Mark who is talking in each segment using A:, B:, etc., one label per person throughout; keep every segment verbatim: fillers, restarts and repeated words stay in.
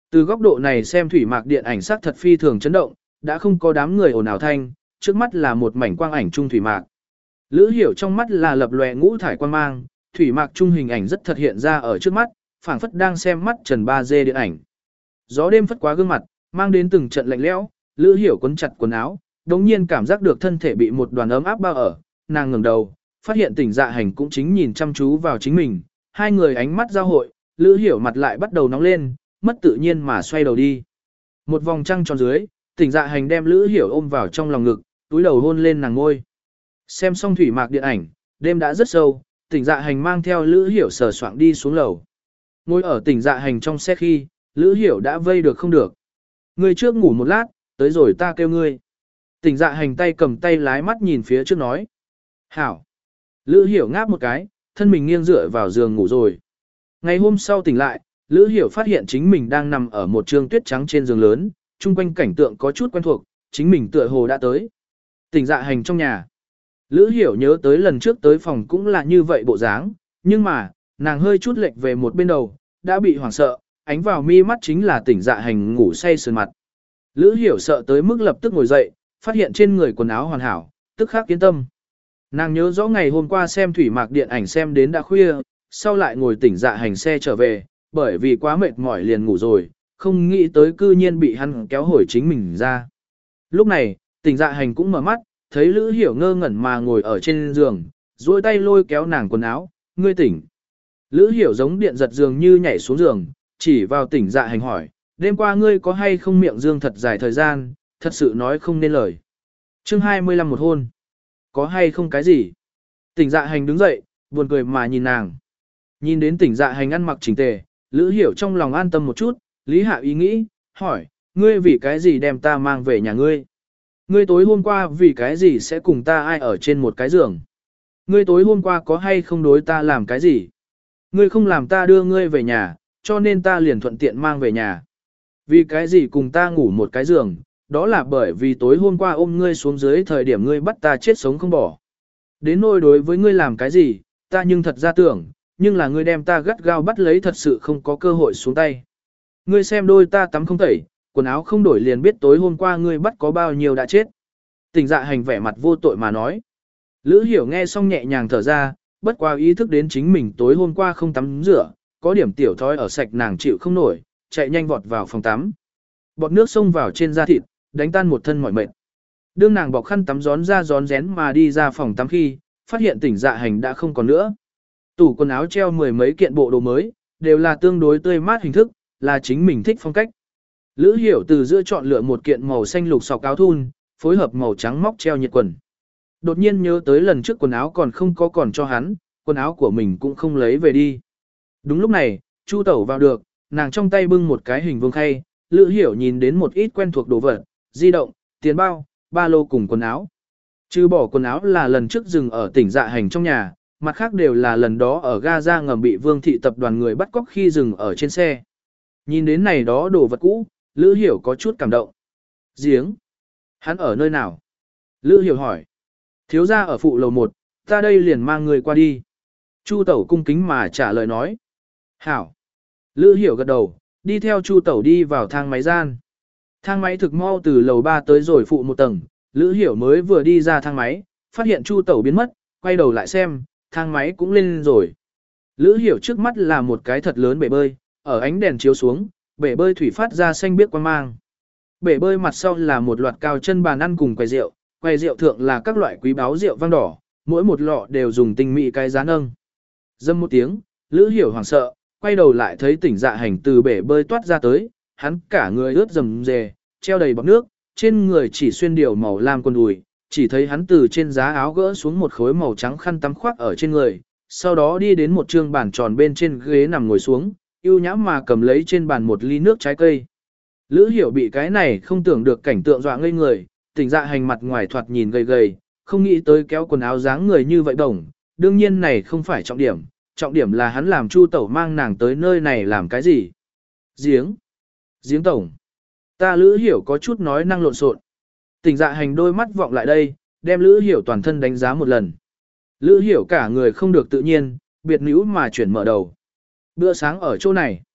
A: Từ góc độ này xem thủy mạc điện ảnh sắc thật phi thường chấn động, đã không có đám người ồn ào thanh, trước mắt là một mảnh quang ảnh trung thủy mạc. Lữ Hiểu trong mắt là lập lòe ngũ thải quang mang, thủy mạc trung hình ảnh rất thật hiện ra ở trước mắt, phảng phất đang xem mắt Trần ba dê điện ảnh. Gió đêm phất quá gương mặt, mang đến từng trận lạnh lẽo, Lữ Hiểu quấn chặt quần áo, đống nhiên cảm giác được thân thể bị một đoàn ấm áp bao ở, nàng ngẩng đầu, phát hiện Tỉnh Dạ Hành cũng chính nhìn chăm chú vào chính mình, hai người ánh mắt giao hội, Lữ Hiểu mặt lại bắt đầu nóng lên, mất tự nhiên mà xoay đầu đi. Một vòng trăng tròn dưới, Tỉnh Dạ Hành đem Lữ Hiểu ôm vào trong lòng ngực, túi đầu hôn lên nàng ngôi. Xem xong thủy mạc điện ảnh, đêm đã rất sâu, Tỉnh Dạ Hành mang theo Lữ Hiểu sờ soạng đi xuống lầu. Ngồi ở Tỉnh Dạ Hành trong xe khi, Lữ Hiểu đã vây được không được. Ngươi trước ngủ một lát, tới rồi ta kêu ngươi. Tỉnh Dạ Hành tay cầm tay lái mắt nhìn phía trước nói. Hảo. Lữ Hiểu ngáp một cái, thân mình nghiêng dựa vào giường ngủ rồi. Ngày hôm sau tỉnh lại, Lữ Hiểu phát hiện chính mình đang nằm ở một trương tuyết trắng trên giường lớn, chung quanh cảnh tượng có chút quen thuộc, chính mình tựa hồ đã tới. Tỉnh Dạ Hành trong nhà. Lữ Hiểu nhớ tới lần trước tới phòng cũng là như vậy bộ dáng, nhưng mà, nàng hơi chút lệch về một bên đầu, đã bị hoảng sợ, ánh vào mi mắt chính là Tỉnh Dạ Hành ngủ say sườn mặt. Lữ Hiểu sợ tới mức lập tức ngồi dậy, phát hiện trên người quần áo hoàn hảo, tức khắc yên tâm. Nàng nhớ rõ ngày hôm qua xem thủy mạc điện ảnh xem đến đã khuya, sau lại ngồi Tỉnh Dạ Hành xe trở về, bởi vì quá mệt mỏi liền ngủ rồi, không nghĩ tới cư nhiên bị hắn kéo hồi chính mình ra. Lúc này, Tỉnh Dạ Hành cũng mở mắt, thấy Lữ Hiểu ngơ ngẩn mà ngồi ở trên giường, duỗi tay lôi kéo nàng quần áo, ngươi tỉnh. Lữ Hiểu giống điện giật dường như nhảy xuống giường, chỉ vào Tỉnh Dạ Hành hỏi, đêm qua ngươi có hay không miệng dương thật dài thời gian, thật sự nói không nên lời. Chương hai mươi lăm một hôn. Có hay không cái gì? Tỉnh Dạ Hành đứng dậy, buồn cười mà nhìn nàng. Nhìn đến Tỉnh Dạ Hành ăn mặc chỉnh tề, Lữ Hiểu trong lòng an tâm một chút, lý hạ ý nghĩ, hỏi, ngươi vì cái gì đem ta mang về nhà ngươi? Ngươi tối hôm qua vì cái gì sẽ cùng ta ai ở trên một cái giường? Ngươi tối hôm qua có hay không đối ta làm cái gì? Ngươi không làm ta đưa ngươi về nhà, cho nên ta liền thuận tiện mang về nhà. Vì cái gì cùng ta ngủ một cái giường, đó là bởi vì tối hôm qua ôm ngươi xuống dưới thời điểm ngươi bắt ta chết sống không bỏ. Đến nỗi đối với ngươi làm cái gì, ta nhưng thật ra tưởng, nhưng là ngươi đem ta gắt gao bắt lấy thật sự không có cơ hội xuống tay. Ngươi xem đôi ta tắm không tẩy, quần áo không đổi liền biết tối hôm qua ngươi bắt có bao nhiêu đã chết. Tỉnh Dạ Hành vẻ mặt vô tội mà nói. Lữ Hiểu nghe xong nhẹ nhàng thở ra, bất qua ý thức đến chính mình tối hôm qua không tắm rửa, có điểm tiểu thói ở sạch nàng chịu không nổi, chạy nhanh vọt vào phòng tắm. Bọt nước xông vào trên da thịt, đánh tan một thân mỏi mệt. Đương nàng bọc khăn tắm gión ra gión rén mà đi ra phòng tắm khi, phát hiện Tỉnh Dạ Hành đã không còn nữa. Tủ quần áo treo mười mấy kiện bộ đồ mới, đều là tương đối tươi mát hình thức, là chính mình thích phong cách. Lữ Hiểu từ giữa chọn lựa một kiện màu xanh lục sọc áo thun, phối hợp màu trắng móc treo nhiệt quần. Đột nhiên nhớ tới lần trước quần áo còn không có còn cho hắn, quần áo của mình cũng không lấy về đi. Đúng lúc này, Chu Tẩu vào được, nàng trong tay bưng một cái hình vuông khay, Lữ Hiểu nhìn đến một ít quen thuộc đồ vật, di động, tiền bao, ba lô cùng quần áo. Trừ bỏ quần áo là lần trước dừng ở Tỉnh Dạ Hành trong nhà, mặt khác đều là lần đó ở Gaza ngầm bị Vương thị tập đoàn người bắt cóc khi dừng ở trên xe. Nhìn đến này đó đồ vật cũ, Lữ Hiểu có chút cảm động. Giếng. Hắn ở nơi nào? Lữ Hiểu hỏi. Thiếu gia ở phụ lầu một, ta đây liền mang người qua đi. Chu Tẩu cung kính mà trả lời nói. Hảo. Lữ Hiểu gật đầu, đi theo Chu Tẩu đi vào thang máy gian. Thang máy thực mau từ lầu ba tới rồi phụ một tầng, Lữ Hiểu mới vừa đi ra thang máy, phát hiện Chu Tẩu biến mất, quay đầu lại xem, thang máy cũng lên rồi. Lữ Hiểu trước mắt là một cái thật lớn bể bơi, ở ánh đèn chiếu xuống, bể bơi thủy phát ra xanh biếc quang mang. Bể bơi mặt sau là một loạt cao chân bàn ăn cùng quầy rượu, quầy rượu thượng là các loại quý báu rượu vang đỏ, mỗi một lọ đều dùng tinh mỹ cái giá nâng. Dâm một tiếng, Lữ Hiểu hoảng sợ, quay đầu lại thấy Tỉnh Dạ Hành từ bể bơi toát ra tới, hắn cả người ướt rầm rề, treo đầy bọt nước, trên người chỉ xuyên điều màu lam quần đùi, chỉ thấy hắn từ trên giá áo gỡ xuống một khối màu trắng khăn tắm khoác ở trên người, sau đó đi đến một trương bàn tròn bên trên ghế nằm ngồi xuống, ưu nhã mà cầm lấy trên bàn một ly nước trái cây. Lữ Hiểu bị cái này không tưởng được cảnh tượng dọa ngây người, Tỉnh Dạ Hành mặt ngoài thoạt nhìn gầy gầy, không nghĩ tới kéo quần áo dáng người như vậy đồng, đương nhiên này không phải trọng điểm, trọng điểm là hắn làm Chu Tẩu mang nàng tới nơi này làm cái gì? Giếng. Giếng tổng. Ta Lữ Hiểu có chút nói năng lộn xộn. Tỉnh Dạ Hành đôi mắt vọng lại đây, đem Lữ Hiểu toàn thân đánh giá một lần. Lữ Hiểu cả người không được tự nhiên, biệt nữ mà chuyển mở đầu. Bữa sáng ở chỗ này.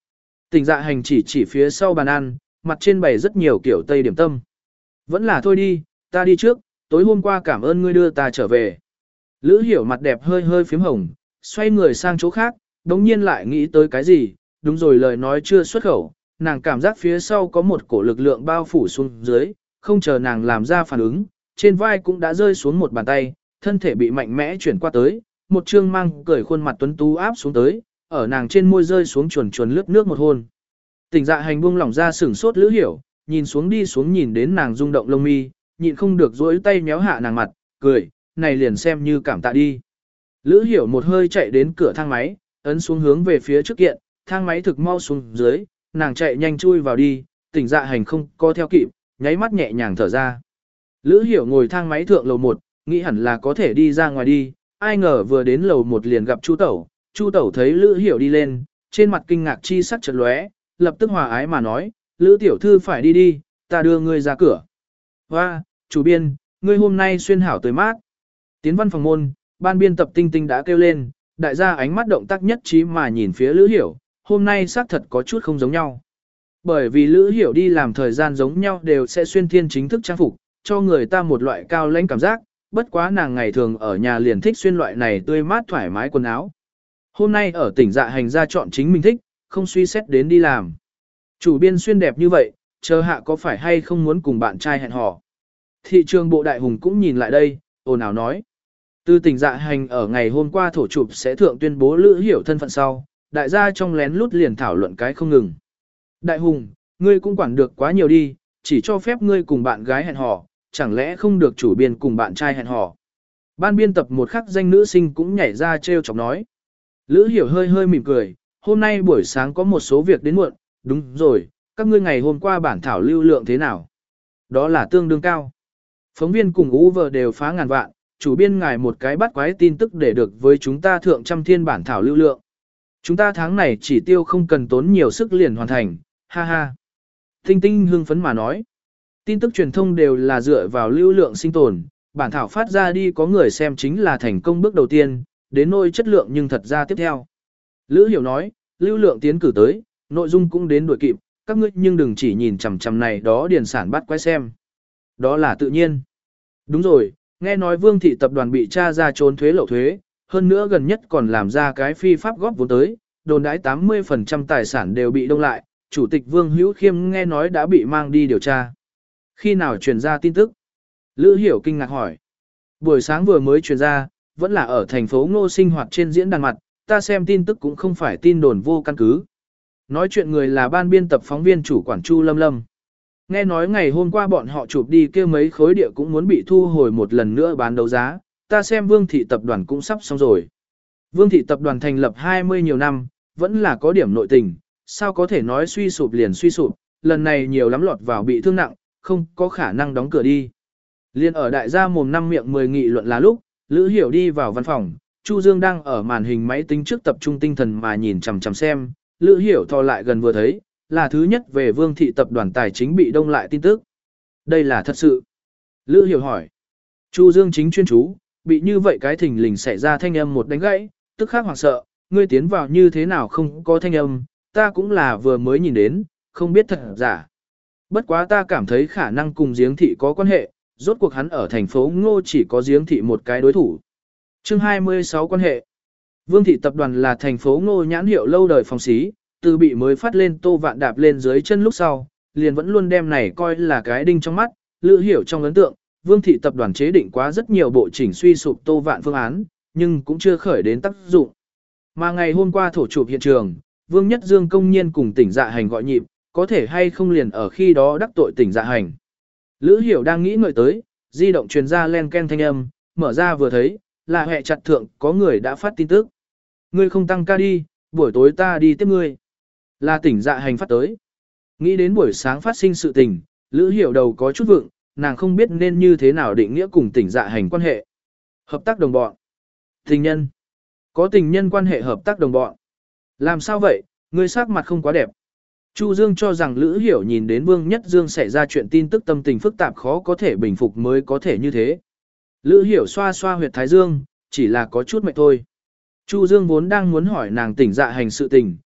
A: Tỉnh dạ hành chỉ chỉ phía sau bàn ăn, mặt trên bày rất nhiều kiểu tây điểm tâm. Vẫn là thôi đi, ta đi trước, tối hôm qua cảm ơn ngươi đưa ta trở về. Lữ hiểu mặt đẹp hơi hơi phím hồng, xoay người sang chỗ khác, đống nhiên lại nghĩ tới cái gì, đúng rồi lời nói chưa xuất khẩu, nàng cảm giác phía sau có một cổ lực lượng bao phủ xuống dưới, không chờ nàng làm ra phản ứng, trên vai cũng đã rơi xuống một bàn tay, thân thể bị mạnh mẽ chuyển qua tới, một trương mang cười khuôn mặt tuấn tú áp xuống tới, ở nàng trên môi rơi xuống chuồn chuồn lướt nước một hôn. Tỉnh dạ hành buông lỏng ra sửng sốt Lữ hiểu, nhìn xuống đi xuống nhìn đến nàng rung động lông mi, nhịn không được dỗi tay méo hạ nàng mặt, cười, này liền xem như cảm tạ đi. Lữ hiểu một hơi chạy đến cửa thang máy, ấn xuống hướng về phía trước kiện, thang máy thực mau xuống dưới, nàng chạy nhanh chui vào đi, tỉnh dạ hành không có theo kịp, nháy mắt nhẹ nhàng thở ra. Lữ hiểu ngồi thang máy thượng lầu một, nghĩ hẳn là có thể đi ra ngoài đi, ai ngờ vừa đến lầu một liền gặp Chu Tẩu, Chu Tẩu thấy Lữ hiểu đi lên, trên mặt kinh ngạc chi sắc chợt lóe, lập tức hòa ái mà nói, Lữ tiểu thư phải đi đi, ta đưa ngươi ra cửa. Hoa, chủ biên, ngươi hôm nay xuyên hảo tới mát. Tiến văn phòng môn, ban biên tập tinh tinh đã kêu lên, đại gia ánh mắt động tác nhất trí mà nhìn phía Lữ hiểu, hôm nay xác thật có chút không giống nhau. Bởi vì Lữ hiểu đi làm thời gian giống nhau đều sẽ xuyên thiên chính thức trang phục, cho người ta một loại cao lãnh cảm giác, bất quá nàng ngày thường ở nhà liền thích xuyên loại này tươi mát thoải mái quần áo. Hôm nay ở tỉnh dạ hành ra chọn chính mình thích, không suy xét đến đi làm. Chủ biên xuyên đẹp như vậy, chờ hạ có phải hay không muốn cùng bạn trai hẹn hò. Thị trường bộ đại hùng cũng nhìn lại đây, ồn ào nói. Từ tỉnh dạ hành ở ngày hôm qua thổ chụp sẽ thượng tuyên bố Lữ hiểu thân phận sau, đại gia trong lén lút liền thảo luận cái không ngừng. Đại hùng, ngươi cũng quản được quá nhiều đi, chỉ cho phép ngươi cùng bạn gái hẹn hò, chẳng lẽ không được chủ biên cùng bạn trai hẹn hò. Ban biên tập một khắc danh nữ sinh cũng nhảy ra trêu chọc nói. Lữ hiểu hơi hơi mỉm cười, hôm nay buổi sáng có một số việc đến muộn, đúng rồi, các ngươi ngày hôm qua bản thảo lưu lượng thế nào? Đó là tương đương cao. Phóng viên cùng ú vờ đều phá ngàn vạn, chủ biên ngài một cái bắt quái tin tức để được với chúng ta thượng trăm thiên bản thảo lưu lượng. Chúng ta tháng này chỉ tiêu không cần tốn nhiều sức liền hoàn thành, ha ha. Tinh tinh hưng phấn mà nói. Tin tức truyền thông đều là dựa vào lưu lượng sinh tồn, bản thảo phát ra đi có người xem chính là thành công bước đầu tiên, đến nôi chất lượng nhưng thật ra tiếp theo. Lữ hiểu nói, lưu lượng tiến cử tới, nội dung cũng đến đuổi kịp, các ngươi nhưng đừng chỉ nhìn chằm chằm này đó điền sản bắt quái xem. Đó là tự nhiên. Đúng rồi, nghe nói Vương thị tập đoàn bị tra ra trốn thuế lậu thuế, hơn nữa gần nhất còn làm ra cái phi pháp góp vốn tới, đồn đãi tám mươi phần trăm tài sản đều bị đông lại, chủ tịch Vương Hữu Khiêm nghe nói đã bị mang đi điều tra. Khi nào truyền ra tin tức? Lữ hiểu kinh ngạc hỏi. Buổi sáng vừa mới truyền ra, vẫn là ở thành phố Ngô sinh hoạt trên diễn đàn mặt, ta xem tin tức cũng không phải tin đồn vô căn cứ. Nói chuyện người là ban biên tập phóng viên chủ quản Chu Lâm Lâm. Nghe nói ngày hôm qua bọn họ chụp đi kia mấy khối địa cũng muốn bị thu hồi một lần nữa bán đấu giá, ta xem Vương thị tập đoàn cũng sắp xong rồi. Vương thị tập đoàn thành lập hai mươi nhiều năm, vẫn là có điểm nội tình, sao có thể nói suy sụp liền suy sụp, lần này nhiều lắm lọt vào bị thương nặng, không có khả năng đóng cửa đi. Liên ở đại gia mồm năm miệng mười nghị luận là lúc, Lữ Hiểu đi vào văn phòng, Chu Dương đang ở màn hình máy tính trước tập trung tinh thần mà nhìn chằm chằm xem, Lữ Hiểu thò lại gần vừa thấy, là thứ nhất về Vương thị tập đoàn tài chính bị đông lại tin tức. Đây là thật sự. Lữ Hiểu hỏi. Chu Dương chính chuyên chú, bị như vậy cái thình lình xảy ra thanh âm một đánh gãy, tức khắc hoảng sợ, ngươi tiến vào như thế nào không có thanh âm, ta cũng là vừa mới nhìn đến, không biết thật giả. Bất quá ta cảm thấy khả năng cùng giếng thị có quan hệ, rốt cuộc hắn ở thành phố Ngô chỉ có giếng thị một cái đối thủ. Chương hai mươi sáu quan hệ. Vương thị tập đoàn là thành phố Ngô nhãn hiệu lâu đời phong xí, từ bị mới phát lên Tô Vạn đạp lên dưới chân lúc sau, liền vẫn luôn đem này coi là cái đinh trong mắt, Lữ Hiểu trong ấn tượng, Vương thị tập đoàn chế định quá rất nhiều bộ chỉnh suy sụp Tô Vạn phương án, nhưng cũng chưa khởi đến tác dụng. Mà ngày hôm qua thổ chụp hiện trường, Vương Nhất Dương công nhiên cùng tỉnh dạ hành gọi nhịp, có thể hay không liền ở khi đó đắc tội tỉnh dạ hành. Lữ Hiểu đang nghĩ ngợi tới, di động truyền ra len ken thanh âm, mở ra vừa thấy, là hệ chặt thượng có người đã phát tin tức. Ngươi không tăng ca đi, buổi tối ta đi tiếp ngươi. Là tỉnh dạ hành phát tới. Nghĩ đến buổi sáng phát sinh sự tình, Lữ Hiểu đầu có chút vượng, nàng không biết nên như thế nào định nghĩa cùng tỉnh dạ hành quan hệ. Hợp tác đồng bọn. Tình nhân. Có tình nhân quan hệ hợp tác đồng bọn. Làm sao vậy, ngươi sắc mặt không quá đẹp. Chu Dương cho rằng Lữ Hiểu nhìn đến Vương Nhất Dương xảy ra chuyện tin tức tâm tình phức tạp khó có thể bình phục mới có thể như thế. Lữ Hiểu xoa xoa huyệt thái dương, chỉ là có chút mệt thôi. Chu Dương vốn đang muốn hỏi nàng tỉnh dạ hành sự tình,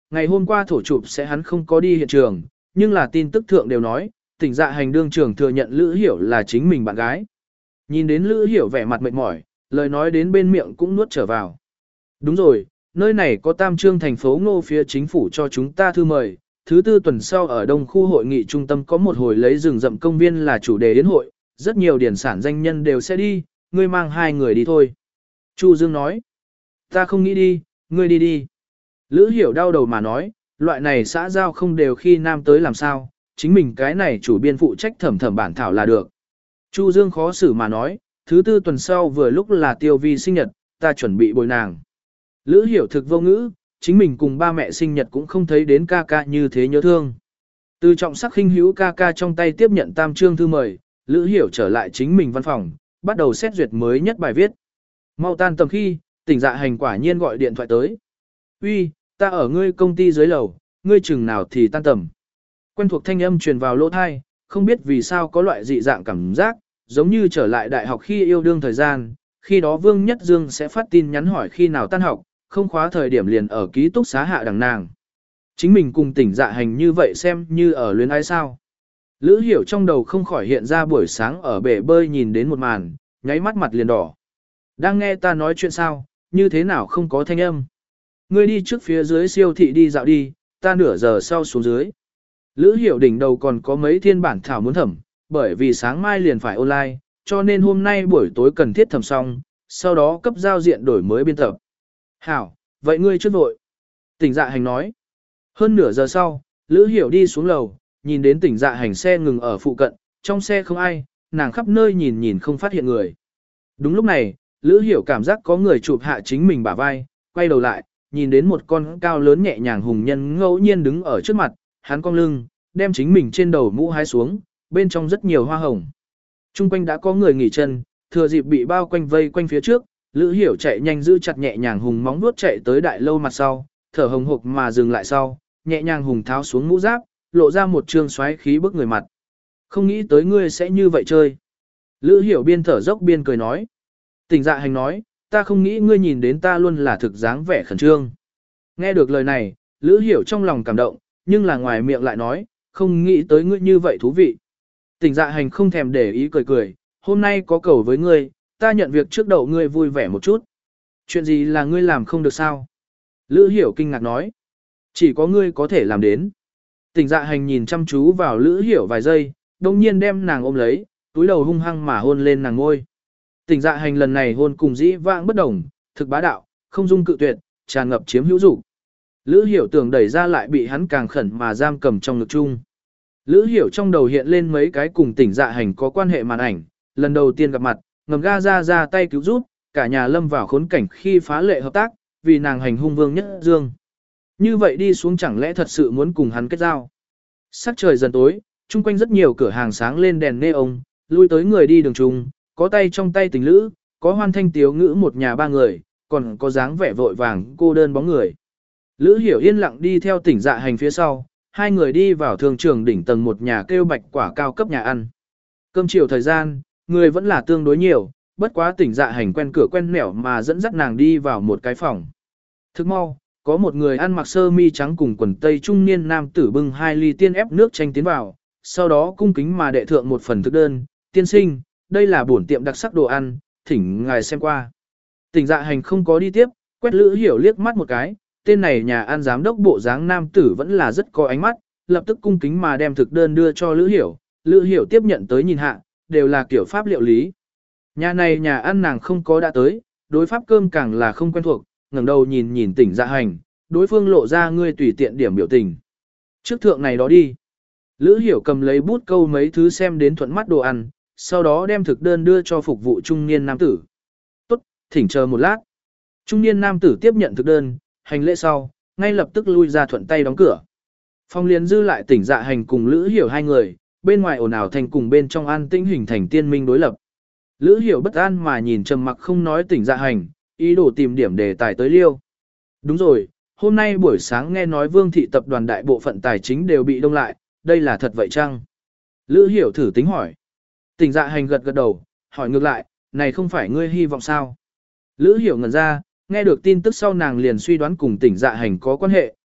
A: ngày hôm qua thổ chụp sẽ hắn không có đi hiện trường, nhưng là tin tức thượng đều nói, tỉnh dạ hành đương trường thừa nhận Lữ Hiểu là chính mình bạn gái. Nhìn đến Lữ Hiểu vẻ mặt mệt mỏi, lời nói đến bên miệng cũng nuốt trở vào. Đúng rồi, nơi này có tam trương thành phố Ngô phía chính phủ cho chúng ta thư mời, thứ tư tuần sau ở đông khu hội nghị trung tâm có một hồi lấy rừng rậm công viên là chủ đề yến hội, rất nhiều điển sản danh nhân đều sẽ đi, ngươi mang hai người đi thôi. Chu Dương nói, ta không nghĩ đi, ngươi đi đi. Lữ Hiểu đau đầu mà nói, loại này xã giao không đều khi nam tới làm sao, chính mình cái này chủ biên phụ trách thẩm thẩm bản thảo là được. Chu Dương khó xử mà nói, thứ tư tuần sau vừa lúc là Tiêu Vi sinh nhật, ta chuẩn bị bồi nàng. Lữ Hiểu thực vô ngữ, chính mình cùng ba mẹ sinh nhật cũng không thấy đến ca ca như thế nhớ thương. Từ trọng sắc khinh hữu ca ca trong tay tiếp nhận tam trương thư mời, Lữ Hiểu trở lại chính mình văn phòng, bắt đầu xét duyệt mới nhất bài viết. Mau tan tầm khi, tỉnh dạ hành quả nhiên gọi điện thoại tới. Uy, ta ở ngươi công ty dưới lầu, ngươi chừng nào thì tan tầm. Quen thuộc thanh âm truyền vào lỗ thai, không biết vì sao có loại dị dạng cảm giác, giống như trở lại đại học khi yêu đương thời gian, khi đó Vương Nhất Dương sẽ phát tin nhắn hỏi khi nào tan học, không khóa thời điểm liền ở ký túc xá hạ đằng nàng. Chính mình cùng tỉnh dạ hành như vậy xem như ở luyến ái sao. Lữ Hiểu trong đầu không khỏi hiện ra buổi sáng ở bể bơi nhìn đến một màn, nháy mắt mặt liền đỏ. Đang nghe ta nói chuyện sao, như thế nào không có thanh âm. Ngươi đi trước phía dưới siêu thị đi dạo đi, ta nửa giờ sau xuống dưới. Lữ Hiểu đỉnh đầu còn có mấy thiên bản thảo muốn thẩm, bởi vì sáng mai liền phải online, cho nên hôm nay buổi tối cần thiết thẩm xong, sau đó cấp giao diện đổi mới biên tập. Hảo, vậy ngươi trước vội. Tỉnh dạ hành nói. Hơn nửa giờ sau, Lữ Hiểu đi xuống lầu, nhìn đến tỉnh dạ hành xe ngừng ở phụ cận, trong xe không ai, nàng khắp nơi nhìn nhìn không phát hiện người. Đúng lúc này, Lữ Hiểu cảm giác có người chụp hạ chính mình bả vai, quay đầu lại, nhìn đến một con cao lớn nhẹ nhàng hùng nhân ngẫu nhiên đứng ở trước mặt, hắn cong lưng, đem chính mình trên đầu mũ hái xuống, bên trong rất nhiều hoa hồng. Trung quanh đã có người nghỉ chân, thừa dịp bị bao quanh vây quanh phía trước, Lữ Hiểu chạy nhanh giữ chặt nhẹ nhàng hùng móng vuốt chạy tới đại lâu mặt sau, thở hồng hộc mà dừng lại sau, nhẹ nhàng hùng tháo xuống mũ giáp, lộ ra một trương xoáy khí bức người mặt. Không nghĩ tới ngươi sẽ như vậy chơi. Lữ Hiểu biên thở dốc biên cười nói. Tỉnh dạ hành nói, ta không nghĩ ngươi nhìn đến ta luôn là thực dáng vẻ khẩn trương. Nghe được lời này, Lữ Hiểu trong lòng cảm động, nhưng là ngoài miệng lại nói, không nghĩ tới ngươi như vậy thú vị. Tỉnh dạ hành không thèm để ý cười cười, hôm nay có cầu với ngươi, ta nhận việc trước đậu ngươi vui vẻ một chút. Chuyện gì là ngươi làm không được sao? Lữ Hiểu kinh ngạc nói, chỉ có ngươi có thể làm đến. Tỉnh dạ hành nhìn chăm chú vào Lữ Hiểu vài giây, đồng nhiên đem nàng ôm lấy, túi đầu hung hăng mà hôn lên nàng ngôi. Tỉnh dạ hành lần này hôn cùng dĩ vãng bất đồng, thực bá đạo, không dung cự tuyệt, tràn ngập chiếm hữu dục. Lữ Hiểu tưởng đẩy ra lại bị hắn càng khẩn mà giam cầm trong ngực chung. Lữ Hiểu trong đầu hiện lên mấy cái cùng tỉnh dạ hành có quan hệ màn ảnh, lần đầu tiên gặp mặt, ngầm ga ra ra tay cứu giúp, cả nhà lâm vào khốn cảnh khi phá lệ hợp tác, vì nàng hành hung Vương Nhất Dương. Như vậy đi xuống chẳng lẽ thật sự muốn cùng hắn kết giao. Sắc trời dần tối, chung quanh rất nhiều cửa hàng sáng lên đèn neon, lui tới người đi đường chung, có tay trong tay tình lữ, có hoan thanh tiếu ngữ một nhà ba người, còn có dáng vẻ vội vàng cô đơn bóng người. Lữ Hiểu yên lặng đi theo tỉnh dạ hành phía sau, hai người đi vào thương trường đỉnh tầng một nhà kêu bạch quả cao cấp nhà ăn. Cơm chiều thời gian, người vẫn là tương đối nhiều, bất quá tỉnh dạ hành quen cửa quen nẻo mà dẫn dắt nàng đi vào một cái phòng. Thức mau, có một người ăn mặc sơ mi trắng cùng quần tây trung niên nam tử bưng hai ly tiên ép nước chanh tiến vào, sau đó cung kính mà đệ thượng một phần thức đơn, tiên sinh, đây là bổn tiệm đặc sắc đồ ăn, thỉnh ngài xem qua. Tỉnh dạ hành không có đi tiếp, quét Lữ Hiểu liếc mắt một cái, tên này nhà ăn giám đốc bộ dáng nam tử vẫn là rất có ánh mắt, lập tức cung kính mà đem thực đơn đưa cho Lữ Hiểu, Lữ Hiểu tiếp nhận tới nhìn hạ, đều là kiểu pháp liệu lý. Nhà này nhà ăn nàng không có đã tới, đối pháp cơm càng là không quen thuộc, ngẩng đầu nhìn nhìn tỉnh dạ hành, đối phương lộ ra ngươi tùy tiện điểm biểu tình. Trước thượng này đó đi. Lữ Hiểu cầm lấy bút câu mấy thứ xem đến thuận mắt đồ ăn, sau đó đem thực đơn đưa cho phục vụ trung niên nam tử. Tốt, thỉnh chờ một lát. Trung niên nam tử tiếp nhận thực đơn, hành lễ sau, ngay lập tức lui ra thuận tay đóng cửa. Phong liền dư lại tỉnh dạ hành cùng Lữ Hiểu hai người, bên ngoài ồn ào thành cùng bên trong an tĩnh hình thành tiên minh đối lập. Lữ Hiểu bất an mà nhìn trầm mặc không nói tỉnh dạ hành, ý đồ tìm điểm đề tài tới liêu. Đúng rồi, hôm nay buổi sáng nghe nói Vương thị tập đoàn đại bộ phận tài chính đều bị đông lại, đây là thật vậy chăng? Lữ Hiểu thử tính hỏi. Tỉnh dạ hành gật gật đầu, hỏi ngược lại, này không phải ngươi hy vọng sao? Lữ Hiểu ngẩn ra, nghe được tin tức sau nàng liền suy đoán cùng tỉnh dạ hành có quan hệ,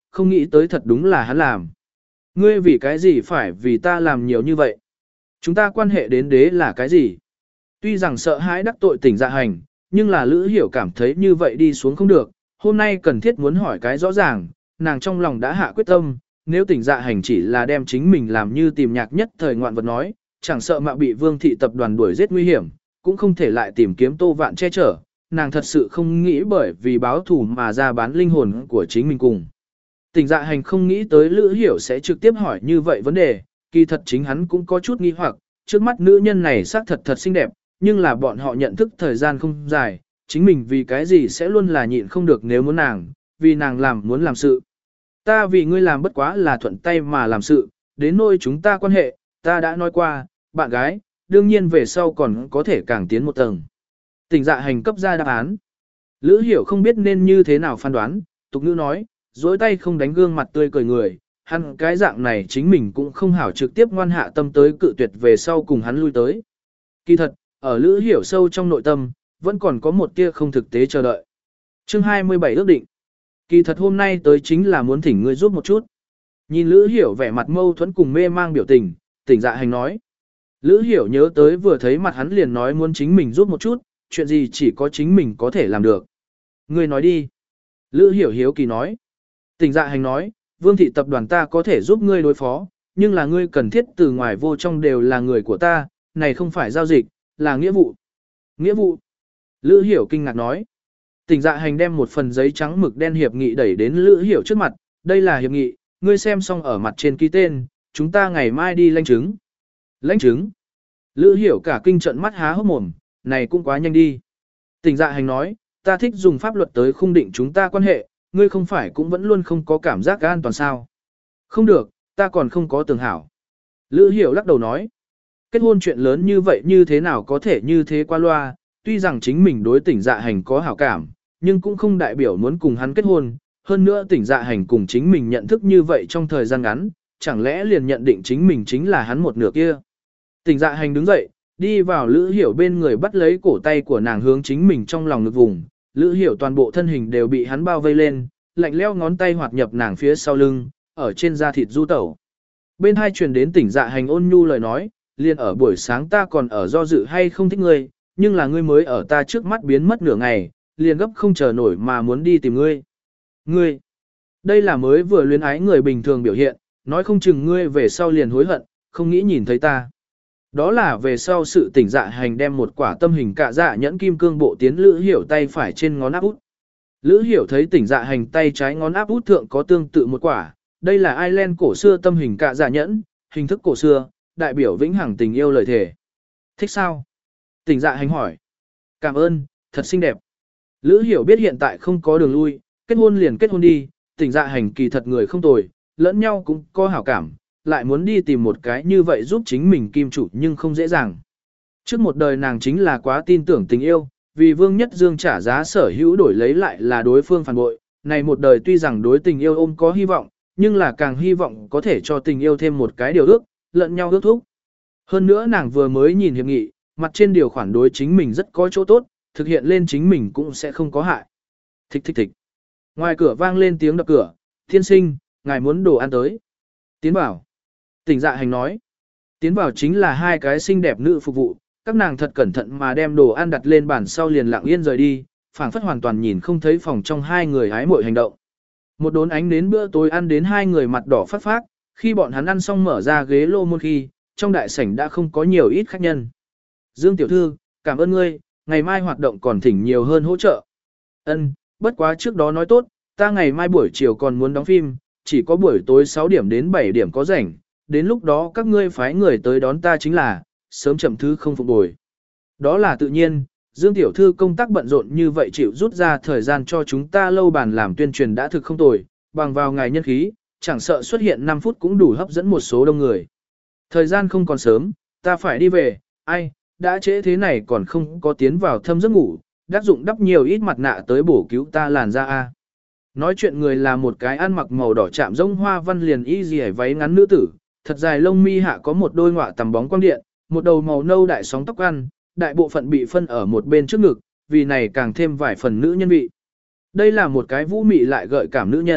A: không nghĩ tới thật đúng là hắn làm. Ngươi vì cái gì phải vì ta làm nhiều như vậy? Chúng ta quan hệ đến đế là cái gì? Tuy rằng sợ hãi đắc tội tỉnh dạ hành, nhưng là Lữ Hiểu cảm thấy như vậy đi xuống không được, hôm nay cần thiết muốn hỏi cái rõ ràng, nàng trong lòng đã hạ quyết tâm, nếu tỉnh dạ hành chỉ là đem chính mình làm như tìm nhạc nhất thời ngoạn vật nói, chẳng sợ mạo bị Vương thị tập đoàn đuổi giết nguy hiểm, cũng không thể lại tìm kiếm Tô Vạn che chở, nàng thật sự không nghĩ bởi vì báo thù mà ra bán linh hồn của chính mình cùng. Tỉnh dạ hành không nghĩ tới Lữ Hiểu sẽ trực tiếp hỏi như vậy vấn đề, kỳ thật chính hắn cũng có chút nghi hoặc, trước mắt nữ nhân này xác thật thật xinh đẹp, nhưng là bọn họ nhận thức thời gian không dài, chính mình vì cái gì sẽ luôn là nhịn không được nếu muốn nàng, vì nàng làm muốn làm sự. Ta vì ngươi làm bất quá là thuận tay mà làm sự, đến nỗi chúng ta quan hệ, ta đã nói qua, bạn gái, đương nhiên về sau còn có thể càng tiến một tầng. Tỉnh dạ hành cấp ra đáp án. Lữ Hiểu không biết nên như thế nào phán đoán, tục ngữ nói, dối tay không đánh gương mặt tươi cười người, hắn cái dạng này chính mình cũng không hảo trực tiếp ngoan hạ tâm tới cự tuyệt về sau cùng hắn lui tới. Kỳ thật, ở Lữ Hiểu sâu trong nội tâm, vẫn còn có một tia không thực tế chờ đợi. Chương hai mươi bảy ước định. Kỳ thật hôm nay tới chính là muốn thỉnh ngươi giúp một chút. Nhìn Lữ Hiểu vẻ mặt mâu thuẫn cùng mê mang biểu tình, tỉnh dạ hành nói. Lữ Hiểu nhớ tới vừa thấy mặt hắn liền nói muốn chính mình giúp một chút, chuyện gì chỉ có chính mình có thể làm được. Ngươi nói đi. Lữ Hiểu hiếu kỳ nói. Tỉnh dạ hành nói, Vương thị tập đoàn ta có thể giúp ngươi đối phó, nhưng là ngươi cần thiết từ ngoài vô trong đều là người của ta, này không phải giao dịch, là nghĩa vụ. Nghĩa vụ. Lữ Hiểu kinh ngạc nói. Tỉnh dạ hành đem một phần giấy trắng mực đen hiệp nghị đẩy đến Lữ Hiểu trước mặt, đây là hiệp nghị, ngươi xem xong ở mặt trên ký tên, chúng ta ngày mai đi lãnh chứng. Lãnh chứng. Lữ Hiểu cả kinh trận mắt há hốc mồm, này cũng quá nhanh đi. Tỉnh dạ hành nói, ta thích dùng pháp luật tới khung định chúng ta quan hệ, ngươi không phải cũng vẫn luôn không có cảm giác an toàn sao. Không được, ta còn không có tường hảo. Lữ Hiểu lắc đầu nói, kết hôn chuyện lớn như vậy như thế nào có thể như thế qua loa, tuy rằng chính mình đối tỉnh dạ hành có hảo cảm, nhưng cũng không đại biểu muốn cùng hắn kết hôn, hơn nữa tỉnh dạ hành cùng chính mình nhận thức như vậy trong thời gian ngắn, chẳng lẽ liền nhận định chính mình chính là hắn một nửa kia. Tỉnh dạ hành đứng dậy, đi vào Lữ Hiểu bên người bắt lấy cổ tay của nàng hướng chính mình trong lòng ngực vùng, Lữ Hiểu toàn bộ thân hình đều bị hắn bao vây lên, lạnh leo ngón tay hoạt nhập nàng phía sau lưng, ở trên da thịt du tẩu. Bên hai truyền đến tỉnh dạ hành ôn nhu lời nói, liền ở buổi sáng ta còn ở do dự hay không thích ngươi, nhưng là ngươi mới ở ta trước mắt biến mất nửa ngày, liền gấp không chờ nổi mà muốn đi tìm ngươi. Ngươi, đây là mới vừa luyến ái người bình thường biểu hiện, nói không chừng ngươi về sau liền hối hận, không nghĩ nhìn thấy ta. Đó là về sau sự tỉnh dạ hành đem một quả tâm hình cạ dạ nhẫn kim cương bộ tiến Lữ Hiểu tay phải trên ngón áp út. Lữ Hiểu thấy tỉnh dạ hành tay trái ngón áp út thượng có tương tự một quả, đây là Ireland cổ xưa tâm hình cạ dạ nhẫn, hình thức cổ xưa, đại biểu vĩnh hằng tình yêu lời thề. Thích sao? Tỉnh dạ hành hỏi. Cảm ơn, thật xinh đẹp. Lữ Hiểu biết hiện tại không có đường lui, kết hôn liền kết hôn đi, tỉnh dạ hành kỳ thật người không tồi, lẫn nhau cũng có hảo cảm, lại muốn đi tìm một cái như vậy giúp chính mình kim chủ nhưng không dễ dàng. Trước một đời nàng chính là quá tin tưởng tình yêu, vì Vương Nhất Dương trả giá sở hữu đổi lấy lại là đối phương phản bội, này một đời tuy rằng đối tình yêu ôm có hy vọng, nhưng là càng hy vọng có thể cho tình yêu thêm một cái điều ước, lẫn nhau ước thúc. Hơn nữa nàng vừa mới nhìn hiệp nghị, mặt trên điều khoản đối chính mình rất có chỗ tốt, thực hiện lên chính mình cũng sẽ không có hại. Thích thích thích. Ngoài cửa vang lên tiếng đập cửa, thiên sinh, ngài muốn đồ ăn tới. Tiến bảo. Tỉnh dạ hành nói. Tiến vào chính là hai cái xinh đẹp nữ phục vụ, các nàng thật cẩn thận mà đem đồ ăn đặt lên bàn sau liền lặng yên rời đi, phảng phất hoàn toàn nhìn không thấy phòng trong hai người hái mội hành động. Một đốn ánh đến bữa tối ăn đến hai người mặt đỏ phát phát, khi bọn hắn ăn xong mở ra ghế lô môn khi, trong đại sảnh đã không có nhiều ít khách nhân. Dương tiểu thư, cảm ơn ngươi, ngày mai hoạt động còn thỉnh nhiều hơn hỗ trợ. Ân, bất quá trước đó nói tốt, ta ngày mai buổi chiều còn muốn đóng phim, chỉ có buổi tối sáu điểm đến bảy điểm có rảnh, đến lúc đó các ngươi phái người tới đón ta chính là, sớm chậm thứ không phục bồi. Đó là tự nhiên, Dương tiểu thư công tác bận rộn như vậy chịu rút ra thời gian cho chúng ta lâu bàn làm tuyên truyền đã thực không tồi, bằng vào ngài nhân khí, chẳng sợ xuất hiện năm phút cũng đủ hấp dẫn một số đông người. Thời gian không còn sớm, ta phải đi về, ai, đã trễ thế này còn không có tiến vào thâm giấc ngủ, đắc dụng đắp nhiều ít mặt nạ tới bổ cứu ta làn da a. Nói chuyện người là một cái ăn mặc màu đỏ chạm rông hoa văn liền y dì váy ngắn nữ tử, thật dài lông mi hạ có một đôi ngọa tầm bóng quang điện, một đầu màu nâu đại sóng tóc ăn, đại bộ phận bị phân ở một bên trước ngực, vì này càng thêm vài phần nữ nhân vị. Đây là một cái vũ mị lại gợi cảm nữ nhân,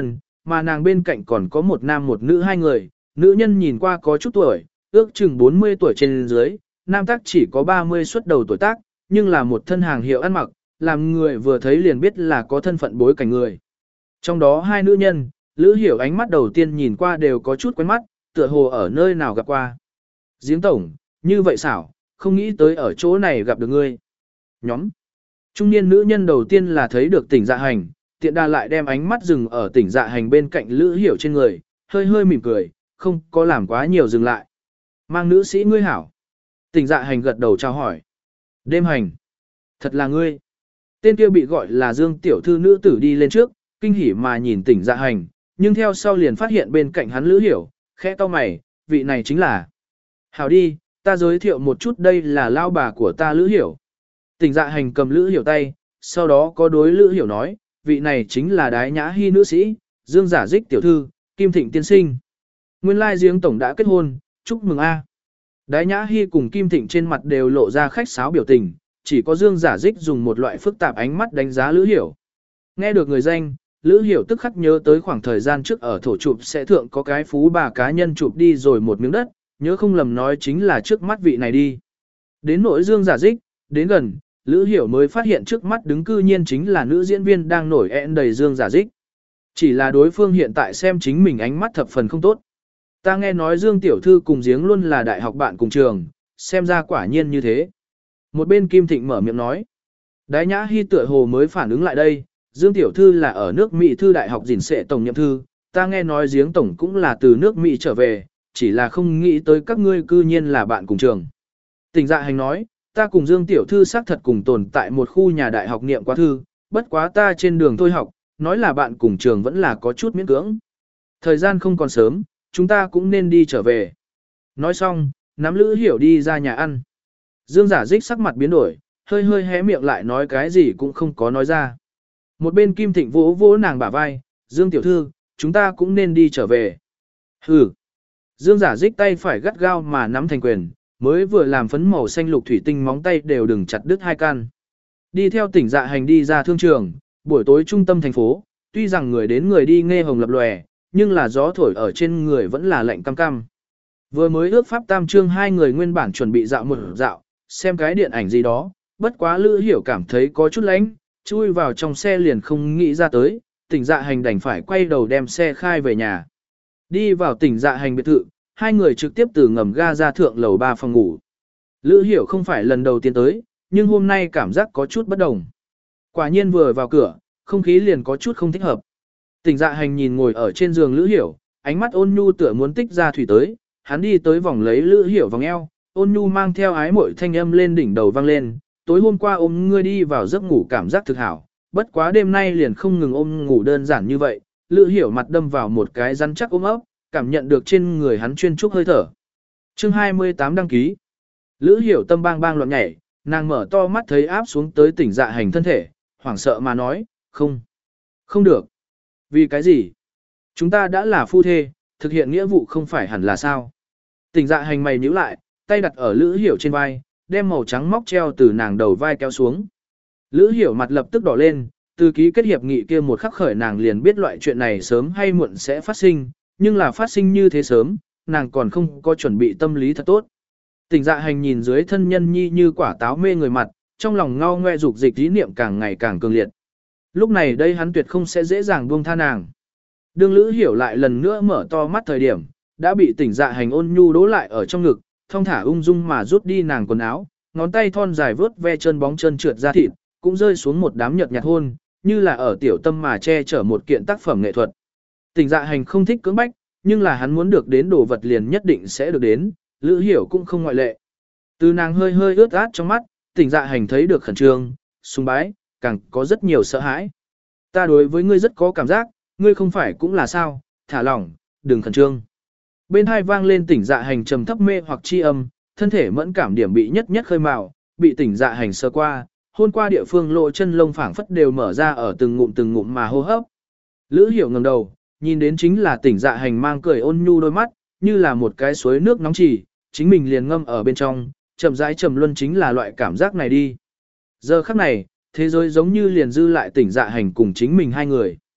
A: mà nàng bên cạnh còn có một nam một nữ hai người, nữ nhân nhìn qua có chút tuổi, ước chừng bốn mươi tuổi trên dưới, nam tác chỉ có ba mươi xuất đầu tuổi tác, nhưng là một thân hàng hiệu ăn mặc, làm người vừa thấy liền biết là có thân phận bối cảnh người. Trong đó hai nữ nhân, Lữ Hiểu ánh mắt đầu tiên nhìn qua đều có chút quen mắt, tựa hồ ở nơi nào gặp qua. Giếng tổng, như vậy xảo, không nghĩ tới ở chỗ này gặp được ngươi. Nhóm. Trung niên nữ nhân đầu tiên là thấy được tỉnh dạ hành, tiện đà lại đem ánh mắt dừng ở tỉnh dạ hành bên cạnh Lữ Hiểu trên người, hơi hơi mỉm cười, không có làm quá nhiều dừng lại. Mang nữ sĩ ngươi hảo. Tỉnh dạ hành gật đầu chào hỏi. Đêm hành. Thật là ngươi. Tên kia bị gọi là Dương tiểu thư nữ tử đi lên trước, kinh hỉ mà nhìn tỉnh dạ hành, nhưng theo sau liền phát hiện bên cạnh hắn Lữ Hiểu, khẽ cau mày, vị này chính là. Hảo đi, ta giới thiệu một chút đây là lao bà của ta Lữ Hiểu. Tỉnh dạ hành cầm Lữ Hiểu tay, sau đó có đối Lữ Hiểu nói, vị này chính là Đái Nhã Hi nữ sĩ, Dương giả dích tiểu thư, Kim Thịnh tiên sinh. Nguyên lai giếng tổng đã kết hôn, chúc mừng a. Đái Nhã Hi cùng Kim Thịnh trên mặt đều lộ ra khách sáo biểu tình, chỉ có Dương giả dích dùng một loại phức tạp ánh mắt đánh giá Lữ Hiểu. Nghe được người danh, Lữ Hiểu tức khắc nhớ tới khoảng thời gian trước ở thổ chụp sẽ thượng có cái phú bà cá nhân chụp đi rồi một miếng đất, nhớ không lầm nói chính là trước mắt vị này đi. Đến nỗi Dương giả dích, đến gần, Lữ Hiểu mới phát hiện trước mắt đứng cư nhiên chính là nữ diễn viên đang nổi ẹn đầy Dương giả dích. Chỉ là đối phương hiện tại xem chính mình ánh mắt thập phần không tốt. Ta nghe nói Dương tiểu thư cùng giếng luôn là đại học bạn cùng trường, xem ra quả nhiên như thế. Một bên Kim Thịnh mở miệng nói. Đái Nhã Hi tựa hồ mới phản ứng lại đây, Dương tiểu thư là ở nước Mỹ thư đại học gìn sệ tổng nhậm thư, ta nghe nói giếng tổng cũng là từ nước Mỹ trở về, chỉ là không nghĩ tới các ngươi cư nhiên là bạn cùng trường. Tỉnh dạ hành nói, ta cùng Dương tiểu thư xác thật cùng tồn tại một khu nhà đại học niệm quá thư, bất quá ta trên đường thôi học, nói là bạn cùng trường vẫn là có chút miễn cưỡng. Thời gian không còn sớm, chúng ta cũng nên đi trở về. Nói xong, nắm Lữ Hiểu đi ra nhà ăn. Dương giả dích sắc mặt biến đổi, hơi hơi hé miệng lại nói cái gì cũng không có nói ra. Một bên Kim Thịnh vỗ vỗ nàng bả vai, Dương tiểu thư, chúng ta cũng nên đi trở về. Hừ. Dương giả dích tay phải gắt gao mà nắm thành quyền, mới vừa làm phấn màu xanh lục thủy tinh móng tay đều đừng chặt đứt hai căn. Đi theo tỉnh dạ hành đi ra thương trường, buổi tối trung tâm thành phố, tuy rằng người đến người đi nghe hồng lập lòe, nhưng là gió thổi ở trên người vẫn là lạnh cam cam. Vừa mới ước pháp tam trương hai người nguyên bản chuẩn bị dạo một dạo, xem cái điện ảnh gì đó, bất quá Lữ Hiểu cảm thấy có chút lánh, chui vào trong xe liền không nghĩ ra tới, tỉnh dạ hành đành phải quay đầu đem xe khai về nhà. Đi vào tỉnh dạ hành biệt thự, hai người trực tiếp từ ngầm ga ra thượng lầu ba phòng ngủ. Lữ Hiểu không phải lần đầu tiên tới, nhưng hôm nay cảm giác có chút bất đồng. Quả nhiên vừa vào cửa, không khí liền có chút không thích hợp. Tỉnh dạ hành nhìn ngồi ở trên giường Lữ Hiểu, ánh mắt ôn nhu tựa muốn tích ra thủy tới, hắn đi tới vòng lấy Lữ Hiểu vòng eo, ôn nhu mang theo ái mội thanh âm lên đỉnh đầu vang lên, tối hôm qua ôm ngươi đi vào giấc ngủ cảm giác thực hảo, bất quá đêm nay liền không ngừng ôm ngủ đơn giản như vậy. Lữ Hiểu mặt đâm vào một cái rắn chắc ôm ấp, cảm nhận được trên người hắn chuyên trúc hơi thở. Chương hai mươi tám đăng ký. Lữ Hiểu tâm bang bang loạn nhảy, nàng mở to mắt thấy áp xuống tới tỉnh dạ hành thân thể, hoảng sợ mà nói, không, không được. Vì cái gì? Chúng ta đã là phu thê, thực hiện nghĩa vụ không phải hẳn là sao? Tỉnh dạ hành mày nhíu lại, tay đặt ở Lữ Hiểu trên vai, đem màu trắng móc treo từ nàng đầu vai kéo xuống. Lữ Hiểu mặt lập tức đỏ lên, từ ký kết hiệp nghị kia một khắc khởi nàng liền biết loại chuyện này sớm hay muộn sẽ phát sinh, nhưng là phát sinh như thế sớm, nàng còn không có chuẩn bị tâm lý thật tốt. Tỉnh dạ hành nhìn dưới thân nhân nhi như quả táo mê người mặt, trong lòng ngao ngoe dục dịch ý niệm càng ngày càng cường liệt. Lúc này đây hắn tuyệt không sẽ dễ dàng buông tha nàng. Đương Lữ Hiểu lại lần nữa mở to mắt thời điểm, đã bị tỉnh dạ hành ôn nhu đố lại ở trong ngực, thong thả ung dung mà rút đi nàng quần áo, ngón tay thon dài vướt ve chân bóng chân trượt ra thịt, cũng rơi xuống một đám nhợt nhạt hôn, như là ở tiểu tâm mà che chở một kiện tác phẩm nghệ thuật. Tỉnh dạ hành không thích cưỡng bách, nhưng là hắn muốn được đến đồ vật liền nhất định sẽ được đến, Lữ Hiểu cũng không ngoại lệ. Từ nàng hơi hơi ướt át trong mắt, tỉnh dạ hành thấy được khẩn trương, sùng bái, càng có rất nhiều sợ hãi. Ta đối với ngươi rất có cảm giác, ngươi không phải cũng là sao, thả lỏng, đừng khẩn trương. Bên hai vang lên tỉnh dạ hành trầm thấp mê hoặc chi âm, thân thể mẫn cảm điểm bị nhất nhất khơi mào, bị tỉnh dạ hành sơ qua, hôn qua địa phương lộ chân lông phảng phất đều mở ra ở từng ngụm từng ngụm mà hô hấp. Lữ Hiểu ngẩng đầu, nhìn đến chính là tỉnh dạ hành mang cười ôn nhu đôi mắt, như là một cái suối nước nóng chỉ, chính mình liền ngâm ở bên trong, chậm rãi trầm luân chính là loại cảm giác này đi. Giờ khắc này, thế giới giống như liền dư lại tỉnh dạ hành cùng chính mình hai người.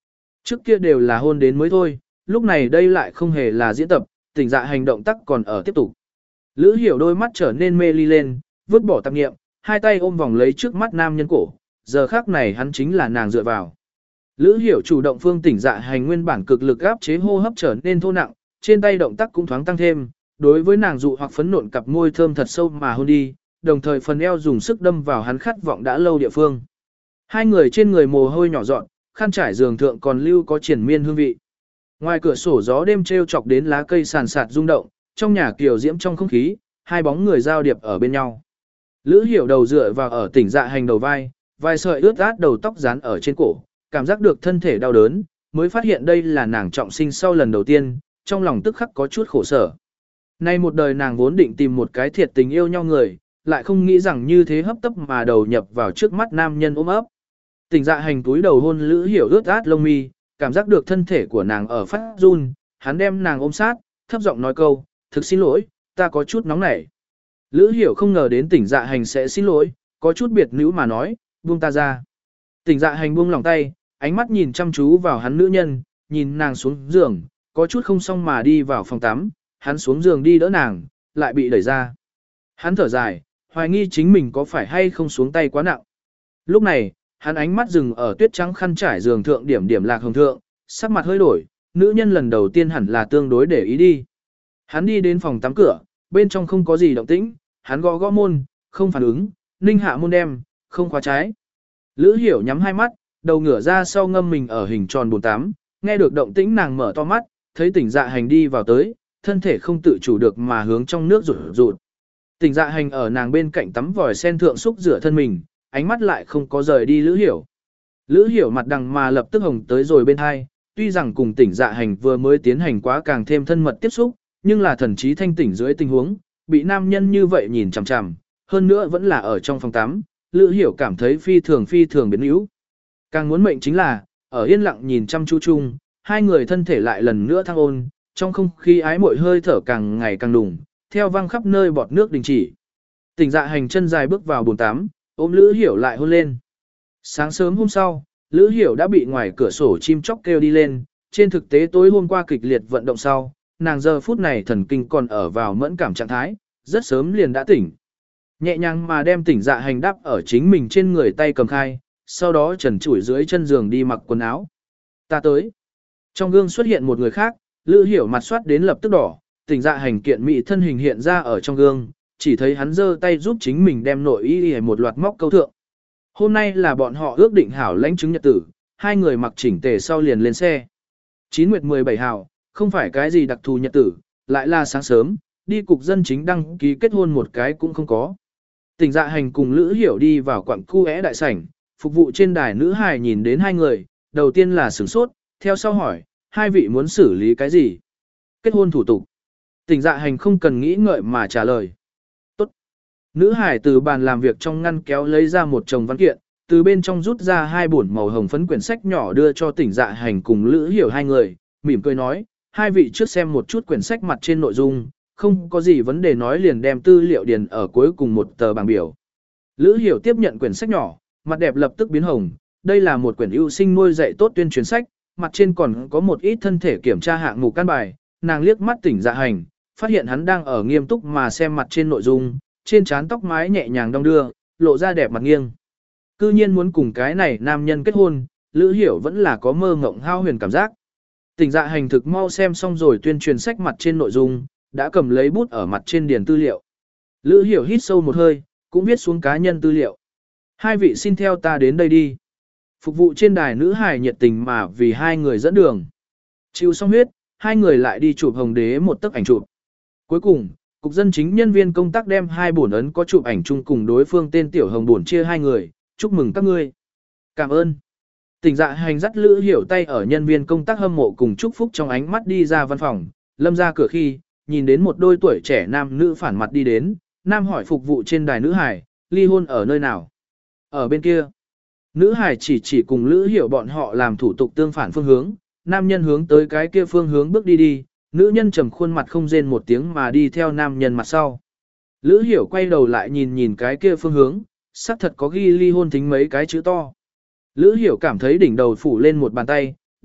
A: Trước kia đều là hôn đến mới thôi, lúc này đây lại không hề là diễn tập, tỉnh dạ hành động tác còn ở tiếp tục. Lữ Hiểu đôi mắt trở nên mê ly lên, vứt bỏ tạp niệm, hai tay ôm vòng lấy trước mắt nam nhân cổ, giờ khác này hắn chính là nàng dựa vào. Lữ Hiểu chủ động phương tỉnh dạ hành nguyên bản cực lực áp chế hô hấp trở nên thô nặng, trên tay động tác cũng thoáng tăng thêm, đối với nàng dụ hoặc phấn nộn cặp môi thơm thật sâu mà hôn đi, đồng thời phần eo dùng sức đâm vào hắn khát vọng đã lâu địa phương. Hai người trên người mồ hôi nhỏ dọn, khăn trải giường thượng còn lưu có triển miên hương vị. Ngoài cửa sổ gió đêm treo chọc đến lá cây sàn sạt rung động, trong nhà kiều diễm trong không khí, hai bóng người giao điệp ở bên nhau. Lữ Hiểu đầu dựa vào ở tỉnh dạ hành đầu vai, vài sợi ướt át đầu tóc dán ở trên cổ, cảm giác được thân thể đau đớn, mới phát hiện đây là nàng trọng sinh sau lần đầu tiên, trong lòng tức khắc có chút khổ sở. Nay một đời nàng vốn định tìm một cái thiệt tình yêu nhau người, lại không nghĩ rằng như thế hấp tấp mà đầu nhập vào trước mắt nam nhân ôm ấp. Tỉnh dạ hành túi đầu hôn Lữ Hiểu ướt át lông mi, cảm giác được thân thể của nàng ở phát run, hắn đem nàng ôm sát, thấp giọng nói câu, thực xin lỗi, ta có chút nóng nảy. Lữ Hiểu không ngờ đến tỉnh dạ hành sẽ xin lỗi, có chút biệt nữ mà nói, buông ta ra. Tỉnh dạ hành buông lòng tay, ánh mắt nhìn chăm chú vào hắn nữ nhân, nhìn nàng xuống giường, có chút không xong mà đi vào phòng tắm, hắn xuống giường đi đỡ nàng, lại bị đẩy ra. Hắn thở dài, hoài nghi chính mình có phải hay không xuống tay quá nặng. Lúc này, hắn ánh mắt dừng ở tuyết trắng khăn trải giường thượng điểm điểm lạc hồng thượng, sắc mặt hơi đổi, nữ nhân lần đầu tiên hẳn là tương đối để ý đi. Hắn đi đến phòng tắm cửa, bên trong không có gì động tĩnh, hắn gõ gõ môn, không phản ứng, ninh hạ môn đem, không khóa trái. Lữ Hiểu nhắm hai mắt, đầu ngửa ra sau ngâm mình ở hình tròn bồn tắm, nghe được động tĩnh nàng mở to mắt, thấy tỉnh dạ hành đi vào tới, thân thể không tự chủ được mà hướng trong nước rụt rụt. Tỉnh dạ hành ở nàng bên cạnh tắm vòi sen thượng xúc rửa thân mình, ánh mắt lại không có rời đi Lữ Hiểu. Lữ Hiểu mặt đằng mà lập tức hồng tới rồi bên hai, tuy rằng cùng tỉnh dạ hành vừa mới tiến hành quá càng thêm thân mật tiếp xúc, nhưng là thần trí thanh tỉnh dưới tình huống, bị nam nhân như vậy nhìn chằm chằm, hơn nữa vẫn là ở trong phòng tắm, Lữ Hiểu cảm thấy phi thường phi thường biến yếu. Càng muốn mệnh chính là, ở yên lặng nhìn chăm chú chung, hai người thân thể lại lần nữa thăng ôn, trong không khí ái muội hơi thở càng ngày càng đùng, theo văng khắp nơi bọt nước đình chỉ. Tỉnh dạ hành chân dài bước vào bồn tắm, ôm Lữ Hiểu lại hôn lên. Sáng sớm hôm sau, Lữ Hiểu đã bị ngoài cửa sổ chim chóc kêu đi lên, trên thực tế tối hôm qua kịch liệt vận động sau, nàng giờ phút này thần kinh còn ở vào mẫn cảm trạng thái, rất sớm liền đã tỉnh. Nhẹ nhàng mà đem tỉnh dạ hành đắp ở chính mình trên người tay cầm khai, sau đó trần trụi dưới chân giường đi mặc quần áo. Ta tới. Trong gương xuất hiện một người khác, Lữ Hiểu mặt soát đến lập tức đỏ, tỉnh dạ hành kiện mỹ thân hình hiện ra ở trong gương, chỉ thấy hắn giơ tay giúp chính mình đem nội y y một loạt móc câu thượng. Hôm nay là bọn họ ước định hảo lãnh chứng nhật tử, hai người mặc chỉnh tề sau liền lên xe. Chín nguyệt mười bảy hảo, không phải cái gì đặc thù nhật tử, lại là sáng sớm, đi cục dân chính đăng ký kết hôn một cái cũng không có. Tỉnh dạ hành cùng Lữ Hiểu đi vào quặng khu é đại sảnh, phục vụ trên đài nữ hài nhìn đến hai người, đầu tiên là sửng sốt, theo sau hỏi, hai vị muốn xử lý cái gì? Kết hôn thủ tục. Tỉnh dạ hành không cần nghĩ ngợi mà trả lời. Tốt. Nữ hài từ bàn làm việc trong ngăn kéo lấy ra một chồng văn kiện, từ bên trong rút ra hai bổn màu hồng phấn quyển sách nhỏ đưa cho tỉnh dạ hành cùng Lữ Hiểu hai người, mỉm cười nói, hai vị trước xem một chút quyển sách mặt trên nội dung, không có gì vấn đề nói liền đem tư liệu điền ở cuối cùng một tờ bảng biểu. Lữ Hiểu tiếp nhận quyển sách nhỏ, mặt đẹp lập tức biến hồng, đây là một quyển ưu sinh nuôi dạy tốt tuyên truyền sách, mặt trên còn có một ít thân thể kiểm tra hạng mục căn bài, nàng liếc mắt tỉnh dạ hành, phát hiện hắn đang ở nghiêm túc mà xem mặt trên nội dung, trên trán tóc mái nhẹ nhàng đong đưa, lộ ra đẹp mặt nghiêng. Cư nhiên muốn cùng cái này nam nhân kết hôn, Lữ Hiểu vẫn là có mơ ngộng hao huyền cảm giác. Tỉnh dạ hành thực mau xem xong rồi tuyên truyền sách mặt trên nội dung, đã cầm lấy bút ở mặt trên điền tư liệu. Lữ Hiểu hít sâu một hơi, cũng viết xuống cá nhân tư liệu. Hai vị xin theo ta đến đây đi. Phục vụ trên đài nữ hài nhiệt tình mà vì hai người dẫn đường. Chịu xong huyết, hai người lại đi chụp hồng đế một tấc ảnh chụp. Cuối cùng, cục dân chính nhân viên công tác đem hai bổn ấn có chụp ảnh chung cùng đối phương tên tiểu hồng bổn chia hai người, chúc mừng các ngươi. Cảm ơn. Tỉnh dạ hành dắt Lữ Hiểu tay ở nhân viên công tác hâm mộ cùng chúc phúc trong ánh mắt đi ra văn phòng, lâm ra cửa khi, nhìn đến một đôi tuổi trẻ nam nữ phản mặt đi đến, nam hỏi phục vụ trên đài nữ hải, ly hôn ở nơi nào? Ở bên kia. Nữ hải chỉ chỉ cùng Lữ Hiểu bọn họ làm thủ tục tương phản phương hướng, nam nhân hướng tới cái kia phương hướng bước đi đi, nữ nhân trầm khuôn mặt không rên một tiếng mà đi theo nam nhân mặt sau. Lữ Hiểu quay đầu lại nhìn nhìn cái kia phương hướng, xác thật có ghi ly hôn thính mấy cái chữ to. Lữ Hiểu cảm thấy đỉnh đầu phủ lên một bàn tay,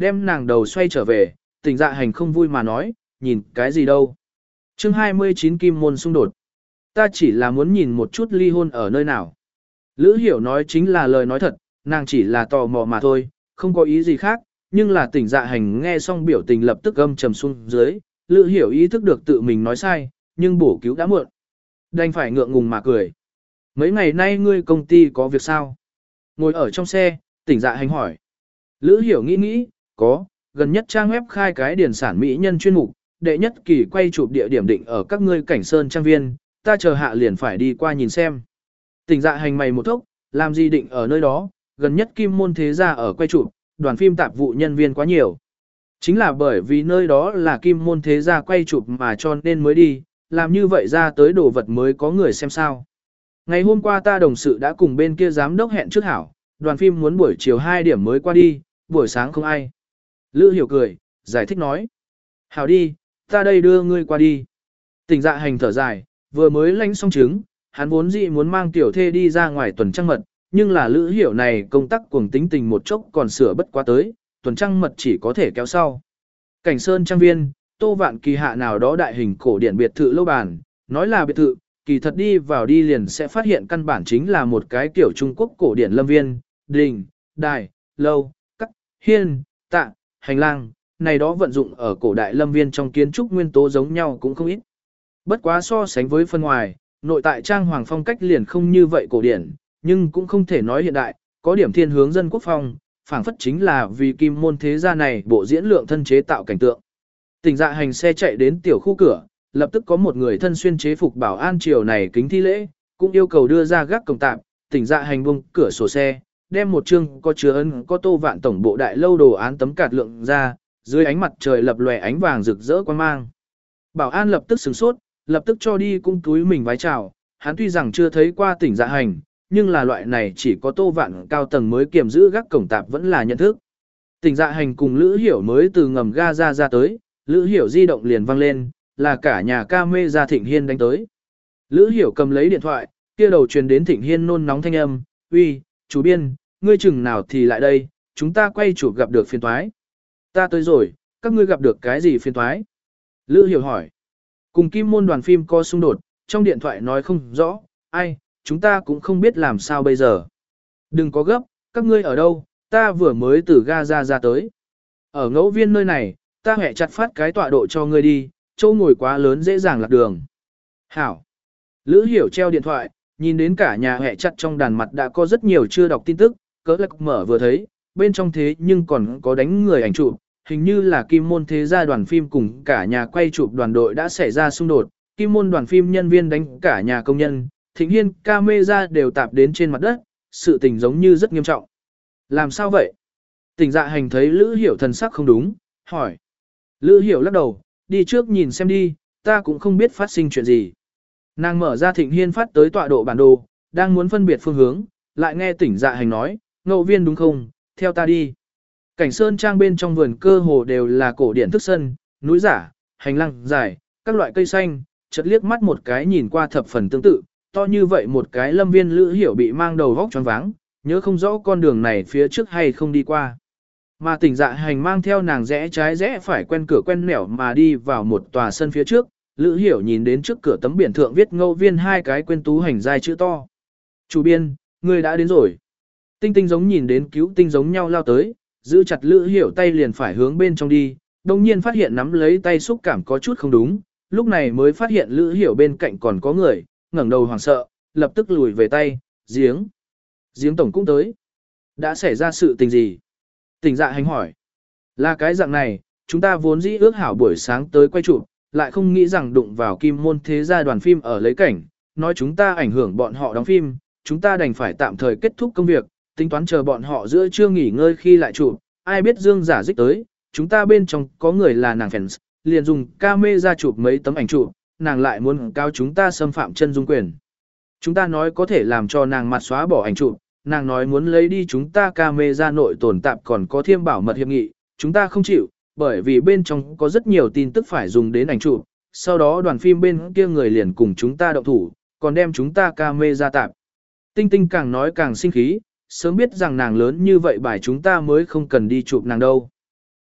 A: đem nàng đầu xoay trở về, tỉnh dạ hành không vui mà nói, nhìn cái gì đâu. chương hai mươi chín Kim môn xung đột. Ta chỉ là muốn nhìn một chút ly hôn ở nơi nào. Lữ hiểu nói chính là lời nói thật, nàng chỉ là tò mò mà thôi, không có ý gì khác, nhưng là tỉnh dạ hành nghe xong biểu tình lập tức âm trầm xuống dưới, Lữ hiểu ý thức được tự mình nói sai, nhưng bổ cứu đã muộn. Đành phải ngượng ngùng mà cười. Mấy ngày nay ngươi công ty có việc sao? Ngồi ở trong xe, tỉnh dạ hành hỏi. Lữ hiểu nghĩ nghĩ, có, gần nhất trang web khai cái điển sản mỹ nhân chuyên mục, đệ nhất kỳ quay chụp địa điểm định ở các ngươi cảnh sơn trang viên, ta chờ hạ liền phải đi qua nhìn xem. Tỉnh dạ hành mày một thốc, làm gì định ở nơi đó, gần nhất kim môn thế gia ở quay chụp, đoàn phim tạp vụ nhân viên quá nhiều. Chính là bởi vì nơi đó là kim môn thế gia quay chụp mà cho nên mới đi, làm như vậy ra tới đồ vật mới có người xem sao. Ngày hôm qua ta đồng sự đã cùng bên kia giám đốc hẹn trước hảo, đoàn phim muốn buổi chiều hai điểm mới qua đi, buổi sáng không ai. Lữ hiểu cười, giải thích nói. Hảo đi, ta đây đưa ngươi qua đi. Tỉnh dạ hành thở dài, vừa mới lanh xong trứng, hắn vốn dĩ muốn mang tiểu thê đi ra ngoài tuần trăng mật, nhưng là lữ hiểu này công tác cuồng tính tình một chốc còn sửa bất quá tới, tuần trăng mật chỉ có thể kéo sau. Cảnh Sơn trang viên, Tô Vạn Kỳ hạ nào đó đại hình cổ điển biệt thự lâu bàn, nói là biệt thự, kỳ thật đi vào đi liền sẽ phát hiện căn bản chính là một cái kiểu Trung Quốc cổ điển lâm viên, đình, đài, lâu, cắt, hiên, tạ, hành lang, này đó vận dụng ở cổ đại lâm viên trong kiến trúc nguyên tố giống nhau cũng không ít. Bất quá so sánh với phân ngoài, nội tại trang hoàng phong cách liền không như vậy cổ điển, nhưng cũng không thể nói hiện đại, có điểm thiên hướng dân quốc phong, phảng phất chính là vì kim môn thế gia này bộ diễn lượng thân chế tạo cảnh tượng. Tỉnh dạ hành xe chạy đến tiểu khu cửa, lập tức có một người thân xuyên chế phục bảo an triều này kính thi lễ, cũng yêu cầu đưa ra gác cổng tạm, tỉnh dạ hành buông cửa sổ xe, đem một chương có chứa ấn có Tô Vạn tổng bộ đại lâu đồ án tấm cạt lượng ra, dưới ánh mặt trời lập lòe ánh vàng rực rỡ quang mang. Bảo an lập tức sửng sốt, lập tức cho đi cung túi mình vái chào, hắn tuy rằng chưa thấy qua tỉnh dạ hành, nhưng là loại này chỉ có Tô Vạn cao tầng mới kiểm giữ gác cổng tạp vẫn là nhận thức. Tỉnh dạ hành cùng Lữ Hiểu mới từ ngầm ga ra ra tới, Lữ Hiểu di động liền vang lên, là cả nhà ca mê ra Thịnh Hiên đánh tới. Lữ Hiểu cầm lấy điện thoại, kia đầu truyền đến Thịnh Hiên nôn nóng thanh âm, uy, chủ biên, ngươi chừng nào thì lại đây, chúng ta quay chụp gặp được phiền toái. Ta tới rồi, các ngươi gặp được cái gì phiền toái? Lữ Hiểu hỏi. Cùng Kim môn đoàn phim có xung đột, trong điện thoại nói không rõ, ai, chúng ta cũng không biết làm sao bây giờ. Đừng có gấp, các ngươi ở đâu, ta vừa mới từ ga ra ra tới. Ở ngẫu viên nơi này, ta hẹ chặt phát cái tọa độ cho ngươi đi, chỗ ngồi quá lớn dễ dàng lạc đường. Hảo. Lữ Hiểu treo điện thoại, nhìn đến cả nhà hẹ chặt trong đàn mặt đã có rất nhiều chưa đọc tin tức, cỡ lạc mở vừa thấy, bên trong thế nhưng còn có đánh người ảnh chụp, hình như là Kim môn thế gia đoàn phim cùng cả nhà quay chụp đoàn đội đã xảy ra xung đột, Kim môn đoàn phim nhân viên đánh cả nhà công nhân, Thịnh Hiên camera đều tạp đến trên mặt đất, sự tình giống như rất nghiêm trọng. Làm sao vậy? Tỉnh dạ hành thấy Lữ Hiểu thần sắc không đúng, hỏi. Lữ Hiểu lắc đầu, đi trước nhìn xem đi, ta cũng không biết phát sinh chuyện gì. Nàng mở ra Thịnh Hiên phát tới tọa độ bản đồ, đang muốn phân biệt phương hướng, lại nghe tỉnh dạ hành nói, ngẫu viên đúng không, theo ta đi. Cảnh sơn trang bên trong vườn cơ hồ đều là cổ điển thức sân, núi giả, hành lang dài, các loại cây xanh, chợt liếc mắt một cái nhìn qua thập phần tương tự, to như vậy một cái lâm viên Lữ Hiểu bị mang đầu vóc choáng váng, nhớ không rõ con đường này phía trước hay không đi qua. Mà tỉnh dạ hành mang theo nàng rẽ trái rẽ phải quen cửa quen nẻo mà đi vào một tòa sân phía trước, Lữ Hiểu nhìn đến trước cửa tấm biển thượng viết ngẫu viên hai cái quên tú hành giai chữ to. Chủ biên, người đã đến rồi. Tinh tinh giống nhìn đến cứu tinh giống nhau lao tới, giữ chặt Lữ Hiểu tay liền phải hướng bên trong đi, đồng nhiên phát hiện nắm lấy tay xúc cảm có chút không đúng, lúc này mới phát hiện Lữ Hiểu bên cạnh còn có người, ngẩng đầu hoảng sợ, lập tức lùi về tay, giếng. Giếng tổng cũng tới. Đã xảy ra sự tình gì? Tỉnh dạ hành hỏi. Là cái dạng này, chúng ta vốn dĩ ước hảo buổi sáng tới quay chụp, lại không nghĩ rằng đụng vào Kim môn thế gia đoàn phim ở lấy cảnh, nói chúng ta ảnh hưởng bọn họ đóng phim, chúng ta đành phải tạm thời kết thúc công việc, tính toán chờ bọn họ giữa trưa nghỉ ngơi khi lại chụp, ai biết Dương giả dích tới, chúng ta bên trong có người là nàng fans, liền dùng camera chụp mấy tấm ảnh chụp, nàng lại muốn cao chúng ta xâm phạm chân dung quyền. Chúng ta nói có thể làm cho nàng mặt xóa bỏ ảnh chụp, nàng nói muốn lấy đi chúng ta camera nội tồn tạp còn có thiêm bảo mật hiệp nghị, chúng ta không chịu, bởi vì bên trong có rất nhiều tin tức phải dùng đến ảnh chụp, sau đó đoàn phim bên kia người liền cùng chúng ta động thủ, còn đem chúng ta camera tạp. Tinh Tinh càng nói càng sinh khí, sớm biết rằng nàng lớn như vậy bài chúng ta mới không cần đi chụp nàng đâu.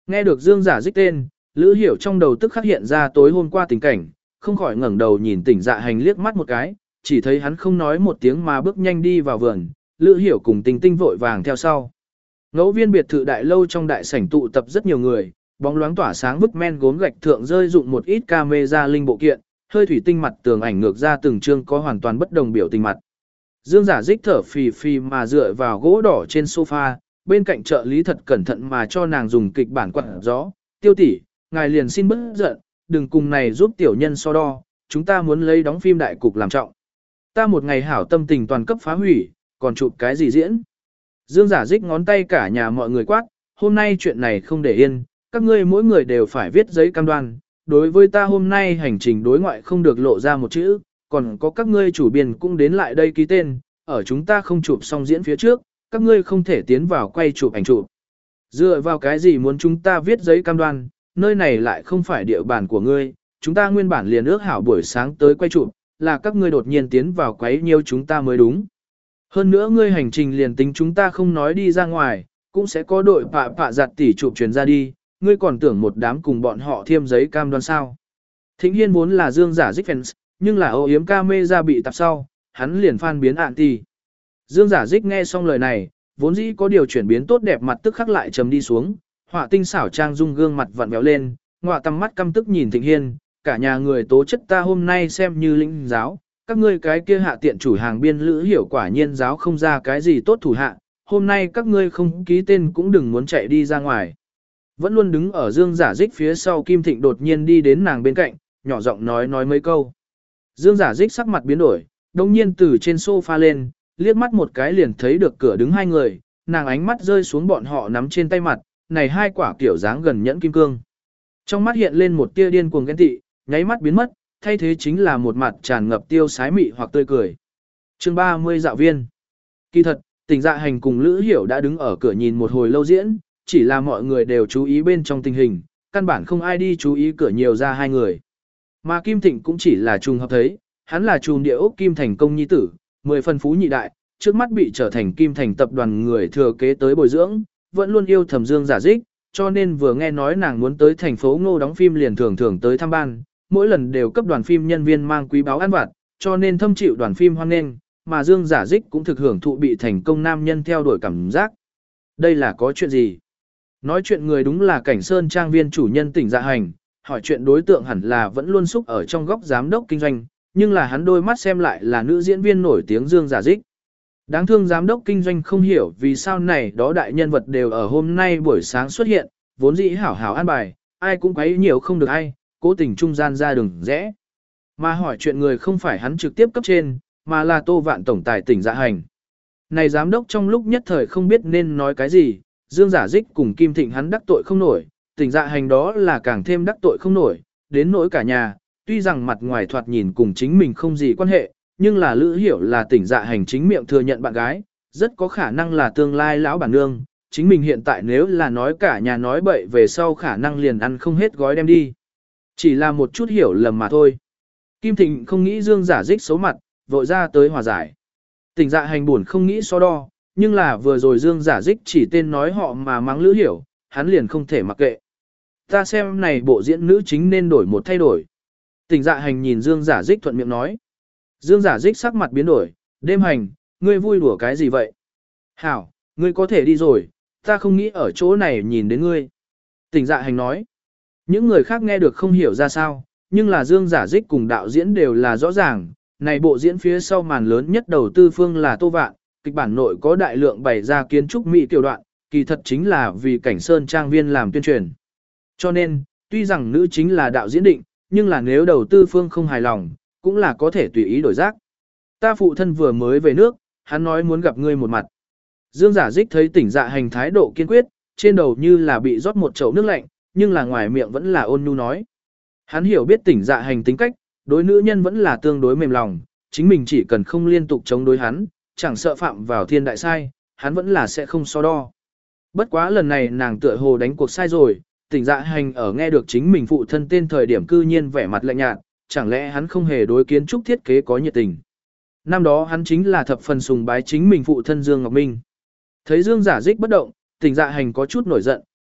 A: Nghe được Dương Giả Dích tên, Lữ Hiểu trong đầu tức khắc hiện ra tối hôm qua tình cảnh, không khỏi ngẩng đầu nhìn Tỉnh Dạ Hành liếc mắt một cái, chỉ thấy hắn không nói một tiếng mà bước nhanh đi vào vườn, Lữ Hiểu cùng Tình Tinh vội vàng theo sau. Ngẫu viên biệt thự đại lâu trong đại sảnh tụ tập rất nhiều người, bóng loáng tỏa sáng bức men gốm gạch thượng rơi dụng một ít camera linh bộ kiện, hơi thủy tinh mặt tường ảnh ngược ra từng chương có hoàn toàn bất đồng biểu tình mặt. Dương Giả Dích thở phì phì mà dựa vào gỗ đỏ trên sofa, bên cạnh trợ lý thật cẩn thận mà cho nàng dùng kịch bản quạt gió. Tiêu tỷ, ngài liền xin bớt giận, đừng cùng này giúp tiểu nhân so đo, chúng ta muốn lấy đóng phim đại cục làm trọng. Ta một ngày hảo tâm tình toàn cấp phá hủy, còn chụp cái gì diễn. Dương Giả Dích ngón tay cả nhà mọi người quát, hôm nay chuyện này không để yên, các ngươi mỗi người đều phải viết giấy cam đoan. Đối với ta hôm nay hành trình đối ngoại không được lộ ra một chữ, còn có các ngươi chủ biên cũng đến lại đây ký tên, ở chúng ta không chụp xong diễn phía trước, các ngươi không thể tiến vào quay chụp ảnh chụp. Dựa vào cái gì muốn chúng ta viết giấy cam đoan, nơi này lại không phải địa bàn của ngươi, chúng ta nguyên bản liền ước hảo buổi sáng tới quay chụp, là các ngươi đột nhiên tiến vào quấy nhiêu chúng ta mới đúng. Hơn nữa ngươi hành trình liền tính chúng ta không nói đi ra ngoài, cũng sẽ có đội pạ pạ giặt tỉ chụp truyền ra đi, ngươi còn tưởng một đám cùng bọn họ thiêm giấy cam đoan sao. Thịnh Hiên vốn là Dương Giả Dích fans, nhưng là âu yếm ca mê ra bị tạp sau, hắn liền phan biến ạn tì. Dương Giả Dích nghe xong lời này, vốn dĩ có điều chuyển biến tốt đẹp mặt tức khắc lại trầm đi xuống, họa tinh xảo trang dung gương mặt vặn vẹo lên, ngọa tầm mắt căm tức nhìn Thịnh Hiên, cả nhà người tố chất ta hôm nay xem như lĩnh giáo, các ngươi cái kia hạ tiện chủ hàng biên Lữ Hiểu quả nhiên giáo không ra cái gì tốt thủ hạ, hôm nay các ngươi không ký tên cũng đừng muốn chạy đi ra ngoài. Vẫn luôn đứng ở Dương Giả Dích phía sau Kim Thịnh đột nhiên đi đến nàng bên cạnh, nhỏ giọng nói nói mấy câu. Dương Giả Dích sắc mặt biến đổi, đồng nhiên từ trên sofa lên, liếc mắt một cái liền thấy được cửa đứng hai người, nàng ánh mắt rơi xuống bọn họ nắm trên tay mặt, này hai quả kiểu dáng gần nhẫn kim cương. Trong mắt hiện lên một tia điên cuồng ghen tị, nháy mắt biến mất, thay thế chính là một mặt tràn ngập tiêu sái mị hoặc tươi cười. Chương ba mươi dạo viên. Kỳ thật, Tỉnh Dạ Hành cùng Lữ Hiểu đã đứng ở cửa nhìn một hồi lâu diễn, chỉ là mọi người đều chú ý bên trong tình hình, căn bản không ai đi chú ý cửa nhiều ra hai người. Mà Kim Thịnh cũng chỉ là trùng hợp thấy, hắn là trùm địa ốc Kim Thành công nhi tử, mười phân phú nhị đại, trước mắt bị trở thành Kim Thành tập đoàn người thừa kế tới bồi dưỡng, vẫn luôn yêu thầm Dương Giả Dích, cho nên vừa nghe nói nàng muốn tới thành phố Ngô đóng phim liền thường thường tới thăm ban, mỗi lần đều cấp đoàn phim nhân viên mang quý báo ăn vặt, cho nên thâm chịu đoàn phim hoan nghênh, mà Dương Giả Dích cũng thực hưởng thụ bị thành công nam nhân theo đuổi cảm giác. Đây là có chuyện gì? Nói chuyện người đúng là Cảnh Sơn trang viên chủ nhân Tỉnh Dạ Hành, hỏi chuyện đối tượng hẳn là vẫn luôn xúc ở trong góc giám đốc kinh doanh, nhưng là hắn đôi mắt xem lại là nữ diễn viên nổi tiếng Dương Giả Dích. Đáng thương giám đốc kinh doanh không hiểu vì sao này đó đại nhân vật đều ở hôm nay buổi sáng xuất hiện, vốn dĩ hảo hảo an bài, ai cũng quấy nhiều không được ai, cố tình trung gian ra đường rẽ. Mà hỏi chuyện người không phải hắn trực tiếp cấp trên, mà là Tô Vạn tổng tài Tỉnh Dạ Hành. Này giám đốc trong lúc nhất thời không biết nên nói cái gì, Dương Giả Dích cùng Kim Thịnh hắn đắc tội không nổi, Tỉnh Dạ Hành đó là càng thêm đắc tội không nổi, đến nỗi cả nhà, tuy rằng mặt ngoài thoạt nhìn cùng chính mình không gì quan hệ, nhưng là Lữ Hiểu là Tỉnh Dạ Hành chính miệng thừa nhận bạn gái, rất có khả năng là tương lai lão bản nương, chính mình hiện tại nếu là nói cả nhà nói bậy về sau khả năng liền ăn không hết gói đem đi. Chỉ là một chút hiểu lầm mà thôi. Kim Thịnh không nghĩ Dương Giả Dích xấu mặt, vội ra tới hòa giải. Tỉnh Dạ Hành buồn không nghĩ so đo, nhưng là vừa rồi Dương Giả Dích chỉ tên nói họ mà mắng Lữ Hiểu, hắn liền không thể mặc kệ. Ta xem này bộ diễn nữ chính nên đổi một thay đổi. Tỉnh Dạ Hành nhìn Dương Giả Dích thuận miệng nói. Dương Giả Dích sắc mặt biến đổi, đêm hành, ngươi vui đùa cái gì vậy? Hảo, ngươi có thể đi rồi, ta không nghĩ ở chỗ này nhìn đến ngươi. Tỉnh Dạ Hành nói. Những người khác nghe được không hiểu ra sao, nhưng là Dương Giả Dích cùng đạo diễn đều là rõ ràng, này bộ diễn phía sau màn lớn nhất đầu tư phương là Tô Vạn, kịch bản nội có đại lượng bày ra kiến trúc mỹ tiểu đoạn, kỳ thật chính là vì Cảnh Sơn trang viên làm tuyên truyền. Cho nên, tuy rằng nữ chính là đạo diễn định, nhưng là nếu đầu tư phương không hài lòng, cũng là có thể tùy ý đổi giác. Ta phụ thân vừa mới về nước, hắn nói muốn gặp ngươi một mặt. Dương Giả Dích thấy Tỉnh Dạ Hành thái độ kiên quyết, trên đầu như là bị rót một chậu nước lạnh, nhưng là ngoài miệng vẫn là ôn nhu nói. Hắn hiểu biết Tỉnh Dạ Hành tính cách, đối nữ nhân vẫn là tương đối mềm lòng, chính mình chỉ cần không liên tục chống đối hắn, chẳng sợ phạm vào thiên đại sai, hắn vẫn là sẽ không so đo. Bất quá lần này nàng tựa hồ đánh cuộc sai rồi, Tỉnh Dạ Hành ở nghe được chính mình phụ thân tên thời điểm cư nhiên vẻ mặt lạnh nhạt, chẳng lẽ hắn không hề đối kiến trúc thiết kế có nhiệt tình. Năm đó hắn chính là thập phần sùng bái chính mình phụ thân Dương Ngọc Minh. Thấy Dương Giả Dích bất động, Tỉnh Dạ Hành có chút nổi giận,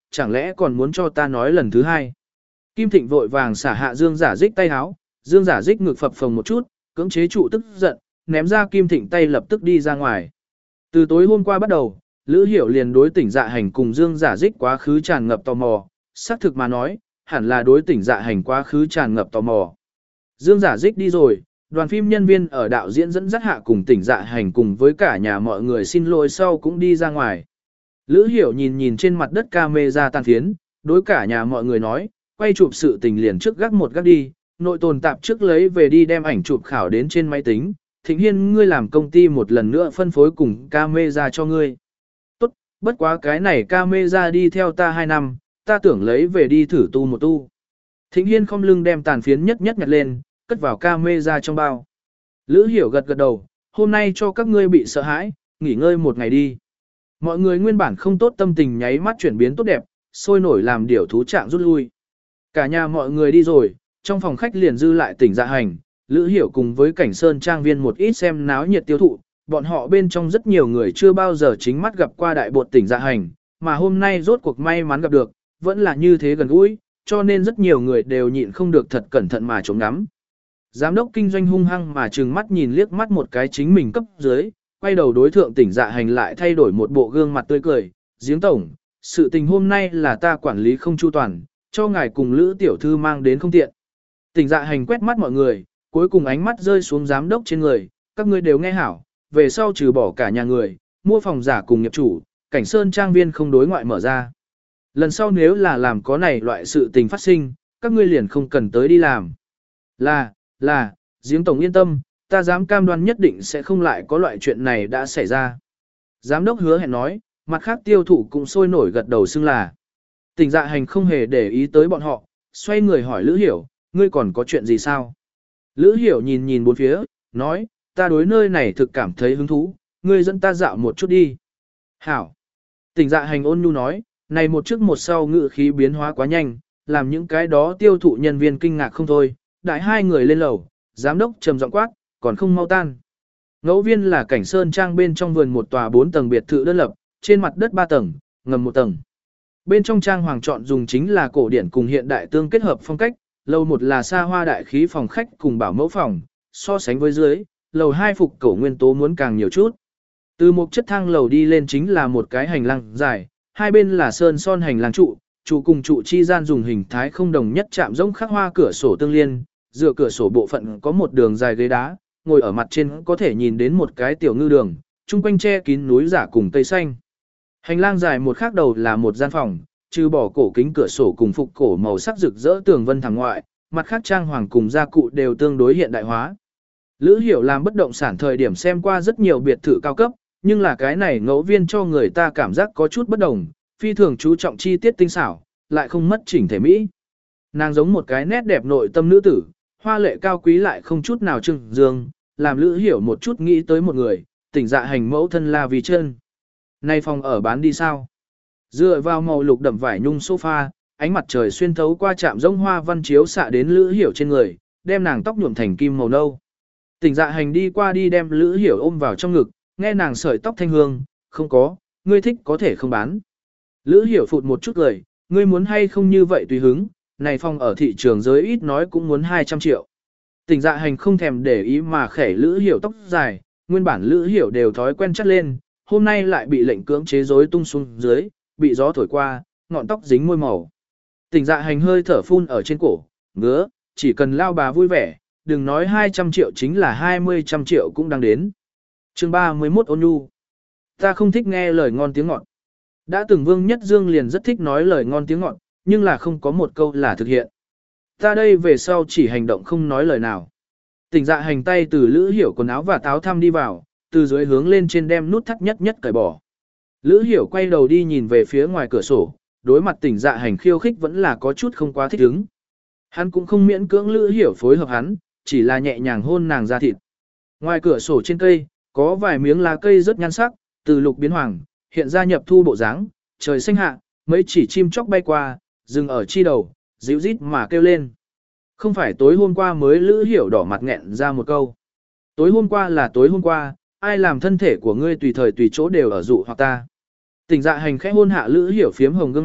A: chẳng lẽ còn muốn cho ta nói lần thứ hai. Kim Thịnh vội vàng xả hạ Dương Giả Dích tay háo, Dương Giả Dích ngực phập phồng một chút, cưỡng chế trụ tức giận, ném ra Kim Thịnh tay lập tức đi ra ngoài. Từ tối hôm qua bắt đầu, Lữ Hiểu liền đối Tỉnh Dạ Hành cùng Dương Giả Dích quá khứ tràn ngập tò mò, xác thực mà nói, hẳn là đối Tỉnh Dạ Hành quá khứ tràn ngập tò mò. Dương Giả Dích đi rồi, đoàn phim nhân viên ở đạo diễn dẫn dắt hạ cùng Tỉnh Dạ Hành cùng với cả nhà mọi người xin lỗi sau cũng đi ra ngoài. Lữ Hiểu nhìn nhìn trên mặt đất camera tàn phiến, đối cả nhà mọi người nói, quay chụp sự tình liền trước gác một gác đi, nội tồn tạp trước lấy về đi đem ảnh chụp khảo đến trên máy tính, Thịnh Hiên ngươi làm công ty một lần nữa phân phối cùng camera cho ngươi. Tốt, bất quá cái này camera đi theo ta hai năm, ta tưởng lấy về đi thử tu một tu. Thịnh Hiên không lưng đem tàn phiến nhất nhất nhặt lên, cất vào camera trong bao. Lữ Hiểu gật gật đầu, hôm nay cho các ngươi bị sợ hãi, nghỉ ngơi một ngày đi. Mọi người nguyên bản không tốt tâm tình nháy mắt chuyển biến tốt đẹp, sôi nổi làm điều thú trạng rút lui. Cả nhà mọi người đi rồi, trong phòng khách liền dư lại Tỉnh Dạ Hành, Lữ Hiểu cùng với Cảnh Sơn trang viên một ít xem náo nhiệt tiêu thụ, bọn họ bên trong rất nhiều người chưa bao giờ chính mắt gặp qua đại bột Tỉnh Dạ Hành, mà hôm nay rốt cuộc may mắn gặp được, vẫn là như thế gần gũi, cho nên rất nhiều người đều nhịn không được thật cẩn thận mà chống ngắm. Giám đốc kinh doanh hung hăng mà trừng mắt nhìn liếc mắt một cái chính mình cấp dưới, quay đầu đối thượng Tỉnh Dạ Hành lại thay đổi một bộ gương mặt tươi cười, giếng tổng, sự tình hôm nay là ta quản lý không chu toàn, cho ngài cùng Lữ tiểu thư mang đến không tiện. Tỉnh Dạ Hành quét mắt mọi người, cuối cùng ánh mắt rơi xuống giám đốc trên người, các ngươi đều nghe hảo, về sau trừ bỏ cả nhà người, mua phòng giả cùng nghiệp chủ, Cảnh Sơn trang viên không đối ngoại mở ra. Lần sau nếu là làm có này loại sự tình phát sinh, các ngươi liền không cần tới đi làm. Là, là, giếng tổng yên tâm, ta dám cam đoan nhất định sẽ không lại có loại chuyện này đã xảy ra. Giám đốc hứa hẹn nói, mặt khác tiêu thụ cũng sôi nổi gật đầu xưng là. Tỉnh Dạ Hành không hề để ý tới bọn họ, xoay người hỏi Lữ Hiểu, ngươi còn có chuyện gì sao? Lữ Hiểu nhìn nhìn bốn phía, nói, ta đối nơi này thực cảm thấy hứng thú, ngươi dẫn ta dạo một chút đi. Hảo. Tỉnh Dạ Hành ôn nhu nói, này một trước một sau ngự khí biến hóa quá nhanh, làm những cái đó tiêu thụ nhân viên kinh ngạc không thôi, đại hai người lên lầu, giám đốc trầm giọng quát, còn không mau tan. Ngẫu viên là Cảnh Sơn trang bên trong vườn một tòa bốn tầng biệt thự đơn lập, trên mặt đất ba tầng, ngầm một tầng. Bên trong trang hoàng chọn dùng chính là cổ điển cùng hiện đại tương kết hợp phong cách, lầu một là xa hoa đại khí phòng khách cùng bảo mẫu phòng, so sánh với dưới, lầu hai phục cổ nguyên tố muốn càng nhiều chút. Từ một chất thang lầu đi lên chính là một cái hành lang dài, hai bên là sơn son hành lang trụ, trụ cùng trụ chi gian dùng hình thái không đồng nhất chạm rỗng khắc hoa cửa sổ tương liên, dựa cửa sổ bộ phận có một đường dài ghế đá, ngồi ở mặt trên có thể nhìn đến một cái tiểu ngư đường, chung quanh che kín núi giả cùng cây xanh. Hành lang dài một khác đầu là một gian phòng, trừ bỏ cổ kính cửa sổ cùng phục cổ màu sắc rực rỡ tường vân thẳng ngoại, mặt khác trang hoàng cùng gia cụ đều tương đối hiện đại hóa. Lữ Hiểu làm bất động sản thời điểm xem qua rất nhiều biệt thự cao cấp, nhưng là cái này ngẫu viên cho người ta cảm giác có chút bất đồng, phi thường chú trọng chi tiết tinh xảo, lại không mất chỉnh thể mỹ. Nàng giống một cái nét đẹp nội tâm nữ tử, hoa lệ cao quý lại không chút nào trưng dương, làm Lữ Hiểu một chút nghĩ tới một người, Tỉnh Dạ Hành mẫu thân La Vì Chân. Nay phòng ở bán đi sao? Dựa vào màu lục đậm vải nhung sofa, ánh mặt trời xuyên thấu qua chạm rỗng hoa văn chiếu xạ đến Lữ Hiểu trên người, đem nàng tóc nhuộm thành kim màu nâu. Tỉnh Dạ Hành đi qua đi đem Lữ Hiểu ôm vào trong ngực, nghe nàng sợi tóc thanh hương, không có, ngươi thích có thể không bán. Lữ Hiểu phụt một chút cười, ngươi muốn hay không như vậy tùy hứng, này phòng ở thị trường giới ít nói cũng muốn hai trăm triệu. Tỉnh Dạ Hành không thèm để ý mà khẻ Lữ Hiểu tóc dài, nguyên bản Lữ Hiểu đều thói quen chắt lên, hôm nay lại bị lệnh cưỡng chế rối tung xuống dưới, bị gió thổi qua, ngọn tóc dính môi màu. Tỉnh Dạ Hành hơi thở phun ở trên cổ, ngứa, chỉ cần lao bà vui vẻ, đừng nói hai trăm triệu chính là hai mươi trăm triệu cũng đang đến. Chương ba mươi mốt Ôn Nhu. Ta không thích nghe lời ngon tiếng ngọt. Đã từng Vương Nhất Dương liền rất thích nói lời ngon tiếng ngọt, nhưng là không có một câu là thực hiện. Ta đây về sau chỉ hành động không nói lời nào. Tỉnh Dạ Hành tay từ Lữ Hiểu quần áo và táo thăm đi vào, từ dưới hướng lên trên đem nút thắt nhất nhất cởi bỏ. Lữ Hiểu quay đầu đi nhìn về phía ngoài cửa sổ, đối mặt Tỉnh Dạ Hành khiêu khích vẫn là có chút không quá thích ứng. Hắn cũng không miễn cưỡng Lữ Hiểu phối hợp hắn, chỉ là nhẹ nhàng hôn nàng ra thịt. Ngoài cửa sổ trên cây, có vài miếng lá cây rất nhan sắc, từ lục biến hoàng, hiện ra nhập thu bộ dáng, trời xanh hạ, mấy chỉ chim chóc bay qua, dừng ở chi đầu, dịu rít mà kêu lên. Không phải tối hôm qua mới Lữ Hiểu đỏ mặt nghẹn ra một câu. Tối hôm qua là tối hôm qua, ai làm thân thể của ngươi tùy thời tùy chỗ đều ở dụ hoặc ta. Tỉnh Dạ Hành khẽ hôn hạ Lữ Hiểu phiếm hồng gương mặt,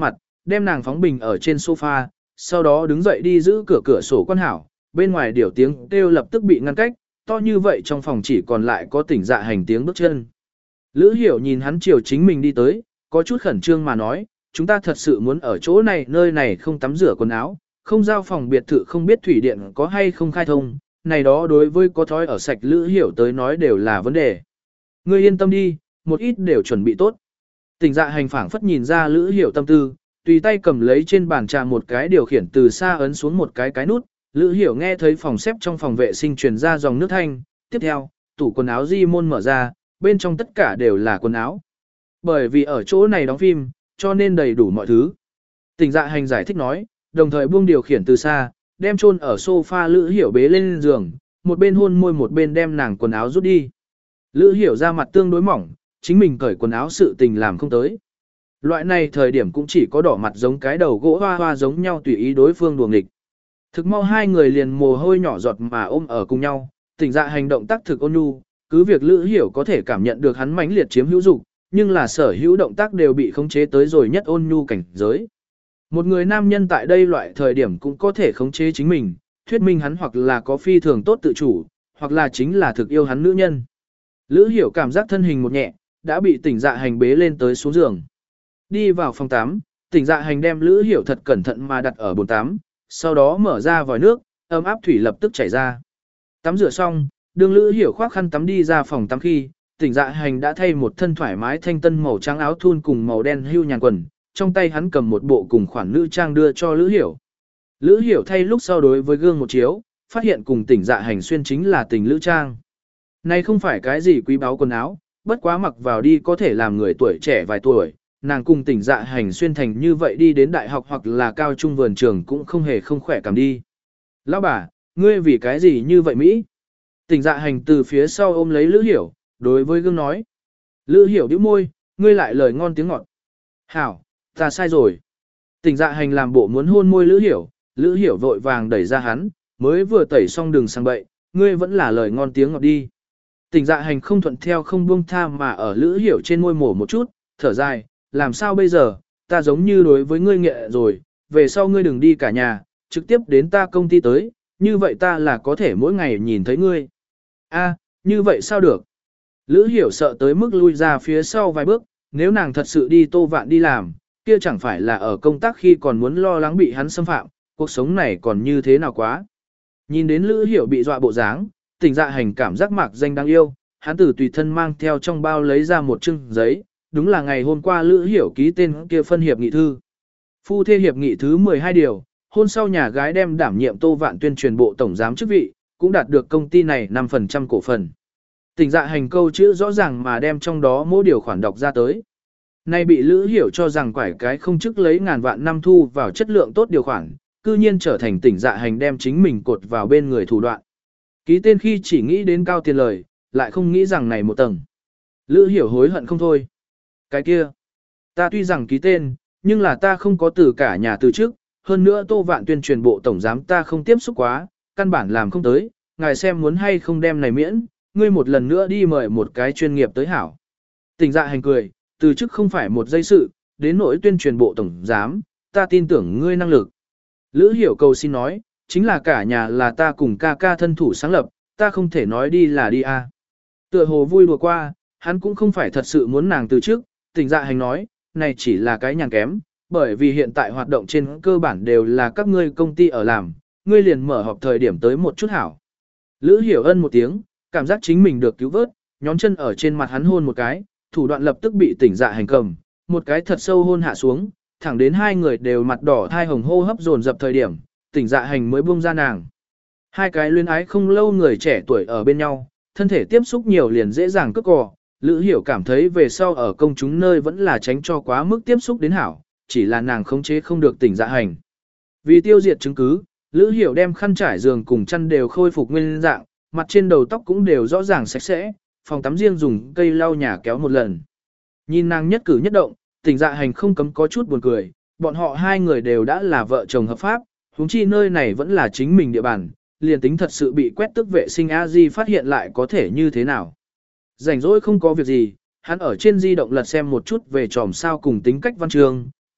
A: đem nàng phóng bình ở trên sofa, sau đó đứng dậy đi giữ cửa cửa sổ quan hảo, bên ngoài điều tiếng kêu lập tức bị ngăn cách, to như vậy trong phòng chỉ còn lại có tỉnh dạ hành tiếng bước chân. Lữ Hiểu nhìn hắn chiều chính mình đi tới, có chút khẩn trương mà nói, chúng ta thật sự muốn ở chỗ này, nơi này không tắm rửa quần áo, không giao phòng biệt thự, không biết thủy điện có hay không khai thông, này đó đối với có thói ở sạch Lữ Hiểu tới nói đều là vấn đề. Ngươi yên tâm đi, một ít đều chuẩn bị tốt. Tỉnh dạ hành phảng phất nhìn ra Lữ Hiểu tâm tư, tùy tay cầm lấy trên bàn trà một cái điều khiển từ xa ấn xuống một cái cái nút, Lữ Hiểu nghe thấy phòng xếp trong phòng vệ sinh truyền ra dòng nước thanh, tiếp theo, tủ quần áo di môn mở ra, bên trong tất cả đều là quần áo. Bởi vì ở chỗ này đóng phim, cho nên đầy đủ mọi thứ. Tỉnh dạ hành giải thích nói, đồng thời buông điều khiển từ xa, đem chôn ở sofa Lữ Hiểu bế lên giường, một bên hôn môi một bên đem nàng quần áo rút đi. Lữ Hiểu ra mặt tương đối mỏng, chính mình cởi quần áo sự tình làm không tới. Loại này thời điểm cũng chỉ có đỏ mặt giống cái đầu gỗ hoa hoa giống nhau tùy ý đối phương đùa nghịch. Thực mau hai người liền mồ hôi nhỏ giọt mà ôm ở cùng nhau, tỉnh dạ hành động tác thực ôn nhu, cứ việc Lữ Hiểu có thể cảm nhận được hắn mãnh liệt chiếm hữu dục, nhưng là sở hữu động tác đều bị khống chế tới rồi nhất ôn nhu cảnh giới. Một người nam nhân tại đây loại thời điểm cũng có thể khống chế chính mình, thuyết minh hắn hoặc là có phi thường tốt tự chủ, hoặc là chính là thực yêu hắn nữ nhân. Lữ Hiểu cảm giác thân hình một nhẹ, đã bị tỉnh dạ hành bế lên tới xuống giường. Đi vào phòng tắm, tỉnh dạ hành đem Lữ Hiểu thật cẩn thận mà đặt ở bồn tắm, sau đó mở ra vòi nước, ấm áp thủy lập tức chảy ra. Tắm rửa xong, đương Lữ Hiểu khoác khăn tắm đi ra phòng tắm khi, tỉnh dạ hành đã thay một thân thoải mái thanh tân màu trắng áo thun cùng màu đen hưu nhàn quần, trong tay hắn cầm một bộ cùng khoản nữ trang đưa cho Lữ Hiểu. Lữ Hiểu thay lúc sau đối với gương một chiếu, phát hiện cùng tỉnh dạ hành xuyên chính là tình lữ trang. Này không phải cái gì quý báu quần áo, bất quá mặc vào đi có thể làm người tuổi trẻ vài tuổi, nàng cùng tỉnh dạ hành xuyên thành như vậy đi đến đại học hoặc là cao trung vườn trường cũng không hề không khỏe cảm đi. Lão bà, ngươi vì cái gì như vậy Mỹ? Tỉnh dạ hành từ phía sau ôm lấy Lữ Hiểu, đối với gương nói. Lữ Hiểu nhíu môi, ngươi lại lời ngon tiếng ngọt. Hảo, ta sai rồi. Tỉnh dạ hành làm bộ muốn hôn môi Lữ Hiểu, Lữ Hiểu vội vàng đẩy ra hắn, mới vừa tẩy xong đường sang bậy, ngươi vẫn là lời ngon tiếng ngọt đi. Tỉnh dạ hành không thuận theo không buông tha mà ở Lữ Hiểu trên môi mổ một chút, thở dài, làm sao bây giờ, ta giống như đối với ngươi nghệ rồi, về sau ngươi đừng đi cả nhà, trực tiếp đến ta công ty tới, như vậy ta là có thể mỗi ngày nhìn thấy ngươi. A, như vậy sao được? Lữ Hiểu sợ tới mức lui ra phía sau vài bước, nếu nàng thật sự đi Tô Vạn đi làm, kia chẳng phải là ở công tác khi còn muốn lo lắng bị hắn xâm phạm, cuộc sống này còn như thế nào quá. Nhìn đến Lữ Hiểu bị dọa bộ dáng, tỉnh dạ hành cảm giác mạc danh đáng yêu, hắn từ tùy thân mang theo trong bao lấy ra một chưng giấy, đúng là ngày hôm qua Lữ Hiểu ký tên kia phân hiệp nghị thư. Phu thê hiệp nghị thứ mười hai điều, hôn sau nhà gái đem đảm nhiệm Tô Vạn tuyên truyền bộ tổng giám chức vị, cũng đạt được công ty này năm phần trăm cổ phần. Tỉnh dạ hành câu chữ rõ ràng mà đem trong đó mỗi điều khoản đọc ra tới. Nay bị Lữ Hiểu cho rằng quải cái không chức lấy ngàn vạn năm thu vào chất lượng tốt điều khoản, cư nhiên trở thành tỉnh dạ hành đem chính mình cột vào bên người thủ đoạn. Ký tên khi chỉ nghĩ đến cao tiền lời, lại không nghĩ rằng này một tầng. Lữ Hiểu hối hận không thôi. Cái kia, ta tuy rằng ký tên, nhưng là ta không có từ cả nhà từ trước, hơn nữa Tô Vạn tuyên truyền bộ tổng giám ta không tiếp xúc quá, căn bản làm không tới, ngài xem muốn hay không đem này miễn, ngươi một lần nữa đi mời một cái chuyên nghiệp tới hảo. Tỉnh dạ hành cười, từ chức không phải một giây sự, đến nỗi tuyên truyền bộ tổng giám, ta tin tưởng ngươi năng lực. Lữ Hiểu cầu xin nói, chính là cả nhà là ta cùng ca ca thân thủ sáng lập, ta không thể nói đi là đi a. À. Tựa hồ vui đùa qua, hắn cũng không phải thật sự muốn nàng từ chức, tỉnh dạ hành nói, này chỉ là cái nhàn kém, bởi vì hiện tại hoạt động trên cơ bản đều là các ngươi công ty ở làm, ngươi liền mở họp thời điểm tới một chút hảo. Lữ Hiểu ân một tiếng, cảm giác chính mình được cứu vớt, nhón chân ở trên mặt hắn hôn một cái, thủ đoạn lập tức bị tỉnh dạ hành cầm, một cái thật sâu hôn hạ xuống, thẳng đến hai người đều mặt đỏ thai hồng hô hấp dồn dập thời điểm, tỉnh dạ hành mới buông ra nàng. Hai cái luyến ái không lâu người trẻ tuổi ở bên nhau, thân thể tiếp xúc nhiều liền dễ dàng cướp cò, Lữ Hiểu cảm thấy về sau ở công chúng nơi vẫn là tránh cho quá mức tiếp xúc đến hảo, chỉ là nàng khống chế không được tỉnh dạ hành. Vì tiêu diệt chứng cứ, Lữ Hiểu đem khăn trải giường cùng chăn đều khôi phục nguyên dạng, mặt trên đầu tóc cũng đều rõ ràng sạch sẽ, phòng tắm riêng dùng cây lau nhà kéo một lần. Nhìn nàng nhất cử nhất động, tỉnh dạ hành không cấm có chút buồn cười, bọn họ hai người đều đã là vợ chồng hợp pháp, huống chi nơi này vẫn là chính mình địa bàn, liền tính thật sự bị quét tước vệ sinh a di phát hiện lại có thể như thế nào. Rảnh rỗi không có việc gì, hắn ở trên di động lật xem một chút về tròm sao cùng tính cách văn chương,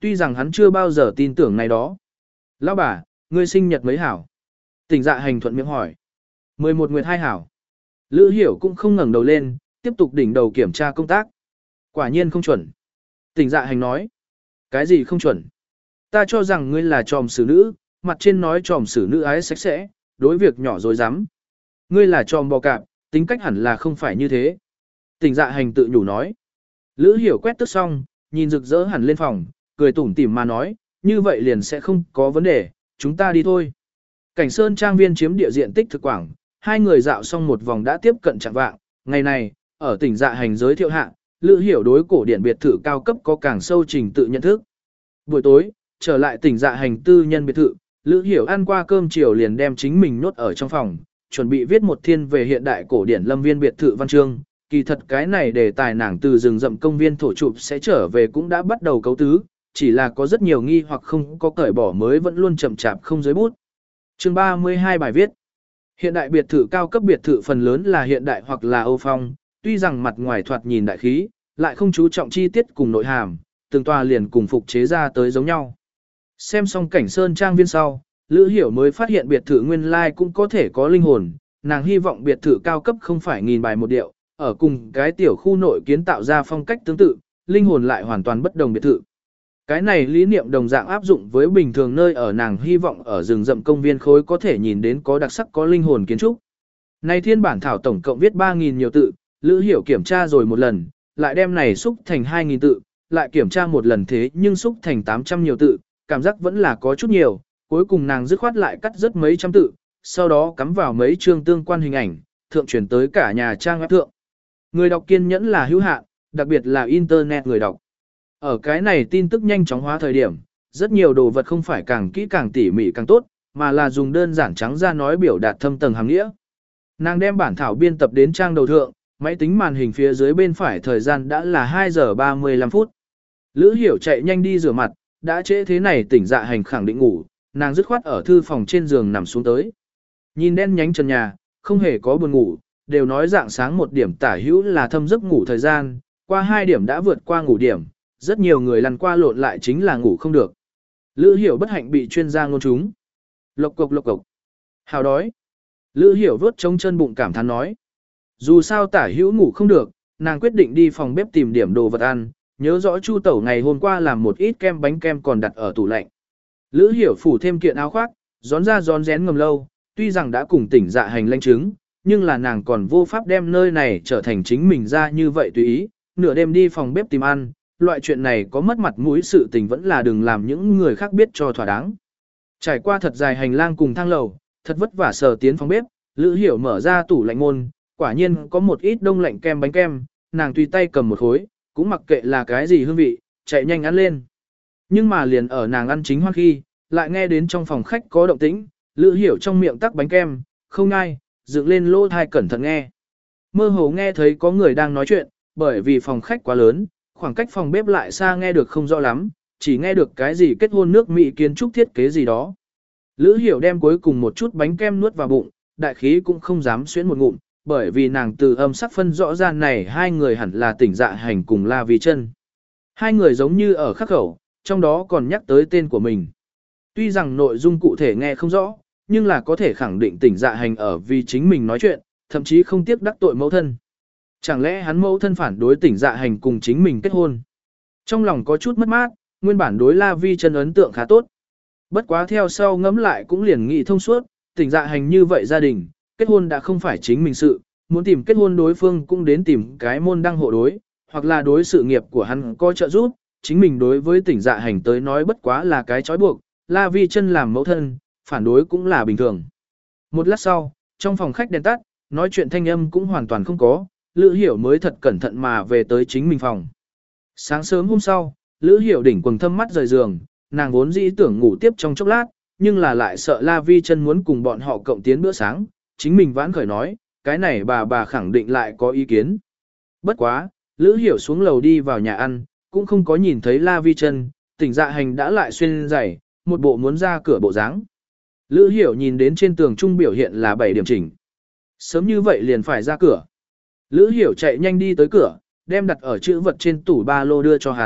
A: tuy rằng hắn chưa bao giờ tin tưởng này đó. Lão bà, ngươi sinh nhật mấy hảo? Tỉnh dạ hành thuận miệng hỏi. mười một nguyệt hai hảo. Lữ hiểu cũng không ngẩng đầu lên, tiếp tục đỉnh đầu kiểm tra công tác. Quả nhiên không chuẩn. Tỉnh dạ hành nói. Cái gì không chuẩn? Ta cho rằng ngươi là tròm xử nữ, mặt trên nói tròm xử nữ ái sạch sẽ, đối việc nhỏ dối rắm. Ngươi là tròm bò cạp, tính cách hẳn là không phải như thế. Tỉnh dạ hành tự nhủ nói. Lữ hiểu quét tức xong, nhìn rực rỡ hẳn lên phòng, cười tủm tỉm mà nói, như vậy liền sẽ không có vấn đề, chúng ta đi thôi. Cảnh Sơn trang viên chiếm địa diện tích thực quảng, hai người dạo xong một vòng đã tiếp cận trạng vạng. Ngày này, ở tỉnh dạ hành giới thiệu hạ, Lữ hiểu đối cổ điển biệt thự cao cấp có càng sâu trình tự nhận thức. Buổi tối, trở lại tỉnh dạ hành tư nhân biệt thự, Lữ hiểu ăn qua cơm chiều liền đem chính mình nhốt ở trong phòng, chuẩn bị viết một thiên về hiện đại cổ điển lâm viên biệt thự văn chương. Kỳ thật cái này đề tài nàng từ rừng rậm công viên thổ chụp sẽ trở về cũng đã bắt đầu cấu tứ, chỉ là có rất nhiều nghi hoặc không có cởi bỏ mới vẫn luôn chậm chạp không dưới bút. Chương ba mươi hai bài viết. Hiện đại biệt thự cao cấp biệt thự phần lớn là hiện đại hoặc là Âu phong, tuy rằng mặt ngoài thoạt nhìn đại khí, lại không chú trọng chi tiết cùng nội hàm, từng tòa liền cùng phục chế ra tới giống nhau. Xem xong cảnh Sơn trang viên sau, Lữ Hiểu mới phát hiện biệt thự nguyên lai cũng có thể có linh hồn, nàng hy vọng biệt thự cao cấp không phải nghìn bài một điệu, ở cùng cái tiểu khu nội kiến tạo ra phong cách tương tự, linh hồn lại hoàn toàn bất đồng biệt thự. Cái này lý niệm đồng dạng áp dụng với bình thường nơi ở, nàng hy vọng ở rừng rậm công viên khối có thể nhìn đến có đặc sắc có linh hồn kiến trúc. Này thiên bản thảo tổng cộng viết ba nghìn nhiều tự, Lữ Hiểu kiểm tra rồi một lần, lại đem này xúc thành hai nghìn tự, lại kiểm tra một lần thế nhưng xúc thành tám trăm nhiều tự, cảm giác vẫn là có chút nhiều, cuối cùng nàng dứt khoát lại cắt rất mấy trăm tự, sau đó cắm vào mấy chương tương quan hình ảnh, thượng truyền tới cả nhà trang web thượng. Người đọc kiên nhẫn là hữu hạn, đặc biệt là internet người đọc. Ở cái này tin tức nhanh chóng hóa thời điểm, rất nhiều đồ vật không phải càng kỹ càng tỉ mỉ càng tốt, mà là dùng đơn giản trắng ra nói biểu đạt thâm tầng hàm nghĩa. Nàng đem bản thảo biên tập đến trang đầu thượng, máy tính màn hình phía dưới bên phải thời gian đã là hai giờ ba mươi lăm phút. Lữ Hiểu chạy nhanh đi rửa mặt, đã trễ thế này tỉnh dạ hành khẳng định ngủ, nàng dứt khoát ở thư phòng trên giường nằm xuống tới. Nhìn đen nhánh trần nhà, không hề có buồn ngủ, đều nói dạng sáng một điểm tả hữu là thâm giấc ngủ thời gian, qua hai điểm đã vượt qua ngủ điểm, rất nhiều người lăn qua lộn lại chính là ngủ không được. Lữ Hiểu bất hạnh bị chuyên gia ngôn trúng. Lộc cộc lộc cộc. Hào đói. Lữ Hiểu vuốt trống chân bụng cảm thán nói. Dù sao tả hữu ngủ không được, nàng quyết định đi phòng bếp tìm điểm đồ vật ăn, nhớ rõ Chu Tẩu ngày hôm qua làm một ít kem bánh kem còn đặt ở tủ lạnh. Lữ Hiểu phủ thêm kiện áo khoác, gión ra gión rén ngầm lâu, tuy rằng đã cùng tỉnh dạ hành lanh chứng, nhưng là nàng còn vô pháp đem nơi này trở thành chính mình ra như vậy tùy ý, nửa đêm đi phòng bếp tìm ăn, loại chuyện này có mất mặt mũi sự tình vẫn là đừng làm những người khác biết cho thỏa đáng. Trải qua thật dài hành lang cùng thang lầu, thật vất vả sờ tiến phòng bếp, Lữ Hiểu mở ra tủ lạnh môn, quả nhiên có một ít đông lạnh kem bánh kem, nàng tùy tay cầm một khối, cũng mặc kệ là cái gì hương vị, chạy nhanh ăn lên. Nhưng mà liền ở nàng ăn chính hoan khi, lại nghe đến trong phòng khách có động tĩnh, Lữ Hiểu trong miệng tắc bánh kem, không ngai, dựng lên lỗ thai cẩn thận nghe. Mơ hồ nghe thấy có người đang nói chuyện, bởi vì phòng khách quá lớn, khoảng cách phòng bếp lại xa nghe được không rõ lắm, chỉ nghe được cái gì kết hôn nước Mỹ kiến trúc thiết kế gì đó. Lữ Hiểu đem cuối cùng một chút bánh kem nuốt vào bụng, đại khí cũng không dám xuyến một ngụm, bởi vì nàng từ âm sắc phân rõ ra này hai người hẳn là tỉnh dạ hành cùng La Vi Chân. Hai người giống như ở khắc khẩu, trong đó còn nhắc tới tên của mình. Tuy rằng nội dung cụ thể nghe không rõ, nhưng là có thể khẳng định tỉnh dạ hành ở vì chính mình nói chuyện, thậm chí không tiếc đắc tội mẫu thân. Chẳng lẽ hắn mẫu thân phản đối tỉnh dạ hành cùng chính mình kết hôn? Trong lòng có chút mất mát, nguyên bản đối La Vi Chân ấn tượng khá tốt. Bất quá theo sau ngẫm lại cũng liền nghĩ thông suốt, tỉnh dạ hành như vậy gia đình, kết hôn đã không phải chính mình sự, muốn tìm kết hôn đối phương cũng đến tìm cái môn đăng hộ đối, hoặc là đối sự nghiệp của hắn có trợ giúp, chính mình đối với tỉnh dạ hành tới nói bất quá là cái trói buộc, La Vi Chân làm mẫu thân, phản đối cũng là bình thường. Một lát sau, trong phòng khách đèn tắt, nói chuyện thanh âm cũng hoàn toàn không có, Lữ Hiểu mới thật cẩn thận mà về tới chính mình phòng. Sáng sớm hôm sau, Lữ Hiểu đỉnh quần thâm mắt rời giường, nàng vốn dĩ tưởng ngủ tiếp trong chốc lát, nhưng là lại sợ La Vi Chân muốn cùng bọn họ cộng tiến bữa sáng, chính mình vãn khởi nói, cái này bà bà khẳng định lại có ý kiến. Bất quá, Lữ Hiểu xuống lầu đi vào nhà ăn, cũng không có nhìn thấy La Vi Chân, tỉnh dạ hành đã lại xuyên giày, một bộ muốn ra cửa bộ dáng. Lữ Hiểu nhìn đến trên tường trung biểu hiện là bảy điểm chỉnh. Sớm như vậy liền phải ra cửa. Lữ Hiểu chạy nhanh đi tới cửa, đem đặt ở chữ vật trên tủ ba lô đưa cho hắn,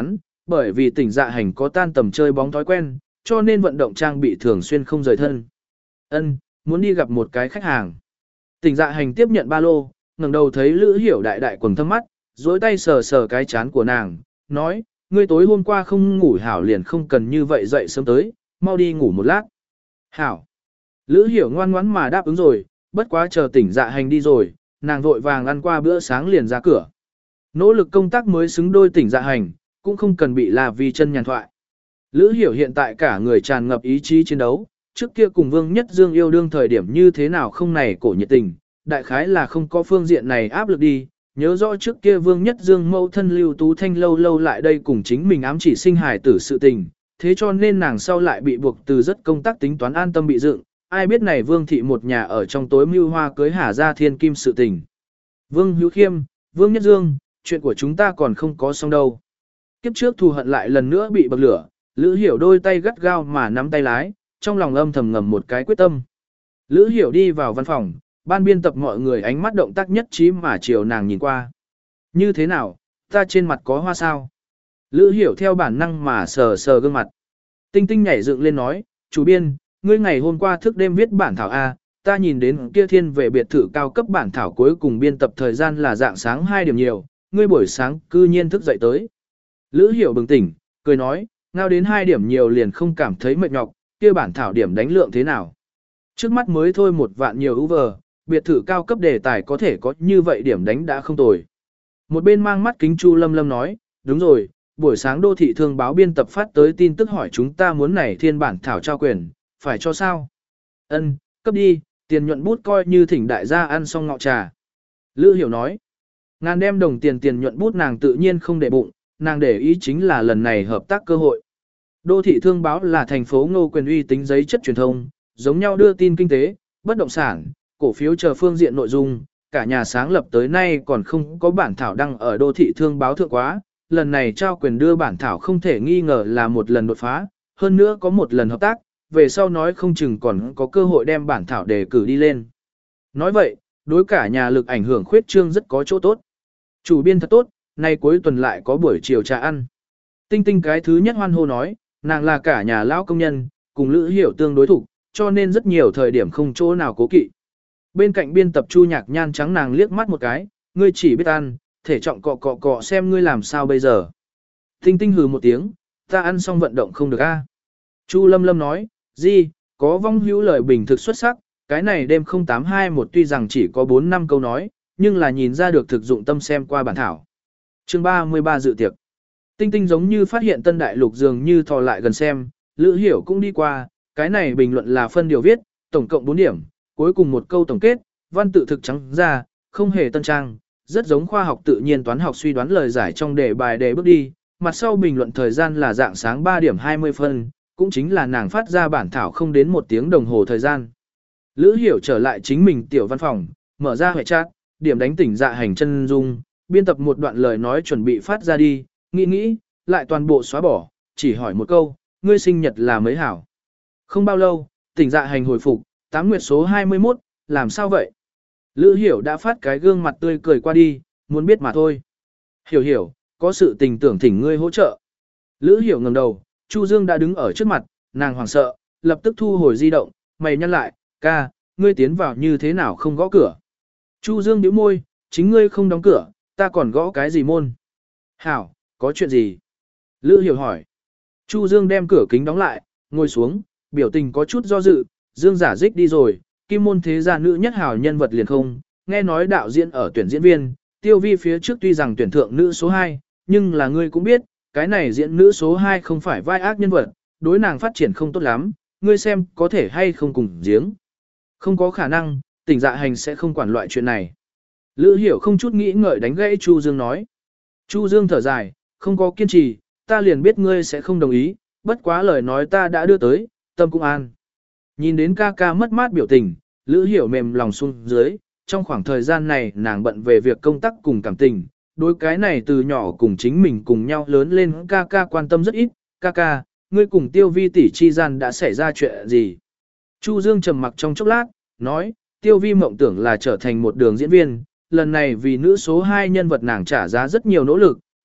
A: bởi vì tỉnh dạ hành có tan tầm chơi bóng thói quen, cho nên vận động trang bị thường xuyên không rời thân. Ân, muốn đi gặp một cái khách hàng. Tỉnh dạ hành tiếp nhận ba lô, ngẩng đầu thấy Lữ Hiểu đại đại quầng thâm mắt, duỗi tay sờ sờ cái chán của nàng, nói, ngươi tối hôm qua không ngủ hảo liền không cần như vậy dậy sớm tới, mau đi ngủ một lát. Hảo. Lữ Hiểu ngoan ngoãn mà đáp ứng rồi, bất quá chờ tỉnh dạ hành đi rồi, nàng vội vàng ăn qua bữa sáng liền ra cửa. Nỗ lực công tác mới xứng đôi tỉnh dạ hành, cũng không cần bị là vì chân nhàn thoại. Lữ Hiểu hiện tại cả người tràn ngập ý chí chiến đấu, trước kia cùng Vương Nhất Dương yêu đương thời điểm như thế nào không này cổ nhiệt tình, đại khái là không có phương diện này áp lực đi, nhớ rõ trước kia Vương Nhất Dương mâu thân Lưu Tú Thanh lâu lâu lại đây cùng chính mình ám chỉ sinh hài tử sự tình, thế cho nên nàng sau lại bị buộc từ rất công tác tính toán an tâm bị dựng, ai biết này Vương thị một nhà ở trong tối mưu hoa cưới Hà Gia Thiên Kim sự tình. Vương Hữu Khiêm, Vương Nhất Dương, chuyện của chúng ta còn không có xong đâu. Kiếp trước thù hận lại lần nữa bị bậc lửa, Lữ Hiểu đôi tay gắt gao mà nắm tay lái, trong lòng âm thầm ngầm một cái quyết tâm. Lữ Hiểu đi vào văn phòng, ban biên tập mọi người ánh mắt động tác nhất trí mà chiều nàng nhìn qua. Như thế nào, ta trên mặt có hoa sao? Lữ Hiểu theo bản năng mà sờ sờ gương mặt. Tinh Tinh nhảy dựng lên nói, chủ biên, ngươi ngày hôm qua thức đêm viết bản thảo A, ta nhìn đến kia thiên về biệt thự cao cấp bản thảo cuối cùng biên tập thời gian là dạng sáng hai điểm nhiều, ngươi buổi sáng cư nhiên thức dậy tới. Lữ Hiểu bừng tỉnh, cười nói, ngao đến hai điểm nhiều liền không cảm thấy mệt nhọc, kia bản thảo điểm đánh lượng thế nào. Trước mắt mới thôi một vạn nhiều ưu vờ, biệt thự cao cấp đề tài có thể có như vậy điểm đánh đã không tồi. Một bên mang mắt kính Chu Lâm Lâm nói, đúng rồi, buổi sáng đô thị thương báo biên tập phát tới tin tức hỏi chúng ta muốn này thiên bản thảo trao quyền, phải cho sao? Ân, cấp đi, tiền nhuận bút coi như thỉnh đại gia ăn xong ngọ trà. Lữ Hiểu nói, ngàn đem đồng tiền tiền nhuận bút nàng tự nhiên không để bụng, nàng để ý chính là lần này hợp tác cơ hội. Đô thị thương báo là thành phố ngô quyền uy tính giấy chất truyền thông, giống nhau đưa tin kinh tế, bất động sản, cổ phiếu chờ phương diện nội dung, cả nhà sáng lập tới nay còn không có bản thảo đăng ở đô thị thương báo thượng quá, lần này trao quyền đưa bản thảo không thể nghi ngờ là một lần đột phá, hơn nữa có một lần hợp tác, về sau nói không chừng còn có cơ hội đem bản thảo đề cử đi lên. Nói vậy, đối cả nhà lực ảnh hưởng khuyết trương rất có chỗ tốt. Chủ biên thật tốt, nay cuối tuần lại có buổi chiều trà ăn. Tinh Tinh cái thứ nhất hoan hô nói, nàng là cả nhà lão công nhân, cùng Lữ Hiểu tương đối thủ, cho nên rất nhiều thời điểm không chỗ nào cố kỵ. Bên cạnh biên tập Chu Nhạc Nhan trắng nàng liếc mắt một cái, ngươi chỉ biết ăn, thể trọng cọ cọ cọ xem ngươi làm sao bây giờ. Tinh Tinh hừ một tiếng, ta ăn xong vận động không được a. Chu Lâm Lâm nói, gì, có vong hữu lời bình thực xuất sắc, cái này đêm không tám hai một tuy rằng chỉ có bốn năm câu nói, nhưng là nhìn ra được thực dụng tâm xem qua bản thảo. Chương ba mươi ba dự tiệc. Tinh Tinh giống như phát hiện tân đại lục dường như thò lại gần xem, Lữ Hiểu cũng đi qua, cái này bình luận là phân điều viết, tổng cộng bốn điểm, cuối cùng một câu tổng kết, văn tự thực trắng ra, không hề tân trang, rất giống khoa học tự nhiên toán học suy đoán lời giải trong đề bài đề bước đi, mặt sau bình luận thời gian là dạng sáng ba điểm hai mươi phân, cũng chính là nàng phát ra bản thảo không đến một tiếng đồng hồ thời gian. Lữ Hiểu trở lại chính mình tiểu văn phòng, mở ra hệ chat, điểm đánh tỉnh dạ hành chân dung, biên tập một đoạn lời nói chuẩn bị phát ra đi, nghĩ nghĩ, lại toàn bộ xóa bỏ, chỉ hỏi một câu, ngươi sinh nhật là mấy hảo. Không bao lâu, tỉnh dạ hành hồi phục, tám nguyệt số hai mươi mốt, làm sao vậy? Lữ Hiểu đã phát cái gương mặt tươi cười qua đi, muốn biết mà thôi. Hiểu hiểu, có sự tình tưởng thỉnh ngươi hỗ trợ. Lữ Hiểu ngẩng đầu, Chu Dương đã đứng ở trước mặt, nàng hoảng sợ, lập tức thu hồi di động, mày nhăn lại, ca, ngươi tiến vào như thế nào không gõ cửa. Chu Dương nhíu môi, chính ngươi không đóng cửa, ta còn gõ cái gì môn. Hảo, có chuyện gì? Lữ Hiểu hỏi. Chu Dương đem cửa kính đóng lại, ngồi xuống, biểu tình có chút do dự, Dương giả dích đi rồi, kim môn thế gia nữ nhất hảo nhân vật liền không, nghe nói đạo diễn ở tuyển diễn viên, Tiêu Vi phía trước tuy rằng tuyển thượng nữ số hai, nhưng là ngươi cũng biết, cái này diễn nữ số hai không phải vai ác nhân vật, đối nàng phát triển không tốt lắm, ngươi xem có thể hay không cùng giếng. Không có khả năng, tỉnh dạ hành sẽ không quản loại chuyện này. Lữ Hiểu không chút nghĩ ngợi đánh gãy Chu Dương nói. Chu Dương thở dài, không có kiên trì, ta liền biết ngươi sẽ không đồng ý, bất quá lời nói ta đã đưa tới, tâm cũng an. Nhìn đến ca ca mất mát biểu tình, Lữ Hiểu mềm lòng xuống dưới, trong khoảng thời gian này nàng bận về việc công tác cùng cảm tình, đối cái này từ nhỏ cùng chính mình cùng nhau lớn lên ca ca quan tâm rất ít, ca ca, ngươi cùng Tiêu Vi tỷ chi gian đã xảy ra chuyện gì? Chu Dương trầm mặc trong chốc lát, nói, Tiêu Vi mộng tưởng là trở thành một đường diễn viên, lần này vì nữ số hai nhân vật nàng trả giá rất nhiều nỗ lực,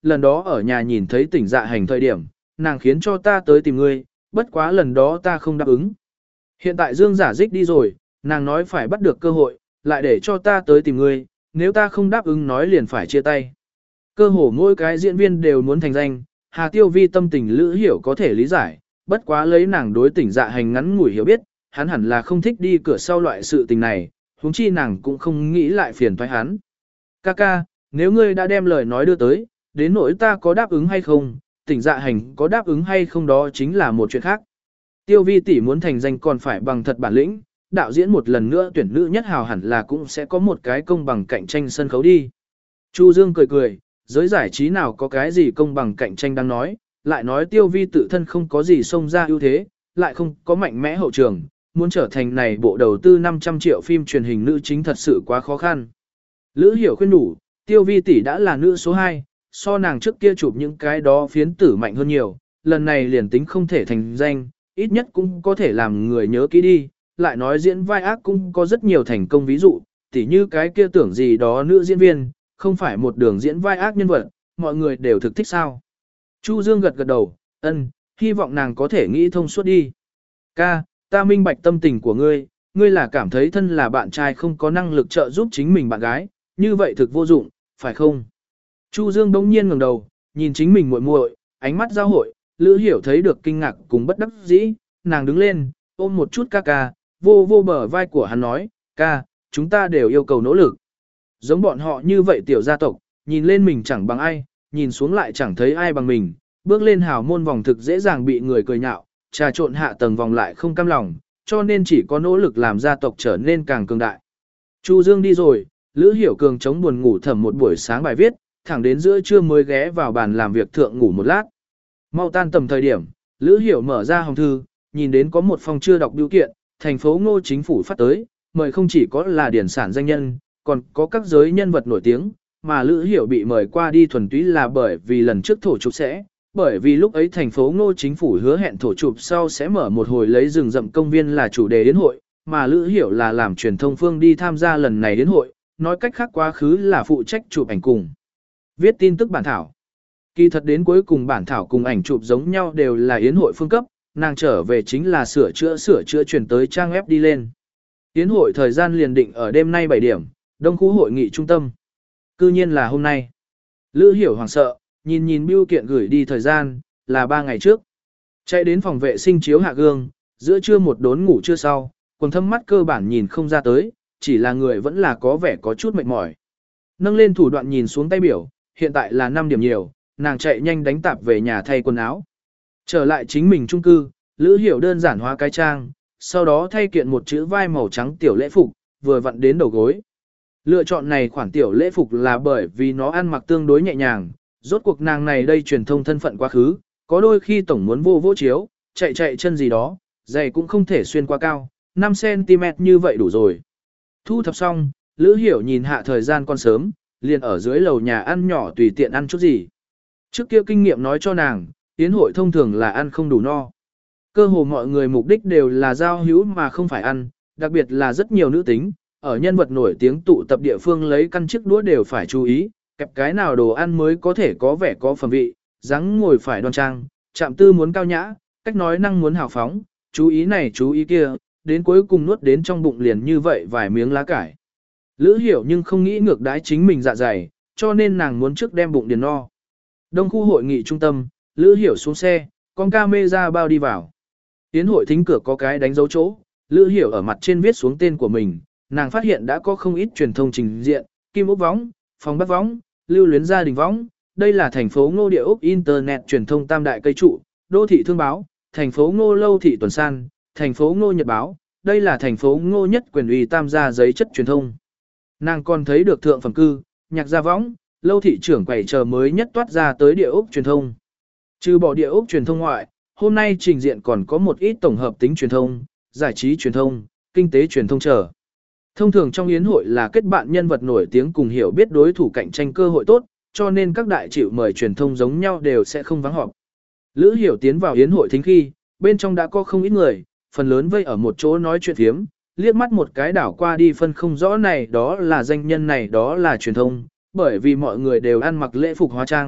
A: lần đó ở nhà nhìn thấy tỉnh dạ hành thời điểm, nàng khiến cho ta tới tìm ngươi, bất quá lần đó ta không đáp ứng. Hiện tại Dương giả dích đi rồi, nàng nói phải bắt được cơ hội, lại để cho ta tới tìm ngươi, nếu ta không đáp ứng nói liền phải chia tay. Cơ hồ mỗi cái diễn viên đều muốn thành danh, Hà Tiêu Vi tâm tình Lữ Hiểu có thể lý giải, bất quá lấy nàng đối tỉnh dạ hành ngắn ngủi hiểu biết, hắn hẳn là không thích đi cửa sau loại sự tình này, huống chi nàng cũng không nghĩ lại phiền toái hắn. Ca ca, nếu ngươi đã đem lời nói đưa tới, đến nỗi ta có đáp ứng hay không, tỉnh dạ hành có đáp ứng hay không đó chính là một chuyện khác. Tiêu Vi tỷ muốn thành danh còn phải bằng thật bản lĩnh, đạo diễn một lần nữa tuyển nữ nhất hào hẳn là cũng sẽ có một cái công bằng cạnh tranh sân khấu đi. Chu Dương cười cười, giới giải trí nào có cái gì công bằng cạnh tranh đang nói, lại nói Tiêu Vi tự thân không có gì xông ra ưu thế, lại không có mạnh mẽ hậu trường, muốn trở thành này bộ đầu tư năm trăm triệu phim truyền hình nữ chính thật sự quá khó khăn. Lữ Hiểu khuyên đủ, Tiêu Vi tỷ đã là nữ số hai, so nàng trước kia chụp những cái đó phiến tử mạnh hơn nhiều, lần này liền tính không thể thành danh, ít nhất cũng có thể làm người nhớ kỹ đi, lại nói diễn vai ác cũng có rất nhiều thành công ví dụ, tỉ như cái kia tưởng gì đó nữ diễn viên, không phải một đường diễn vai ác nhân vật, mọi người đều thực thích sao. Chu Dương gật gật đầu, ân, hy vọng nàng có thể nghĩ thông suốt đi. Ca, ta minh bạch tâm tình của ngươi, ngươi là cảm thấy thân là bạn trai không có năng lực trợ giúp chính mình bạn gái, như vậy thực vô dụng, phải không? Chu Dương bỗng nhiên ngẩng đầu, nhìn chính mình muội muội, ánh mắt giao hội, Lữ Hiểu thấy được kinh ngạc cùng bất đắc dĩ, nàng đứng lên, ôm một chút ca ca, vô vô bờ vai của hắn nói, ca, chúng ta đều yêu cầu nỗ lực. Giống bọn họ như vậy tiểu gia tộc, nhìn lên mình chẳng bằng ai, nhìn xuống lại chẳng thấy ai bằng mình, bước lên hào môn vòng thực dễ dàng bị người cười nhạo, trà trộn hạ tầng vòng lại không cam lòng, cho nên chỉ có nỗ lực làm gia tộc trở nên càng cường đại. Chu Dương đi rồi, Lữ Hiểu Cường chống buồn ngủ thầm một buổi sáng bài viết, thẳng đến giữa trưa mới ghé vào bàn làm việc thượng ngủ một lát. Mau tan tầm thời điểm, Lữ Hiểu mở ra hòm thư, nhìn đến có một phòng chưa đọc biểu kiện, thành phố Ngô chính phủ phát tới, mời không chỉ có là điển sản danh nhân, còn có các giới nhân vật nổi tiếng, mà Lữ Hiểu bị mời qua đi thuần túy là bởi vì lần trước thổ chụp sẽ, bởi vì lúc ấy thành phố Ngô chính phủ hứa hẹn thổ chụp sau sẽ mở một hồi lấy rừng rậm công viên là chủ đề đến hội, mà Lữ Hiểu là làm truyền thông phương đi tham gia lần này đến hội, nói cách khác quá khứ là phụ trách chụp ảnh cùng. Viết tin tức bản thảo. Kỳ thật đến cuối cùng bản thảo cùng ảnh chụp giống nhau đều là yến hội phương cấp, nàng trở về chính là sửa chữa sửa chữa chuyển tới trang web đi lên. Yến hội thời gian liền định ở đêm nay bảy điểm, đông khu hội nghị trung tâm. Cư nhiên là hôm nay. Lữ Hiểu hoảng sợ, nhìn nhìn bưu kiện gửi đi thời gian, là ba ngày trước. Chạy đến phòng vệ sinh chiếu hạ gương, giữa trưa một đốn ngủ trưa sau, quần thâm mắt cơ bản nhìn không ra tới, chỉ là người vẫn là có vẻ có chút mệt mỏi. Nâng lên thủ đoạn nhìn xuống tay biểu, hiện tại là năm điểm nhiều, nàng chạy nhanh đánh tạp về nhà thay quần áo. Trở lại chính mình chung cư, Lữ Hiểu đơn giản hóa cái trang, sau đó thay kiện một chữ vai màu trắng tiểu lễ phục, vừa vặn đến đầu gối. Lựa chọn này khoản tiểu lễ phục là bởi vì nó ăn mặc tương đối nhẹ nhàng, rốt cuộc nàng này đây truyền thông thân phận quá khứ, có đôi khi tổng muốn vô vô chiếu, chạy chạy chân gì đó, giày cũng không thể xuyên quá cao, năm xăng ti mét như vậy đủ rồi. Thu thập xong, Lữ Hiểu nhìn hạ thời gian còn sớm, liền ở dưới lầu nhà ăn nhỏ tùy tiện ăn chút gì. Trước kia kinh nghiệm nói cho nàng, tiến hội thông thường là ăn không đủ no. Cơ hồ mọi người mục đích đều là giao hữu mà không phải ăn, đặc biệt là rất nhiều nữ tính, ở nhân vật nổi tiếng tụ tập địa phương lấy căn chiếc đũa đều phải chú ý, kẹp cái nào đồ ăn mới có thể có vẻ có phẩm vị, dáng ngồi phải đoan trang, chạm tư muốn cao nhã, cách nói năng muốn hào phóng, chú ý này chú ý kia, đến cuối cùng nuốt đến trong bụng liền như vậy vài miếng lá cải. Lữ Hiểu nhưng không nghĩ ngược đãi chính mình dạ dày, cho nên nàng muốn trước đem bụng điền no. Đông khu hội nghị trung tâm, Lữ Hiểu xuống xe, con camera bao đi vào. Tiến hội thính cửa có cái đánh dấu chỗ, Lữ Hiểu ở mặt trên viết xuống tên của mình, nàng phát hiện đã có không ít truyền thông trình diện, Kim Úc Võng, Phòng Bắc Võng, Lưu Luyến Gia Đình Võng, đây là thành phố Ngô Địa Úc Internet truyền thông tam đại cây trụ, Đô thị Thương báo, thành phố Ngô Lâu thị Tuần San, thành phố Ngô Nhật báo, đây là thành phố Ngô nhất quyền uy tam gia giấy chất truyền thông. Nàng còn thấy được thượng phẩm cư, Nhạc Gia Võng, Lâu thị trưởng quầy chờ mới nhất toát ra tới Địa Úc truyền thông. Trừ bỏ Địa Úc truyền thông ngoại, hôm nay trình diện còn có một ít tổng hợp tính truyền thông, giải trí truyền thông, kinh tế truyền thông chờ. Thông thường trong yến hội là kết bạn nhân vật nổi tiếng cùng hiểu biết đối thủ cạnh tranh cơ hội tốt, cho nên các đại chịu mời truyền thông giống nhau đều sẽ không vắng họp. Lữ Hiểu tiến vào yến hội thính khi, bên trong đã có không ít người, phần lớn vây ở một chỗ nói chuyện thiếm, liếc mắt một cái đảo qua đi phân không rõ này đó là danh nhân này đó là truyền thông, bởi vì mọi người đều ăn mặc lễ phục hóa trang,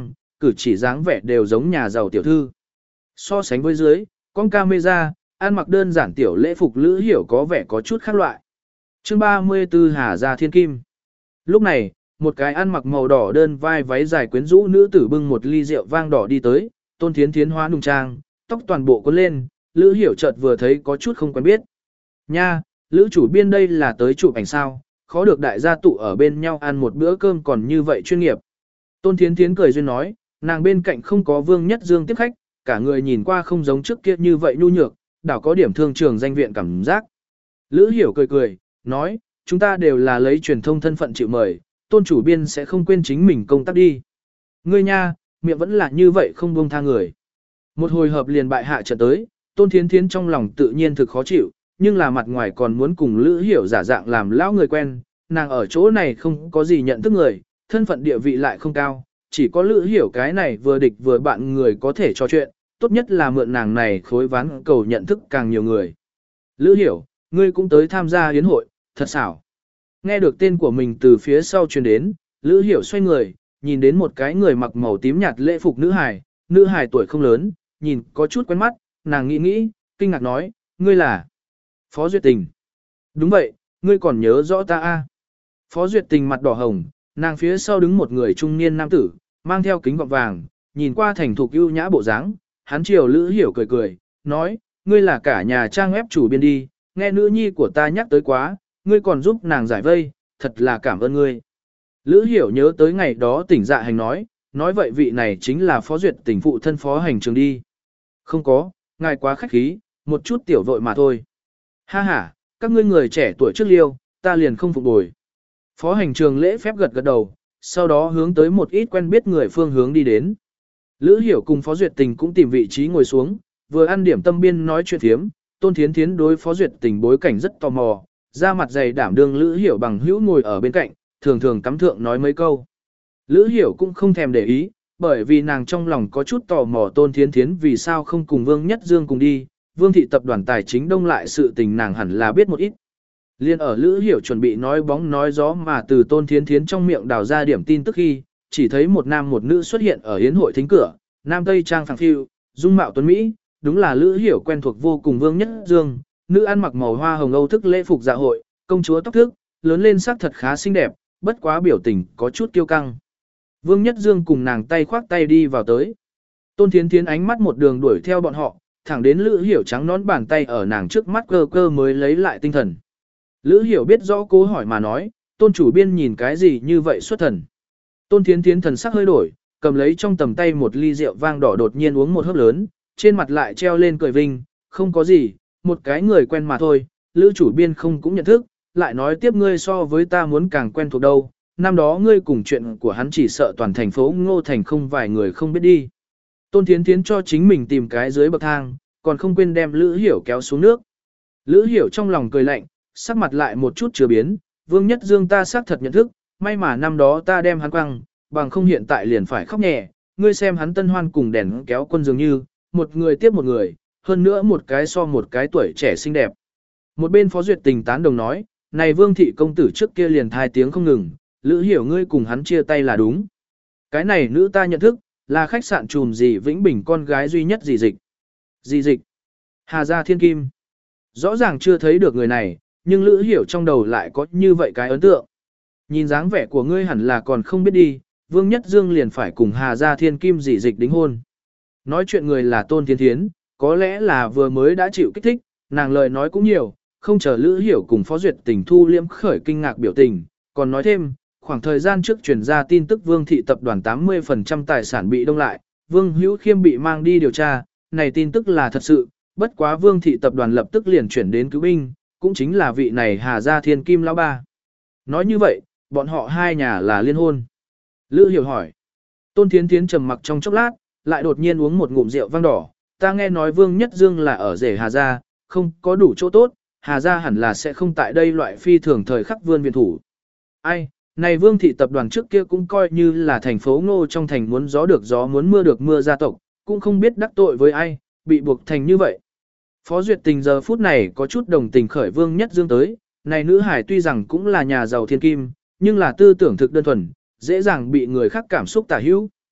A: cử chỉ dáng vẻ đều giống nhà giàu tiểu thư. So sánh với dưới, con camera, ăn mặc đơn giản tiểu lễ phục Lữ Hiểu có vẻ có chút khác loại. Chương ba mươi tư Hà Gia Thiên Kim. Lúc này, một cái ăn mặc màu đỏ đơn vai váy dài quyến rũ nữ tử bưng một ly rượu vang đỏ đi tới, Tôn Thiến Thiến hóa nùng trang, tóc toàn bộ cuốn lên, Lữ Hiểu chợt vừa thấy có chút không quen biết. Nha, Lữ chủ biên đây là tới chụp ảnh sao, khó được đại gia tụ ở bên nhau ăn một bữa cơm còn như vậy chuyên nghiệp. Tôn Thiến Thiến cười duyên nói, nàng bên cạnh không có Vương Nhất Dương tiếp khách, cả người nhìn qua không giống trước kia như vậy nhu nhược, đảo có điểm thương trường danh viện cảm giác. Lữ Hiểu cười cười, nói, chúng ta đều là lấy truyền thông thân phận chịu mời, Tôn chủ biên sẽ không quên chính mình công tác đi. Ngươi nha, miệng vẫn là như vậy không buông tha người. Một hồi hợp liền bại hạ trận tới, Tôn Thiến Thiến trong lòng tự nhiên thực khó chịu, nhưng là mặt ngoài còn muốn cùng Lữ Hiểu giả dạng làm lão người quen, nàng ở chỗ này không có gì nhận thức người, thân phận địa vị lại không cao, chỉ có Lữ Hiểu cái này vừa địch vừa bạn người có thể trò chuyện, tốt nhất là mượn nàng này khối ván cầu nhận thức càng nhiều người. Lữ Hiểu, ngươi cũng tới tham gia yến hội, thật xảo. Nghe được tên của mình từ phía sau truyền đến, Lữ Hiểu xoay người, nhìn đến một cái người mặc màu tím nhạt lễ phục nữ hài, nữ hài tuổi không lớn, nhìn có chút quen mắt, nàng nghĩ nghĩ, kinh ngạc nói, ngươi là Phó Duyệt Tình. Đúng vậy, ngươi còn nhớ rõ ta a? Phó Duyệt Tình mặt đỏ hồng, nàng phía sau đứng một người trung niên nam tử, mang theo kính gọng vàng, nhìn qua thành thục ưu nhã bộ dáng, hắn chiều Lữ Hiểu cười cười, nói, ngươi là cả nhà trang web chủ biên đi, nghe nữ nhi của ta nhắc tới quá, ngươi còn giúp nàng giải vây, thật là cảm ơn ngươi. Lữ Hiểu nhớ tới ngày đó tỉnh dạ hành nói, nói vậy vị này chính là Phó Duyệt Tình phụ thân phó hành trường đi. Không có, ngài quá khách khí, một chút tiểu vội mà thôi. Ha ha, các ngươi người trẻ tuổi trước liêu, ta liền không phục bồi. Phó hành trường lễ phép gật gật đầu, sau đó hướng tới một ít quen biết người phương hướng đi đến. Lữ Hiểu cùng Phó Duyệt Tình cũng tìm vị trí ngồi xuống, vừa ăn điểm tâm biên nói chuyện thiếm, Tôn Thiến Thiến đối Phó Duyệt Tình bối cảnh rất tò mò, ra mặt dày đảm đương Lữ Hiểu bằng hữu ngồi ở bên cạnh, thường thường cắm thượng nói mấy câu. Lữ Hiểu cũng không thèm để ý, bởi vì nàng trong lòng có chút tò mò Tôn Thiến Thiến vì sao không cùng Vương Nhất Dương cùng đi, Vương thị tập đoàn tài chính đông lại sự tình nàng hẳn là biết một ít. Liên ở Lữ Hiểu chuẩn bị nói bóng nói gió mà từ Tôn Thiến Thiến trong miệng đào ra điểm tin tức khi, chỉ thấy một nam một nữ xuất hiện ở yến hội thính cửa, nam tây trang phẳng phiu, dung mạo tuấn Mỹ, đúng là Lữ Hiểu quen thuộc vô cùng Vương Nhất Dương, nữ ăn mặc màu hoa hồng Âu thức lễ phục dạ hội, công chúa tóc thước, lớn lên sắc thật khá xinh đẹp, bất quá biểu tình có chút kiêu căng. Vương Nhất Dương cùng nàng tay khoác tay đi vào tới. Tôn Thiến Thiến ánh mắt một đường đuổi theo bọn họ, thẳng đến Lữ Hiểu trắng nón bàn tay ở nàng trước mắt cơ cơ mới lấy lại tinh thần. Lữ Hiểu biết rõ cố hỏi mà nói, Tôn chủ biên nhìn cái gì như vậy xuất thần. Tôn Thiến Thiến thần sắc hơi đổi, cầm lấy trong tầm tay một ly rượu vang đỏ đột nhiên uống một hớp lớn, trên mặt lại treo lên cười vinh, không có gì, một cái người quen mà thôi, Lữ chủ biên không cũng nhận thức, lại nói tiếp ngươi so với ta muốn càng quen thuộc đâu, năm đó ngươi cùng chuyện của hắn chỉ sợ toàn thành phố Ngô Thành không vài người không biết đi. Tôn Thiến Thiến cho chính mình tìm cái dưới bậc thang, còn không quên đem Lữ Hiểu kéo xuống nước. Lữ Hiểu trong lòng cười lạnh, sắc mặt lại một chút chưa biến, Vương Nhất Dương ta xác thật nhận thức, may mà năm đó ta đem hắn quăng, bằng không hiện tại liền phải khóc nhẹ, ngươi xem hắn tân hoan cùng đèn kéo quân dường như, một người tiếp một người, hơn nữa một cái so một cái tuổi trẻ xinh đẹp. Một bên Phó Duyệt Tình tán đồng nói, này Vương thị công tử trước kia liền thai tiếng không ngừng, Lữ Hiểu ngươi cùng hắn chia tay là đúng. Cái này nữ ta nhận thức, là khách sạn trùm gì Vĩnh Bình con gái duy nhất dì dịch. Dì dịch. Hà Gia Thiên Kim. Rõ ràng chưa thấy được người này, nhưng Lữ Hiểu trong đầu lại có như vậy cái ấn tượng. Nhìn dáng vẻ của ngươi hẳn là còn không biết đi, Vương Nhất Dương liền phải cùng Hà Gia Thiên Kim dì dịch đính hôn. Nói chuyện người là Tôn Thiến Thiến, có lẽ là vừa mới đã chịu kích thích, nàng lời nói cũng nhiều, không chờ Lữ Hiểu cùng Phó Duyệt Tình thu liễm khởi kinh ngạc biểu tình, còn nói thêm, khoảng thời gian trước truyền ra tin tức Vương thị tập đoàn tám mươi phần trăm tài sản bị đông lại, Vương Hữu Khiêm bị mang đi điều tra, này tin tức là thật sự, bất quá Vương thị tập đoàn lập tức liền chuyển đến cứu binh, cũng chính là vị này Hà Gia Thiên Kim lão ba. Nói như vậy, bọn họ hai nhà là liên hôn. Lữ Hiểu hỏi. Tôn Thiến Thiến trầm mặc trong chốc lát, lại đột nhiên uống một ngụm rượu vang đỏ, ta nghe nói Vương Nhất Dương là ở rể Hà Gia, không có đủ chỗ tốt, Hà Gia hẳn là sẽ không tại đây loại phi thường thời khắc vươn viện thủ. Ai, này Vương thị tập đoàn trước kia cũng coi như là thành phố Ngô trong thành muốn gió được gió muốn mưa được mưa gia tộc, cũng không biết đắc tội với ai, bị buộc thành như vậy. Phó Duyệt Tình giờ phút này có chút đồng tình khởi Vương Nhất Dương tới, này nữ hải tuy rằng cũng là nhà giàu thiên kim, nhưng là tư tưởng thực đơn thuần, dễ dàng bị người khác cảm xúc tả hữu.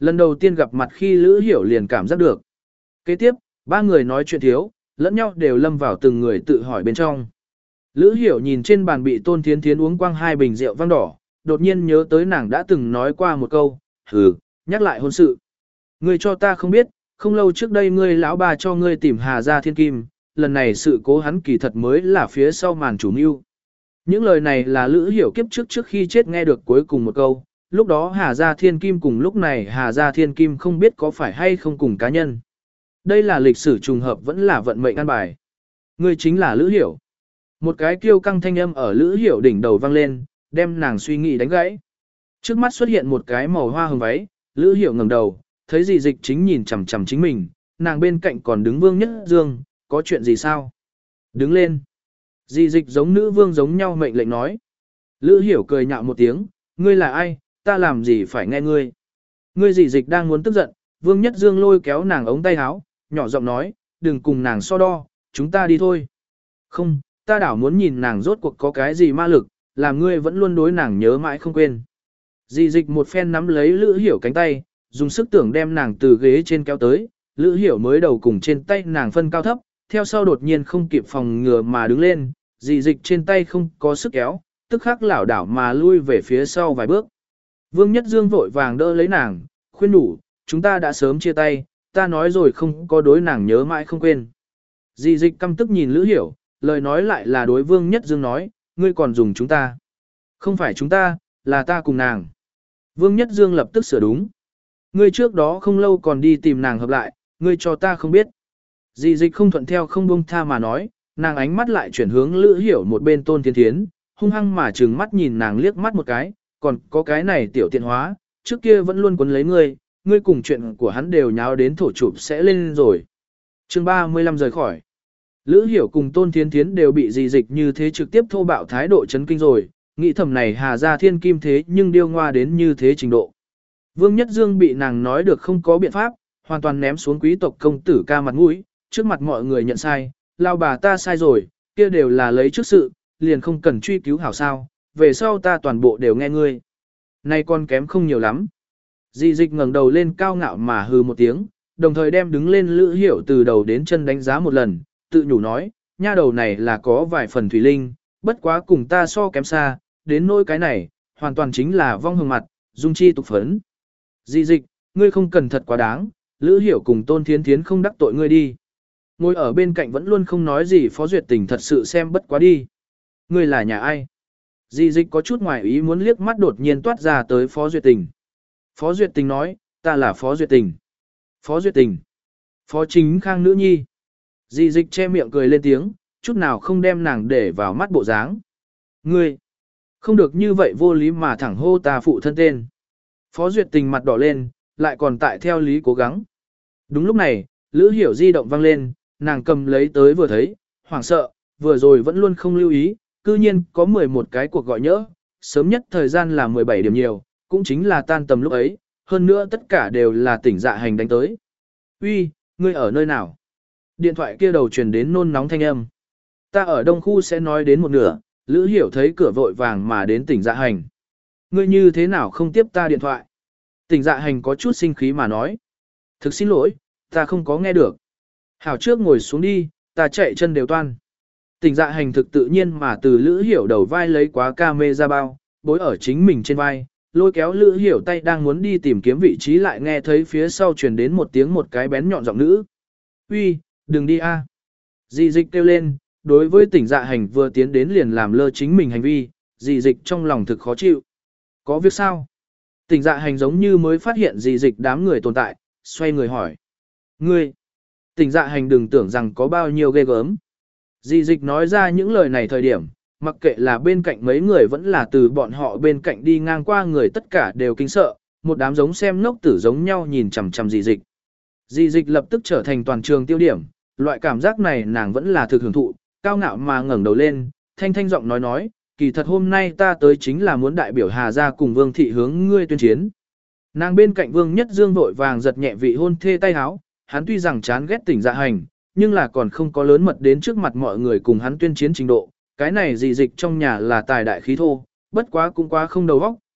A: Lần đầu tiên gặp mặt khi Lữ Hiểu liền cảm giác được. Kế tiếp, ba người nói chuyện thiếu, lẫn nhau đều lâm vào từng người tự hỏi bên trong. Lữ Hiểu nhìn trên bàn bị Tôn Thiến Thiến uống quang hai bình rượu vang đỏ, đột nhiên nhớ tới nàng đã từng nói qua một câu, hừ, nhắc lại hôn sự. Ngươi cho ta không biết, không lâu trước đây ngươi lão bà cho ngươi tìm Hà Gia Thiên Kim, lần này sự cố hắn kỳ thật mới là phía sau màn chủ mưu. Những lời này là Lữ Hiểu kiếp trước trước khi chết nghe được cuối cùng một câu, lúc đó Hà Gia Thiên Kim cùng lúc này Hà Gia Thiên Kim không biết có phải hay không cùng cá nhân. Đây là lịch sử trùng hợp vẫn là vận mệnh an bài. Ngươi chính là Lữ Hiểu. Một cái kiêu căng thanh âm ở Lữ Hiểu đỉnh đầu vang lên, đem nàng suy nghĩ đánh gãy. Trước mắt xuất hiện một cái màu hoa hồng váy, Lữ Hiểu ngẩng đầu, thấy Dì Dịch chính nhìn chằm chằm chính mình, nàng bên cạnh còn đứng Vương Nhất Dương, có chuyện gì sao? Đứng lên. Dì Dịch giống nữ vương giống nhau mệnh lệnh nói. Lữ Hiểu cười nhạo một tiếng, ngươi là ai, ta làm gì phải nghe ngươi? Ngươi Dì Dịch đang muốn tức giận, Vương Nhất Dương lôi kéo nàng ống tay áo, nhỏ giọng nói, đừng cùng nàng so đo, chúng ta đi thôi. Không, ta đảo muốn nhìn nàng rốt cuộc có cái gì ma lực, làm ngươi vẫn luôn đối nàng nhớ mãi không quên. Dì Dịch một phen nắm lấy Lữ Hiểu cánh tay, dùng sức tưởng đem nàng từ ghế trên kéo tới, Lữ Hiểu mới đầu cùng trên tay nàng phân cao thấp, theo sau đột nhiên không kịp phòng ngừa mà đứng lên, Dì Dịch trên tay không có sức kéo, tức khắc lảo đảo mà lui về phía sau vài bước. Vương Nhất Dương vội vàng đỡ lấy nàng, khuyên đủ, chúng ta đã sớm chia tay, ta nói rồi không có đối nàng nhớ mãi không quên. Dì Dịch căm tức nhìn Lữ Hiểu, lời nói lại là đối Vương Nhất Dương nói, ngươi còn dùng chúng ta. Không phải chúng ta, là ta cùng nàng. Vương Nhất Dương lập tức sửa đúng. Ngươi trước đó không lâu còn đi tìm nàng hợp lại, ngươi cho ta không biết. Dì Dịch không thuận theo không buông tha mà nói, nàng ánh mắt lại chuyển hướng Lữ Hiểu một bên Tôn Thiến Thiến, hung hăng mà trừng mắt nhìn nàng liếc mắt một cái, còn có cái này tiểu tiện hóa, trước kia vẫn luôn quấn lấy ngươi, ngươi cùng chuyện của hắn đều nháo đến thổ chụp sẽ lên rồi. Chương ba mươi lăm rời khỏi. Lữ Hiểu cùng Tôn Thiến Thiến đều bị Dì Dịch như thế trực tiếp thô bạo thái độ chấn kinh rồi, nghĩ thầm này Hà Gia Thiên Kim thế nhưng điêu ngoa đến như thế trình độ. Vương Nhất Dương bị nàng nói được không có biện pháp, hoàn toàn ném xuống quý tộc công tử ca mặt mũi, trước mặt mọi người nhận sai, lao bà ta sai rồi, kia đều là lấy trước sự, liền không cần truy cứu hảo sao, về sau ta toàn bộ đều nghe ngươi. Nay con kém không nhiều lắm. Dì Dịch ngẩng đầu lên cao ngạo mà hừ một tiếng, đồng thời đem đứng lên Lữ Hiểu từ đầu đến chân đánh giá một lần, tự nhủ nói, nha đầu này là có vài phần thủy linh, bất quá cùng ta so kém xa, đến nỗi cái này, hoàn toàn chính là vong hồng mặt, dung chi tục phấn. Dì Dịch, ngươi không cần thật quá đáng, Lữ Hiểu cùng Tôn Thiến Thiến không đắc tội ngươi đi. Ngồi ở bên cạnh vẫn luôn không nói gì Phó Duyệt Tình thật sự xem bất quá đi. Ngươi là nhà ai? Dì Dịch có chút ngoài ý muốn liếc mắt đột nhiên toát ra tới Phó Duyệt Tình. Phó Duyệt Tình nói, ta là Phó Duyệt Tình. Phó Duyệt Tình. Phó Chính Khang nữ nhi. Dì Dịch che miệng cười lên tiếng, chút nào không đem nàng để vào mắt bộ dáng. Ngươi, không được như vậy vô lý mà thẳng hô ta phụ thân tên. Phó Duyệt Tình mặt đỏ lên, lại còn tại theo lý cố gắng. Đúng lúc này, Lữ Hiểu di động vang lên, nàng cầm lấy tới vừa thấy, hoảng sợ, vừa rồi vẫn luôn không lưu ý, cư nhiên có mười một cái cuộc gọi nhỡ, sớm nhất thời gian là mười bảy điểm nhiều, cũng chính là tan tầm lúc ấy, hơn nữa tất cả đều là tỉnh dạ hành đánh tới. Uy, ngươi ở nơi nào? Điện thoại kia đầu truyền đến nôn nóng thanh âm. Ta ở đông khu sẽ nói đến một nửa, Lữ Hiểu thấy cửa vội vàng mà đến tỉnh dạ hành. Ngươi như thế nào không tiếp ta điện thoại? Tỉnh dạ hành có chút sinh khí mà nói. Thực xin lỗi, ta không có nghe được. Hảo trước ngồi xuống đi, ta chạy chân đều toan. Tỉnh dạ hành thực tự nhiên mà từ Lữ Hiểu đầu vai lấy quá ca mê ra bao, bối ở chính mình trên vai, lôi kéo Lữ Hiểu tay đang muốn đi tìm kiếm vị trí lại nghe thấy phía sau truyền đến một tiếng một cái bén nhọn giọng nữ. Uy, đừng đi a. Dì Dịch kêu lên, đối với tỉnh dạ hành vừa tiến đến liền làm lơ chính mình hành vi, dì Dịch trong lòng thực khó chịu. Có việc sao? Tỉnh dạ hành giống như mới phát hiện dì Dịch đám người tồn tại, xoay người hỏi. Ngươi! Tỉnh dạ hành đừng tưởng rằng có bao nhiêu ghê gớm. Dì Dịch nói ra những lời này thời điểm, mặc kệ là bên cạnh mấy người vẫn là từ bọn họ bên cạnh đi ngang qua người tất cả đều kinh sợ, một đám giống xem ngốc tử giống nhau nhìn chằm chằm dì Dịch. Dì Dịch lập tức trở thành toàn trường tiêu điểm, loại cảm giác này nàng vẫn là thực hưởng thụ, cao ngạo mà ngẩng đầu lên, thanh thanh giọng nói nói, kỳ thật hôm nay ta tới chính là muốn đại biểu Hà Gia cùng Vương Thị hướng ngươi tuyên chiến. Nàng bên cạnh Vương Nhất Dương vội vàng giật nhẹ vị hôn thê tay háo, hắn tuy rằng chán ghét tỉnh dạ hành, nhưng là còn không có lớn mật đến trước mặt mọi người cùng hắn tuyên chiến trình độ, cái này dì Dịch trong nhà là tài đại khí thô, bất quá cũng quá không đầu óc,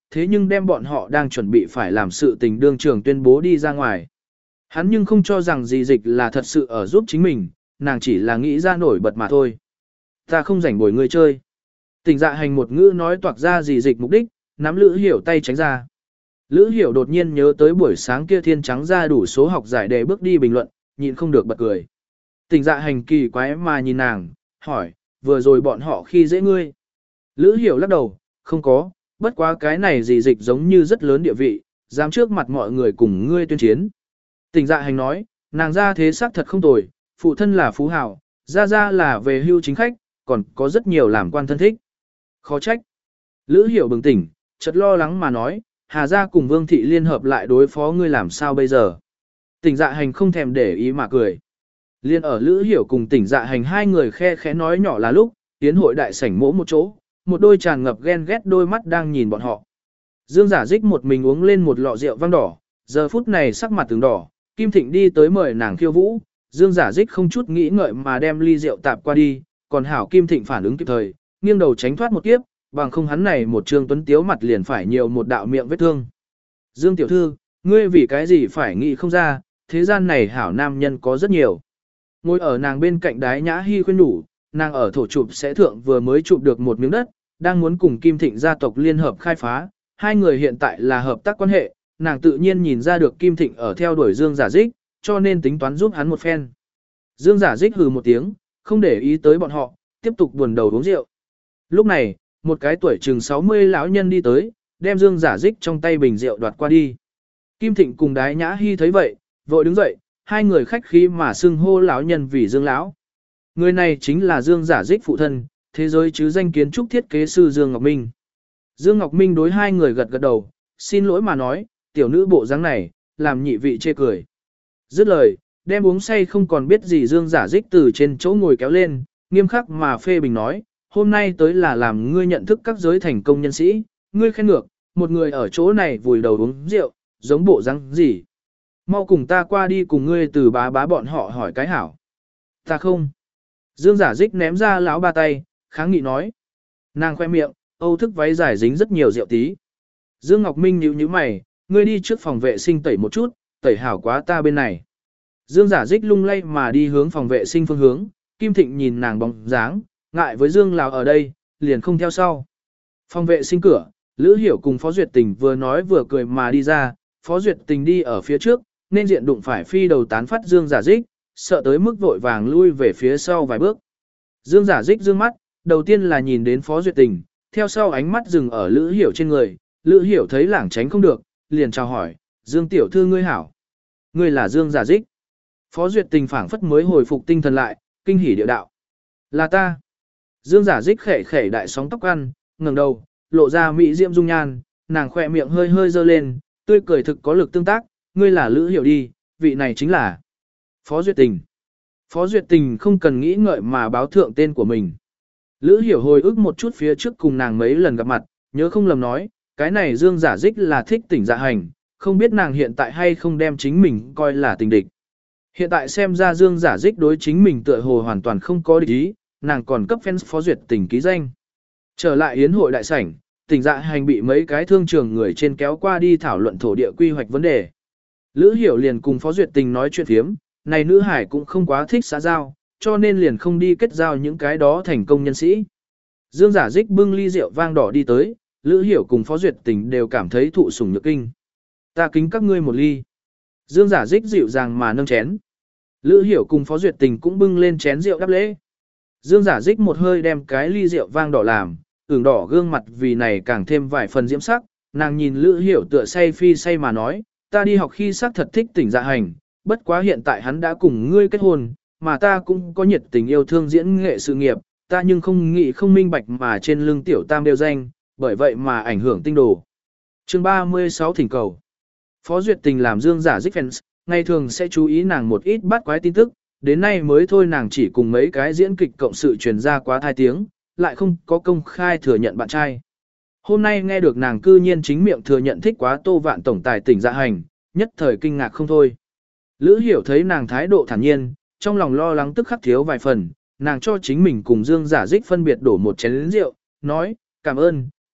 A: thế nhưng đem bọn họ đang chuẩn bị phải làm sự tình đương trường tuyên bố đi ra ngoài. Hắn nhưng không cho rằng dì dịch là thật sự ở giúp chính mình, nàng chỉ là nghĩ ra nổi bật mà thôi. Ta không rảnh bồi ngươi chơi. Tỉnh dạ hành một ngữ nói toạc ra dì dịch mục đích, nắm Lữ Hiểu tay tránh ra. Lữ Hiểu đột nhiên nhớ tới buổi sáng kia thiên trắng ra đủ số học giải đề bước đi bình luận, nhịn không được bật cười. Tỉnh dạ hành kỳ quái mà nhìn nàng, hỏi, vừa rồi bọn họ khi dễ ngươi. Lữ Hiểu lắc đầu, không có, bất quá cái này dì dịch giống như rất lớn địa vị, dám trước mặt mọi người cùng ngươi tuyên chiến. Tỉnh dạ hành nói, nàng ra thế xác thật không tồi, phụ thân là phú hào, ra ra là về hưu chính khách, còn có rất nhiều làm quan thân thích. Khó trách. Lữ Hiểu bừng tỉnh, chợt lo lắng mà nói, Hà gia cùng Vương thị liên hợp lại đối phó ngươi làm sao bây giờ. Tỉnh dạ hành không thèm để ý mà cười. Liên ở Lữ Hiểu cùng tỉnh dạ hành hai người khe khẽ nói nhỏ là lúc, tiến hội đại sảnh mỗ một chỗ, một đôi tràn ngập ghen ghét đôi mắt đang nhìn bọn họ. Dương Giả Dích một mình uống lên một lọ rượu vang đỏ, giờ phút này sắc mặt từng đỏ, Kim Thịnh đi tới mời nàng khiêu vũ, Dương Giả Dích không chút nghĩ ngợi mà đem ly rượu tạp qua đi, còn hảo Kim Thịnh phản ứng kịp thời, nghiêng đầu tránh thoát một kiếp, bằng không hắn này một trương tuấn tiếu mặt liền phải nhiều một đạo miệng vết thương. Dương tiểu thư, ngươi vì cái gì phải nghĩ không ra, thế gian này hảo nam nhân có rất nhiều. Ngồi ở nàng bên cạnh Đái Nhã Hi khuyên nhủ, nàng ở thổ chụp sẽ thượng vừa mới chụp được một miếng đất, đang muốn cùng Kim Thịnh gia tộc liên hợp khai phá, hai người hiện tại là hợp tác quan hệ, nàng tự nhiên nhìn ra được Kim Thịnh ở theo đuổi Dương Giả Dích, cho nên tính toán giúp hắn một phen. Dương Giả Dích hừ một tiếng, không để ý tới bọn họ, tiếp tục buồn đầu uống rượu. Lúc này, một cái tuổi chừng sáu mươi lão nhân đi tới, đem Dương Giả Dích trong tay bình rượu đoạt qua đi. Kim Thịnh cùng Đái Nhã Hi thấy vậy, vội đứng dậy, hai người khách khí mà xưng hô lão nhân vì Dương lão. Người này chính là Dương Giả Dích phụ thân, thế giới chứ danh kiến trúc thiết kế sư Dương Ngọc Minh. Dương Ngọc Minh đối hai người gật gật đầu, xin lỗi mà nói, tiểu nữ bộ dáng này, làm nhị vị chê cười. Dứt lời, đem uống say không còn biết gì Dương Giả Dích từ trên chỗ ngồi kéo lên, nghiêm khắc mà phê bình nói, hôm nay tới là làm ngươi nhận thức các giới thành công nhân sĩ, ngươi khen ngược, một người ở chỗ này vùi đầu uống rượu, giống bộ dáng gì. Mau cùng ta qua đi cùng ngươi từ bá bá bọn họ hỏi cái hảo. Ta không. Dương Giả Dích ném ra lão ba tay, kháng nghị nói. Nàng khoe miệng, Âu thức váy dài dính rất nhiều rượu tí. Dương Ngọc Minh nhíu nhíu mày, ngươi đi trước phòng vệ sinh tẩy một chút, tẩy hảo quá ta bên này. Dương Giả Dích lung lay mà đi hướng phòng vệ sinh phương hướng, Kim Thịnh nhìn nàng bóng dáng, ngại với Dương Lào ở đây, liền không theo sau. Phòng vệ sinh cửa, Lữ Hiểu cùng Phó Duyệt Tình vừa nói vừa cười mà đi ra, Phó Duyệt Tình đi ở phía trước, nên diện đụng phải phi đầu tán phát Dương Giả Dích, sợ tới mức vội vàng lui về phía sau vài bước. Dương Giả Dích dương mắt, đầu tiên là nhìn đến Phó Duyệt Tình, theo sau ánh mắt dừng ở Lữ Hiểu trên người, Lữ Hiểu thấy lảng tránh không được, liền chào hỏi, Dương tiểu thư ngươi hảo. Ngươi là Dương Giả Dích. Phó Duyệt Tình phảng phất mới hồi phục tinh thần lại, kinh hỉ điệu đạo. Là ta. Dương Giả Dích khẽ khẽ đại sóng tóc ăn, ngẩng đầu, lộ ra mỹ diễm dung nhan, nàng khỏe miệng hơi hơi dơ lên, tươi cười thực có lực tương tác, ngươi là Lữ Hiểu đi, vị này chính là Phó Duyệt Tình. Phó Duyệt Tình không cần nghĩ ngợi mà báo thượng tên của mình. Lữ Hiểu hồi ức một chút phía trước cùng nàng mấy lần gặp mặt, nhớ không lầm nói, cái này Dương Giả Dích là thích Tỉnh Dạ Hành, không biết nàng hiện tại hay không đem chính mình coi là tình địch. Hiện tại xem ra Dương Giả Dích đối chính mình tựa hồ hoàn toàn không có địch ý, nàng còn cấp fans Phó Duyệt Tình ký danh. Trở lại yến hội đại sảnh, Tỉnh Dạ Hành bị mấy cái thương trường người trên kéo qua đi thảo luận thổ địa quy hoạch vấn đề. Lữ Hiểu liền cùng Phó Duyệt Tình nói chuyện phiếm, này nữ hải cũng không quá thích xã giao, cho nên liền không đi kết giao những cái đó thành công nhân sĩ. Dương Giả Dích bưng ly rượu vang đỏ đi tới, Lữ Hiểu cùng Phó Duyệt Tình đều cảm thấy thụ sủng nhược kinh. Ta kính các ngươi một ly. Dương Giả Dích dịu dàng mà nâng chén. Lữ Hiểu cùng Phó Duyệt Tình cũng bưng lên chén rượu đáp lễ. Dương Giả Dích một hơi đem cái ly rượu vang đỏ làm, ửng đỏ gương mặt vì này càng thêm vài phần diễm sắc, nàng nhìn Lữ Hiểu tựa say phi say mà nói, ta đi học khi xác thật thích Tỉnh Dạ Hành, bất quá hiện tại hắn đã cùng ngươi kết hôn, mà ta cũng có nhiệt tình yêu thương diễn nghệ sự nghiệp, ta nhưng không nghĩ không minh bạch mà trên lưng tiểu tam đều danh, bởi vậy mà ảnh hưởng tinh đồ. Chương ba mươi sáu thỉnh cầu. Phó Duyệt Tình làm Dương Giả Dích fans, ngày thường sẽ chú ý nàng một ít bắt quái tin tức, đến nay mới thôi nàng chỉ cùng mấy cái diễn kịch cộng sự truyền ra quá thai tiếng, lại không có công khai thừa nhận bạn trai. Hôm nay nghe được nàng cư nhiên chính miệng thừa nhận thích quá Tô Vạn tổng tài Tỉnh Dạ Hành, nhất thời kinh ngạc không thôi. Lữ Hiểu thấy nàng thái độ thản nhiên, trong lòng lo lắng tức khắc thiếu vài phần, nàng cho chính mình cùng Dương Giả Dích phân biệt đổ một chén rượu, nói, cảm ơn,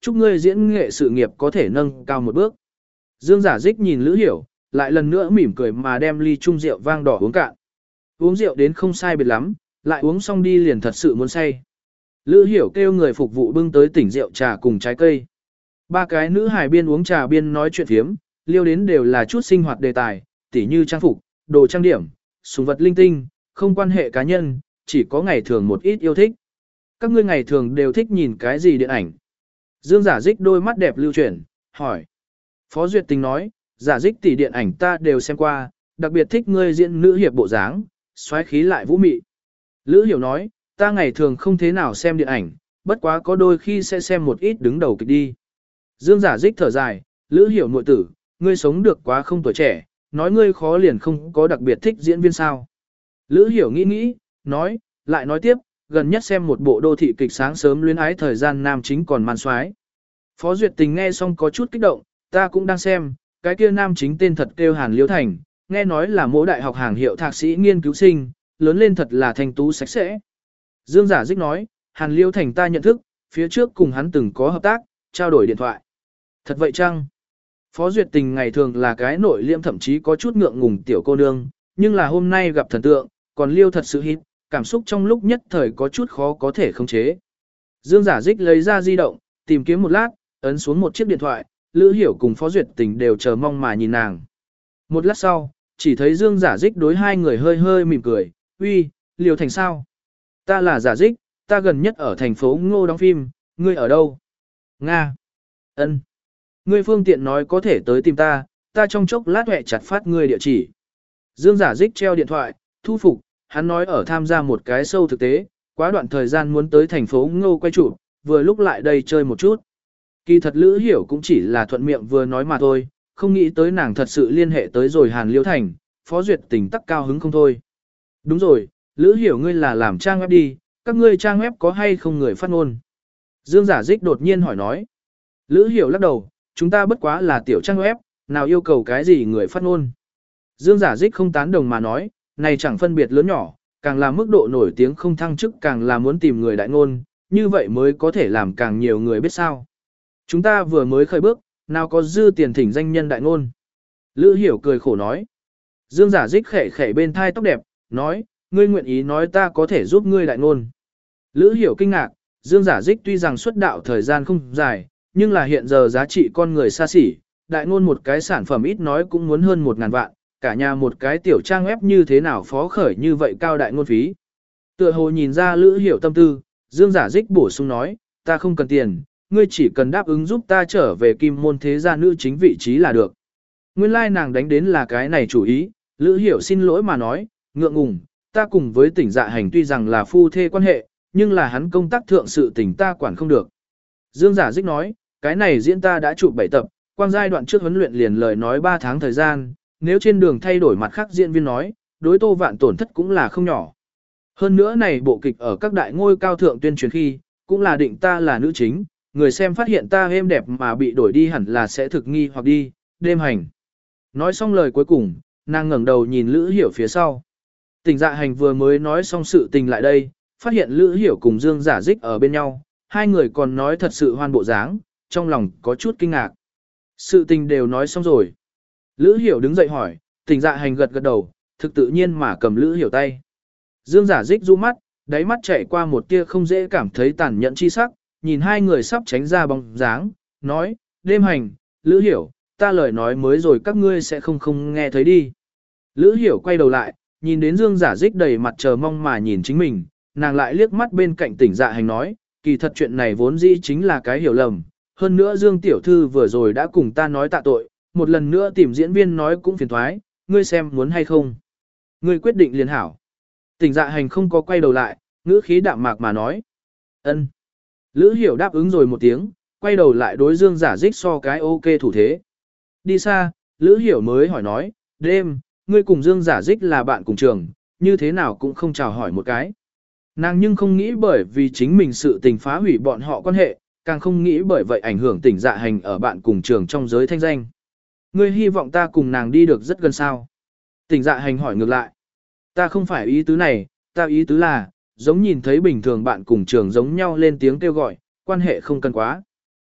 A: chúc ngươi diễn nghệ sự nghiệp có thể nâng cao một bước. Dương Giả Dích nhìn Lữ Hiểu, lại lần nữa mỉm cười mà đem ly chung rượu vang đỏ uống cạn. Uống rượu đến không sai biệt lắm, lại uống xong đi liền thật sự muốn say. Lữ Hiểu kêu người phục vụ bưng tới tỉnh rượu trà cùng trái cây. Ba cái nữ hài biên uống trà biên nói chuyện phiếm, liêu đến đều là chút sinh hoạt đề tài, tỉ như trang phục, đồ trang điểm, súng vật linh tinh, không quan hệ cá nhân, chỉ có ngày thường một ít yêu thích. Các ngươi ngày thường đều thích nhìn cái gì điện ảnh? Dương Giả Dích đôi mắt đẹp lưu chuyển, hỏi. Phó Duyệt Tình nói, Giả Dích tỷ điện ảnh ta đều xem qua, đặc biệt thích ngươi diễn nữ hiệp bộ dáng, xoáy khí lại vũ mị. Lữ Hiểu nói, ta ngày thường không thế nào xem điện ảnh, bất quá có đôi khi sẽ xem một ít đứng đầu kịch đi. Dương Giả Dích thở dài, Lữ Hiểu muội tử, ngươi sống được quá không tuổi trẻ, nói ngươi khó liền không có đặc biệt thích diễn viên sao. Lữ Hiểu nghĩ nghĩ, nói, lại nói tiếp, gần nhất xem một bộ đô thị kịch sáng sớm luyến ái thời gian nam chính còn man soái. Phó Duyệt Tình nghe xong có chút kích động, ta cũng đang xem, cái kia nam chính tên thật kêu Hàn Liễu Thành, nghe nói là mỗi đại học hàng hiệu thạc sĩ nghiên cứu sinh, lớn lên thật là thanh tú sạch sẽ. Dương Giả Dích nói, Hàn Liễu Thành ta nhận thức, phía trước cùng hắn từng có hợp tác, trao đổi điện thoại. Thật vậy chăng? Phó Duyệt Tình ngày thường là cái nội liêm thậm chí có chút ngượng ngùng tiểu cô nương, nhưng là hôm nay gặp thần tượng, còn Liêu thật sự hít, cảm xúc trong lúc nhất thời có chút khó có thể khống chế. Dương Giả Dích lấy ra di động, tìm kiếm một lát, ấn xuống một chiếc điện thoại, Lữ Hiểu cùng Phó Duyệt Tình đều chờ mong mà nhìn nàng. Một lát sau, chỉ thấy Dương Giả Dích đối hai người hơi hơi mỉm cười, uy, Liêu Thành sao? Ta là Giả Dích, ta gần nhất ở thành phố Ngô đóng phim, ngươi ở đâu? Nga. Ân. Ngươi phương tiện nói có thể tới tìm ta, ta trong chốc lát hẹ chặt phát ngươi địa chỉ. Dương Giả Dích treo điện thoại, thu phục, hắn nói ở tham gia một cái show thực tế, quá đoạn thời gian muốn tới thành phố Ngô quay chụp, vừa lúc lại đây chơi một chút. Kỳ thật Lữ Hiểu cũng chỉ là thuận miệng vừa nói mà thôi, không nghĩ tới nàng thật sự liên hệ tới rồi Hàn Liễu Thành, Phó Duyệt Tình tắc cao hứng không thôi. Đúng rồi, Lữ Hiểu ngươi là làm trang web đi, các ngươi trang web có hay không người phát ngôn? Dương Giả Dích đột nhiên hỏi nói. Lữ Hiểu lắc đầu, chúng ta bất quá là tiểu trang web, nào yêu cầu cái gì người phát ngôn. Dương Giả Dích không tán đồng mà nói, này chẳng phân biệt lớn nhỏ, càng là mức độ nổi tiếng không thăng chức càng là muốn tìm người đại ngôn, như vậy mới có thể làm càng nhiều người biết sao. Chúng ta vừa mới khởi bước, nào có dư tiền thỉnh danh nhân đại ngôn. Lữ Hiểu cười khổ nói. Dương Giả Dích khẽ khẽ bên thai tóc đẹp, nói, ngươi nguyện ý nói ta có thể giúp ngươi đại ngôn. Lữ Hiểu kinh ngạc, Dương Giả Dích tuy rằng xuất đạo thời gian không dài, nhưng là hiện giờ giá trị con người xa xỉ, đại ngôn một cái sản phẩm ít nói cũng muốn hơn một ngàn vạn, cả nhà một cái tiểu trang web như thế nào phó khởi như vậy cao đại ngôn phí. Tựa hồ nhìn ra Lữ Hiểu tâm tư, Dương Giả Dích bổ sung nói, ta không cần tiền, ngươi chỉ cần đáp ứng giúp ta trở về kim môn thế gia nữ chính vị trí là được. Nguyên lai like nàng đánh đến là cái này chủ ý, Lữ Hiểu xin lỗi mà nói, ngượng ngùng, ta cùng với tỉnh dạ hành tuy rằng là phu thê quan hệ, nhưng là hắn công tác thượng sự tình ta quản không được. Dương Giả Dích nói, cái này diễn ta đã chụp bảy tập, quang giai đoạn trước huấn luyện liền lời nói ba tháng thời gian, nếu trên đường thay đổi mặt khác diễn viên nói, đối Tô Vạn tổn thất cũng là không nhỏ. Hơn nữa này bộ kịch ở các đại ngôi cao thượng tuyên truyền khi, cũng là định ta là nữ chính, người xem phát hiện ta êm đẹp mà bị đổi đi hẳn là sẽ thực nghi hoặc đi, đêm hành. Nói xong lời cuối cùng, nàng ngẩng đầu nhìn Lữ Hiểu phía sau. Tỉnh dạ hành vừa mới nói xong sự tình lại đây, phát hiện Lữ Hiểu cùng Dương Giả Dích ở bên nhau, hai người còn nói thật sự hoan bộ dáng, trong lòng có chút kinh ngạc. Sự tình đều nói xong rồi. Lữ Hiểu đứng dậy hỏi, tỉnh dạ hành gật gật đầu, thực tự nhiên mà cầm Lữ Hiểu tay. Dương Giả Dích du mắt, đáy mắt chạy qua một tia không dễ cảm thấy tàn nhẫn chi sắc, nhìn hai người sắp tránh ra bóng dáng, nói, đêm hành, Lữ Hiểu, ta lời nói mới rồi các ngươi sẽ không không nghe thấy đi. Lữ Hiểu quay đầu lại, nhìn đến Dương Giả Dích đầy mặt chờ mong mà nhìn chính mình, nàng lại liếc mắt bên cạnh tỉnh dạ hành nói, kỳ thật chuyện này vốn dĩ chính là cái hiểu lầm, hơn nữa Dương Tiểu Thư vừa rồi đã cùng ta nói tạ tội, một lần nữa tìm diễn viên nói cũng phiền thoái, ngươi xem muốn hay không. Ngươi quyết định liền hảo. Tỉnh dạ hành không có quay đầu lại, ngữ khí đạm mạc mà nói. Ân. Lữ Hiểu đáp ứng rồi một tiếng, quay đầu lại đối Dương Giả Dích so cái ok thủ thế. Đi xa, Lữ Hiểu mới hỏi nói, đêm, ngươi cùng Dương Giả Dích là bạn cùng trường, như thế nào cũng không chào hỏi một cái. Nàng nhưng không nghĩ bởi vì chính mình sự tình phá hủy bọn họ quan hệ, càng không nghĩ bởi vậy ảnh hưởng tỉnh dạ hành ở bạn cùng trường trong giới thanh danh. Ngươi hy vọng ta cùng nàng đi được rất gần sao. Tỉnh dạ hành hỏi ngược lại. Ta không phải ý tứ này, ta ý tứ là, giống nhìn thấy bình thường bạn cùng trường giống nhau lên tiếng kêu gọi, quan hệ không cần quá.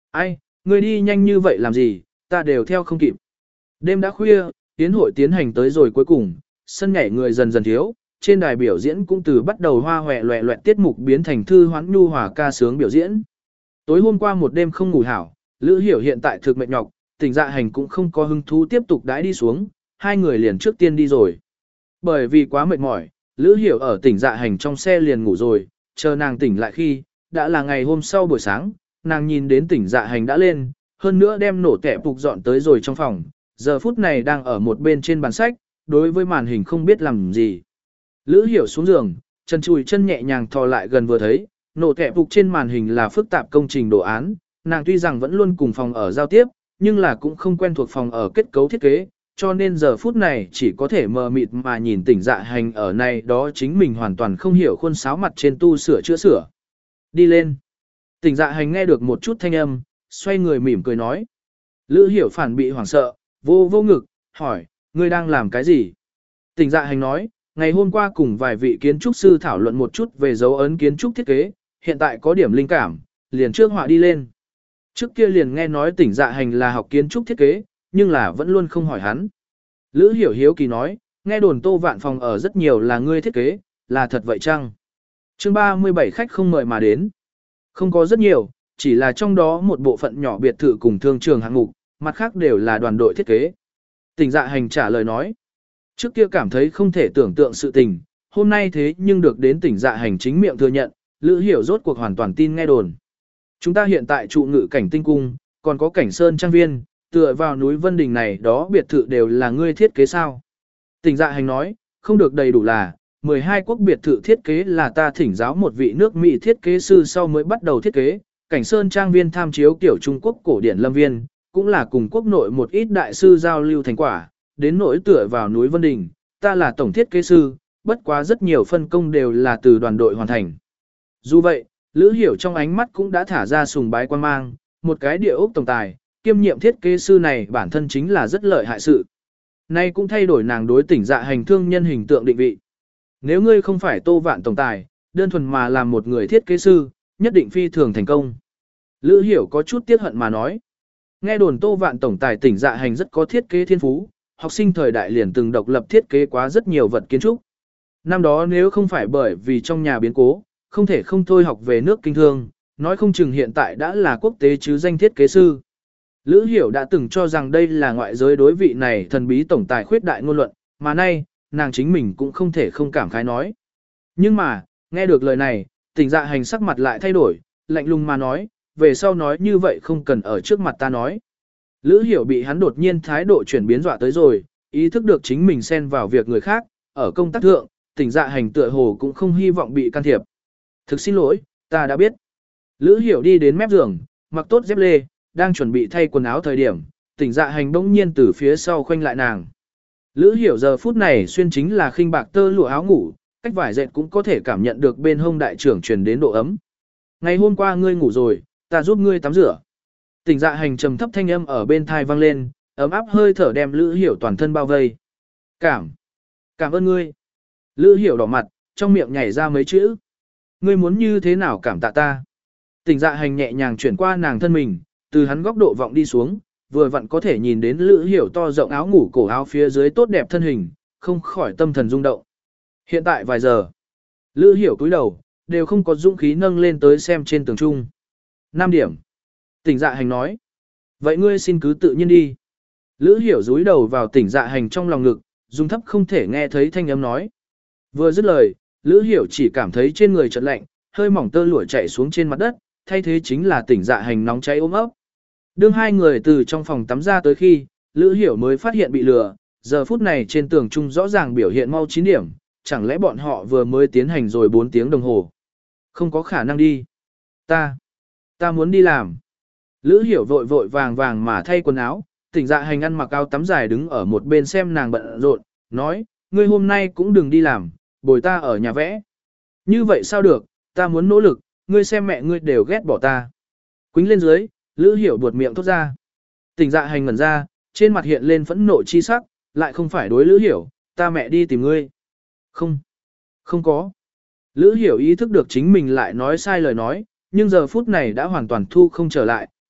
A: Ai, ngươi đi nhanh như vậy làm gì, ta đều theo không kịp. Đêm đã khuya, tiến hội tiến hành tới rồi cuối cùng, sân nhảy người dần dần thiếu, trên đài biểu diễn cũng từ bắt đầu hoa hòe loẹ loẹt tiết mục biến thành thư hoán nhu hòa ca sướng biểu diễn. Tối hôm qua một đêm không ngủ hảo, Lữ Hiểu hiện tại thực mệt nhọc, Tỉnh Dạ Hành cũng không có hứng thú tiếp tục đãi đi xuống, hai người liền trước tiên đi rồi. Bởi vì quá mệt mỏi, Lữ Hiểu ở Tỉnh Dạ Hành trong xe liền ngủ rồi, chờ nàng tỉnh lại khi, đã là ngày hôm sau buổi sáng, nàng nhìn đến Tỉnh Dạ Hành đã lên, hơn nữa đem nổ tẻ phục dọn tới rồi trong phòng, giờ phút này đang ở một bên trên bàn sách, đối với màn hình không biết làm gì. Lữ Hiểu xuống giường, chân chùi chân nhẹ nhàng thò lại gần vừa thấy, nổ tẻ phục trên màn hình là phức tạp công trình đồ án, nàng tuy rằng vẫn luôn cùng phòng ở giao tiếp, nhưng là cũng không quen thuộc phòng ở kết cấu thiết kế, cho nên giờ phút này chỉ có thể mờ mịt mà nhìn Tỉnh Dạ Hành ở này đó chính mình hoàn toàn không hiểu khuôn sáo mặt trên tu sửa chữa sửa. Đi lên. Tỉnh Dạ Hành nghe được một chút thanh âm, xoay người mỉm cười nói. Lữ Hiểu phản bị hoảng sợ, vô vô ngực, hỏi, ngươi đang làm cái gì? Tỉnh Dạ Hành nói, ngày hôm qua cùng vài vị kiến trúc sư thảo luận một chút về dấu ấn kiến trúc thiết kế, hiện tại có điểm linh cảm, liền trước họa đi lên. Trước kia liền nghe nói Tỉnh Dạ Hành là học kiến trúc thiết kế, nhưng là vẫn luôn không hỏi hắn. Lữ Hiểu hiếu kỳ nói, nghe đồn Tô Vạn phòng ở rất nhiều là ngươi thiết kế, là thật vậy chăng? Chương ba mươi bảy khách không mời mà đến. Không có rất nhiều, chỉ là trong đó một bộ phận nhỏ biệt thự cùng thương trường hạng mục, mặt khác đều là đoàn đội thiết kế. Tỉnh Dạ Hành trả lời nói, trước kia cảm thấy không thể tưởng tượng sự tình, hôm nay thế nhưng được đến Tỉnh Dạ Hành chính miệng thừa nhận, Lữ Hiểu rốt cuộc hoàn toàn tin nghe đồn. Chúng ta hiện tại trụ ngự cảnh tinh cung, còn có cảnh sơn trang viên, tựa vào núi Vân Đình này đó biệt thự đều là ngươi thiết kế sao. Tỉnh Dạ Hành nói, không được đầy đủ là, mười hai quốc biệt thự thiết kế là ta thỉnh giáo một vị nước Mỹ thiết kế sư sau mới bắt đầu thiết kế, cảnh sơn trang viên tham chiếu kiểu Trung Quốc cổ điển lâm viên, cũng là cùng quốc nội một ít đại sư giao lưu thành quả, đến nỗi tựa vào núi Vân Đình, ta là tổng thiết kế sư, bất quá rất nhiều phân công đều là từ đoàn đội hoàn thành. Dù vậy, Lữ Hiểu trong ánh mắt cũng đã thả ra sùng bái quan mang, một cái địa ốc tổng tài, kiêm nhiệm thiết kế sư này bản thân chính là rất lợi hại sự. Nay cũng thay đổi nàng đối Tỉnh Dạ Hành thương nhân hình tượng định vị. Nếu ngươi không phải Tô Vạn tổng tài, đơn thuần mà làm một người thiết kế sư, nhất định phi thường thành công. Lữ Hiểu có chút tiếc hận mà nói. Nghe đồn Tô Vạn tổng tài Tỉnh Dạ Hành rất có thiết kế thiên phú, học sinh thời đại liền từng độc lập thiết kế quá rất nhiều vật kiến trúc. Năm đó nếu không phải bởi vì trong nhà biến cố, không thể không thôi học về nước kinh thương, nói không chừng hiện tại đã là quốc tế chứ danh thiết kế sư. Lữ Hiểu đã từng cho rằng đây là ngoại giới đối vị này thần bí tổng tài khuyết đại ngôn luận, mà nay, nàng chính mình cũng không thể không cảm khái nói. Nhưng mà, nghe được lời này, Tỉnh Dạ Hành sắc mặt lại thay đổi, lạnh lùng mà nói, về sau nói như vậy không cần ở trước mặt ta nói. Lữ Hiểu bị hắn đột nhiên thái độ chuyển biến dọa tới rồi, ý thức được chính mình xen vào việc người khác, ở công tác thượng, Tỉnh Dạ Hành tựa hồ cũng không hy vọng bị can thiệp. Thực xin lỗi, ta đã biết. Lữ Hiểu đi đến mép giường, mặc tốt dép lê, đang chuẩn bị thay quần áo thời điểm, Tỉnh Dạ Hành bỗng nhiên từ phía sau khoanh lại nàng. Lữ Hiểu giờ phút này xuyên chính là khinh bạc tơ lụa áo ngủ, cách vải dệt cũng có thể cảm nhận được bên hông đại trưởng truyền đến độ ấm. Ngày hôm qua ngươi ngủ rồi, ta giúp ngươi tắm rửa. Tỉnh Dạ Hành trầm thấp thanh âm ở bên thai vang lên, ấm áp hơi thở đem Lữ Hiểu toàn thân bao vây. Cảm, cảm ơn ngươi. Lữ Hiểu đỏ mặt, trong miệng nhảy ra mấy chữ. Ngươi muốn như thế nào cảm tạ ta? Tỉnh Dạ Hành nhẹ nhàng chuyển qua nàng thân mình, từ hắn góc độ vọng đi xuống, vừa vặn có thể nhìn đến Lữ Hiểu to rộng áo ngủ cổ áo phía dưới tốt đẹp thân hình, không khỏi tâm thần rung động. Hiện tại vài giờ, Lữ Hiểu cúi đầu, đều không có dũng khí nâng lên tới xem trên tường trung. năm điểm. Tỉnh Dạ Hành nói. Vậy ngươi xin cứ tự nhiên đi. Lữ Hiểu dúi đầu vào Tỉnh Dạ Hành trong lòng ngực, dùng thấp không thể nghe thấy thanh âm nói. Vừa dứt lời, Lữ Hiểu chỉ cảm thấy trên người chợt lạnh, hơi mỏng tơ lụa chạy xuống trên mặt đất, thay thế chính là Tỉnh Dạ Hành nóng cháy ôm ấp. Đương hai người từ trong phòng tắm ra tới khi, Lữ Hiểu mới phát hiện bị lừa, giờ phút này trên tường trung rõ ràng biểu hiện mau chín điểm, chẳng lẽ bọn họ vừa mới tiến hành rồi bốn tiếng đồng hồ. Không có khả năng đi. Ta, ta muốn đi làm. Lữ Hiểu vội vội vàng vàng mà thay quần áo, Tỉnh Dạ Hành ăn mặc áo tắm dài đứng ở một bên xem nàng bận rộn, nói, ngươi hôm nay cũng đừng đi làm, bồi ta ở nhà vẽ. Như vậy sao được, ta muốn nỗ lực, ngươi xem mẹ ngươi đều ghét bỏ ta. Quýnh lên dưới, Lữ Hiểu buột miệng thốt ra. Tỉnh Dạ Hành ngẩn ra, trên mặt hiện lên phẫn nộ chi sắc, lại không phải đối Lữ Hiểu, ta mẹ đi tìm ngươi. Không, không có. Lữ Hiểu ý thức được chính mình lại nói sai lời nói, nhưng giờ phút này đã hoàn toàn thu không trở lại,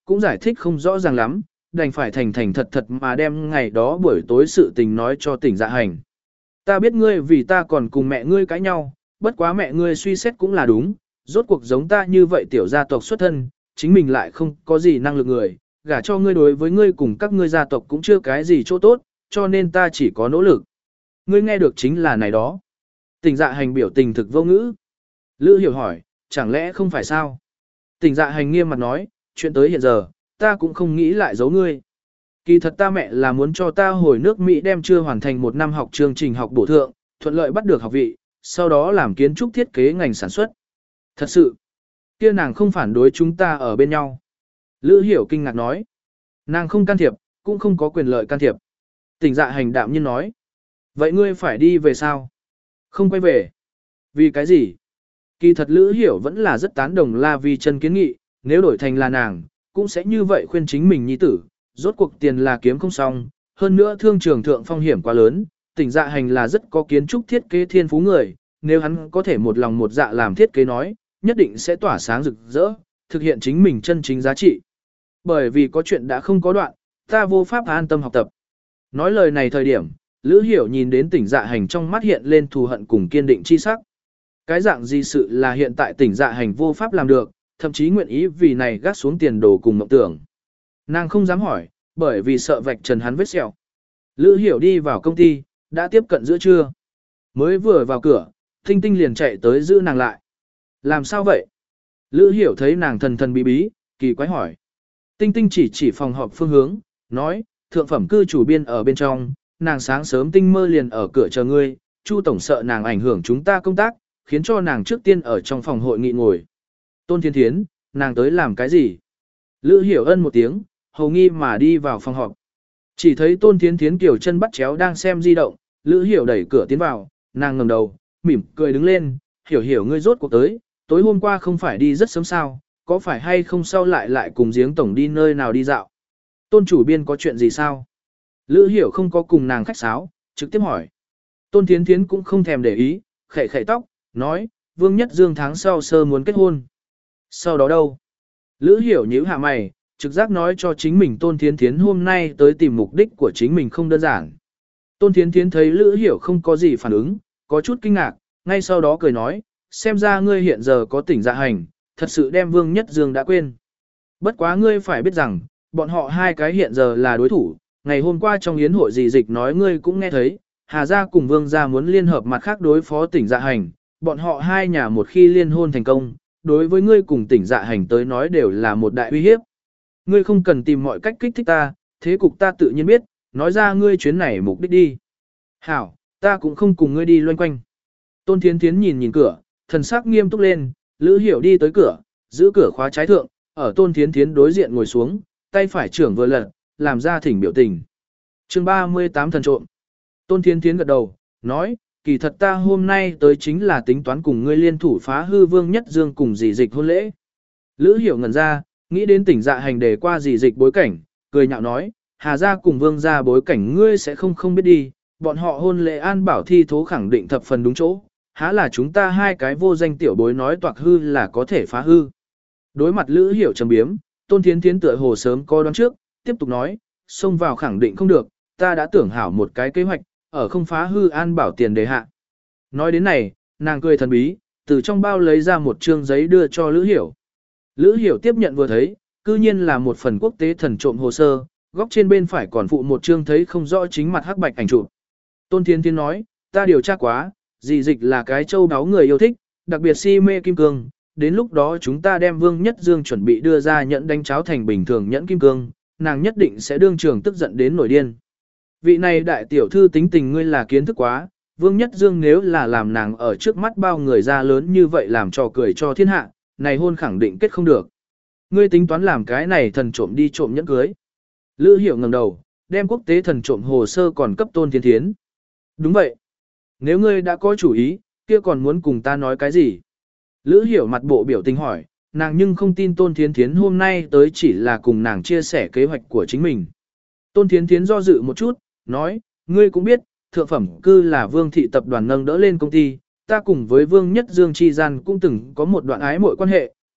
A: cũng giải thích không rõ ràng lắm, đành phải thành thành thật thật mà đem ngày đó buổi tối sự tình nói cho tỉnh dạ hành. Ta biết ngươi vì ta còn cùng mẹ ngươi cãi nhau, bất quá mẹ ngươi suy xét cũng là đúng, rốt cuộc giống ta như vậy tiểu gia tộc xuất thân, chính mình lại không có gì năng lực người, gả cho ngươi đối với ngươi cùng các ngươi gia tộc cũng chưa cái gì chỗ tốt, cho nên ta chỉ có nỗ lực. Ngươi nghe được chính là này đó. Tỉnh dạ hành biểu tình thực vô ngữ. Lữ Hiểu hỏi, chẳng lẽ không phải sao? Tỉnh dạ hành nghiêm mặt nói, chuyện tới hiện giờ, ta cũng không nghĩ lại giấu ngươi. Kỳ thật ta mẹ là muốn cho ta hồi nước Mỹ đem chưa hoàn thành một năm học chương trình học bổ thượng, thuận lợi bắt được học vị, sau đó làm kiến trúc thiết kế ngành sản xuất. Thật sự, kia nàng không phản đối chúng ta ở bên nhau. Lữ Hiểu kinh ngạc nói, nàng không can thiệp, cũng không có quyền lợi can thiệp. Tỉnh dạ hành đạm nhiên nói, vậy ngươi phải đi về sao? Không quay về. Vì cái gì? Kỳ thật Lữ Hiểu vẫn là rất tán đồng La Vi chân kiến nghị, nếu đổi thành là nàng, cũng sẽ như vậy khuyên chính mình nhi tử, rốt cuộc tiền là kiếm không xong, hơn nữa thương trường thượng phong hiểm quá lớn, tỉnh dạ hành là rất có kiến trúc thiết kế thiên phú người, nếu hắn có thể một lòng một dạ làm thiết kế nói, nhất định sẽ tỏa sáng rực rỡ, thực hiện chính mình chân chính giá trị. Bởi vì có chuyện đã không có đoạn, ta vô pháp an tâm học tập. Nói lời này thời điểm, Lữ Hiểu nhìn đến tỉnh dạ hành trong mắt hiện lên thù hận cùng kiên định chi sắc. Cái dạng gì sự là hiện tại tỉnh dạ hành vô pháp làm được, thậm chí nguyện ý vì này gác xuống tiền đồ cùng mộng tưởng. Nàng không dám hỏi, bởi vì sợ vạch trần hắn vết sẹo. Lữ Hiểu đi vào công ty, đã tiếp cận giữa trưa. Mới vừa vào cửa, Tinh Tinh liền chạy tới giữ nàng lại. Làm sao vậy? Lữ Hiểu thấy nàng thần thần bí bí, kỳ quái hỏi. Tinh Tinh chỉ chỉ phòng họp phương hướng, nói, thượng phẩm cư chủ biên ở bên trong, nàng sáng sớm tinh mơ liền ở cửa chờ ngươi, Chu tổng sợ nàng ảnh hưởng chúng ta công tác, khiến cho nàng trước tiên ở trong phòng hội nghị ngồi. Tôn Thiên Thiến, nàng tới làm cái gì? Lữ Hiểu ân một tiếng, hầu nghi mà đi vào phòng họp. Chỉ thấy Tôn Thiên Thiến kiểu chân bắt chéo đang xem di động, Lữ Hiểu đẩy cửa tiến vào, nàng ngẩng đầu, mỉm cười đứng lên, hiểu hiểu ngươi rốt cuộc tới, tối hôm qua không phải đi rất sớm sao, có phải hay không sau lại lại cùng giếng tổng đi nơi nào đi dạo. Tôn chủ biên có chuyện gì sao? Lữ Hiểu không có cùng nàng khách sáo, trực tiếp hỏi. Tôn Thiến Thiến cũng không thèm để ý, khẽ khẽ tóc, nói, Vương Nhất Dương tháng sau sơ muốn kết hôn. Sau đó đâu? Lữ Hiểu nhíu hạ mày, trực giác nói cho chính mình Tôn Thiến Thiến hôm nay tới tìm mục đích của chính mình không đơn giản. Tôn Thiến Thiến thấy Lữ Hiểu không có gì phản ứng, có chút kinh ngạc, ngay sau đó cười nói, xem ra ngươi hiện giờ có tỉnh dạ hành, thật sự đem Vương Nhất Dương đã quên. Bất quá ngươi phải biết rằng, bọn họ hai cái hiện giờ là đối thủ, ngày hôm qua trong yến hội gì dịch nói ngươi cũng nghe thấy, Hà Gia cùng Vương Gia muốn liên hợp mặt khác đối phó tỉnh dạ hành, bọn họ hai nhà một khi liên hôn thành công, đối với ngươi cùng tỉnh dạ hành tới nói đều là một đại uy hiếp. Ngươi không cần tìm mọi cách kích thích ta, thế cục ta tự nhiên biết, nói ra ngươi chuyến này mục đích đi. Hảo, ta cũng không cùng ngươi đi loanh quanh. Tôn Thiến Thiến nhìn nhìn cửa, thần sắc nghiêm túc lên, Lữ Hiểu đi tới cửa, giữ cửa khóa trái thượng, ở Tôn Thiến Thiến đối diện ngồi xuống, tay phải trưởng vừa lật, làm ra thỉnh biểu tình. Chương ba mươi tám thần trộm. Tôn Thiến Thiến gật đầu, nói, kỳ thật ta hôm nay tới chính là tính toán cùng ngươi liên thủ phá hư Vương Nhất Dương cùng dì dịch hôn lễ. Lữ Hiểu ngẩn ra, nghĩ đến tỉnh dạ hành đề qua dì dịch bối cảnh, cười nhạo nói, Hà Gia cùng Vương Gia bối cảnh ngươi sẽ không không biết đi, bọn họ hôn lễ an bảo thi thố khẳng định thập phần đúng chỗ, há là chúng ta hai cái vô danh tiểu bối nói toạc hư là có thể phá hư. Đối mặt Lữ Hiểu trầm biếm, Tôn Thiến Thiến tựa hồ sớm có đoán trước, tiếp tục nói, xông vào khẳng định không được, ta đã tưởng hảo một cái kế hoạch, ở không phá hư an bảo tiền đề hạ. Nói đến này, nàng cười thần bí, từ trong bao lấy ra một trương giấy đưa cho Lữ Hiểu. Lữ Hiểu tiếp nhận vừa thấy, cư nhiên là một phần quốc tế thần trộm hồ sơ, góc trên bên phải còn phụ một trương thấy không rõ chính mặt hắc bạch ảnh chụp. Tôn Thiến Thiến nói, ta điều tra quá, dì dịch là cái châu đáo người yêu thích, đặc biệt si mê kim cương, đến lúc đó chúng ta đem Vương Nhất Dương chuẩn bị đưa ra nhẫn đánh cháo thành bình thường nhẫn kim cương, nàng nhất định sẽ đương trường tức giận đến nổi điên. Vị này đại tiểu thư tính tình ngươi là kiến thức quá, Vương Nhất Dương nếu là làm nàng ở trước mắt bao người ra lớn như vậy làm trò cười cho thiên hạ, này hôn khẳng định kết không được. Ngươi tính toán làm cái này thần trộm đi trộm nhẫn cưới. Lữ Hiểu ngẩng đầu, đem quốc tế thần trộm hồ sơ còn cấp Tôn Thiến Thiến. Đúng vậy. Nếu ngươi đã có chủ ý, kia còn muốn cùng ta nói cái gì? Lữ Hiểu mặt bộ biểu tình hỏi, nàng nhưng không tin Tôn Thiến Thiến hôm nay tới chỉ là cùng nàng chia sẻ kế hoạch của chính mình. Tôn Thiến Thiến do dự một chút, nói, ngươi cũng biết, thượng phẩm cư là Vương thị tập đoàn nâng đỡ lên công ty, ta cùng với Vương Nhất Dương chi gian cũng từng có một đoạn ái mội quan hệ,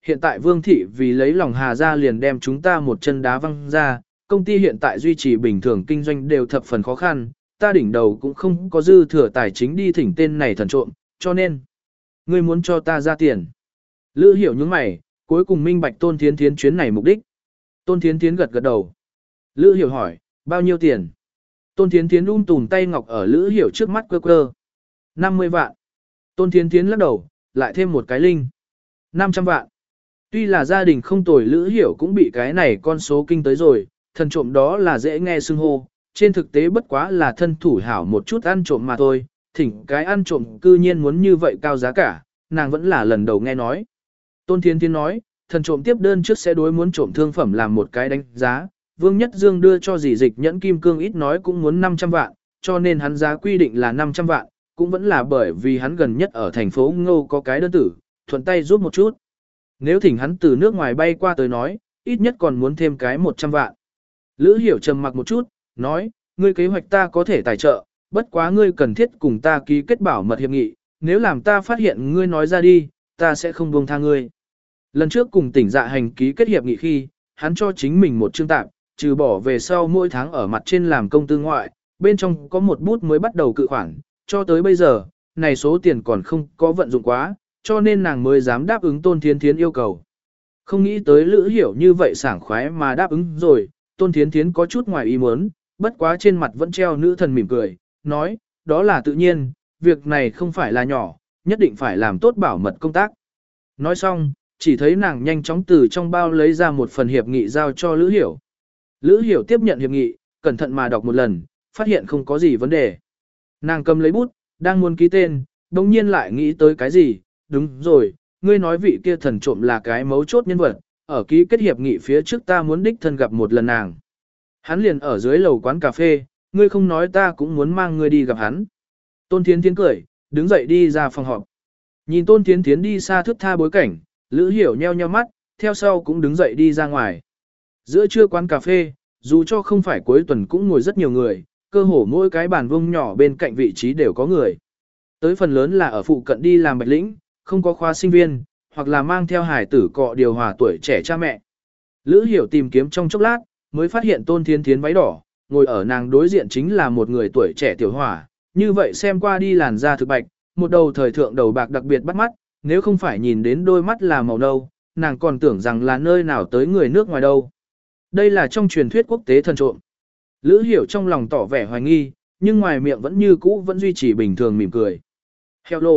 A: hiện tại Vương Thị vì lấy lòng Hà gia liền đem chúng ta một chân đá văng ra, công ty hiện tại duy trì bình thường kinh doanh đều thập phần khó khăn, ta đỉnh đầu cũng không có dư thừa tài chính đi thỉnh tên này thần trộm, cho nên, ngươi muốn cho ta ra tiền. Lữ Hiểu nhướng mày, cuối cùng minh bạch Tôn Thiến Thiến chuyến này mục đích. Tôn Thiến Thiến gật gật đầu. Lữ Hiểu hỏi, bao nhiêu tiền? Tôn Thiến Thiến um tùm tay ngọc ở Lữ Hiểu trước mắt quơ quơ. năm mươi vạn. Tôn Thiến Thiến lắc đầu, lại thêm một cái linh. năm trăm vạn. Tuy là gia đình không tồi, Lữ Hiểu cũng bị cái này con số kinh tới rồi, thần trộm đó là dễ nghe xưng hô, trên thực tế bất quá là thân thủ hảo một chút ăn trộm mà thôi, thỉnh cái ăn trộm cư nhiên muốn như vậy cao giá cả, nàng vẫn là lần đầu nghe nói. Tôn Thiến Thiến nói, thần trộm tiếp đơn trước sẽ đối muốn trộm thương phẩm làm một cái đánh giá, Vương Nhất Dương đưa cho dì dịch nhẫn kim cương ít nói cũng muốn năm trăm vạn, cho nên hắn giá quy định là năm trăm vạn, cũng vẫn là bởi vì hắn gần nhất ở thành phố Ngô có cái đơn tử, thuận tay giúp một chút. Nếu thỉnh hắn từ nước ngoài bay qua tới nói, ít nhất còn muốn thêm cái một trăm vạn. Lữ Hiểu trầm mặc một chút, nói, ngươi kế hoạch ta có thể tài trợ, bất quá ngươi cần thiết cùng ta ký kết bảo mật hiệp nghị, nếu làm ta phát hiện ngươi nói ra đi, ta sẽ không buông tha ngươi. Lần trước cùng tỉnh dạ hành ký kết hiệp nghị khi, hắn cho chính mình một chương tạm, trừ bỏ về sau mỗi tháng ở mặt trên làm công tư ngoại, bên trong có một bút mới bắt đầu cự khoản, cho tới bây giờ, này số tiền còn không có vận dụng quá, cho nên nàng mới dám đáp ứng Tôn Thiến Thiến yêu cầu. Không nghĩ tới Lữ Hiểu như vậy sảng khoái mà đáp ứng rồi, Tôn Thiến Thiến có chút ngoài ý muốn, bất quá trên mặt vẫn treo nữ thần mỉm cười, nói, đó là tự nhiên, việc này không phải là nhỏ, nhất định phải làm tốt bảo mật công tác. Nói xong, chỉ thấy nàng nhanh chóng từ trong bao lấy ra một phần hiệp nghị giao cho Lữ Hiểu. Lữ Hiểu tiếp nhận hiệp nghị, cẩn thận mà đọc một lần, phát hiện không có gì vấn đề. Nàng cầm lấy bút, đang muốn ký tên, đồng nhiên lại nghĩ tới cái gì, đúng rồi, ngươi nói vị kia thần trộm là cái mấu chốt nhân vật, ở ký kết hiệp nghị phía trước ta muốn đích thân gặp một lần nàng. Hắn liền ở dưới lầu quán cà phê, ngươi không nói ta cũng muốn mang ngươi đi gặp hắn. Tôn Thiến Thiến cười, đứng dậy đi ra phòng họp. Nhìn Tôn Thiến Thiến đi xa thước tha bối cảnh, Lữ Hiểu nheo nheo mắt, theo sau cũng đứng dậy đi ra ngoài. Giữa trưa quán cà phê, dù cho không phải cuối tuần cũng ngồi rất nhiều người, cơ hồ mỗi cái bàn vuông nhỏ bên cạnh vị trí đều có người. Tới phần lớn là ở phụ cận đi làm bạch lĩnh, không có khoa sinh viên, hoặc là mang theo hải tử cọ điều hòa tuổi trẻ cha mẹ. Lữ Hiểu tìm kiếm trong chốc lát, mới phát hiện Tôn Thiến Thiến váy đỏ, ngồi ở nàng đối diện chính là một người tuổi trẻ tiểu hỏa, như vậy xem qua đi làn da thực bạch, một đầu thời thượng đầu bạc đặc biệt bắt mắt, nếu không phải nhìn đến đôi mắt là màu nâu, nàng còn tưởng rằng là nơi nào tới người nước ngoài đâu. Đây là trong truyền thuyết quốc tế thần trộm. Lữ Hiểu trong lòng tỏ vẻ hoài nghi, nhưng ngoài miệng vẫn như cũ vẫn duy trì bình thường mỉm cười. Hello.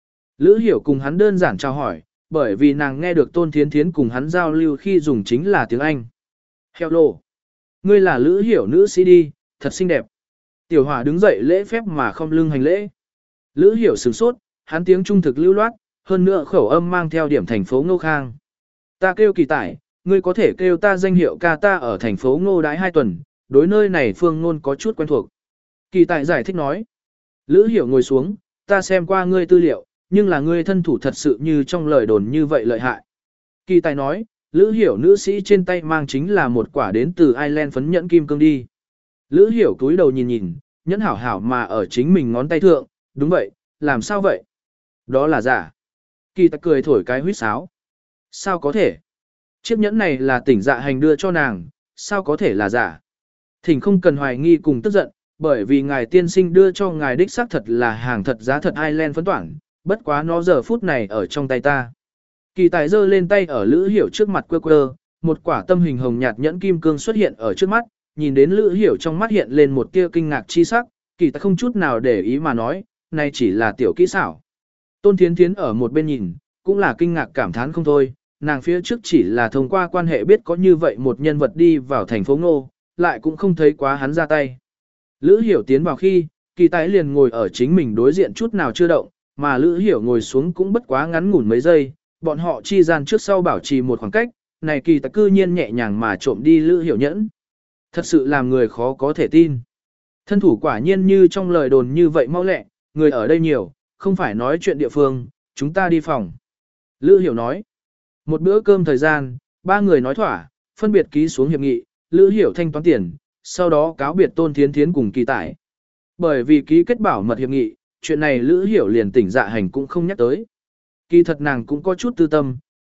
A: Lữ Hiểu cùng hắn đơn giản chào hỏi, bởi vì nàng nghe được Tôn Thiến Thiến cùng hắn giao lưu khi dùng chính là tiếng Anh. Hello. Ngươi là Lữ Hiểu nữ sĩ đi, thật xinh đẹp. Tiểu hỏa đứng dậy lễ phép mà không lưng hành lễ. Lữ Hiểu sửng sốt, hắn tiếng trung thực lưu loát, hơn nữa khẩu âm mang theo điểm thành phố Ngô Khang. Ta kêu Kỳ Tải, ngươi có thể kêu ta danh hiệu ca, ta ở thành phố Ngô đãi hai tuần, đối nơi này phương ngôn có chút quen thuộc. Kỳ Tải giải thích nói. Lữ Hiểu ngồi xuống, ta xem qua ngươi tư liệu, nhưng là ngươi thân thủ thật sự như trong lời đồn như vậy lợi hại. Kỳ Tài nói, Lữ Hiểu nữ sĩ trên tay mang chính là một quả đến từ Ireland phấn nhẫn kim cương đi. Lữ Hiểu cúi đầu nhìn nhìn, nhẫn hảo hảo mà ở chính mình ngón tay thượng, đúng vậy, làm sao vậy? Đó là giả. Kỳ Tài cười thổi cái huýt sáo. Sao có thể? Chiếc nhẫn này là tỉnh dạ hành đưa cho nàng, sao có thể là giả? Thỉnh không cần hoài nghi cùng tức giận, bởi vì ngài tiên sinh đưa cho ngài đích xác thật là hàng thật giá thật Ireland phấn toản, bất quá nó giờ phút này ở trong tay ta. Kỳ Tài giơ lên tay ở Lữ Hiểu trước mặt quơ quơ, một quả tâm hình hồng nhạt nhẫn kim cương xuất hiện ở trước mắt, nhìn đến Lữ Hiểu trong mắt hiện lên một tia kinh ngạc chi sắc, Kỳ Tài không chút nào để ý mà nói, này chỉ là tiểu kỹ xảo. Tôn Thiến Thiến ở một bên nhìn, cũng là kinh ngạc cảm thán không thôi, nàng phía trước chỉ là thông qua quan hệ biết có như vậy một nhân vật đi vào thành phố Ngô, lại cũng không thấy quá hắn ra tay. Lữ Hiểu tiến vào khi, Kỳ Tài liền ngồi ở chính mình đối diện chút nào chưa động, mà Lữ Hiểu ngồi xuống cũng bất quá ngắn ngủn mấy giây, bọn họ chi gian trước sau bảo trì một khoảng cách, này Kỳ Tài cư nhiên nhẹ nhàng mà trộm đi Lữ Hiểu nhẫn. Thật sự làm người khó có thể tin. Thân thủ quả nhiên như trong lời đồn như vậy mau lẹ, người ở đây nhiều, không phải nói chuyện địa phương, chúng ta đi phòng. Lữ Hiểu nói. Một bữa cơm thời gian, ba người nói thỏa, phân biệt ký xuống hiệp nghị, Lữ Hiểu thanh toán tiền, sau đó cáo biệt Tôn Thiến Thiến cùng Kỳ Tài. Bởi vì ký kết bảo mật hiệp nghị, chuyện này Lữ Hiểu liền tỉnh dạ hành cũng không nhắc tới. Kỳ thật nàng cũng có chút tư tâm,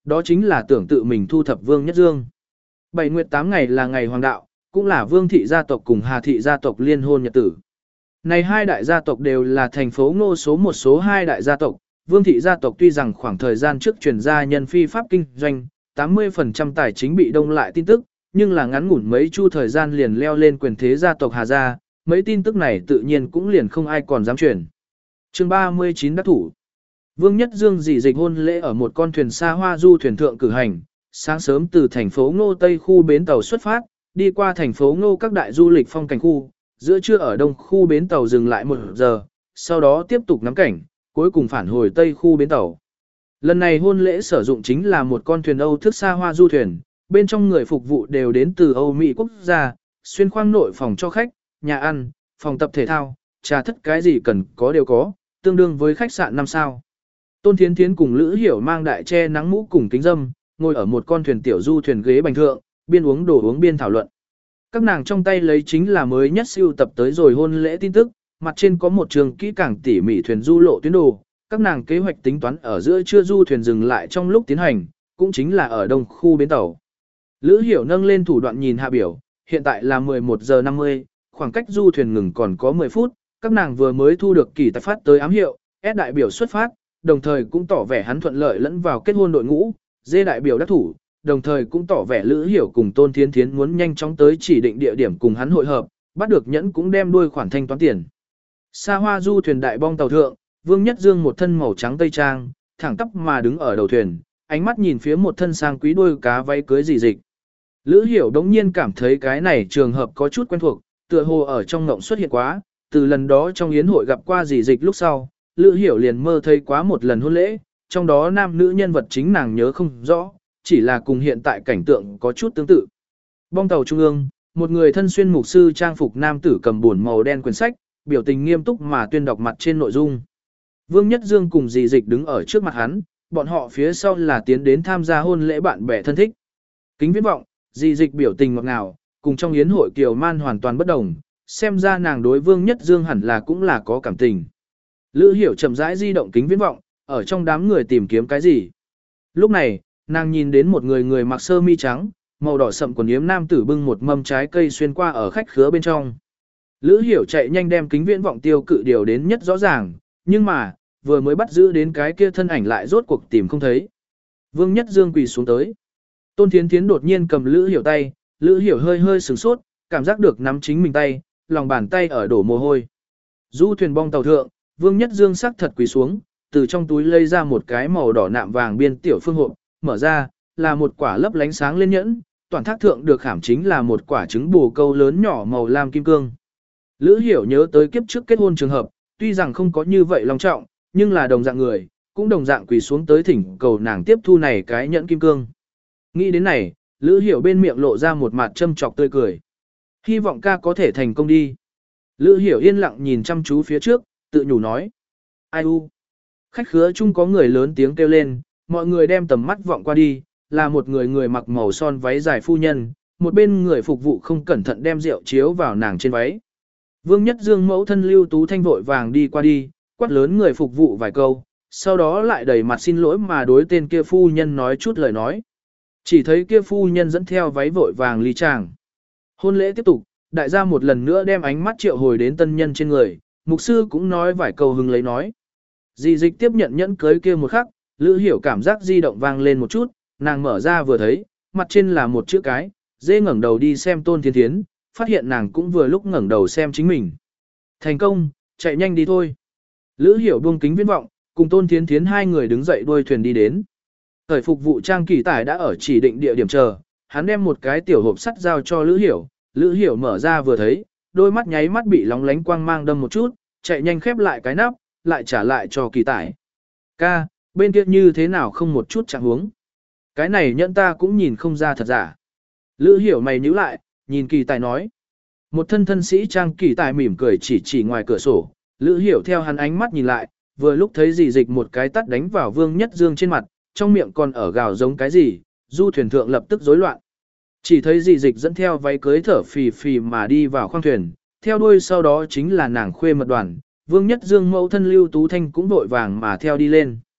A: đó chính là tưởng tự mình thu thập Vương Nhất Dương. Bảy nguyệt tám ngày là ngày hoàng đạo, cũng là Vương thị gia tộc cùng Hà thị gia tộc liên hôn nhật tử. Này hai đại gia tộc đều là thành phố Ngô số một số hai đại gia tộc, Vương thị gia tộc tuy rằng khoảng thời gian trước truyền ra nhân phi pháp kinh doanh, tám mươi phần trăm tài chính bị đông lại tin tức, nhưng là ngắn ngủn mấy chu thời gian liền leo lên quyền thế gia tộc Hà gia, mấy tin tức này tự nhiên cũng liền không ai còn dám truyền. Chương ba mươi chín đắc thủ. Vương Nhất Dương dị dịch hôn lễ ở một con thuyền xa hoa du thuyền thượng cử hành, sáng sớm từ thành phố Ngô Tây khu bến tàu xuất phát, đi qua thành phố Ngô các đại du lịch phong cảnh khu, giữa trưa ở đông khu bến tàu dừng lại một giờ, sau đó tiếp tục ngắm cảnh, cuối cùng phản hồi Tây khu bến tàu. Lần này hôn lễ sử dụng chính là một con thuyền Âu thức xa hoa du thuyền, bên trong người phục vụ đều đến từ Âu Mỹ quốc gia, xuyên khoang nội phòng cho khách, nhà ăn, phòng tập thể thao, trà thất cái gì cần có đều có, tương đương với khách sạn năm sao. Tôn Thiến Thiến cùng Lữ Hiểu mang đại che nắng mũ cùng kính dâm, ngồi ở một con thuyền tiểu du thuyền ghế bành thượng, biên uống đồ uống biên thảo luận. Các nàng trong tay lấy chính là mới nhất siêu tập tới rồi hôn lễ tin tức, mặt trên có một trường kỹ càng tỉ mỉ thuyền du lộ tuyến đồ, các nàng kế hoạch tính toán ở giữa trưa du thuyền dừng lại trong lúc tiến hành, cũng chính là ở đông khu bến tàu. Lữ Hiểu nâng lên thủ đoạn nhìn hạ biểu, hiện tại là mười một giờ năm mươi, khoảng cách du thuyền ngừng còn có mười phút, các nàng vừa mới thu được kỳ tài phát tới ám hiệu, S đại biểu xuất phát, đồng thời cũng tỏ vẻ hắn thuận lợi lẫn vào kết hôn đội ngũ, D đại biểu đắc thủ, đồng thời cũng tỏ vẻ Lữ Hiểu cùng Tôn Thiến Thiến muốn nhanh chóng tới chỉ định địa điểm cùng hắn hội hợp, bắt được nhẫn cũng đem đuôi khoản thanh toán tiền. Xa hoa du thuyền đại bong tàu thượng, Vương Nhất Dương một thân màu trắng tây trang, thẳng tắp mà đứng ở đầu thuyền, ánh mắt nhìn phía một thân sang quý đuôi cá váy cưới dị dịch. Lữ Hiểu đống nhiên cảm thấy cái này trường hợp có chút quen thuộc, tựa hồ ở trong ngộng xuất hiện quá, từ lần đó trong yến hội gặp qua dị dịch lúc sau, Lữ Hiểu liền mơ thấy quá một lần hôn lễ, trong đó nam nữ nhân vật chính nàng nhớ không rõ, chỉ là cùng hiện tại cảnh tượng có chút tương tự. Bong tàu trung ương, một người thân xuyên mục sư trang phục nam tử cầm buồn màu đen quyển sách, biểu tình nghiêm túc mà tuyên đọc mặt trên nội dung. Vương Nhất Dương cùng dì dịch đứng ở trước mặt hắn, bọn họ phía sau là tiến đến tham gia hôn lễ bạn bè thân thích. Kính viễn vọng, dì dịch biểu tình ngọt ngào, cùng trong yến hội Kiều Man hoàn toàn bất đồng, xem ra nàng đối Vương Nhất Dương hẳn là cũng là có cảm tình. Lữ Hiểu chậm rãi di động kính viễn vọng, ở trong đám người tìm kiếm cái gì. Lúc này, nàng nhìn đến một người người mặc sơ mi trắng, màu đỏ sậm quần yếm nam tử bưng một mâm trái cây xuyên qua ở khách khứa bên trong. Lữ Hiểu chạy nhanh đem kính viễn vọng tiêu cự điều đến nhất rõ ràng, nhưng mà, vừa mới bắt giữ đến cái kia thân ảnh lại rốt cuộc tìm không thấy. Vương Nhất Dương quỳ xuống tới. Tôn Thiến Thiến đột nhiên cầm Lữ Hiểu tay, Lữ Hiểu hơi hơi sửng sốt, cảm giác được nắm chính mình tay, lòng bàn tay ở đổ mồ hôi. Du thuyền bong tàu thượng, Vương Nhất Dương sắc thật quỳ xuống, từ trong túi lấy ra một cái màu đỏ nạm vàng biên tiểu phương hộp, mở ra, là một quả lấp lánh sáng lên nhẫn, toàn thác thượng được khảm chính là một quả trứng bồ câu lớn nhỏ màu lam kim cương. Lữ Hiểu nhớ tới kiếp trước kết hôn trường hợp, tuy rằng không có như vậy long trọng, nhưng là đồng dạng người, cũng đồng dạng quỳ xuống tới thỉnh cầu nàng tiếp thu này cái nhẫn kim cương. Nghĩ đến này, Lữ Hiểu bên miệng lộ ra một mặt châm chọc tươi cười. Hy vọng ca có thể thành công đi. Lữ Hiểu yên lặng nhìn chăm chú phía trước, tự nhủ nói. Ai u? Khách khứa chung có người lớn tiếng kêu lên, mọi người đem tầm mắt vọng qua đi, là một người người mặc màu son váy dài phu nhân, một bên người phục vụ không cẩn thận đem rượu chiếu vào nàng trên váy. Vương Nhất Dương mẫu thân Lưu Tú Thanh vội vàng đi qua đi, quát lớn người phục vụ vài câu, sau đó lại đầy mặt xin lỗi mà đối tên kia phu nhân nói chút lời nói. Chỉ thấy kia phu nhân dẫn theo váy vội vàng ly chàng. Hôn lễ tiếp tục, đại gia một lần nữa đem ánh mắt triệu hồi đến tân nhân trên người, mục sư cũng nói vài câu hứng lấy nói. Dì dịch tiếp nhận nhẫn cưới kia một khắc, Lữ Hiểu cảm giác di động vang lên một chút, nàng mở ra vừa thấy, mặt trên là một chữ cái, dê ngẩng đầu đi xem Tôn Thiến Thiến, phát hiện nàng cũng vừa lúc ngẩng đầu xem chính mình. Thành công, chạy nhanh đi thôi. Lữ Hiểu buông kính viễn vọng, cùng Tôn Thiến Thiến hai người đứng dậy đuôi thuyền đi đến. Thời phục vụ Trang Kỳ Tài đã ở chỉ định địa điểm chờ, hắn đem một cái tiểu hộp sắt giao cho Lữ Hiểu, Lữ Hiểu mở ra vừa thấy, đôi mắt nháy mắt bị lóng lánh quang mang đâm một chút, chạy nhanh khép lại cái nắp, lại trả lại cho Kỳ Tài. Ca, bên kia như thế nào không một chút trạng huống. Cái này nhẫn ta cũng nhìn không ra thật giả. Lữ Hiểu mày nhíu lại, nhìn Kỳ Tài nói. Một thân thân sĩ Trang Kỳ Tài mỉm cười chỉ chỉ ngoài cửa sổ, Lữ Hiểu theo hắn ánh mắt nhìn lại, vừa lúc thấy dì dịch một cái tắt đánh vào Vương Nhất Dương trên mặt, trong miệng còn ở gào giống cái gì, du thuyền thượng lập tức rối loạn. Chỉ thấy dì dịch dẫn theo váy cưới thở phì phì mà đi vào khoang thuyền, theo đuôi sau đó chính là nàng khuê mật đoàn, Vương Nhất Dương mẫu thân Lưu Tú Thanh cũng vội vàng mà theo đi lên.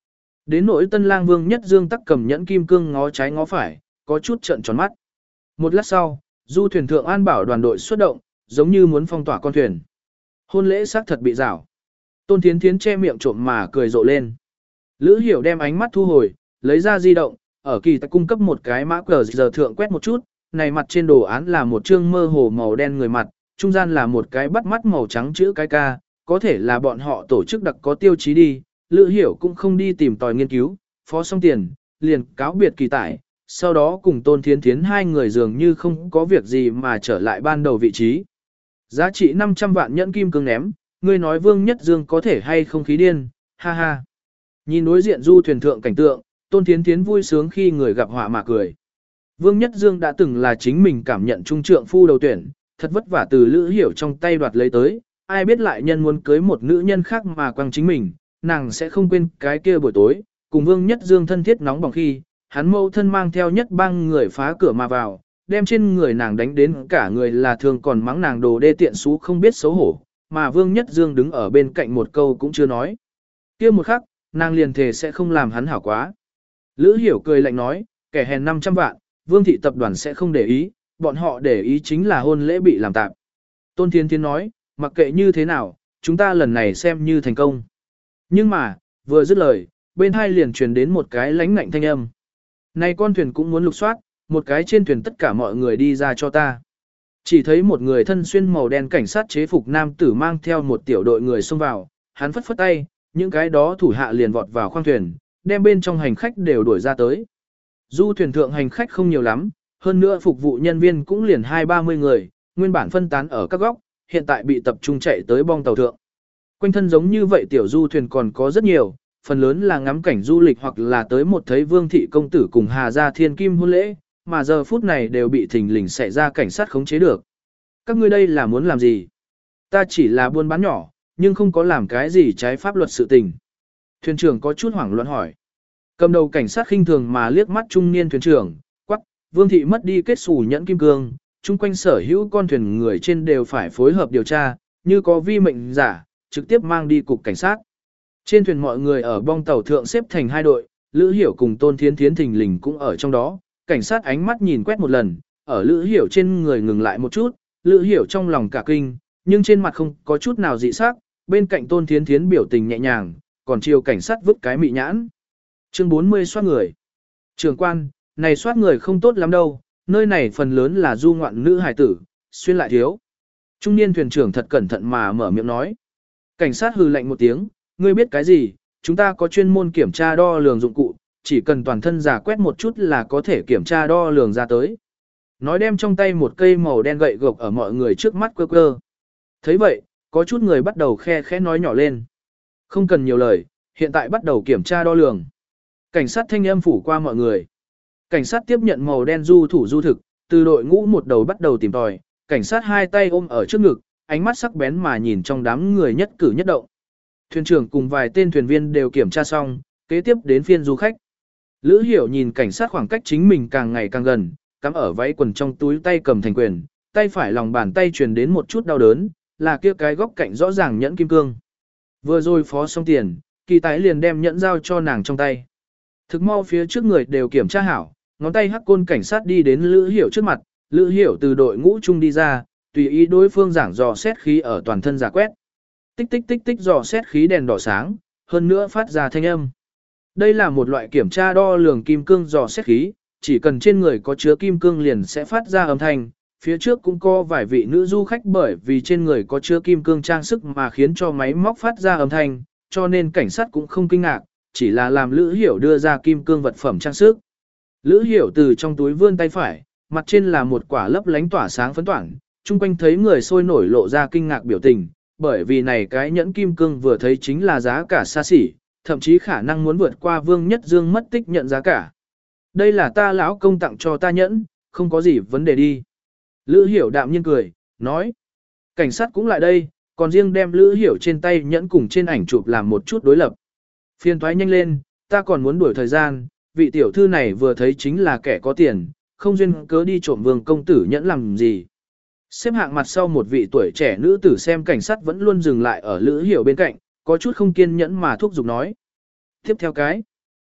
A: Đến nỗi tân lang Vương Nhất Dương tắc cầm nhẫn kim cương ngó trái ngó phải, có chút trợn tròn mắt. Một lát sau, du thuyền thượng an bảo đoàn đội xuất động, giống như muốn phong tỏa con thuyền. Hôn lễ xác thật bị rảo. Tôn Thiến Thiến che miệng trộm mà cười rộ lên. Lữ Hiểu đem ánh mắt thu hồi, lấy ra di động, ở kỳ ta cung cấp một cái mã cờ giờ thượng quét một chút, này mặt trên đồ án là một chương mơ hồ màu đen người mặt, trung gian là một cái bắt mắt màu trắng chữ cái ca, có thể là bọn họ tổ chức đặc có tiêu chí đi, Lữ Hiểu cũng không đi tìm tòi nghiên cứu, phó xong tiền, liền cáo biệt kỳ tải, sau đó cùng Tôn Thiến Thiến hai người dường như không có việc gì mà trở lại ban đầu vị trí. Giá trị năm trăm vạn nhẫn kim cương ném, ngươi nói Vương Nhất Dương có thể hay không khí điên, ha ha. Nhìn đối diện du thuyền thượng cảnh tượng, Tôn Thiến Thiến vui sướng khi người gặp họa mà cười. Vương Nhất Dương đã từng là chính mình cảm nhận trung trượng phu đầu tuyển, thật vất vả từ Lữ Hiểu trong tay đoạt lấy tới, ai biết lại nhân muốn cưới một nữ nhân khác mà quăng chính mình, nàng sẽ không quên cái kia buổi tối, cùng Vương Nhất Dương thân thiết nóng bỏng khi, hắn mâu thân mang theo nhất bang người phá cửa mà vào, đem trên người nàng đánh đến cả người là thường còn mắng nàng đồ đê tiện xú không biết xấu hổ, mà Vương Nhất Dương đứng ở bên cạnh một câu cũng chưa nói. Kia một khắc, nàng liền thề sẽ không làm hắn hảo quá. Lữ Hiểu cười lạnh nói, kẻ hèn năm trăm vạn, Vương thị tập đoàn sẽ không để ý, bọn họ để ý chính là hôn lễ bị làm tạm. Tôn Thiên Thiên nói, mặc kệ như thế nào, chúng ta lần này xem như thành công. Nhưng mà, vừa dứt lời, bên hai liền truyền đến một cái lãnh ngạnh thanh âm. Này con thuyền cũng muốn lục soát, một cái trên thuyền tất cả mọi người đi ra cho ta. Chỉ thấy một người thân xuyên màu đen cảnh sát chế phục nam tử mang theo một tiểu đội người xông vào, hắn phất phất tay, những cái đó thủ hạ liền vọt vào khoang thuyền, đem bên trong hành khách đều đuổi ra tới. Du thuyền thượng hành khách không nhiều lắm, hơn nữa phục vụ nhân viên cũng liền hai ba mươi người, nguyên bản phân tán ở các góc, hiện tại bị tập trung chạy tới bong tàu thượng. Quanh thân giống như vậy tiểu du thuyền còn có rất nhiều, phần lớn là ngắm cảnh du lịch hoặc là tới một thấy Vương thị công tử cùng Hà gia thiên kim hôn lễ, mà giờ phút này đều bị thình lình xảy ra cảnh sát khống chế được. Các ngươi đây là muốn làm gì? Ta chỉ là buôn bán nhỏ, nhưng không có làm cái gì trái pháp luật sự tình. Thuyền trưởng có chút hoảng loạn hỏi. Cầm đầu cảnh sát khinh thường mà liếc mắt trung niên thuyền trưởng, quắc, Vương thị mất đi kết xù nhẫn kim cương, chung quanh sở hữu con thuyền người trên đều phải phối hợp điều tra, như có vi mệnh giả, trực tiếp mang đi cục cảnh sát. Trên thuyền mọi người ở bong tàu thượng xếp thành hai đội, Lữ Hiểu cùng Tôn Thiến Thiến thình lình cũng ở trong đó, cảnh sát ánh mắt nhìn quét một lần, ở Lữ Hiểu trên người ngừng lại một chút, Lữ Hiểu trong lòng cả kinh, nhưng trên mặt không có chút nào dị sắc, bên cạnh Tôn Thiến Thiến biểu tình nhẹ nhàng, còn chiều cảnh sát vứt cái mị nhãn. Chương bốn mươi soát người. Trường quan, này soát người không tốt lắm đâu, nơi này phần lớn là du ngoạn nữ hài tử, xuyên lại thiếu. Trung niên thuyền trưởng thật cẩn thận mà mở miệng nói. Cảnh sát hừ lạnh một tiếng, ngươi biết cái gì, chúng ta có chuyên môn kiểm tra đo lường dụng cụ, chỉ cần toàn thân giả quét một chút là có thể kiểm tra đo lường ra tới. Nói đem trong tay một cây màu đen gậy gộc ở mọi người trước mắt quơ quơ. Thấy vậy, có chút người bắt đầu khe khẽ nói nhỏ lên. Không cần nhiều lời, hiện tại bắt đầu kiểm tra đo lường. Cảnh sát thanh âm phủ qua mọi người. Cảnh sát tiếp nhận màu đen du thủ du thực, từ đội ngũ một đầu bắt đầu tìm tòi, cảnh sát hai tay ôm ở trước ngực, ánh mắt sắc bén mà nhìn trong đám người nhất cử nhất động. Thuyền trưởng cùng vài tên thuyền viên đều kiểm tra xong, kế tiếp đến phiên du khách. Lữ Hiểu nhìn cảnh sát khoảng cách chính mình càng ngày càng gần, cắm ở váy quần trong túi tay cầm thành quyền, tay phải lòng bàn tay truyền đến một chút đau đớn, là kia cái góc cạnh rõ ràng nhẫn kim cương. Vừa rồi phó xong tiền, kỳ tái liền đem nhẫn giao cho nàng trong tay. Thực mau phía trước người đều kiểm tra hảo, ngón tay hắc côn cảnh sát đi đến Lữ Hiểu trước mặt, Lữ Hiểu từ đội ngũ chung đi ra, tùy ý đối phương giảng dò xét khí ở toàn thân giả quét. Tích tích tích tích dò xét khí đèn đỏ sáng, hơn nữa phát ra thanh âm. Đây là một loại kiểm tra đo lường kim cương dò xét khí, chỉ cần trên người có chứa kim cương liền sẽ phát ra âm thanh. Phía trước cũng có vài vị nữ du khách bởi vì trên người có chứa kim cương trang sức mà khiến cho máy móc phát ra âm thanh, cho nên cảnh sát cũng không kinh ngạc, chỉ là làm Lữ Hiểu đưa ra kim cương vật phẩm trang sức. Lữ Hiểu từ trong túi vươn tay phải, mặt trên là một quả lấp lánh tỏa sáng phấn toản, chung quanh thấy người sôi nổi lộ ra kinh ngạc biểu tình, bởi vì này cái nhẫn kim cương vừa thấy chính là giá cả xa xỉ, thậm chí khả năng muốn vượt qua Vương Nhất Dương mất tích nhận giá cả. Đây là ta lão công tặng cho ta nhẫn, không có gì vấn đề đi. Lữ Hiểu đạm nhiên cười, nói. Cảnh sát cũng lại đây, còn riêng đem Lữ Hiểu trên tay nhẫn cùng trên ảnh chụp làm một chút đối lập. Phiên thoái nhanh lên, ta còn muốn đuổi thời gian, vị tiểu thư này vừa thấy chính là kẻ có tiền, không duyên cớ đi trộm Vương công tử nhẫn làm gì. Xếp hạng mặt sau một vị tuổi trẻ nữ tử xem cảnh sát vẫn luôn dừng lại ở Lữ Hiểu bên cạnh, có chút không kiên nhẫn mà thúc giục nói. Tiếp theo cái,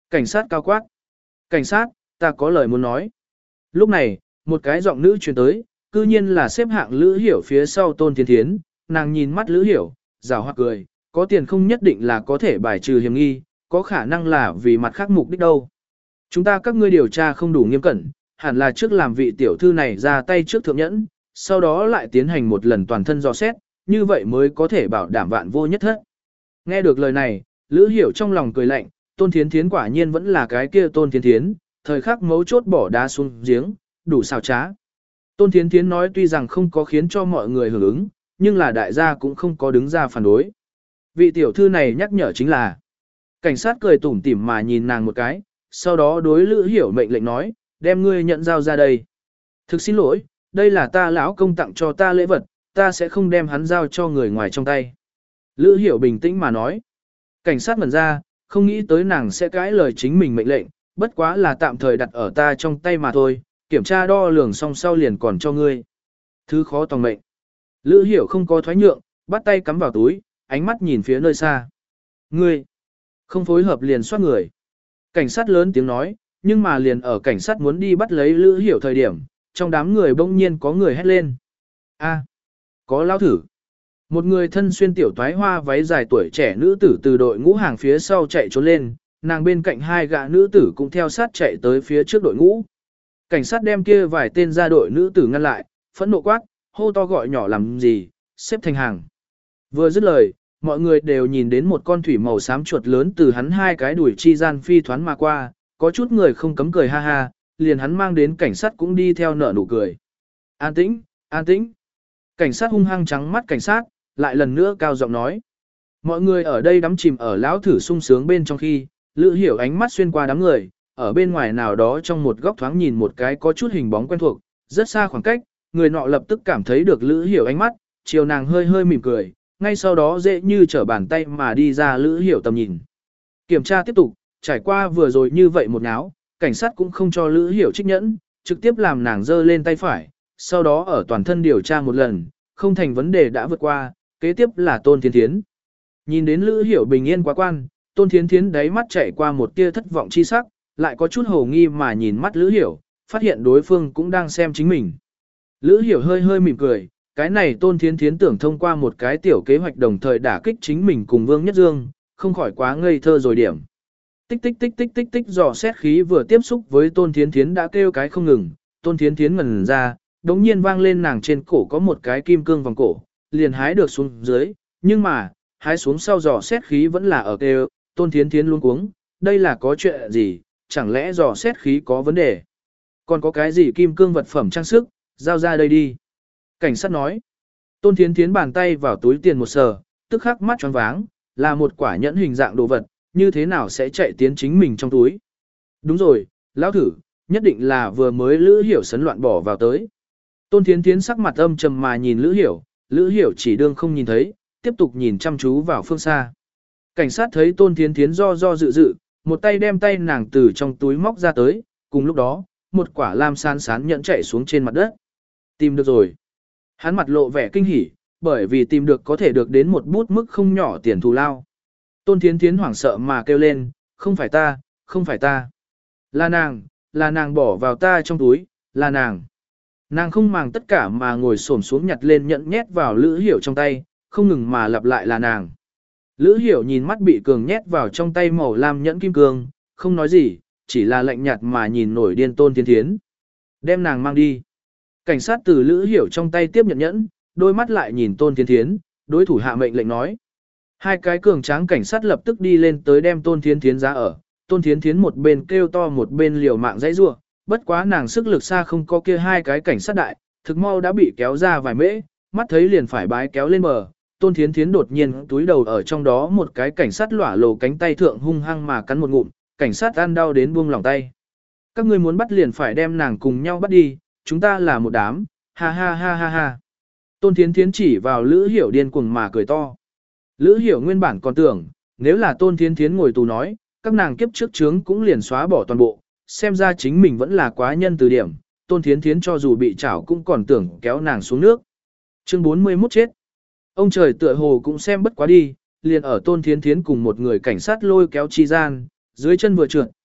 A: Cảnh sát cao quát. Cảnh sát, ta có lời muốn nói. Lúc này, một cái giọng nữ truyền tới, cư nhiên là xếp hạng Lữ Hiểu phía sau Tôn Thiến Thiến, nàng nhìn mắt Lữ Hiểu, rào hoặc cười, có tiền không nhất định là có thể bài trừ hiểm nghi, có khả năng là vì mặt khác mục đích đâu. Chúng ta các ngươi điều tra không đủ nghiêm cẩn, hẳn là trước làm vị tiểu thư này ra tay trước thượng nhẫn, sau đó lại tiến hành một lần toàn thân dò xét, như vậy mới có thể bảo đảm vạn vô nhất thất. Nghe được lời này, Lữ Hiểu trong lòng cười lạnh, Tôn Thiến Thiến quả nhiên vẫn là cái kia Tôn Thiến Thiến, thời khắc mấu chốt bỏ đá xuống giếng, đủ xào trá. Tôn Thiến Thiến nói tuy rằng không có khiến cho mọi người hưởng ứng, nhưng là đại gia cũng không có đứng ra phản đối. Vị tiểu thư này nhắc nhở chính là, cảnh sát cười tủm tỉm mà nhìn nàng một cái, sau đó đối Lữ Hiểu mệnh lệnh nói, đem ngươi nhận giao ra đây. Thực xin lỗi, đây là ta lão công tặng cho ta lễ vật, ta sẽ không đem hắn giao cho người ngoài trong tay. Lữ Hiểu bình tĩnh mà nói. Cảnh sát ngẩn ra, không nghĩ tới nàng sẽ cãi lời chính mình mệnh lệnh, bất quá là tạm thời đặt ở ta trong tay mà thôi, kiểm tra đo lường xong sau liền còn cho ngươi. Thứ khó tòng mệnh. Lữ Hiểu không có thoái nhượng, bắt tay cắm vào túi, ánh mắt nhìn phía nơi xa. Ngươi, không phối hợp liền soát người. Cảnh sát lớn tiếng nói, nhưng mà liền ở cảnh sát muốn đi bắt lấy Lữ Hiểu thời điểm, trong đám người bỗng nhiên có người hét lên. A, có lao thử. Một người thân xuyên tiểu toái hoa váy dài tuổi trẻ nữ tử từ đội ngũ hàng phía sau chạy trốn lên, nàng bên cạnh hai gã nữ tử cũng theo sát chạy tới phía trước đội ngũ. Cảnh sát đem kia vài tên ra đội nữ tử ngăn lại, phẫn nộ quát, hô to gọi nhỏ làm gì, xếp thành hàng. Vừa dứt lời, mọi người đều nhìn đến một con thủy màu xám chuột lớn từ hắn hai cái đuổi chi gian phi thoán mà qua, có chút người không cấm cười ha ha, liền hắn mang đến cảnh sát cũng đi theo nở nụ cười. An tĩnh, an tĩnh. Cảnh sát hung hăng trắng mắt cảnh sát, lại lần nữa cao giọng nói. Mọi người ở đây đắm chìm ở lão thử sung sướng bên trong khi, Lữ Hiểu ánh mắt xuyên qua đám người, ở bên ngoài nào đó trong một góc thoáng nhìn một cái có chút hình bóng quen thuộc, rất xa khoảng cách, người nọ lập tức cảm thấy được Lữ Hiểu ánh mắt, chiều nàng hơi hơi mỉm cười, ngay sau đó dễ như trở bàn tay mà đi ra Lữ Hiểu tầm nhìn. Kiểm tra tiếp tục, trải qua vừa rồi như vậy một náo, cảnh sát cũng không cho Lữ Hiểu trích nhẫn, trực tiếp làm nàng giơ lên tay phải, sau đó ở toàn thân điều tra một lần, không thành vấn đề đã vượt qua, kế tiếp là Tôn Thiến Thiến. Nhìn đến Lữ Hiểu bình yên quá quan, Tôn Thiến Thiến đáy mắt chạy qua một tia thất vọng chi sắc, lại có chút hồ nghi mà nhìn mắt Lữ Hiểu, phát hiện đối phương cũng đang xem chính mình. Lữ Hiểu hơi hơi mỉm cười, cái này Tôn Thiến Thiến tưởng thông qua một cái tiểu kế hoạch đồng thời đả kích chính mình cùng Vương Nhất Dương, không khỏi quá ngây thơ rồi điểm. Tích tích tích tích tích tích dò xét khí vừa tiếp xúc với Tôn Thiến Thiến đã kêu cái không ngừng, Tôn Thiến Thiến ngẩn ra, đống nhiên vang lên nàng trên cổ có một cái kim cương vòng cổ, liền hái được xuống dưới, nhưng mà, hái xuống sau dò xét khí vẫn là ở kêu, Tôn Thiến Thiến luống cuống, đây là có chuyện gì, chẳng lẽ dò xét khí có vấn đề? Còn có cái gì kim cương vật phẩm trang sức, giao ra đây đi. Cảnh sát nói, Tôn Thiến Thiến bàn tay vào túi tiền một sờ, tức khắc mắt tròn váng, là một quả nhẫn hình dạng đồ vật, như thế nào sẽ chạy tiến chính mình trong túi? Đúng rồi, lão thử, nhất định là vừa mới Lữ Hiểu sấn loạn bỏ vào tới. Tôn Thiến Thiến sắc mặt âm trầm mà nhìn Lữ Hiểu, Lữ Hiểu chỉ đương không nhìn thấy, tiếp tục nhìn chăm chú vào phương xa. Cảnh sát thấy Tôn Thiến Thiến do do dự dự, một tay đem tay nàng từ trong túi móc ra tới, cùng lúc đó, một quả lam san sán nhẫn chạy xuống trên mặt đất. Tìm được rồi. Hắn mặt lộ vẻ kinh hỉ, bởi vì tìm được có thể được đến một bút mức không nhỏ tiền thù lao. Tôn Thiến Thiến hoảng sợ mà kêu lên, không phải ta, không phải ta. Là nàng, là nàng bỏ vào ta trong túi, là nàng. Nàng không màng tất cả mà ngồi xổm xuống nhặt lên nhẫn nhét vào Lữ Hiểu trong tay, không ngừng mà lặp lại là nàng. Lữ Hiểu nhìn mắt bị cường nhét vào trong tay màu lam nhẫn kim cương, không nói gì, chỉ là lạnh nhạt mà nhìn nổi điên Tôn Thiến Thiến. Đem nàng mang đi. Cảnh sát từ Lữ Hiểu trong tay tiếp nhận nhẫn, đôi mắt lại nhìn Tôn Thiến Thiến, đối thủ hạ mệnh lệnh nói. Hai cái cường tráng cảnh sát lập tức đi lên tới đem Tôn Thiến Thiến ra ở. Tôn Thiến Thiến một bên kêu to một bên liều mạng dãy rủa, bất quá nàng sức lực xa không có kia hai cái cảnh sát đại, thực mau đã bị kéo ra vài mễ, mắt thấy liền phải bái kéo lên bờ. Tôn Thiến Thiến đột nhiên túi đầu ở trong đó một cái cảnh sát lỏa lồ cánh tay thượng hung hăng mà cắn một ngụm, cảnh sát ăn đau đến buông lòng tay. Các ngươi muốn bắt liền phải đem nàng cùng nhau bắt đi, chúng ta là một đám, ha ha ha ha ha. Tôn Thiến Thiến chỉ vào Lữ Hiểu điên cuồng mà cười to. Lữ Hiểu nguyên bản còn tưởng, nếu là Tôn Thiến Thiến ngồi tù nói, các nàng kiếp trước chướng cũng liền xóa bỏ toàn bộ, xem ra chính mình vẫn là quá nhân từ điểm, Tôn Thiến Thiến cho dù bị trảo cũng còn tưởng kéo nàng xuống nước. Chương bốn mươi mốt chết. Ông trời tựa hồ cũng xem bất quá đi, liền ở Tôn Thiến Thiến cùng một người cảnh sát lôi kéo chi gian, dưới chân vừa trượt,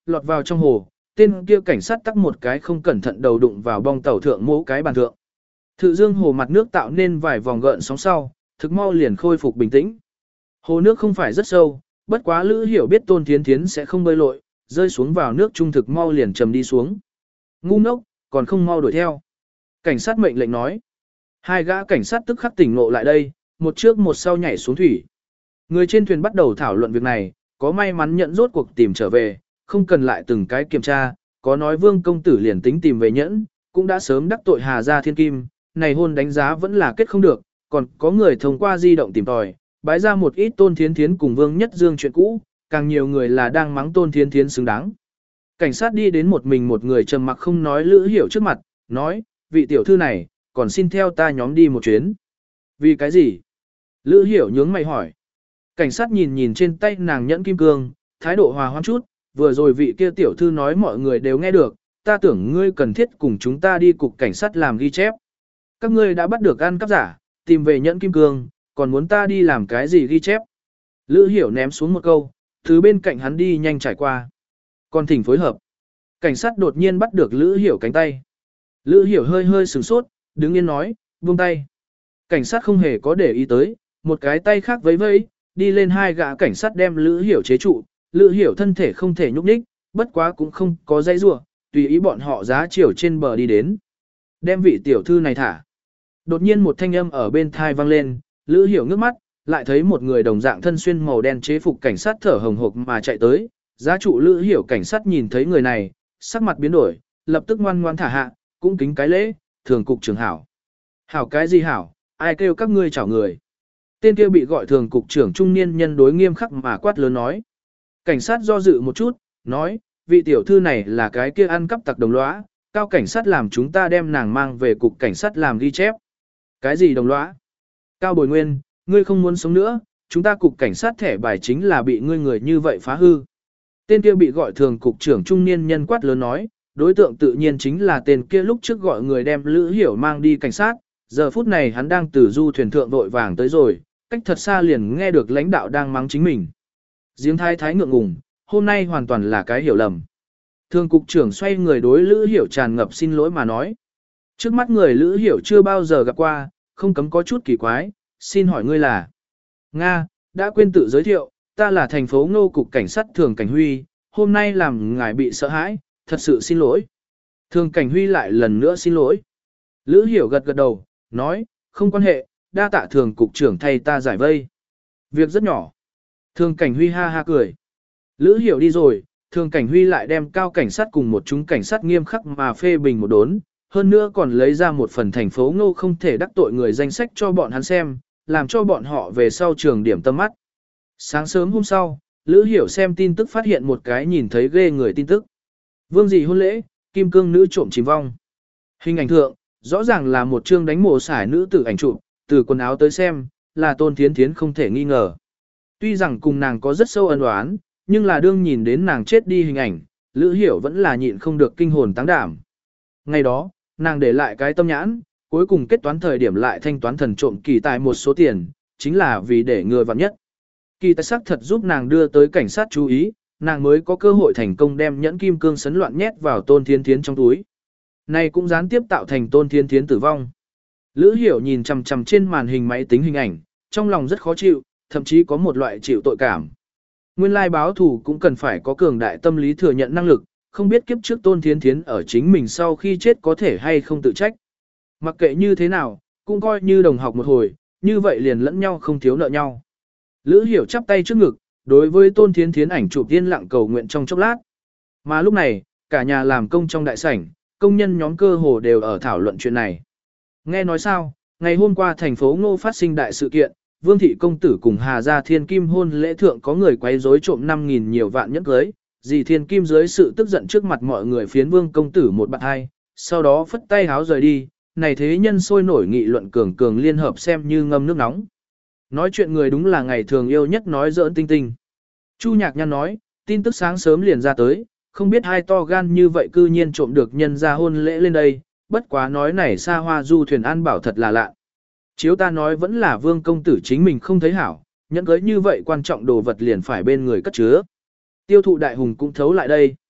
A: lọt vào trong hồ, tên kia cảnh sát tắc một cái không cẩn thận đầu đụng vào bong tàu thượng mỗ cái bàn thượng. Thự dương hồ mặt nước tạo nên vài vòng gợn sóng sau, thực mau liền khôi phục bình tĩnh. Hồ nước không phải rất sâu, bất quá Lữ Hiểu biết Tôn Thiến Thiến sẽ không bơi lội, rơi xuống vào nước trung thực mau liền trầm đi xuống. Ngu ngốc, còn không mau đuổi theo. Cảnh sát mệnh lệnh nói. Hai gã cảnh sát tức khắc tỉnh ngộ lại đây, một trước một sau nhảy xuống thủy. Người trên thuyền bắt đầu thảo luận việc này, có may mắn nhận rốt cuộc tìm trở về, không cần lại từng cái kiểm tra, có nói Vương công tử liền tính tìm về nhẫn, cũng đã sớm đắc tội Hà Gia Thiên Kim, này hôn đánh giá vẫn là kết không được, còn có người thông qua di động tìm tòi, bái ra một ít Tôn Thiến Thiến cùng Vương Nhất Dương chuyện cũ, càng nhiều người là đang mắng Tôn Thiến Thiến xứng đáng. Cảnh sát đi đến một mình một người trầm mặc không nói Lữ Hiểu trước mặt, nói, vị tiểu thư này, còn xin theo ta nhóm đi một chuyến. Vì cái gì? Lữ Hiểu nhướng mày hỏi. Cảnh sát nhìn nhìn trên tay nàng nhẫn kim cương, thái độ hòa hoãn chút, vừa rồi vị kia tiểu thư nói mọi người đều nghe được, ta tưởng ngươi cần thiết cùng chúng ta đi cục cảnh sát làm ghi chép. Các ngươi đã bắt được ăn cắp giả, tìm về nhẫn kim cương, còn muốn ta đi làm cái gì ghi chép. Lữ Hiểu ném xuống một câu, từ bên cạnh hắn đi nhanh trải qua. Còn thỉnh phối hợp. Cảnh sát đột nhiên bắt được Lữ Hiểu cánh tay. Lữ Hiểu hơi hơi sửng sốt, đứng yên nói, buông tay. Cảnh sát không hề có để ý tới, một cái tay khác vẫy vẫy, đi lên hai gã cảnh sát đem Lữ Hiểu chế trụ. Lữ Hiểu thân thể không thể nhúc nhích, bất quá cũng không có dây rủa, tùy ý bọn họ giá chiều trên bờ đi đến. Đem vị tiểu thư này thả. Đột nhiên một thanh âm ở bên thai vang lên, Lữ Hiểu ngước mắt, lại thấy một người đồng dạng thân xuyên màu đen chế phục cảnh sát thở hồng hộc mà chạy tới. Giá trụ Lữ Hiểu cảnh sát nhìn thấy người này, sắc mặt biến đổi, lập tức ngoan ngoan thả hạ, cũng kính cái lễ, thường cục trưởng hảo. Hảo cái gì hảo, ai kêu các ngươi chảo người. Tên kia bị gọi thường cục trưởng trung niên nhân đối nghiêm khắc mà quát lớn nói. Cảnh sát do dự một chút, nói, vị tiểu thư này là cái kia ăn cắp tặc đồng lõa, cao cảnh sát làm chúng ta đem nàng mang về cục cảnh sát làm ghi chép. Cái gì đồng lõa? Cao Bồi Nguyên, ngươi không muốn sống nữa, chúng ta cục cảnh sát thẻ bài chính là bị ngươi người như vậy phá hư. Tên kia bị gọi thường cục trưởng trung niên nhân quát lớn nói, đối tượng tự nhiên chính là tên kia lúc trước gọi người đem Lữ Hiểu mang đi cảnh sát, giờ phút này hắn đang từ du thuyền thượng vội vàng tới rồi, cách thật xa liền nghe được lãnh đạo đang mắng chính mình. Giếng thái thái ngượng ngùng, hôm nay hoàn toàn là cái hiểu lầm. Thường cục trưởng xoay người đối Lữ Hiểu tràn ngập xin lỗi mà nói. Trước mắt người Lữ Hiểu chưa bao giờ gặp qua, không cấm có chút kỳ quái, xin hỏi ngươi là. Nga, đã quên tự giới thiệu, ta là thành phố Ngô cục cảnh sát Thường Cảnh Huy, hôm nay làm ngài bị sợ hãi, thật sự xin lỗi. Thường Cảnh Huy lại lần nữa xin lỗi. Lữ Hiểu gật gật đầu, nói, không quan hệ, đa tạ Thường cục trưởng thay ta giải vây. Việc rất nhỏ. Thường Cảnh Huy ha ha cười. Lữ Hiểu đi rồi, Thường Cảnh Huy lại đem cao cảnh sát cùng một chúng cảnh sát nghiêm khắc mà phê bình một đốn, hơn nữa còn lấy ra một phần thành phố Ngô không thể đắc tội người danh sách cho bọn hắn xem, làm cho bọn họ về sau trường điểm tâm mắt. Sáng sớm hôm sau, Lữ Hiểu xem tin tức phát hiện một cái nhìn thấy ghê người tin tức. Vương dì hôn lễ, kim cương nữ trộm chìm vong. Hình ảnh thượng, rõ ràng là một chương đánh mổ xải nữ tử ảnh chụp, từ quần áo tới xem, là Tôn Thiến Thiến không thể nghi ngờ. Tuy rằng cùng nàng có rất sâu ân oán, nhưng là đương nhìn đến nàng chết đi hình ảnh, Lữ Hiểu vẫn là nhịn không được kinh hồn táng đảm. Ngày đó, nàng để lại cái tâm nhãn, cuối cùng kết toán thời điểm lại thanh toán thần trộm kỳ tài một số tiền, chính là vì để ngừa vặn nhất. Kỳ tài sắc thật giúp nàng đưa tới cảnh sát chú ý, nàng mới có cơ hội thành công đem nhẫn kim cương sấn loạn nhét vào Tôn Thiến Thiến trong túi. Này cũng gián tiếp tạo thành Tôn Thiến Thiến tử vong. Lữ Hiểu nhìn chằm chằm trên màn hình máy tính hình ảnh, trong lòng rất khó chịu, thậm chí có một loại chịu tội cảm. Nguyên lai báo thù cũng cần phải có cường đại tâm lý thừa nhận năng lực, không biết kiếp trước Tôn Thiến Thiến ở chính mình sau khi chết có thể hay không tự trách. Mặc kệ như thế nào, cũng coi như đồng học một hồi, như vậy liền lẫn nhau không thiếu nợ nhau. Lữ Hiểu chắp tay trước ngực, đối với Tôn Thiến Thiến ảnh chụp yên lặng cầu nguyện trong chốc lát. Mà lúc này, cả nhà làm công trong đại sảnh, công nhân nhóm cơ hồ đều ở thảo luận chuyện này. Nghe nói sao, ngày hôm qua thành phố Ngô phát sinh đại sự kiện, Vương thị công tử cùng Hà Gia Thiên Kim hôn lễ thượng có người quấy rối trộm năm nghìn nhiều vạn nhẫn cưới, dì Thiên Kim dưới sự tức giận trước mặt mọi người phiến Vương công tử một bạn hai, sau đó phất tay háo rời đi, này thế nhân sôi nổi nghị luận cường cường liên hợp xem như ngâm nước nóng. Nói chuyện người đúng là ngày thường yêu nhất nói giỡn tinh tinh. Chu Nhạc Nhan nói, tin tức sáng sớm liền ra tới, không biết hai to gan như vậy cư nhiên trộm được nhân ra hôn lễ lên đây, bất quá nói này xa hoa du thuyền an bảo thật là lạ. Chiếu ta nói vẫn là Vương công tử chính mình không thấy hảo, nhẫn cưới như vậy quan trọng đồ vật liền phải bên người cất chứa. Tiêu thụ đại hùng cũng thấu lại đây.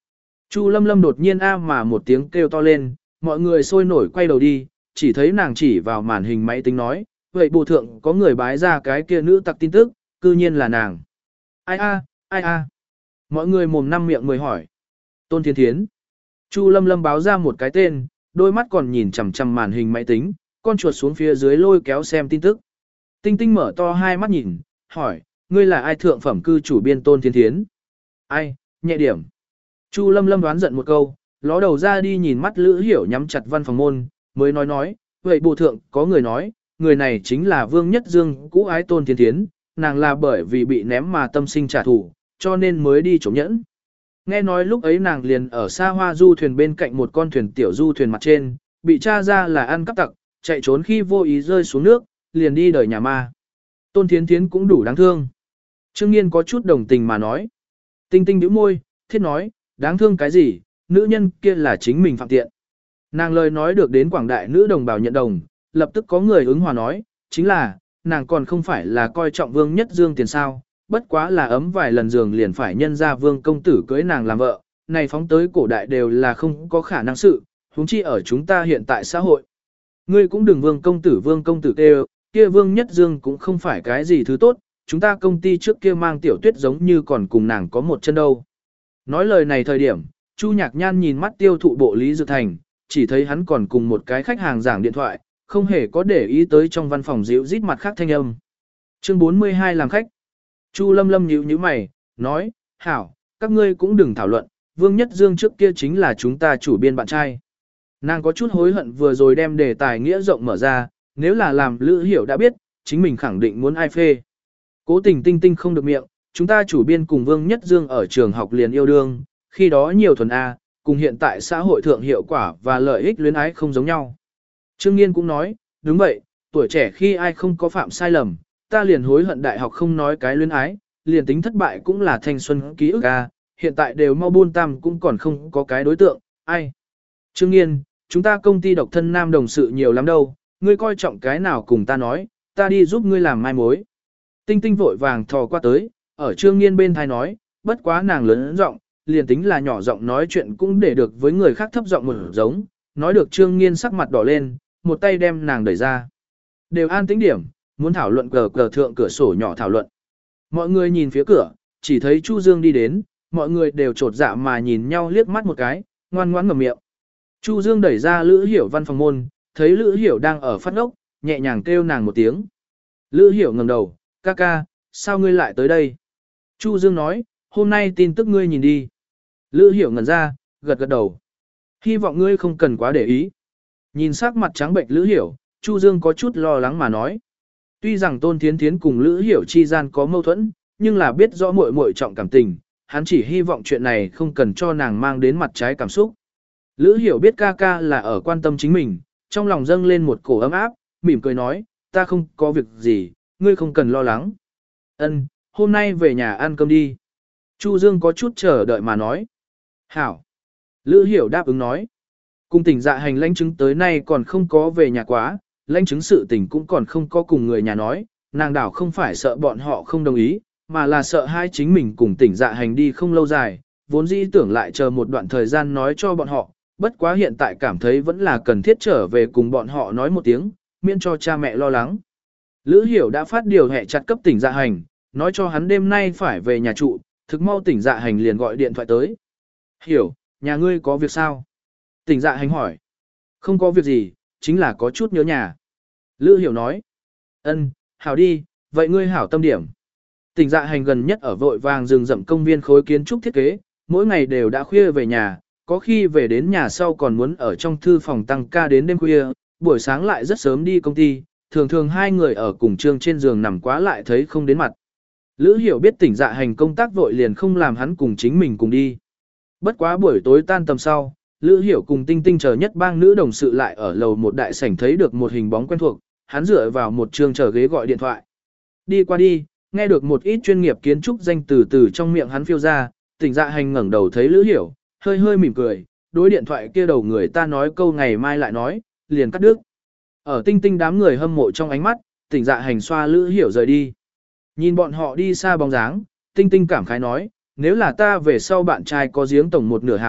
A: Chu Lâm Lâm đột nhiên a mà một tiếng kêu to lên, mọi người sôi nổi quay đầu đi, chỉ thấy nàng chỉ vào màn hình máy tính nói, vậy bộ thượng có người bái ra cái kia nữ tặc tin tức, cư nhiên là nàng. Ai a, ai a. Mọi người mồm năm miệng mười hỏi. Tôn Thiên Thiến. Chu Lâm Lâm báo ra một cái tên, đôi mắt còn nhìn chằm chằm màn hình máy tính, con chuột xuống phía dưới lôi kéo xem tin tức. Tinh Tinh mở to hai mắt nhìn, hỏi, ngươi là ai thượng phẩm cư chủ biên Tôn Thiên Thiến? Ai, nhẹ điểm. Chu Lâm Lâm đoán giận một câu, ló đầu ra đi nhìn mắt Lữ Hiểu nhắm chặt văn phòng môn, mới nói nói, vậy bộ thượng có người nói, người này chính là Vương Nhất Dương cũ ái Tôn Thiên Thiến, nàng là bởi vì bị ném mà tâm sinh trả thù, cho nên mới đi trộm nhẫn. Nghe nói lúc ấy nàng liền ở xa hoa du thuyền bên cạnh một con thuyền tiểu du thuyền mặt trên, bị tra ra là ăn cắp tặc, chạy trốn khi vô ý rơi xuống nước, liền đi đời nhà ma. Tôn Thiến Thiến cũng đủ đáng thương. Trương Nghiên có chút đồng tình mà nói. Tinh Tinh bĩu môi, thiết nói, đáng thương cái gì, nữ nhân kia là chính mình phạm tiện. Nàng lời nói được đến quảng đại nữ đồng bào nhận đồng, lập tức có người ứng hòa nói, chính là, nàng còn không phải là coi trọng Vương Nhất Dương tiền sao, bất quá là ấm vài lần giường liền phải nhân ra Vương công tử cưới nàng làm vợ, này phóng tới cổ đại đều là không có khả năng sự, huống chi ở chúng ta hiện tại xã hội. Ngươi cũng đừng Vương công tử Vương công tử kêu, kia Vương Nhất Dương cũng không phải cái gì thứ tốt, chúng ta công ty trước kia mang tiểu tuyết giống như còn cùng nàng có một chân đâu. Nói lời này thời điểm, Chu Nhạc Nhan nhìn mắt tiêu thụ bộ Lý Dược Thành, chỉ thấy hắn còn cùng một cái khách hàng giảng điện thoại, không hề có để ý tới trong văn phòng dịu rít mặt khác thanh âm. Chương bốn mươi hai làm khách. Chu Lâm Lâm nhíu nhíu mày, nói, hảo, các ngươi cũng đừng thảo luận, Vương Nhất Dương trước kia chính là chúng ta chủ biên bạn trai. Nàng có chút hối hận vừa rồi đem đề tài nghĩa rộng mở ra, nếu là làm Lữ Hiểu đã biết, chính mình khẳng định muốn ai phê. Cố tình Tinh Tinh không được miệng, chúng ta chủ biên cùng Vương Nhất Dương ở trường học liền yêu đương, khi đó nhiều thuần A, cùng hiện tại xã hội thượng hiệu quả và lợi ích luyến ái không giống nhau. Trương Nghiên cũng nói, đúng vậy, tuổi trẻ khi ai không có phạm sai lầm, ta liền hối hận đại học không nói cái luyến ái, liền tính thất bại cũng là thanh xuân ký ức A, hiện tại đều mau buôn tam cũng còn không có cái đối tượng, ai. Trương Nghiên, chúng ta công ty độc thân nam đồng sự nhiều lắm đâu, ngươi coi trọng cái nào cùng ta nói, ta đi giúp ngươi làm mai mối. Tinh Tinh vội vàng thò qua tới, ở Trương Nghiên bên thai nói, bất quá nàng lớn giọng, liền tính là nhỏ giọng nói chuyện cũng để được với người khác thấp giọng một giống, nói được Trương Nghiên sắc mặt đỏ lên, một tay đem nàng đẩy ra. Đều an tĩnh điểm, muốn thảo luận cờ cờ thượng cửa sổ nhỏ thảo luận. Mọi người nhìn phía cửa, chỉ thấy Chu Dương đi đến, mọi người đều trột dạ mà nhìn nhau liếc mắt một cái, ngoan ngoãn ngậm miệng. Chu Dương đẩy ra Lữ Hiểu văn phòng môn, thấy Lữ Hiểu đang ở phát ốc, nhẹ nhàng kêu nàng một tiếng. Lữ Hiểu ngẩng đầu, ca ca, sao ngươi lại tới đây? Chu Dương nói, hôm nay tin tức ngươi nhìn đi. Lữ Hiểu ngẩn ra, gật gật đầu. Hy vọng ngươi không cần quá để ý. Nhìn sắc mặt trắng bệnh Lữ Hiểu, Chu Dương có chút lo lắng mà nói. Tuy rằng Tôn Thiến Thiến cùng Lữ Hiểu chi gian có mâu thuẫn, nhưng là biết rõ muội muội trọng cảm tình, hắn chỉ hy vọng chuyện này không cần cho nàng mang đến mặt trái cảm xúc. Lữ Hiểu biết ca ca là ở quan tâm chính mình, trong lòng dâng lên một cổ ấm áp, mỉm cười nói, ta không có việc gì, ngươi không cần lo lắng. Ân, hôm nay về nhà ăn cơm đi. Chu Dương có chút chờ đợi mà nói. Hảo. Lữ Hiểu đáp ứng nói. Cùng tỉnh dạ hành lãnh chứng tới nay còn không có về nhà quá, lãnh chứng sự tình cũng còn không có cùng người nhà nói, nàng đảo không phải sợ bọn họ không đồng ý, mà là sợ hai chính mình cùng tỉnh dạ hành đi không lâu dài, vốn dĩ tưởng lại chờ một đoạn thời gian nói cho bọn họ, bất quá hiện tại cảm thấy vẫn là cần thiết trở về cùng bọn họ nói một tiếng, miễn cho cha mẹ lo lắng. Lữ Hiểu đã phát điều hẹ chặt cấp tỉnh dạ hành, nói cho hắn đêm nay phải về nhà trụ, thực mau tỉnh dạ hành liền gọi điện thoại tới. Hiểu, nhà ngươi có việc sao? Tỉnh dạ hành hỏi. Không có việc gì, chính là có chút nhớ nhà. Lữ Hiểu nói. Ân, hảo đi, vậy ngươi hảo tâm điểm. Tỉnh dạ hành gần nhất ở vội vàng rừng rậm công viên khối kiến trúc thiết kế, mỗi ngày đều đã khuya về nhà, có khi về đến nhà sau còn muốn ở trong thư phòng tăng ca đến đêm khuya, buổi sáng lại rất sớm đi công ty, thường thường hai người ở cùng trương trên giường nằm quá lại thấy không đến mặt. Lữ Hiểu biết tỉnh dạ hành công tác vội liền không làm hắn cùng chính mình cùng đi. Bất quá buổi tối tan tầm sau, Lữ Hiểu cùng Tinh Tinh chờ nhất bang nữ đồng sự lại ở lầu một đại sảnh thấy được một hình bóng quen thuộc, hắn dựa vào một trường chờ ghế gọi điện thoại. Đi qua đi, nghe được một ít chuyên nghiệp kiến trúc danh từ từ trong miệng hắn phiêu ra, tỉnh dạ hành ngẩng đầu thấy Lữ Hiểu, hơi hơi mỉm cười, đối điện thoại kia đầu người ta nói câu ngày mai lại nói, liền cắt đứt. Ở Tinh Tinh đám người hâm mộ trong ánh mắt, tỉnh dạ hành xoa Lữ Hiểu rời đi. Nhìn bọn họ đi xa bóng dáng, Tinh Tinh cảm khái nói, nếu là ta về sau bạn trai có giếng tổng một nửa hảo,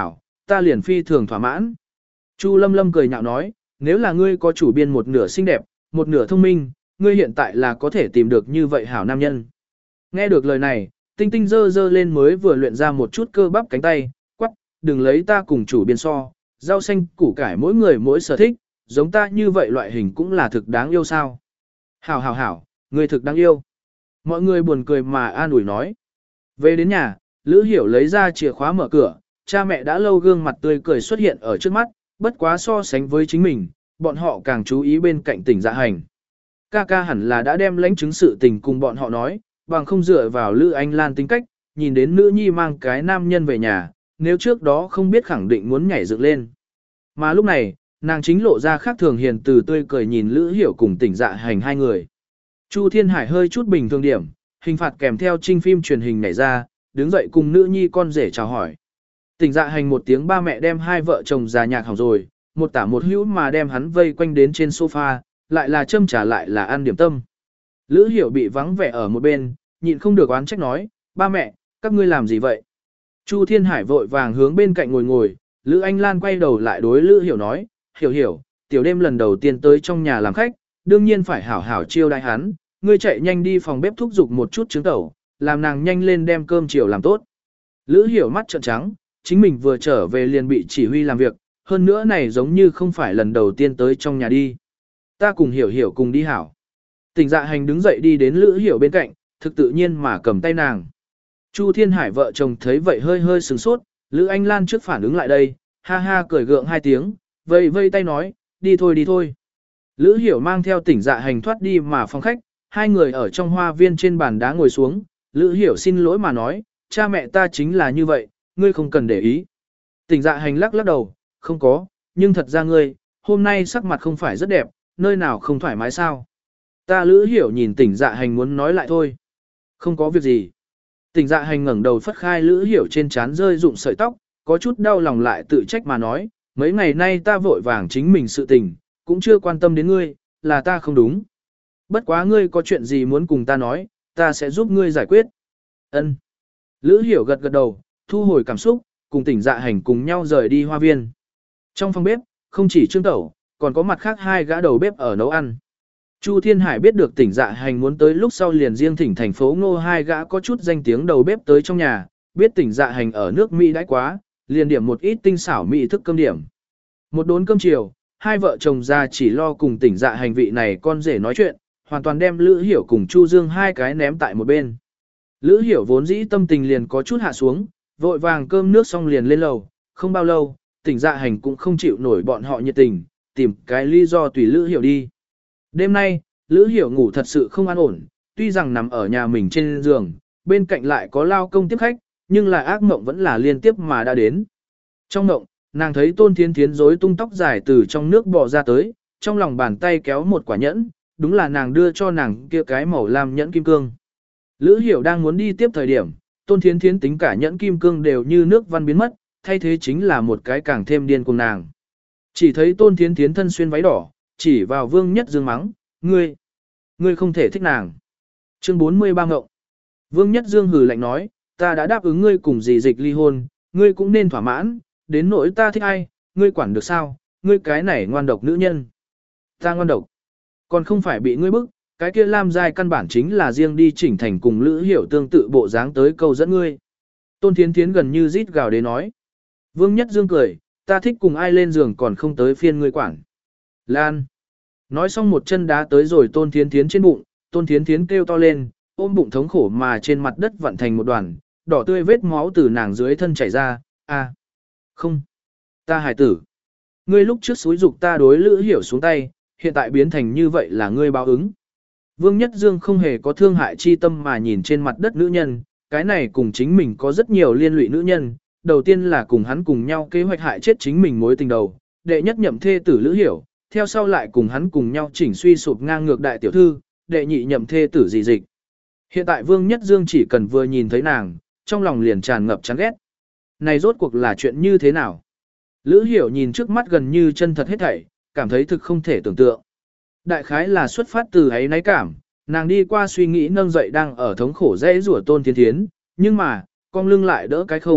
A: ta liền phi thường thỏa mãn. Chu Lâm Lâm cười nhạo nói, nếu là ngươi có chủ biên một nửa xinh đẹp, một nửa thông minh, ngươi hiện tại là có thể tìm được như vậy hảo nam nhân. Nghe được lời này, Tinh Tinh dơ dơ lên mới vừa luyện ra một chút cơ bắp cánh tay, quắc, đừng lấy ta cùng chủ biên so, rau xanh củ cải mỗi người mỗi sở thích, giống ta như vậy loại hình cũng là thực đáng yêu sao. Hảo hảo hảo, ngươi thực đáng yêu. Mọi người buồn cười mà an ủi nói. Về đến nhà, Lữ Hiểu lấy ra chìa khóa mở cửa, cha mẹ đã lâu gương mặt tươi cười xuất hiện ở trước mắt, bất quá so sánh với chính mình, bọn họ càng chú ý bên cạnh Tỉnh Dạ Hành. Ca ca hẳn là đã đem lãnh chứng sự tình cùng bọn họ nói, bằng không dựa vào Lữ Anh Lan tính cách, nhìn đến nữ nhi mang cái nam nhân về nhà, nếu trước đó không biết khẳng định muốn nhảy dựng lên. Mà lúc này, nàng chính lộ ra khác thường hiền từ tươi cười nhìn Lữ Hiểu cùng Tỉnh Dạ Hành hai người. Chu Thiên Hải hơi chút bình thường điểm, hình phạt kèm theo trinh phim truyền hình nhảy ra, đứng dậy cùng nữ nhi con rể chào hỏi. Tỉnh Dạ Hành một tiếng ba mẹ đem hai vợ chồng già nhạc hỏng rồi, một tả một hữu mà đem hắn vây quanh đến trên sofa, lại là châm trả lại là ăn điểm tâm. Lữ Hiểu bị vắng vẻ ở một bên, nhịn không được oán trách nói, ba mẹ, các ngươi làm gì vậy? Chu Thiên Hải vội vàng hướng bên cạnh ngồi ngồi, Lữ Anh Lan quay đầu lại đối Lữ Hiểu nói, Hiểu Hiểu, tiểu đêm lần đầu tiên tới trong nhà làm khách, đương nhiên phải hảo hảo chiêu đãi hắn, ngươi chạy nhanh đi phòng bếp thúc giục một chút trứng tẩu, làm nàng nhanh lên đem cơm chiều làm tốt. Lữ Hiểu mắt trợn trắng, chính mình vừa trở về liền bị chỉ huy làm việc, hơn nữa này giống như không phải lần đầu tiên tới trong nhà đi. Ta cùng Hiểu Hiểu cùng đi hảo. Tỉnh Dạ Hành đứng dậy đi đến Lữ Hiểu bên cạnh, thực tự nhiên mà cầm tay nàng. Chu Thiên Hải vợ chồng thấy vậy hơi hơi sửng sốt, Lữ Anh Lan trước phản ứng lại đây, ha ha cười gượng hai tiếng, vây vây tay nói, đi thôi đi thôi. Lữ Hiểu mang theo Tỉnh Dạ Hành thoát đi mà phòng khách, hai người ở trong hoa viên trên bàn đá ngồi xuống, Lữ Hiểu xin lỗi mà nói, cha mẹ ta chính là như vậy, ngươi không cần để ý. Tỉnh Dạ Hành lắc lắc đầu, không có, nhưng thật ra ngươi, hôm nay sắc mặt không phải rất đẹp, nơi nào không thoải mái sao. Ta Lữ Hiểu nhìn Tỉnh Dạ Hành muốn nói lại thôi. Không có việc gì. Tỉnh Dạ Hành ngẩng đầu phất khai Lữ Hiểu trên trán rơi rụng sợi tóc, có chút đau lòng lại tự trách mà nói, mấy ngày nay ta vội vàng chính mình sự tình, cũng chưa quan tâm đến ngươi, là ta không đúng. Bất quá ngươi có chuyện gì muốn cùng ta nói, ta sẽ giúp ngươi giải quyết. Ân. Lữ Hiểu gật gật đầu, thu hồi cảm xúc, cùng Tỉnh Dạ Hành cùng nhau rời đi hoa viên. Trong phòng bếp, không chỉ Trương Tẩu, còn có mặt khác hai gã đầu bếp ở nấu ăn. Chu Thiên Hải biết được Tỉnh Dạ Hành muốn tới lúc sau liền riêng thỉnh thành phố Ngô hai gã có chút danh tiếng đầu bếp tới trong nhà, biết Tỉnh Dạ Hành ở nước Mỹ đãi quá, liền điểm một ít tinh xảo mỹ thức cơm điểm. Một đốn cơm chiều, hai vợ chồng già chỉ lo cùng Tỉnh Dạ Hành vị này con rể nói chuyện, hoàn toàn đem Lữ Hiểu cùng Chu Dương hai cái ném tại một bên. Lữ Hiểu vốn dĩ tâm tình liền có chút hạ xuống, vội vàng cơm nước xong liền lên lầu, không bao lâu, Tỉnh Dạ Hành cũng không chịu nổi bọn họ nhiệt tình, tìm cái lý do tùy Lữ Hiểu đi. Đêm nay, Lữ Hiểu ngủ thật sự không an ổn, tuy rằng nằm ở nhà mình trên giường, bên cạnh lại có lao công tiếp khách, nhưng là ác mộng vẫn là liên tiếp mà đã đến. Trong mộng, nàng thấy Tôn Thiến Thiến rối tung tóc dài từ trong nước bò ra tới, trong lòng bàn tay kéo một quả nhẫn, đúng là nàng đưa cho nàng kia cái màu lam nhẫn kim cương. Lữ Hiểu đang muốn đi tiếp thời điểm, Tôn Thiến Thiến tính cả nhẫn kim cương đều như nước văn biến mất, thay thế chính là một cái càng thêm điên cùng nàng. Chỉ thấy Tôn Thiến Thiến thân xuyên váy đỏ, chỉ vào Vương Nhất Dương mắng, ngươi, ngươi không thể thích nàng. Chương bốn mươi ba ngộng. Vương Nhất Dương hừ lạnh nói, ta đã đáp ứng ngươi cùng dì dịch ly hôn, ngươi cũng nên thỏa mãn, đến nỗi ta thích ai, ngươi quản được sao, ngươi cái này ngoan độc nữ nhân. Ta ngoan độc, còn không phải bị ngươi bức, cái kia Lam Giai căn bản chính là riêng đi chỉnh thành cùng Lữ Hiểu tương tự bộ dáng tới câu dẫn ngươi. Tôn Thiến Thiến gần như rít gào để nói. Vương Nhất Dương cười, ta thích cùng ai lên giường còn không tới phiên ngươi quản. Lan. Nói xong một chân đá tới rồi Tôn Thiến Thiến trên bụng, Tôn Thiến Thiến kêu to lên, ôm bụng thống khổ mà trên mặt đất vặn thành một đoàn, đỏ tươi vết máu từ nàng dưới thân chảy ra, à, không, ta hải tử. Ngươi lúc trước xúi dục ta đối Lữ Hiểu xuống tay, hiện tại biến thành như vậy là ngươi báo ứng. Vương Nhất Dương không hề có thương hại chi tâm mà nhìn trên mặt đất nữ nhân, cái này cùng chính mình có rất nhiều liên lụy nữ nhân, đầu tiên là cùng hắn cùng nhau kế hoạch hại chết chính mình mối tình đầu, đệ nhất nhậm thê tử Lữ Hiểu, theo sau lại cùng hắn cùng nhau chỉnh suy sụp ngang ngược đại tiểu thư, đệ nhị nhậm thê tử dị dịch. Hiện tại Vương Nhất Dương chỉ cần vừa nhìn thấy nàng, trong lòng liền tràn ngập chán ghét. Này rốt cuộc là chuyện như thế nào? Lữ Hiểu nhìn trước mắt gần như chân thật hết thảy, cảm thấy thực không thể tưởng tượng. Đại khái là xuất phát từ ấy náy cảm, nàng đi qua suy nghĩ nâng dậy đang ở thống khổ dễ rủa Tôn Thiến Thiến, nhưng mà, con lưng lại đỡ cái không,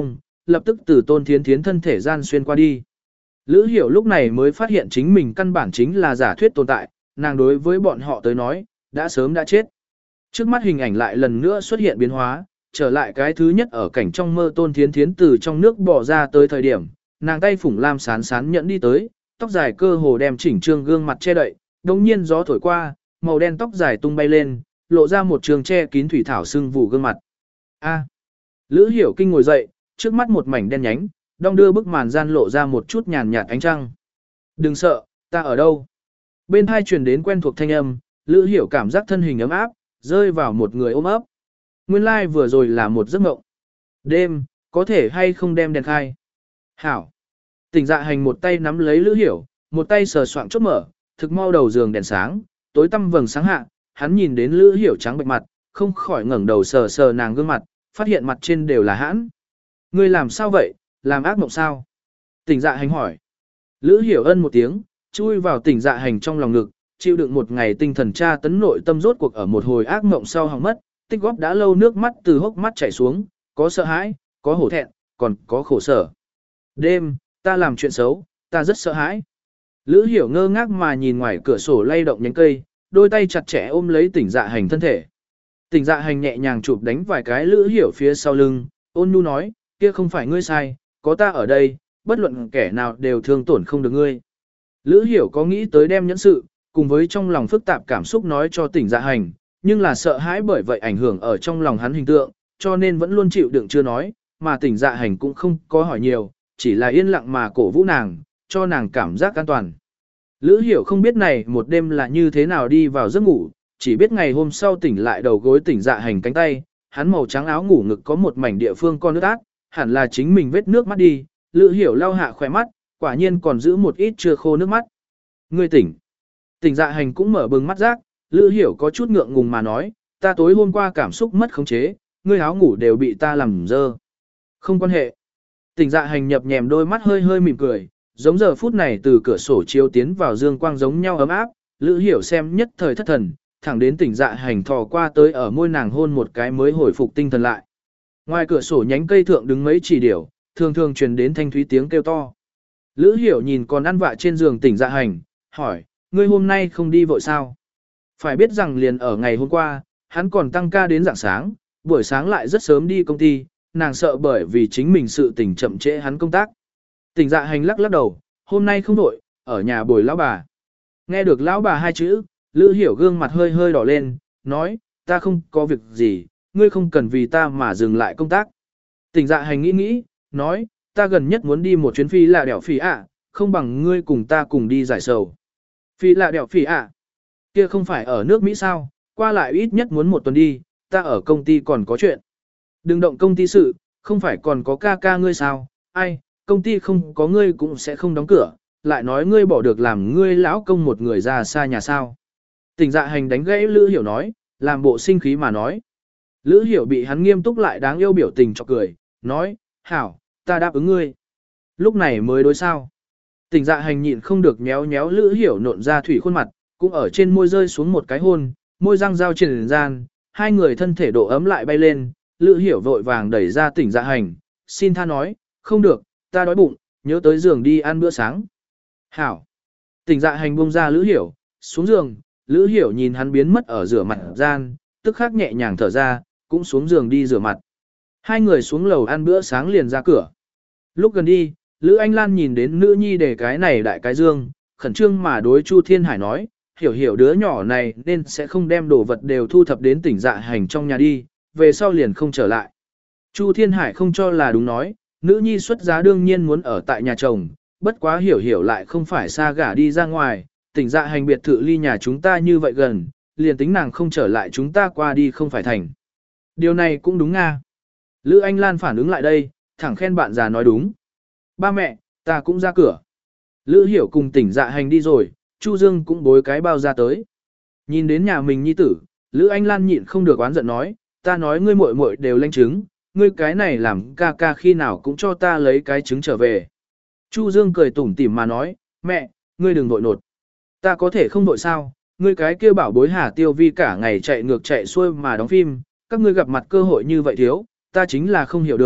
A: lập tức từ Tôn Thiến Thiến thân thể gian xuyên qua đi. Lữ Hiểu lúc này mới phát hiện chính mình căn bản chính là giả thuyết tồn tại, nàng đối với bọn họ tới nói, đã sớm đã chết. Trước mắt hình ảnh lại lần nữa xuất hiện biến hóa, trở lại cái thứ nhất ở cảnh trong mơ Tôn Thiến Thiến từ trong nước bỏ ra tới thời điểm, nàng tay phủng lam sán sán nhẫn đi tới, tóc dài cơ hồ đem chỉnh trương gương mặt che đậy, đồng nhiên gió thổi qua, màu đen tóc dài tung bay lên, lộ ra một trường che kín thủy thảo sưng vụ gương mặt. A. Lữ Hiểu kinh ngồi dậy, trước mắt một mảnh đen nhánh, đong đưa bức màn gian lộ ra một chút nhàn nhạt ánh trăng. Đừng sợ, ta ở đâu? Bên hai truyền đến quen thuộc thanh âm, Lữ Hiểu cảm giác thân hình ấm áp, rơi vào một người ôm ấp. Nguyên lai like vừa rồi là một giấc mộng. Đêm, có thể hay không đem đèn khai? Hảo. Tỉnh dạ hành một tay nắm lấy Lữ Hiểu, một tay sờ soạng chốt mở, thực mau đầu giường đèn sáng, tối tăm vầng sáng hạ, hắn nhìn đến Lữ Hiểu trắng bệch mặt, không khỏi ngẩng đầu sờ sờ nàng gương mặt, phát hiện mặt trên đều là hãn. Ngươi làm sao vậy, làm ác mộng sao? Tỉnh dạ hành hỏi. Lữ Hiểu ân một tiếng, chui vào tỉnh dạ hành trong lòng ngực, chịu đựng một ngày tinh thần tra tấn nội tâm rốt cuộc ở một hồi ác mộng sau hỏng mất, tích góp đã lâu nước mắt từ hốc mắt chảy xuống, có sợ hãi, có hổ thẹn, còn có khổ sở. Đêm, ta làm chuyện xấu, ta rất sợ hãi. Lữ Hiểu ngơ ngác mà nhìn ngoài cửa sổ lay động nhánh cây, đôi tay chặt chẽ ôm lấy tỉnh dạ hành thân thể. Tỉnh dạ hành nhẹ nhàng chụp đánh vài cái Lữ Hiểu phía sau lưng, ôn nhu nói, kia không phải ngươi sai, có ta ở đây, bất luận kẻ nào đều thương tổn không được ngươi. Lữ Hiểu có nghĩ tới đem nhẫn sự, cùng với trong lòng phức tạp cảm xúc nói cho tỉnh dạ hành, nhưng là sợ hãi bởi vậy ảnh hưởng ở trong lòng hắn hình tượng, cho nên vẫn luôn chịu đựng chưa nói, mà tỉnh dạ hành cũng không có hỏi nhiều, chỉ là yên lặng mà cổ vũ nàng, cho nàng cảm giác an toàn. Lữ Hiểu không biết này một đêm là như thế nào đi vào giấc ngủ, chỉ biết ngày hôm sau tỉnh lại đầu gối tỉnh dạ hành cánh tay, hắn màu trắng áo ngủ ngực có một mảnh địa phương con nước ác, hẳn là chính mình vết nước mắt đi, Lữ Hiểu lau hạ khỏe mắt, quả nhiên còn giữ một ít chưa khô nước mắt. Ngươi tỉnh. Tỉnh dạ hành cũng mở bừng mắt rác, Lữ Hiểu có chút ngượng ngùng mà nói, ta tối hôm qua cảm xúc mất khống chế, ngươi áo ngủ đều bị ta làm dơ. Không quan hệ. Tỉnh dạ hành nhập nhèm đôi mắt hơi hơi mỉm cười, giống giờ phút này từ cửa sổ chiếu tiến vào dương quang giống nhau ấm áp, Lữ Hiểu xem nhất thời thất thần, thẳng đến tỉnh dạ hành thò qua tới ở môi nàng hôn một cái mới hồi phục tinh thần lại. Ngoài cửa sổ nhánh cây thượng đứng mấy chỉ điểu, thường thường truyền đến thanh thúy tiếng kêu to. Lữ Hiểu nhìn còn ăn vạ trên giường tỉnh dạ hành, hỏi, ngươi hôm nay không đi vội sao? Phải biết rằng liền ở ngày hôm qua, hắn còn tăng ca đến rạng sáng, buổi sáng lại rất sớm đi công ty, nàng sợ bởi vì chính mình sự tình chậm trễ hắn công tác. Tỉnh dạ hành lắc lắc đầu, hôm nay không vội, ở nhà bồi lão bà. Nghe được lão bà hai chữ, Lữ Hiểu gương mặt hơi hơi đỏ lên, nói, ta không có việc gì, ngươi không cần vì ta mà dừng lại công tác. Tỉnh dạ hành nghĩ nghĩ, nói, ta gần nhất muốn đi một chuyến phi lạ đẻo phỉ ạ, không bằng ngươi cùng ta cùng đi giải sầu. Phi lạ đẻo phỉ ạ, kia không phải ở nước Mỹ sao, qua lại ít nhất muốn một tuần đi, ta ở công ty còn có chuyện. Đừng động công ty sự, không phải còn có ca ca ngươi sao, ai, công ty không có ngươi cũng sẽ không đóng cửa, lại nói ngươi bỏ được làm ngươi lão công một người ra xa nhà sao. Tỉnh dạ hành đánh gãy Lữ Hiểu nói, làm bộ sinh khí mà nói. Lữ Hiểu bị hắn nghiêm túc lại đáng yêu biểu tình cho cười, nói, hảo, ta đáp ứng ngươi. Lúc này mới đối sao. Tỉnh dạ hành nhịn không được méo méo Lữ Hiểu nộn ra thủy khuôn mặt, cũng ở trên môi rơi xuống một cái hôn, môi răng giao trên gian, hai người thân thể độ ấm lại bay lên, Lữ Hiểu vội vàng đẩy ra tỉnh dạ hành, xin tha nói, không được, ta đói bụng, nhớ tới giường đi ăn bữa sáng. Hảo. Tỉnh dạ hành buông ra Lữ Hiểu, xuống giường, Lữ Hiểu nhìn hắn biến mất ở rửa mặt gian, tức khắc nhẹ nhàng thở ra, cũng xuống giường đi rửa mặt. Hai người xuống lầu ăn bữa sáng liền ra cửa. Lúc gần đi, Lữ Anh Lan nhìn đến nữ nhi để cái này đại cái dương, khẩn trương mà đối Chu Thiên Hải nói, hiểu hiểu đứa nhỏ này nên sẽ không đem đồ vật đều thu thập đến tỉnh dạ hành trong nhà đi, về sau liền không trở lại. Chu Thiên Hải không cho là đúng nói, nữ nhi xuất giá đương nhiên muốn ở tại nhà chồng, bất quá hiểu hiểu lại không phải xa gả đi ra ngoài, tỉnh dạ hành biệt thự ly nhà chúng ta như vậy gần, liền tính nàng không trở lại chúng ta qua đi không phải thành. Điều này cũng đúng nga. Lữ Anh Lan phản ứng lại đây, thẳng khen bạn già nói đúng. Ba mẹ, ta cũng ra cửa. Lữ Hiểu cùng tỉnh dạ hành đi rồi, Chu Dương cũng bối cái bao ra tới. Nhìn đến nhà mình nhi tử, Lữ Anh Lan nhịn không được oán giận nói, ta nói ngươi muội muội đều lanh trứng, ngươi cái này làm ca ca khi nào cũng cho ta lấy cái trứng trở về. Chu Dương cười tủm tỉm mà nói, mẹ, ngươi đừng vội nột. Ta có thể không vội sao, ngươi cái kia bảo bối Hà Tiêu Vi cả ngày chạy ngược chạy xuôi mà đóng phim, các ngươi gặp mặt cơ hội như vậy thiếu, ta chính là không hiểu được,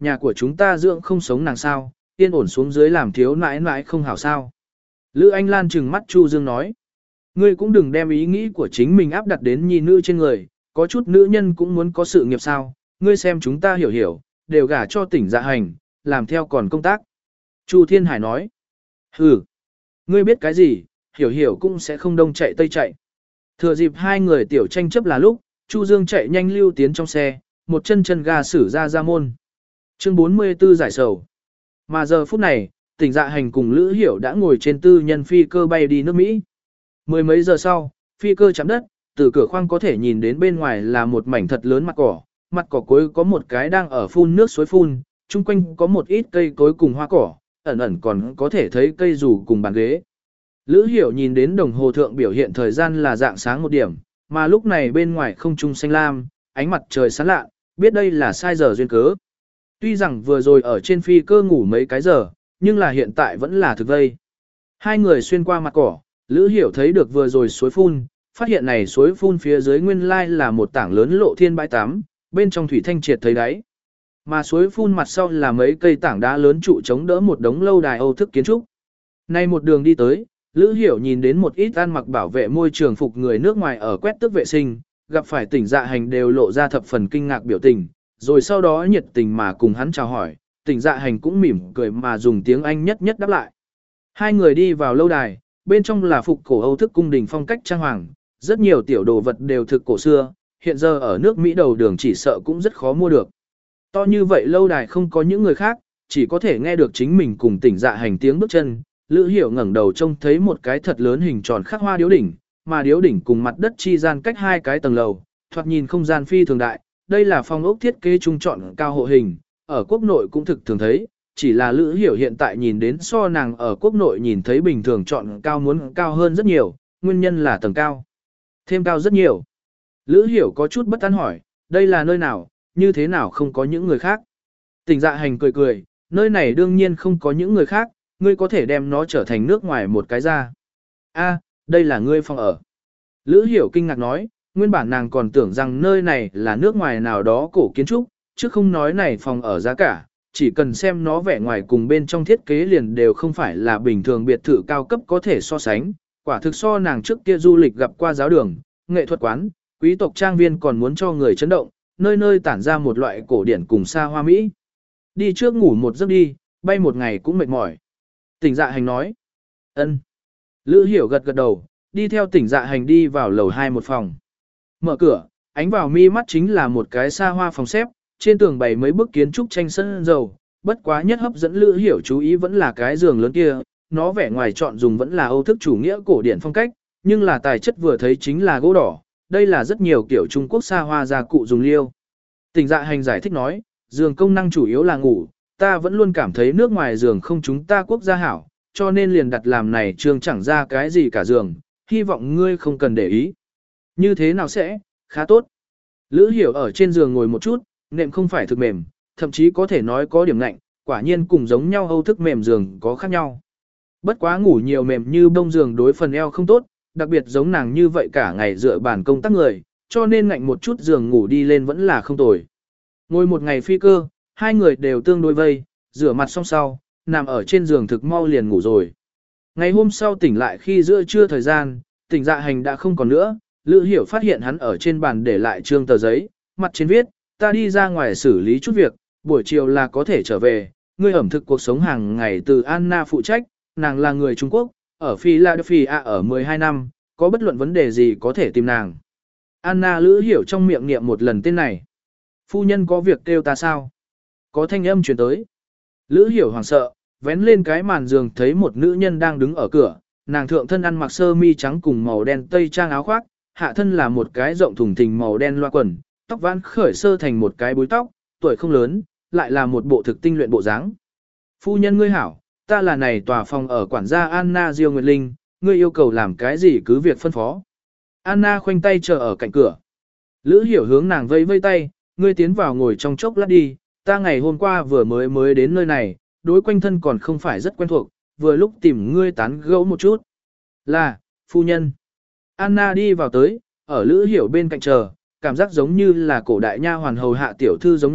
A: nhà của chúng ta dưỡng không sống nàng sao, yên ổn xuống dưới làm thiếu nãi nãi không hảo sao. Lữ Anh Lan trừng mắt Chu Dương nói, ngươi cũng đừng đem ý nghĩ của chính mình áp đặt đến nhi nữ trên người, có chút nữ nhân cũng muốn có sự nghiệp sao, ngươi xem chúng ta hiểu hiểu, đều gả cho tỉnh dạ hành, làm theo còn công tác. Chu Thiên Hải nói, hừ, ngươi biết cái gì, hiểu hiểu cũng sẽ không đông chạy tây chạy. Thừa dịp hai người tiểu tranh chấp là lúc, Chu Dương chạy nhanh lưu tiến trong xe, một chân chân ga xử ra ra môn. Chương bốn mươi tư giải sầu. Mà giờ phút này, tỉnh dạ hành cùng Lữ Hiểu đã ngồi trên tư nhân phi cơ bay đi nước Mỹ. Mười mấy giờ sau, phi cơ chạm đất, từ cửa khoang có thể nhìn đến bên ngoài là một mảnh thật lớn mặt cỏ, mặt cỏ cuối có một cái đang ở phun nước suối phun, chung quanh có một ít cây cối cùng hoa cỏ, ẩn ẩn còn có thể thấy cây rủ cùng bàn ghế. Lữ Hiểu nhìn đến đồng hồ thượng biểu hiện thời gian là dạng sáng một điểm, mà lúc này bên ngoài không trung xanh lam, ánh mặt trời sáng lạ, biết đây là sai giờ duyên cớ. Tuy rằng vừa rồi ở trên phi cơ ngủ mấy cái giờ, nhưng là hiện tại vẫn là thực vây. Hai người xuyên qua mặt cỏ, Lữ Hiểu thấy được vừa rồi suối phun, phát hiện này suối phun phía dưới nguyên lai là một tảng lớn lộ thiên bãi tắm, bên trong thủy thanh triệt thấy đáy. Mà suối phun mặt sau là mấy cây tảng đá lớn trụ chống đỡ một đống lâu đài Âu thức kiến trúc. Nay một đường đi tới, Lữ Hiểu nhìn đến một ít ăn mặc bảo vệ môi trường phục người nước ngoài ở quét tước vệ sinh, gặp phải tỉnh dạ hành đều lộ ra thập phần kinh ngạc biểu tình, rồi sau đó nhiệt tình mà cùng hắn chào hỏi, tỉnh dạ hành cũng mỉm cười mà dùng tiếng Anh nhất nhất đáp lại. Hai người đi vào lâu đài, bên trong là phục cổ Âu thức cung đình phong cách trang hoàng, rất nhiều tiểu đồ vật đều thực cổ xưa, hiện giờ ở nước Mỹ đầu đường chỉ sợ cũng rất khó mua được. To như vậy lâu đài không có những người khác, chỉ có thể nghe được chính mình cùng tỉnh dạ hành tiếng bước chân. Lữ Hiểu ngẩng đầu trông thấy một cái thật lớn hình tròn khắc hoa điếu đỉnh, mà điếu đỉnh cùng mặt đất chi gian cách hai cái tầng lầu, thoạt nhìn không gian phi thường đại. Đây là phòng ốc thiết kế trung chọn cao hộ hình, ở quốc nội cũng thực thường thấy, chỉ là Lữ Hiểu hiện tại nhìn đến so nàng ở quốc nội nhìn thấy bình thường chọn cao muốn cao hơn rất nhiều, nguyên nhân là tầng cao. Thêm cao rất nhiều. Lữ Hiểu có chút bất an hỏi, đây là nơi nào, như thế nào không có những người khác? Tỉnh dạ hành cười cười, nơi này đương nhiên không có những người khác, ngươi có thể đem nó trở thành nước ngoài một cái ra. A, đây là ngươi phòng ở. Lữ Hiểu kinh ngạc nói, nguyên bản nàng còn tưởng rằng nơi này là nước ngoài nào đó cổ kiến trúc, chứ không nói này phòng ở giá cả, chỉ cần xem nó vẻ ngoài cùng bên trong thiết kế liền đều không phải là bình thường biệt thự cao cấp có thể so sánh, quả thực so nàng trước kia du lịch gặp qua giáo đường, nghệ thuật quán, quý tộc trang viên còn muốn cho người chấn động, nơi nơi tản ra một loại cổ điển cùng xa hoa Mỹ. Đi trước ngủ một giấc đi, bay một ngày cũng mệt mỏi. Tỉnh dạ hành nói. Ân. Lữ Hiểu gật gật đầu, đi theo tỉnh dạ hành đi vào lầu hai một phòng. Mở cửa, ánh vào mi mắt chính là một cái xa hoa phòng xếp, trên tường bày mấy bức kiến trúc tranh sân dầu, bất quá nhất hấp dẫn Lữ Hiểu chú ý vẫn là cái giường lớn kia, nó vẻ ngoài chọn dùng vẫn là Âu thức chủ nghĩa cổ điển phong cách, nhưng là tài chất vừa thấy chính là gỗ đỏ, đây là rất nhiều kiểu Trung Quốc xa hoa gia cụ dùng liêu. Tỉnh dạ hành giải thích nói, giường công năng chủ yếu là ngủ, ta vẫn luôn cảm thấy nước ngoài giường không chúng ta quốc gia hảo, cho nên liền đặt làm này trường chẳng ra cái gì cả giường, hy vọng ngươi không cần để ý. Như thế nào sẽ, khá tốt. Lữ Hiểu ở trên giường ngồi một chút, nệm không phải thực mềm, thậm chí có thể nói có điểm lạnh, quả nhiên cùng giống nhau Âu thức mềm giường có khác nhau. Bất quá ngủ nhiều mềm như bông giường đối phần eo không tốt, đặc biệt giống nàng như vậy cả ngày dựa bàn công tác người, cho nên ngạnh một chút giường ngủ đi lên vẫn là không tồi. Ngồi một ngày phi cơ, hai người đều tương đối vây, rửa mặt xong sau, nằm ở trên giường thực mau liền ngủ rồi. Ngày hôm sau tỉnh lại khi giữa trưa thời gian, tỉnh dạ hành đã không còn nữa, Lữ Hiểu phát hiện hắn ở trên bàn để lại trương tờ giấy, mặt trên viết, ta đi ra ngoài xử lý chút việc, buổi chiều là có thể trở về, ngươi ẩm thực cuộc sống hàng ngày từ Anna phụ trách, nàng là người Trung Quốc, ở Philadelphia ở mười hai năm, có bất luận vấn đề gì có thể tìm nàng. Anna. Lữ Hiểu trong miệng niệm một lần tên này. Phu nhân có việc kêu ta sao? Có thanh âm truyền tới. Lữ Hiểu hoảng sợ, vén lên cái màn giường thấy một nữ nhân đang đứng ở cửa, nàng thượng thân ăn mặc sơ mi trắng cùng màu đen tây trang áo khoác, hạ thân là một cái rộng thùng thình màu đen loa quần, tóc vãn khởi sơ thành một cái búi tóc, tuổi không lớn, lại là một bộ thực tinh luyện bộ dáng. Phu nhân ngươi hảo, ta là này tòa phòng ở quản gia Anna Diêu Nguyệt Linh, ngươi yêu cầu làm cái gì cứ việc phân phó. Anna khoanh tay chờ ở cạnh cửa. Lữ Hiểu hướng nàng vây vây tay, ngươi tiến vào ngồi trong chốc lát đi, ta ngày hôm qua vừa mới mới đến nơi này, đối quanh thân còn không phải rất quen thuộc, vừa lúc tìm ngươi tán gẫu một chút. Là, phu nhân. Anna đi vào tới, ở Lữ Hiểu bên cạnh chờ, cảm giác giống như là cổ đại nha hoàn hầu hạ tiểu thư giống nhau,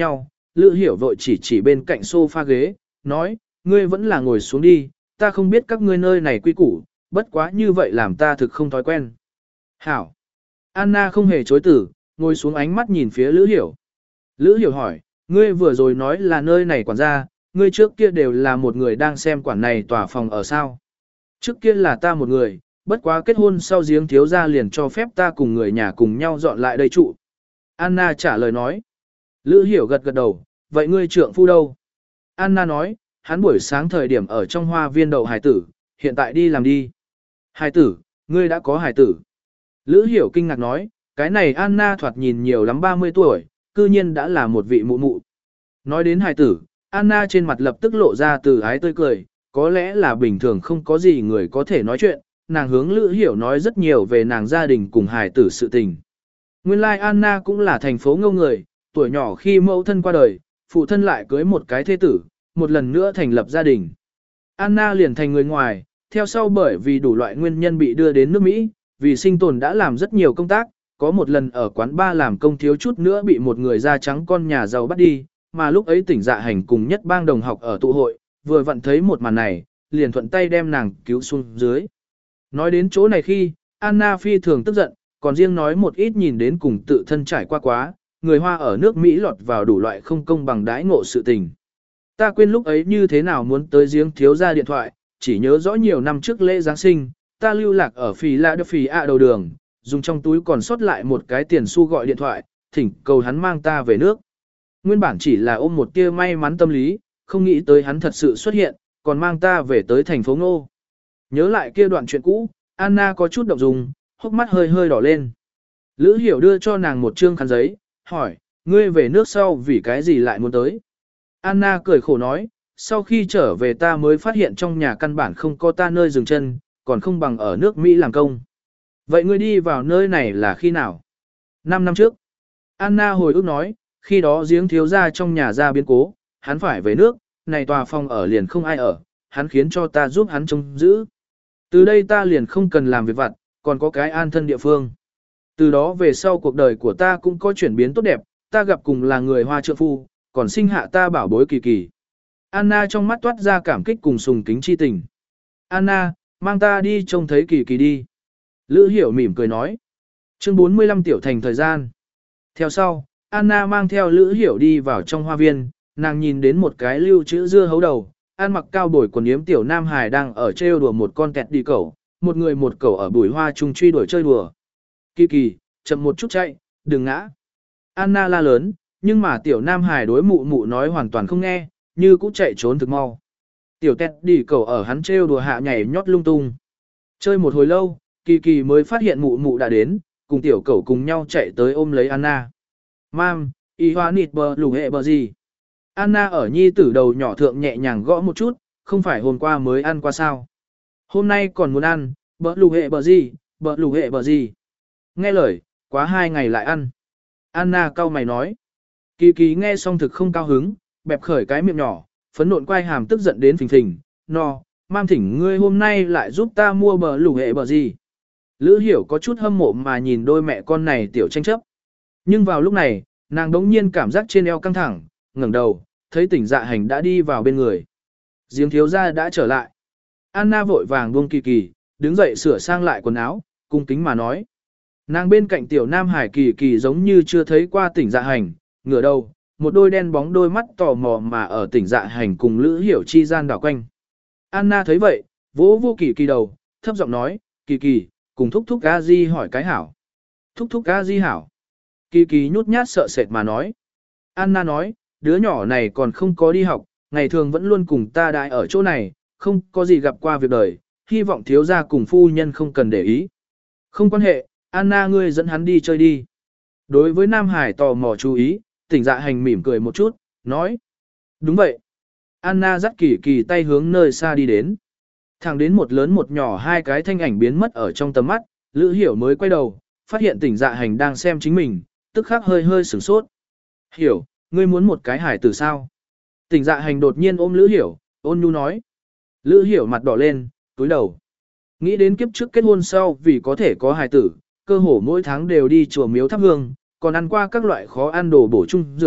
A: Lữ Hiểu vội chỉ chỉ bên cạnh sofa ghế, nói, ngươi vẫn là ngồi xuống đi, ta không biết các ngươi nơi này quy củ, bất quá như vậy làm ta thực không thói quen. Hảo. Anna không hề chối từ, ngồi xuống ánh mắt nhìn phía Lữ Hiểu. Lữ Hiểu hỏi, ngươi vừa rồi nói là nơi này quản gia, ngươi trước kia đều là một người đang xem quản này tòa phòng ở sao. Trước kia là ta một người, bất quá kết hôn sau giếng thiếu gia liền cho phép ta cùng người nhà cùng nhau dọn lại đây trụ. Anna trả lời nói. Lữ Hiểu gật gật đầu, vậy ngươi trượng phu đâu? Anna nói, hắn buổi sáng thời điểm ở trong hoa viên đậu hải tử, hiện tại đi làm đi. Hải tử, ngươi đã có hải tử. Lữ Hiểu kinh ngạc nói, cái này Anna thoạt nhìn nhiều lắm ba mươi tuổi, cư nhiên đã là một vị mụ mụ. Nói đến hải tử, Anna trên mặt lập tức lộ ra từ ái tươi cười, có lẽ là bình thường không có gì người có thể nói chuyện, nàng hướng Lữ Hiểu nói rất nhiều về nàng gia đình cùng hải tử sự tình. Nguyên lai like Anna cũng là thành phố ngâu người, tuổi nhỏ khi mẫu thân qua đời, phụ thân lại cưới một cái thế tử, một lần nữa thành lập gia đình. Anna liền thành người ngoài, theo sau bởi vì đủ loại nguyên nhân bị đưa đến nước Mỹ, vì sinh tồn đã làm rất nhiều công tác, có một lần ở quán bar làm công thiếu chút nữa bị một người da trắng con nhà giàu bắt đi, mà lúc ấy tỉnh dạ hành cùng nhất bang đồng học ở tụ hội, vừa vặn thấy một màn này, liền thuận tay đem nàng cứu xuống dưới. Nói đến chỗ này khi, Anna phi thường tức giận, còn riêng nói một ít nhìn đến cùng tự thân trải qua quá, người Hoa ở nước Mỹ lọt vào đủ loại không công bằng đãi ngộ sự tình. Ta quên lúc ấy như thế nào muốn tới giếng thiếu gia điện thoại, chỉ nhớ rõ nhiều năm trước lễ Giáng sinh, ta lưu lạc ở phì la đơ phì ạ đầu đường, dùng trong túi còn sót lại một cái tiền xu gọi điện thoại, thỉnh cầu hắn mang ta về nước. Nguyên bản chỉ là ôm một tia may mắn tâm lý, không nghĩ tới hắn thật sự xuất hiện, còn mang ta về tới thành phố Ngô. Nhớ lại kia đoạn chuyện cũ, Anna có chút động dung, hốc mắt hơi hơi đỏ lên. Lữ Hiểu đưa cho nàng một trương khăn giấy, hỏi, ngươi về nước sau vì cái gì lại muốn tới? Anna cười khổ nói, sau khi trở về ta mới phát hiện trong nhà căn bản không có ta nơi dừng chân, còn không bằng ở nước Mỹ làm công. Vậy ngươi đi vào nơi này là khi nào? Năm năm trước. Anna hồi ức nói, khi đó giếng thiếu gia trong nhà ra biến cố, hắn phải về nước, này tòa phòng ở liền không ai ở, hắn khiến cho ta giúp hắn trông giữ. Từ đây ta liền không cần làm việc vặt, còn có cái an thân địa phương. Từ đó về sau cuộc đời của ta cũng có chuyển biến tốt đẹp, ta gặp cùng là người Hoa trượng phu, còn sinh hạ ta bảo bối Kỳ Kỳ. Anna trong mắt toát ra cảm kích cùng sùng kính chi tình. Anna, mang ta đi trông thấy Kỳ Kỳ đi. Lữ Hiểu mỉm cười nói. Chương bốn mươi lăm tiểu thành thời gian. Theo sau, Anna mang theo Lữ Hiểu đi vào trong hoa viên, nàng nhìn đến một cái lưu chữ dưa hấu đầu, ăn mặc cao bồi quần yếm tiểu nam hài đang ở trêu đùa một con kẹt đi cẩu, một người một cẩu ở bụi hoa chung truy đuổi chơi đùa. Kỳ Kỳ, chậm một chút chạy, đừng ngã. Anna la lớn, nhưng mà tiểu nam hài đối mụ mụ nói hoàn toàn không nghe, như cũng chạy trốn thực mau. Tiểu kẹt đi cẩu ở hắn trêu đùa hạ nhảy nhót lung tung. Chơi một hồi lâu, Kỳ Kỳ mới phát hiện mụ mụ đã đến, cùng tiểu cẩu cùng nhau chạy tới ôm lấy Anna. Mam, y hoa nịt bờ lù hệ bờ gì? Anna ở nhi tử đầu nhỏ thượng nhẹ nhàng gõ một chút, không phải hôm qua mới ăn qua sao. Hôm nay còn muốn ăn, bờ lù hệ bờ gì, bờ lù hệ bờ gì. Nghe lời, quá hai ngày lại ăn. Anna cau mày nói. Kỳ Kỳ nghe xong thực không cao hứng, bẹp khởi cái miệng nhỏ, phấn nộn quay hàm tức giận đến phình phình. No, mam thỉnh ngươi hôm nay lại giúp ta mua bờ lù hệ bờ gì. Lữ Hiểu có chút hâm mộ mà nhìn đôi mẹ con này tiểu tranh chấp. Nhưng vào lúc này, nàng đống nhiên cảm giác trên eo căng thẳng, ngẩng đầu, thấy tỉnh dạ hành đã đi vào bên người. Giếng thiếu gia đã trở lại. Anna vội vàng buông Kỳ Kỳ, đứng dậy sửa sang lại quần áo, cung kính mà nói. Nàng bên cạnh tiểu nam hải Kỳ Kỳ giống như chưa thấy qua tỉnh dạ hành, ngửa đầu, một đôi đen bóng đôi mắt tò mò mà ở tỉnh dạ hành cùng Lữ Hiểu chi gian đảo quanh. Anna thấy vậy, vỗ vô Kỳ Kỳ đầu, thấp giọng nói, Kỳ Kỳ, cùng thúc thúc a di hỏi cái hảo. Thúc thúc a di hảo. Kỳ Kỳ nhút nhát sợ sệt mà nói. Anna nói, đứa nhỏ này còn không có đi học, ngày thường vẫn luôn cùng ta đại ở chỗ này, không có gì gặp qua việc đời, hy vọng thiếu gia cùng phu nhân không cần để ý. Không quan hệ, Anna ngươi dẫn hắn đi chơi đi. Đối với Nam Hải tò mò chú ý, tỉnh dạ hành mỉm cười một chút, nói. Đúng vậy. Anna dắt Kỳ Kỳ tay hướng nơi xa đi đến. Thẳng đến một lớn một nhỏ hai cái thanh ảnh biến mất ở trong tầm mắt, Lữ Hiểu mới quay đầu, phát hiện tỉnh dạ hành đang xem chính mình, tức khắc hơi hơi sửng sốt. Hiểu, ngươi muốn một cái hải tử sao? Tỉnh dạ hành đột nhiên ôm Lữ Hiểu, ôn nhu nói. Lữ Hiểu mặt đỏ lên, túi đầu. Nghĩ đến kiếp trước kết hôn sau vì có thể có hải tử, cơ hồ mỗi tháng đều đi chùa miếu thắp hương, còn ăn qua các loại khó ăn đồ bổ trung dược,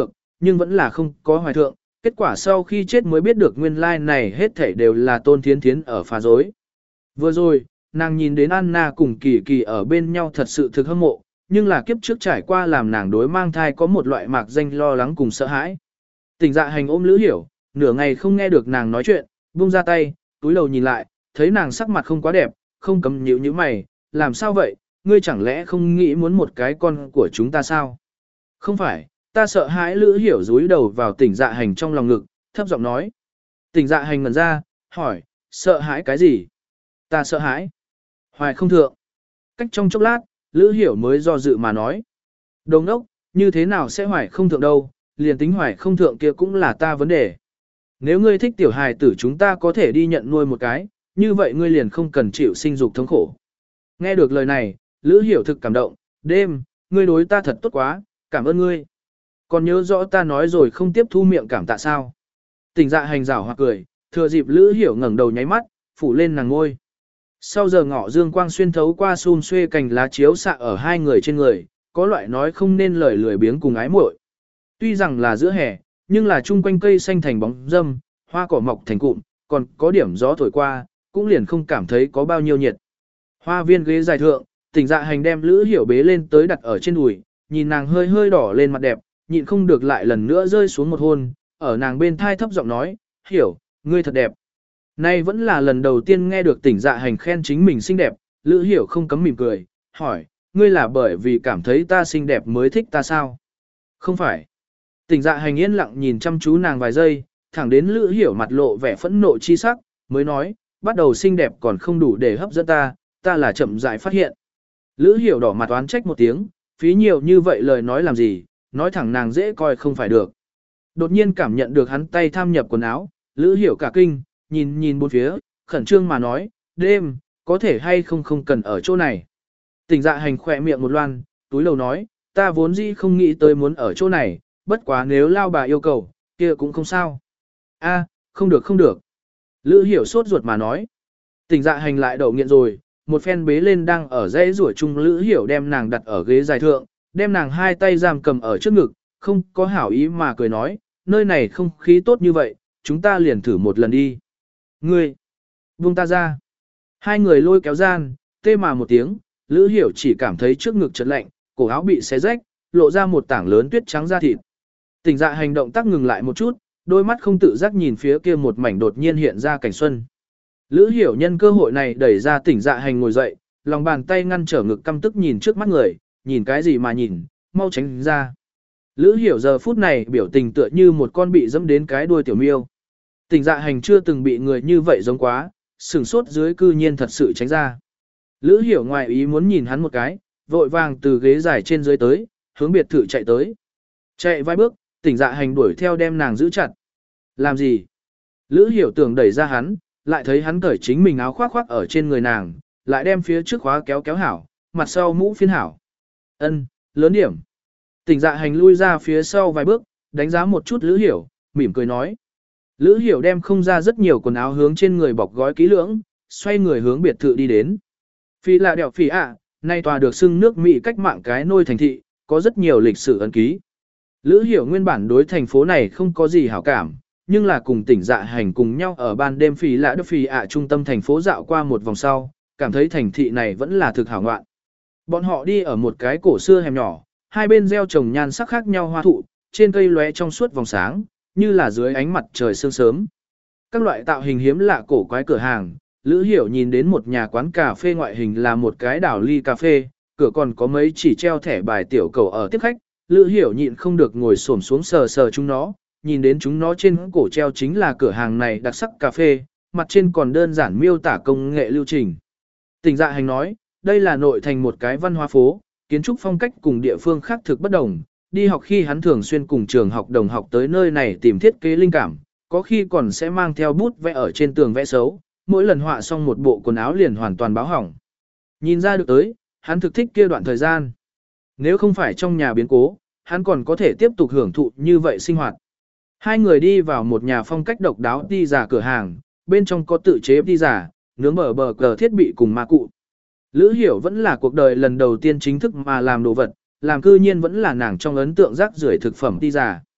A: nhưng vẫn là không có hoài thượng, kết quả sau khi chết mới biết được nguyên lai này hết thảy đều là Tôn Thiến Thiến ở phá dối. Vừa rồi, nàng nhìn đến Anna cùng Kỳ Kỳ ở bên nhau thật sự thực hâm mộ, nhưng là kiếp trước trải qua làm nàng đối mang thai có một loại mạc danh lo lắng cùng sợ hãi. Tỉnh dạ hành ôm Lữ Hiểu, nửa ngày không nghe được nàng nói chuyện, buông ra tay, túi đầu nhìn lại, thấy nàng sắc mặt không quá đẹp, không cấm nhíu nhíu mày, làm sao vậy, ngươi chẳng lẽ không nghĩ muốn một cái con của chúng ta sao? Không phải, ta sợ hãi. Lữ Hiểu dúi đầu vào tỉnh dạ hành trong lòng ngực, thấp giọng nói. Tỉnh dạ hành ngẩn ra, hỏi, sợ hãi cái gì? Ta sợ hãi. Hoài không thượng. Cách trong chốc lát, Lữ Hiểu mới do dự mà nói. Đồng đốc, như thế nào sẽ hoài không thượng đâu, liền tính hoài không thượng kia cũng là ta vấn đề. Nếu ngươi thích tiểu hài tử chúng ta có thể đi nhận nuôi một cái, như vậy ngươi liền không cần chịu sinh dục thống khổ. Nghe được lời này, Lữ Hiểu thực cảm động, đêm, ngươi đối ta thật tốt quá, cảm ơn ngươi. Còn nhớ rõ ta nói rồi không tiếp thu miệng cảm tạ sao. Tỉnh dạ hành rảo hoặc cười, thừa dịp Lữ Hiểu ngẩng đầu nháy mắt, phủ lên nàng ngôi. Sau giờ ngọ dương quang xuyên thấu qua xum xuê cành lá chiếu xạ ở hai người trên người, có loại nói không nên lời lười biếng cùng ái muội. Tuy rằng là giữa hè, nhưng là chung quanh cây xanh thành bóng râm, hoa cỏ mọc thành cụm, còn có điểm gió thổi qua, cũng liền không cảm thấy có bao nhiêu nhiệt. Hoa viên ghế dài thượng, tỉnh dạ hành đem Lữ Hiểu bế lên tới đặt ở trên đùi, nhìn nàng hơi hơi đỏ lên mặt đẹp, nhịn không được lại lần nữa rơi xuống một hôn, ở nàng bên thai thấp giọng nói, Hiểu, ngươi thật đẹp. Nay vẫn là lần đầu tiên nghe được tỉnh dạ hành khen chính mình xinh đẹp, Lữ Hiểu không cấm mỉm cười, hỏi, ngươi là bởi vì cảm thấy ta xinh đẹp mới thích ta sao? Không phải. Tỉnh dạ hành yên lặng nhìn chăm chú nàng vài giây, thẳng đến Lữ Hiểu mặt lộ vẻ phẫn nộ chi sắc, mới nói, bắt đầu xinh đẹp còn không đủ để hấp dẫn ta, ta là chậm rãi phát hiện. Lữ Hiểu đỏ mặt oán trách một tiếng, phí nhiều như vậy lời nói làm gì, nói thẳng nàng dễ coi không phải được. Đột nhiên cảm nhận được hắn tay tham nhập quần áo, Lữ Hiểu cả kinh, nhìn nhìn bốn phía, khẩn trương mà nói, đêm, có thể hay không không cần ở chỗ này. Tỉnh dạ hành khỏe miệng một loan, túi lầu nói, ta vốn dĩ không nghĩ tới muốn ở chỗ này, bất quá nếu lao bà yêu cầu, kia cũng không sao. A, không được không được. Lữ Hiểu sốt ruột mà nói. Tỉnh dạ hành lại đậu nghiện rồi, một phen bế lên đang ở dãy rủa chung Lữ Hiểu đem nàng đặt ở ghế dài thượng, đem nàng hai tay giam cầm ở trước ngực, không có hảo ý mà cười nói, nơi này không khí tốt như vậy, chúng ta liền thử một lần đi. Ngươi, buông ta ra. Hai người lôi kéo gian, tê mà một tiếng, Lữ Hiểu chỉ cảm thấy trước ngực chợt lạnh, cổ áo bị xé rách, lộ ra một tảng lớn tuyết trắng da thịt. Tỉnh dạ hành động tác ngừng lại một chút, đôi mắt không tự giác nhìn phía kia một mảnh đột nhiên hiện ra cảnh xuân. Lữ Hiểu nhân cơ hội này đẩy ra tỉnh dạ hành ngồi dậy, lòng bàn tay ngăn trở ngực căm tức nhìn trước mắt người, nhìn cái gì mà nhìn, mau tránh ra. Lữ Hiểu giờ phút này biểu tình tựa như một con bị dẫm đến cái đuôi tiểu miêu. Tỉnh dạ hành chưa từng bị người như vậy giống quá, sửng sốt dưới cư nhiên thật sự tránh ra. Lữ Hiểu ngoài ý muốn nhìn hắn một cái, vội vàng từ ghế dài trên dưới tới, hướng biệt thự chạy tới. Chạy vài bước, tỉnh dạ hành đuổi theo đem nàng giữ chặt. Làm gì? Lữ Hiểu tưởng đẩy ra hắn, lại thấy hắn cởi chính mình áo khoác khoác ở trên người nàng, lại đem phía trước khóa kéo kéo hảo, mặt sau mũ phiên hảo. Ân, lớn điểm. Tỉnh dạ hành lui ra phía sau vài bước, đánh giá một chút Lữ Hiểu, mỉm cười nói. Lữ Hiểu đem không ra rất nhiều quần áo hướng trên người bọc gói kỹ lưỡng, xoay người hướng biệt thự đi đến. Phi là đèo phỉ ạ, nay tòa được xưng nước Mỹ cách mạng cái nôi thành thị, có rất nhiều lịch sử ấn ký. Lữ Hiểu nguyên bản đối thành phố này không có gì hảo cảm, nhưng là cùng tỉnh dạ hành cùng nhau ở ban đêm phỉ là đèo phỉ ạ trung tâm thành phố dạo qua một vòng sau, cảm thấy thành thị này vẫn là thực hảo ngoạn. Bọn họ đi ở một cái cổ xưa hẻm nhỏ, hai bên gieo trồng nhan sắc khác nhau hoa thụ, trên cây lóe trong suốt vòng sáng, như là dưới ánh mặt trời sương sớm. Các loại tạo hình hiếm lạ cổ quái cửa hàng, Lữ Hiểu nhìn đến một nhà quán cà phê ngoại hình là một cái đảo ly cà phê, cửa còn có mấy chỉ treo thẻ bài tiểu cầu ở tiếp khách, Lữ Hiểu nhịn không được ngồi xổm xuống sờ sờ chúng nó, nhìn đến chúng nó trên cổ treo chính là cửa hàng này đặc sắc cà phê, mặt trên còn đơn giản miêu tả công nghệ lưu trình. Tỉnh dạ hành nói, đây là nội thành một cái văn hóa phố, kiến trúc phong cách cùng địa phương khác thực bất đồng. Đi học khi hắn thường xuyên cùng trường học đồng học tới nơi này tìm thiết kế linh cảm, có khi còn sẽ mang theo bút vẽ ở trên tường vẽ xấu, mỗi lần họa xong một bộ quần áo liền hoàn toàn báo hỏng. Nhìn ra được tới, hắn thực thích kia đoạn thời gian. Nếu không phải trong nhà biến cố, hắn còn có thể tiếp tục hưởng thụ như vậy sinh hoạt. Hai người đi vào một nhà phong cách độc đáo đi giả cửa hàng, bên trong có tự chế đi giả, nướng bờ bờ cờ thiết bị cùng ma cụ. Lữ Hiểu vẫn là cuộc đời lần đầu tiên chính thức mà làm đồ vật, làm cư nhiên vẫn là nàng trong ấn tượng rác rưởi thực phẩm đi giả.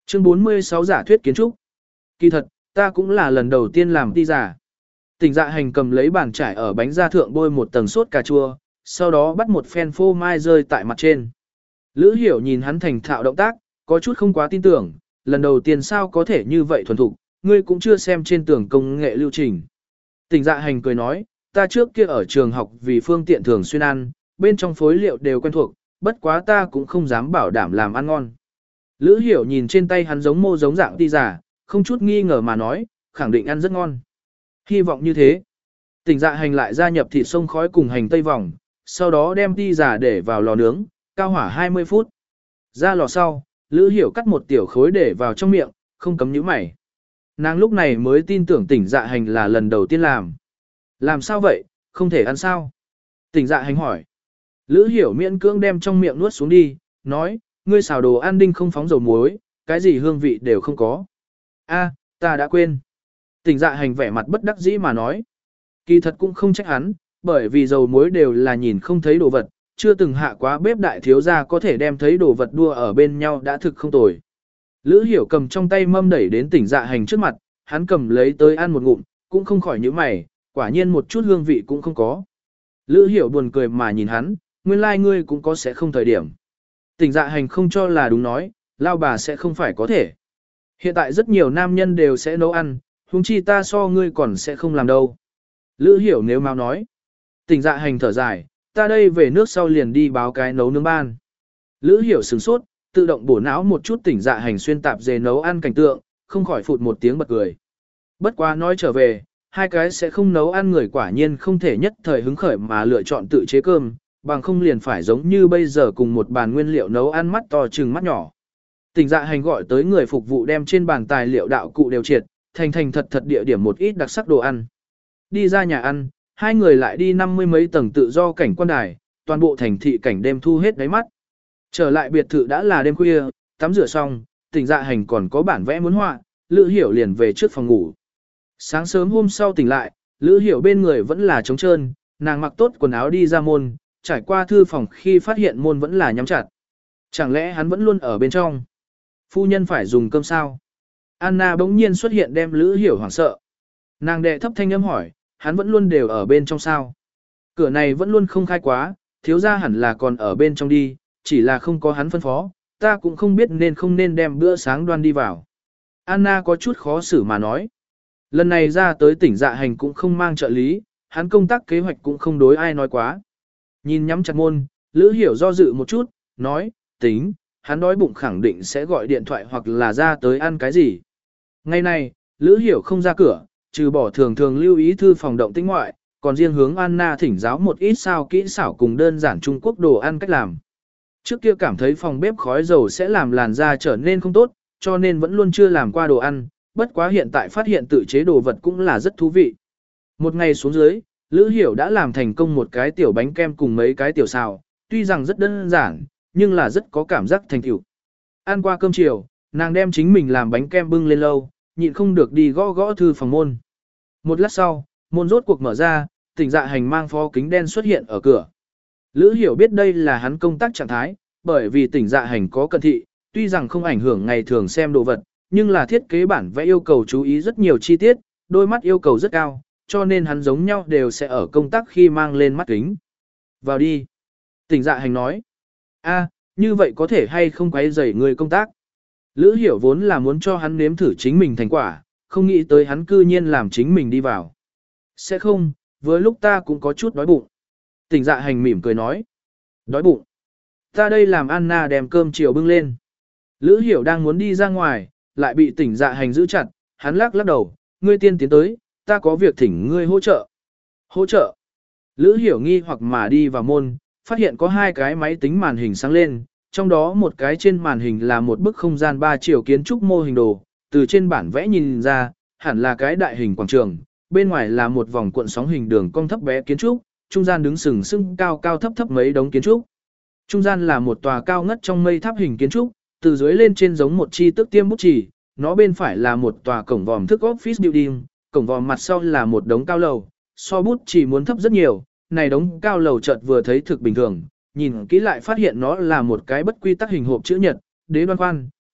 A: Chương bốn mươi sáu giả thuyết kiến trúc. Kỳ thật, ta cũng là lần đầu tiên làm ti giả. Tỉnh Dạ Hành cầm lấy bàn trải ở bánh da thượng bôi một tầng sốt cà chua, sau đó bắt một phen phô mai rơi tại mặt trên. Lữ Hiểu nhìn hắn thành thạo động tác, có chút không quá tin tưởng, lần đầu tiên sao có thể như vậy thuần thục, ngươi cũng chưa xem trên tường công nghệ lưu trình. Tỉnh Dạ Hành cười nói, ta trước kia ở trường học vì phương tiện thường xuyên ăn, bên trong phối liệu đều quen thuộc, bất quá ta cũng không dám bảo đảm làm ăn ngon. Lữ Hiểu nhìn trên tay hắn giống mô giống dạng ti giả, không chút nghi ngờ mà nói, khẳng định ăn rất ngon. Hy vọng như thế. Tỉnh Dạ Hành lại gia nhập thịt sông khói cùng hành tây vòng, sau đó đem ti giả để vào lò nướng, cao hỏa hai mươi phút. Ra lò sau, Lữ Hiểu cắt một tiểu khối để vào trong miệng, không cấm nhíu mày. Nàng lúc này mới tin tưởng Tỉnh Dạ Hành là lần đầu tiên làm. Làm sao vậy, không thể ăn sao? Tỉnh Dạ Hành hỏi. Lữ Hiểu miễn cưỡng đem trong miệng nuốt xuống đi, nói, ngươi xào đồ ăn đinh không phóng dầu muối, cái gì hương vị đều không có. A, ta đã quên. Tỉnh Dạ Hành vẻ mặt bất đắc dĩ mà nói. Kỳ thật cũng không trách hắn, bởi vì dầu muối đều là nhìn không thấy đồ vật, chưa từng hạ quá bếp đại thiếu gia có thể đem thấy đồ vật đua ở bên nhau đã thực không tồi. Lữ Hiểu cầm trong tay mâm đẩy đến Tỉnh Dạ Hành trước mặt, hắn cầm lấy tới ăn một ngụm, cũng không khỏi nhíu mày, quả nhiên một chút hương vị cũng không có. Lữ Hiểu buồn cười mà nhìn hắn, nguyên lai like ngươi cũng có sẽ không thời điểm. Tỉnh Dạ Hành không cho là đúng nói, lao bà sẽ không phải có thể. Hiện tại rất nhiều nam nhân đều sẽ nấu ăn, huống chi ta so ngươi còn sẽ không làm đâu. Lữ Hiểu nếu mau nói. Tỉnh Dạ Hành thở dài, ta đây về nước sau liền đi báo cái nấu nướng ban. Lữ Hiểu sửng sốt, tự động bổ não một chút Tỉnh Dạ Hành xuyên tạp dề nấu ăn cảnh tượng, không khỏi phụt một tiếng bật cười. Bất quá nói trở về, hai cái sẽ không nấu ăn người quả nhiên không thể nhất thời hứng khởi mà lựa chọn tự chế cơm, bằng không liền phải giống như bây giờ cùng một bàn nguyên liệu nấu ăn mắt to chừng mắt nhỏ. Tỉnh Dạ Hành gọi tới người phục vụ đem trên bàn tài liệu đạo cụ đều triệt, thành thành thật thật địa điểm một ít đặc sắc đồ ăn. Đi ra nhà ăn, hai người lại đi năm mươi mấy tầng tự do cảnh quan đài, toàn bộ thành thị cảnh đêm thu hết đáy mắt. Trở lại biệt thự đã là đêm khuya, tắm rửa xong, Tỉnh Dạ Hành còn có bản vẽ muốn họa, Lữ Hiểu liền về trước phòng ngủ. Sáng sớm hôm sau tỉnh lại, Lữ Hiểu bên người vẫn là trống trơn, nàng mặc tốt quần áo đi ra môn, trải qua thư phòng khi phát hiện môn vẫn là nhắm chặt. Chẳng lẽ hắn vẫn luôn ở bên trong? Phu nhân phải dùng cơm sao? Anna bỗng nhiên xuất hiện đem Lữ Hiểu hoảng sợ. Nàng đệ thấp thanh âm hỏi, hắn vẫn luôn đều ở bên trong sao? Cửa này vẫn luôn không khai quá, thiếu gia hẳn là còn ở bên trong đi, chỉ là không có hắn phân phó, ta cũng không biết nên không nên đem bữa sáng đoan đi vào. Anna có chút khó xử mà nói. Lần này ra tới Tỉnh Dạ Hành cũng không mang trợ lý, hắn công tác kế hoạch cũng không đối ai nói quá. Nhìn nhắm chặt môn, Lữ Hiểu do dự một chút, nói, tính, hắn đói bụng khẳng định sẽ gọi điện thoại hoặc là ra tới ăn cái gì. Ngày này, Lữ Hiểu không ra cửa, trừ bỏ thường thường lưu ý thư phòng động tĩnh ngoại, còn riêng hướng Anna thỉnh giáo một ít sao kỹ xảo cùng đơn giản Trung Quốc đồ ăn cách làm. Trước kia cảm thấy phòng bếp khói dầu sẽ làm làn da trở nên không tốt, cho nên vẫn luôn chưa làm qua đồ ăn, bất quá hiện tại phát hiện tự chế đồ vật cũng là rất thú vị. Một ngày xuống dưới, Lữ Hiểu đã làm thành công một cái tiểu bánh kem cùng mấy cái tiểu xào, tuy rằng rất đơn giản, nhưng là rất có cảm giác thành tựu. Ăn qua cơm chiều, nàng đem chính mình làm bánh kem bưng lên lâu, nhịn không được đi gõ gõ thư phòng môn. Một lát sau, môn rốt cuộc mở ra, Tỉnh Dạ Hành mang phó kính đen xuất hiện ở cửa. Lữ Hiểu biết đây là hắn công tác trạng thái, bởi vì Tỉnh Dạ Hành có cận thị, tuy rằng không ảnh hưởng ngày thường xem đồ vật, nhưng là thiết kế bản vẽ yêu cầu chú ý rất nhiều chi tiết, đôi mắt yêu cầu rất cao, cho nên hắn giống nhau đều sẽ ở công tác khi mang lên mắt kính. Vào đi. Tỉnh Dạ Hành nói. A, như vậy có thể hay không quấy rầy người công tác. Lữ Hiểu vốn là muốn cho hắn nếm thử chính mình thành quả, không nghĩ tới hắn cư nhiên làm chính mình đi vào. Sẽ không, với lúc ta cũng có chút đói bụng. Tỉnh Dạ Hành mỉm cười nói. Đói bụng. Ta đây làm Anna đem cơm chiều bưng lên. Lữ Hiểu đang muốn đi ra ngoài, lại bị Tỉnh Dạ Hành giữ chặt, hắn lắc lắc đầu, ngươi tiên tiến tới, ta có việc thỉnh ngươi hỗ trợ. Hỗ trợ. Lữ Hiểu nghi hoặc mà đi vào môn, phát hiện có hai cái máy tính màn hình sáng lên, trong đó một cái trên màn hình là một bức không gian ba chiều kiến trúc mô hình đồ, từ trên bản vẽ nhìn ra, hẳn là cái đại hình quảng trường, bên ngoài là một vòng cuộn sóng hình đường cong thấp bé kiến trúc, trung gian đứng sừng sững cao cao thấp thấp mấy đống kiến trúc. Trung gian là một tòa cao ngất trong mây tháp hình kiến trúc, từ dưới lên trên giống một chi tức tiêm bút chỉ, nó bên phải là một tòa cổng vòm thức office building, cổng vòm mặt sau là một đống cao lầu, so bút chỉ muốn thấp rất nhiều, này đống cao lầu chợt vừa thấy thực bình thường, nhìn kỹ lại phát hiện nó là một cái bất quy tắc hình hộp chữ nhật, đế đoan khoan,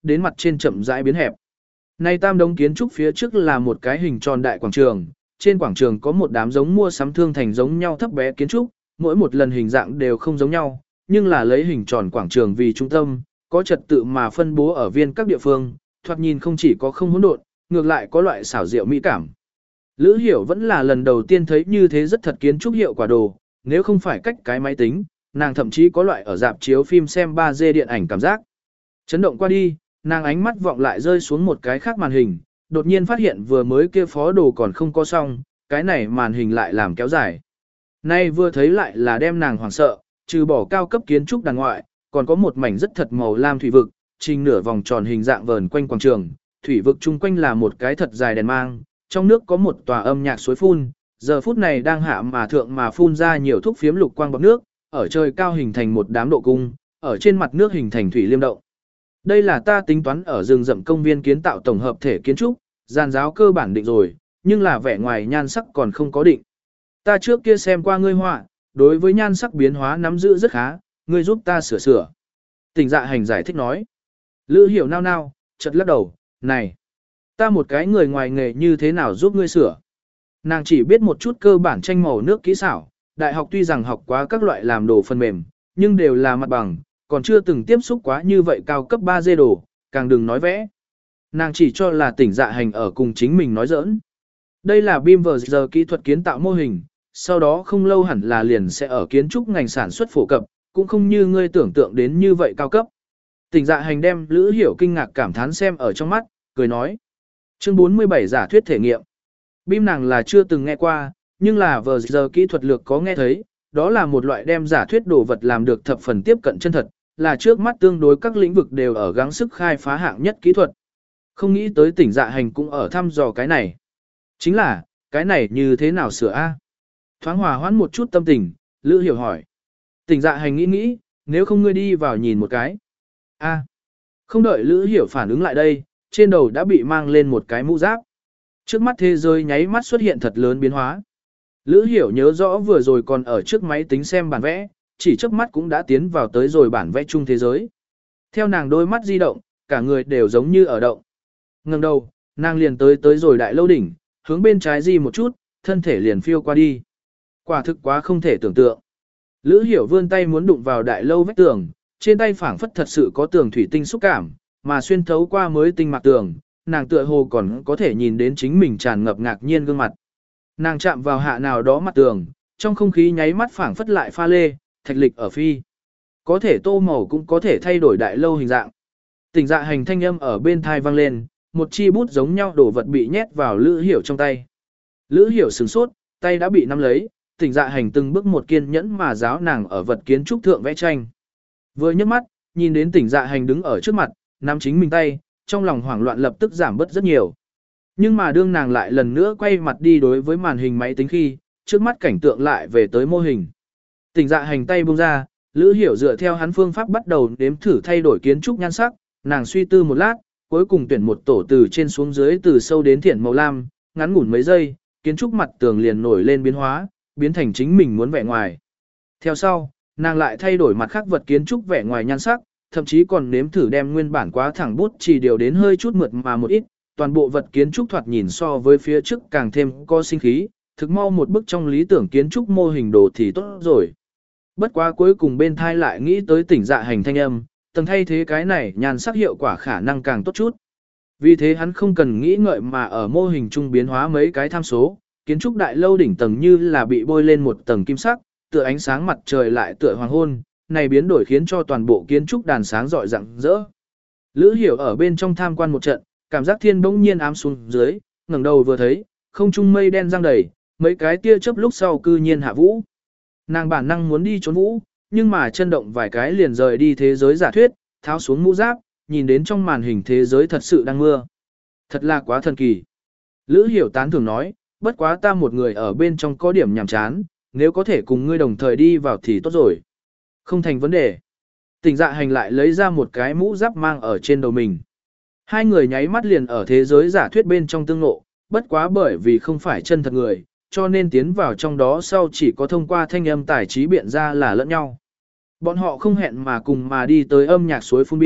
A: đến mặt trên chậm rãi biến hẹp. Nay tam đống kiến trúc phía trước là một cái hình tròn đại quảng trường, trên quảng trường có một đám giống mua sắm thương thành giống nhau thấp bé kiến trúc, mỗi một lần hình dạng đều không giống nhau, nhưng là lấy hình tròn quảng trường vì trung tâm, có trật tự mà phân bố ở viên các địa phương, thoạt nhìn không chỉ có không hỗn độn, ngược lại có loại xảo diệu mỹ cảm. Lữ Hiểu vẫn là lần đầu tiên thấy như thế rất thật kiến trúc hiệu quả đồ, nếu không phải cách cái máy tính, nàng thậm chí có loại ở dạp chiếu phim xem ba D điện ảnh cảm giác. Chấn động qua đi, nàng ánh mắt vọng lại rơi xuống một cái khác màn hình, đột nhiên phát hiện vừa mới kia phó đồ còn không có xong, cái này màn hình lại làm kéo dài. Nay vừa thấy lại là đem nàng hoảng sợ, trừ bỏ cao cấp kiến trúc đàng ngoại, còn có một mảnh rất thật màu lam thủy vực, trình nửa vòng tròn hình dạng vờn quanh quảng trường, thủy vực chung quanh là một cái thật dài đèn mang, trong nước có một tòa âm nhạc suối phun, giờ phút này đang hạ mà thượng mà phun ra nhiều thúc phiếm lục quang bọt nước, ở trời cao hình thành một đám độ cung, ở trên mặt nước hình thành thủy liêm động. Đây là ta tính toán ở rừng rậm công viên kiến tạo tổng hợp thể kiến trúc, gian giáo cơ bản định rồi, nhưng là vẻ ngoài nhan sắc còn không có định. Ta trước kia xem qua ngươi họa, đối với nhan sắc biến hóa nắm giữ rất khá, ngươi giúp ta sửa sửa. Tỉnh dạ hành giải thích nói. Lữ Hiểu nao nao, chợt lắc đầu, này, ta một cái người ngoài nghề như thế nào giúp ngươi sửa. Nàng chỉ biết một chút cơ bản tranh màu nước kỹ xảo, đại học tuy rằng học quá các loại làm đồ phần mềm, nhưng đều là mặt bằng, còn chưa từng tiếp xúc quá như vậy cao cấp ba D đồ, càng đừng nói vẽ. Nàng chỉ cho là tỉnh dạ hành ở cùng chính mình nói giỡn. Đây là bê i em vê giờ kỹ thuật kiến tạo mô hình, sau đó không lâu hẳn là liền sẽ ở kiến trúc ngành sản xuất phổ cập, cũng không như ngươi tưởng tượng đến như vậy cao cấp. Tỉnh dạ hành đem Lữ Hiểu kinh ngạc cảm thán xem ở trong mắt, cười nói. Chương bốn mươi bảy giả thuyết thể nghiệm. bê i em nàng là chưa từng nghe qua, nhưng là vờ giờ kỹ thuật lược có nghe thấy, đó là một loại đem giả thuyết đồ vật làm được thập phần tiếp cận chân thật, là trước mắt tương đối các lĩnh vực đều ở gắng sức khai phá hạng nhất kỹ thuật. Không nghĩ tới tỉnh dạ hành cũng ở thăm dò cái này. Chính là, cái này như thế nào sửa a? Thoáng hòa hoãn một chút tâm tình, Lữ Hiểu hỏi. Tỉnh dạ hành nghĩ nghĩ, nếu không ngươi đi vào nhìn một cái. A. Không đợi Lữ Hiểu phản ứng lại đây, trên đầu đã bị mang lên một cái mũ giáp. Trước mắt thế giới nháy mắt xuất hiện thật lớn biến hóa. Lữ Hiểu nhớ rõ vừa rồi còn ở trước máy tính xem bản vẽ, chỉ chớp mắt cũng đã tiến vào tới rồi bản vẽ chung thế giới. Theo nàng đôi mắt di động, cả người đều giống như ở động. Ngẩng đầu, nàng liền tới tới rồi đại lâu đỉnh, hướng bên trái di một chút, thân thể liền phiêu qua đi. Quả thực quá không thể tưởng tượng. Lữ Hiểu vươn tay muốn đụng vào đại lâu vách tường, trên tay phảng phất thật sự có tường thủy tinh xúc cảm, mà xuyên thấu qua mới tinh mạc tường, nàng tựa hồ còn có thể nhìn đến chính mình tràn ngập ngạc nhiên gương mặt. Nàng chạm vào hạ nào đó mặt tường, trong không khí nháy mắt phảng phất lại pha lê, thạch lịch ở phi. Có thể tô màu cũng có thể thay đổi đại lâu hình dạng. Tỉnh dạ hành thanh âm ở bên thai vang lên, một chi bút giống nhau đồ vật bị nhét vào Lữ Hiểu trong tay. Lữ Hiểu sửng sốt, tay đã bị nắm lấy, tỉnh dạ hành từng bước một kiên nhẫn mà giáo nàng ở vật kiến trúc thượng vẽ tranh. Vừa nhấc mắt, nhìn đến tỉnh dạ hành đứng ở trước mặt, nắm chính mình tay, trong lòng hoảng loạn lập tức giảm bớt rất nhiều. Nhưng mà đương nàng lại lần nữa quay mặt đi đối với màn hình máy tính khi, trước mắt cảnh tượng lại về tới mô hình. Tỉnh dạ hành tay buông ra, Lữ Hiểu dựa theo hắn phương pháp bắt đầu đếm thử thay đổi kiến trúc nhan sắc, nàng suy tư một lát, cuối cùng tuyển một tổ từ trên xuống dưới từ sâu đến thiện màu lam, ngắn ngủn mấy giây, kiến trúc mặt tường liền nổi lên biến hóa, biến thành chính mình muốn vẻ ngoài. Theo sau, nàng lại thay đổi mặt khác vật kiến trúc vẻ ngoài nhan sắc, thậm chí còn nếm thử đem nguyên bản quá thẳng bút chỉ điều đến hơi chút mượt mà một ít, toàn bộ vật kiến trúc thoạt nhìn so với phía trước càng thêm có sinh khí, thực mau một bức trong lý tưởng kiến trúc mô hình đồ thì tốt rồi. Bất quá cuối cùng bên thai lại nghĩ tới tỉnh dạ hành thanh âm, tầng thay thế cái này nhan sắc hiệu quả khả năng càng tốt chút. Vì thế hắn không cần nghĩ ngợi mà ở mô hình trung biến hóa mấy cái tham số, kiến trúc đại lâu đỉnh tầng như là bị bôi lên một tầng kim sắc, tựa ánh sáng mặt trời lại tựa hoàng hôn, này biến đổi khiến cho toàn bộ kiến trúc đàn sáng rọi rạng rỡ. Lữ Hiểu ở bên trong tham quan một trận, cảm giác thiên bỗng nhiên ám xuống dưới, ngẩng đầu vừa thấy, không trung mây đen giăng đầy, mấy cái tia chớp lúc sau cư nhiên hạ vũ. Nàng bản năng muốn đi trốn vũ, nhưng mà chân động vài cái liền rời đi thế giới giả thuyết, tháo xuống mũ giáp, nhìn đến trong màn hình thế giới thật sự đang mưa. Thật là quá thần kỳ. Lữ Hiểu tán thưởng nói, bất quá ta một người ở bên trong có điểm nhàm chán, nếu có thể cùng ngươi đồng thời đi vào thì tốt rồi. Không thành vấn đề. Tỉnh dạ hành lại lấy ra một cái mũ giáp mang ở trên đầu mình. Hai người nháy mắt liền ở thế giới giả thuyết bên trong tương ngộ, bất quá bởi vì không phải chân thật người, cho nên tiến vào trong đó sau chỉ có thông qua thanh âm tài trí biện ra là lẫn nhau. Bọn họ không hẹn mà cùng mà đi tới âm nhạc suối phun biên,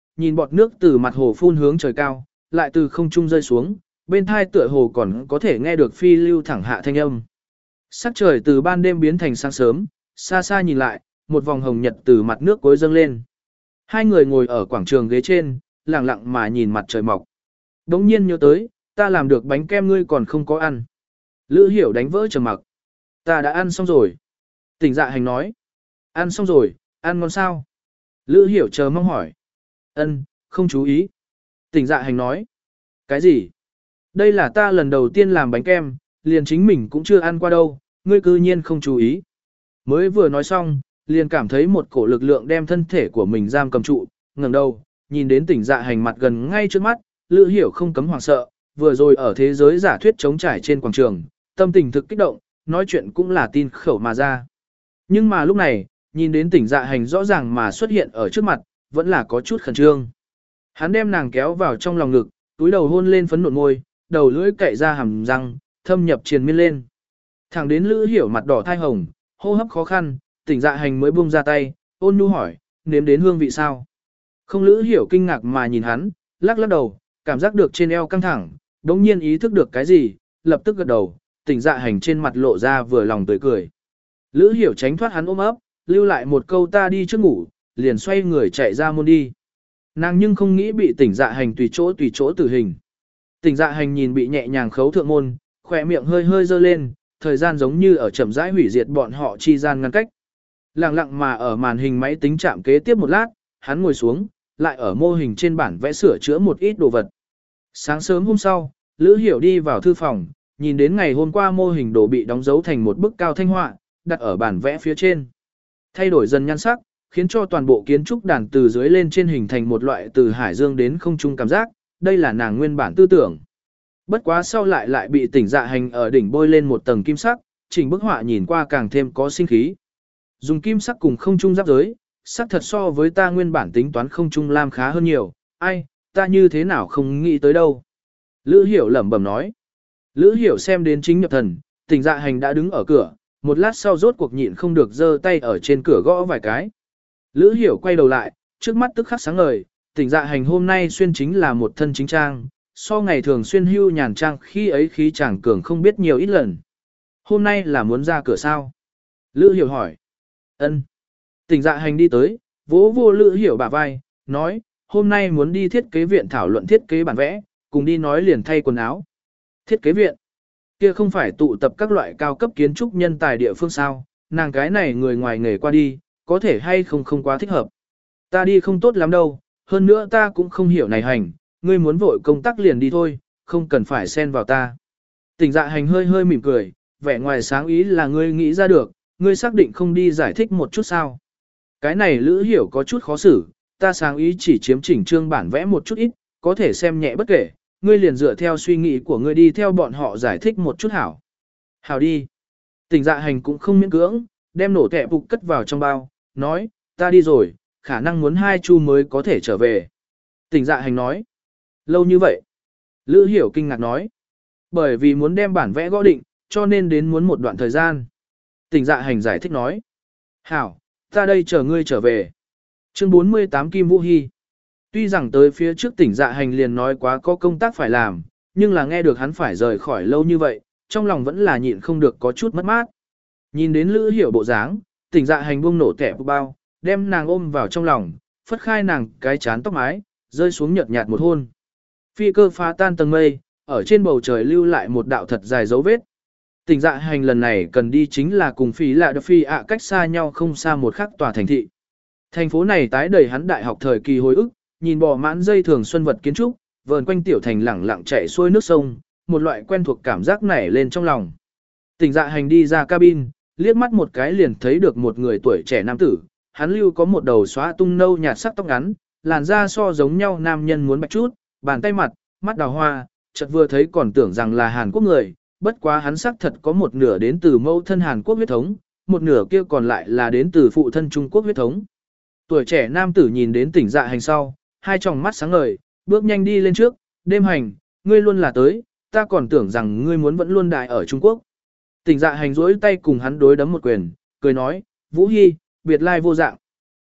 A: nhìn bọt nước từ mặt hồ phun hướng trời cao, lại từ không trung rơi xuống, bên thai tựa hồ còn có thể nghe được phi lưu thẳng hạ thanh âm. Sắc trời từ ban đêm biến thành sáng sớm, xa xa nhìn lại, một vòng hồng nhật từ mặt nước cuối dâng lên. Hai người ngồi ở quảng trường ghế trên, lặng lặng mà nhìn mặt trời mọc. Đống nhiên nhớ tới, ta làm được bánh kem ngươi còn không có ăn. Lữ Hiểu đánh vỡ trầm mặc. Ta đã ăn xong rồi. Tỉnh Dạ Hành nói. Ăn xong rồi, ăn ngon sao? Lữ Hiểu chờ mong hỏi. Ân, không chú ý. Tỉnh Dạ Hành nói. Cái gì? Đây là ta lần đầu tiên làm bánh kem, liền chính mình cũng chưa ăn qua đâu, ngươi cư nhiên không chú ý. Mới vừa nói xong, liền cảm thấy một cổ lực lượng đem thân thể của mình giam cầm trụ, ngẩng đầu, nhìn đến Tỉnh Dạ Hành mặt gần ngay trước mắt, Lữ Hiểu không cấm hoảng sợ, vừa rồi ở thế giới giả thuyết trống trải trên quảng trường, tâm tình thực kích động, nói chuyện cũng là tin khẩu mà ra. Nhưng mà lúc này, nhìn đến Tỉnh Dạ Hành rõ ràng mà xuất hiện ở trước mặt, vẫn là có chút khẩn trương. Hắn đem nàng kéo vào trong lòng ngực, túi đầu hôn lên phấn nộn môi, đầu lưỡi cậy ra hàm răng, thâm nhập triền miên lên. Thẳng đến Lữ Hiểu mặt đỏ thai hồng, hô hấp khó khăn, Tỉnh Dạ Hành mới buông ra tay, ôn nhu hỏi, nếm đến hương vị sao? Không. Lữ Hiểu kinh ngạc mà nhìn hắn, lắc lắc đầu, cảm giác được trên eo căng thẳng, đống nhiên ý thức được cái gì, lập tức gật đầu, Tỉnh Dạ Hành trên mặt lộ ra vừa lòng tươi cười. Lữ Hiểu tránh thoát hắn ôm ấp, lưu lại một câu ta đi trước ngủ, liền xoay người chạy ra môn đi. Nàng nhưng không nghĩ bị Tỉnh Dạ Hành tùy chỗ tùy chỗ tử hình. Tỉnh Dạ Hành nhìn bị nhẹ nhàng khấu thượng môn, khỏe miệng hơi hơi dơ lên, thời gian giống như ở chậm rãi hủy diệt bọn họ chi gian ngăn cách. Lặng lặng mà ở màn hình máy tính chạm kế tiếp một lát, hắn ngồi xuống, lại ở mô hình trên bản vẽ sửa chữa một ít đồ vật. Sáng sớm hôm sau, Lữ Hiểu đi vào thư phòng, nhìn đến ngày hôm qua mô hình đồ bị đóng dấu thành một bức cao thanh họa, đặt ở bản vẽ phía trên. Thay đổi dần nhan sắc, khiến cho toàn bộ kiến trúc đàn từ dưới lên trên hình thành một loại từ hải dương đến không trung cảm giác, đây là nàng nguyên bản tư tưởng. Bất quá sau lại lại bị Tỉnh Dạ Hành ở đỉnh bôi lên một tầng kim sắc, chỉnh bức họa nhìn qua càng thêm có sinh khí. Dùng kim sắc cùng không trung giáp giới, sắc thật so với ta nguyên bản tính toán không trung lam khá hơn nhiều, ai, ta như thế nào không nghĩ tới đâu. Lữ Hiểu lẩm bẩm nói. Lữ Hiểu xem đến chính nhập thần, Tỉnh Dạ Hành đã đứng ở cửa, một lát sau rốt cuộc nhịn không được giơ tay ở trên cửa gõ vài cái. Lữ Hiểu quay đầu lại, trước mắt tức khắc sáng ngời, Tỉnh Dạ Hành hôm nay xuyên chính là một thân chính trang, so ngày thường xuyên hưu nhàn trang khi ấy khí chàng cường không biết nhiều ít lần. Hôm nay là muốn ra cửa sao? Lữ Hiểu hỏi. Ân. Tỉnh Dạ Hành đi tới, vỗ vô Lữ Hiểu bả vai, nói, hôm nay muốn đi thiết kế viện thảo luận thiết kế bản vẽ, cùng đi nói liền thay quần áo. Thiết kế viện? Kia không phải tụ tập các loại cao cấp kiến trúc nhân tài địa phương sao, nàng cái này người ngoài nghề qua đi, có thể hay không không quá thích hợp. Ta đi không tốt lắm đâu, hơn nữa ta cũng không hiểu này hành, ngươi muốn vội công tác liền đi thôi, không cần phải xen vào ta. Tỉnh Dạ Hành hơi hơi mỉm cười, vẻ ngoài sáng ý là ngươi nghĩ ra được, ngươi xác định không đi giải thích một chút sao. Cái này Lữ Hiểu có chút khó xử, ta sáng ý chỉ chiếm chỉnh trương bản vẽ một chút ít, có thể xem nhẹ bất kể, ngươi liền dựa theo suy nghĩ của ngươi đi theo bọn họ giải thích một chút hảo. Hảo đi. Tỉnh Dạ Hành cũng không miễn cưỡng, đem nổ tệ phục cất vào trong bao, nói, ta đi rồi, khả năng muốn hai chu mới có thể trở về. Tỉnh Dạ Hành nói, lâu như vậy. Lữ Hiểu kinh ngạc nói, bởi vì muốn đem bản vẽ gõ định, cho nên đến muốn một đoạn thời gian. Tỉnh Dạ Hành giải thích nói, hảo, ta đây chờ ngươi trở về. Chương bốn mươi tám Kim Vũ Hy. Tuy rằng tới phía trước Tỉnh Dạ Hành liền nói quá có công tác phải làm, nhưng là nghe được hắn phải rời khỏi lâu như vậy, trong lòng vẫn là nhịn không được có chút mất mát. Nhìn đến Lữ Hiểu bộ dáng, Tỉnh Dạ Hành buông nổ tẻ bao, đem nàng ôm vào trong lòng, phất khai nàng cái chán tóc mái, rơi xuống nhợt nhạt một hôn. Phi cơ phá tan tầng mây, ở trên bầu trời lưu lại một đạo thật dài dấu vết. Tỉnh Dạ Hành lần này cần đi chính là cùng Phí Lạ Đờ Phi ạ cách xa nhau không xa một khắc tòa thành thị. Thành phố này tái đầy hắn đại học thời kỳ hồi ức, nhìn bò mãn dây thường xuân vật kiến trúc, vờn quanh tiểu thành lẳng lặng chảy xuôi nước sông, một loại quen thuộc cảm giác nảy lên trong lòng. Tỉnh Dạ Hành đi ra cabin, liếc mắt một cái liền thấy được một người tuổi trẻ nam tử, hắn lưu có một đầu xóa tung nâu nhạt sắc tóc ngắn, làn da so giống nhau nam nhân muốn bạch chút, bàn tay mặt, mắt đào hoa, chợt vừa thấy còn tưởng rằng là Hàn Quốc người, bất quá hắn sắc thật có một nửa đến từ mẫu thân Hàn Quốc huyết thống, một nửa kia còn lại là đến từ phụ thân Trung Quốc huyết thống. Tuổi trẻ nam tử nhìn đến Tỉnh Dạ Hành sau, hai tròng mắt sáng ngời, bước nhanh đi lên trước, đêm hành, ngươi luôn là tới, ta còn tưởng rằng ngươi muốn vẫn luôn đại ở Trung Quốc. Tỉnh Dạ Hành duỗi tay cùng hắn đối đấm một quyền, cười nói, Vũ Hy, biệt lai vô dạng.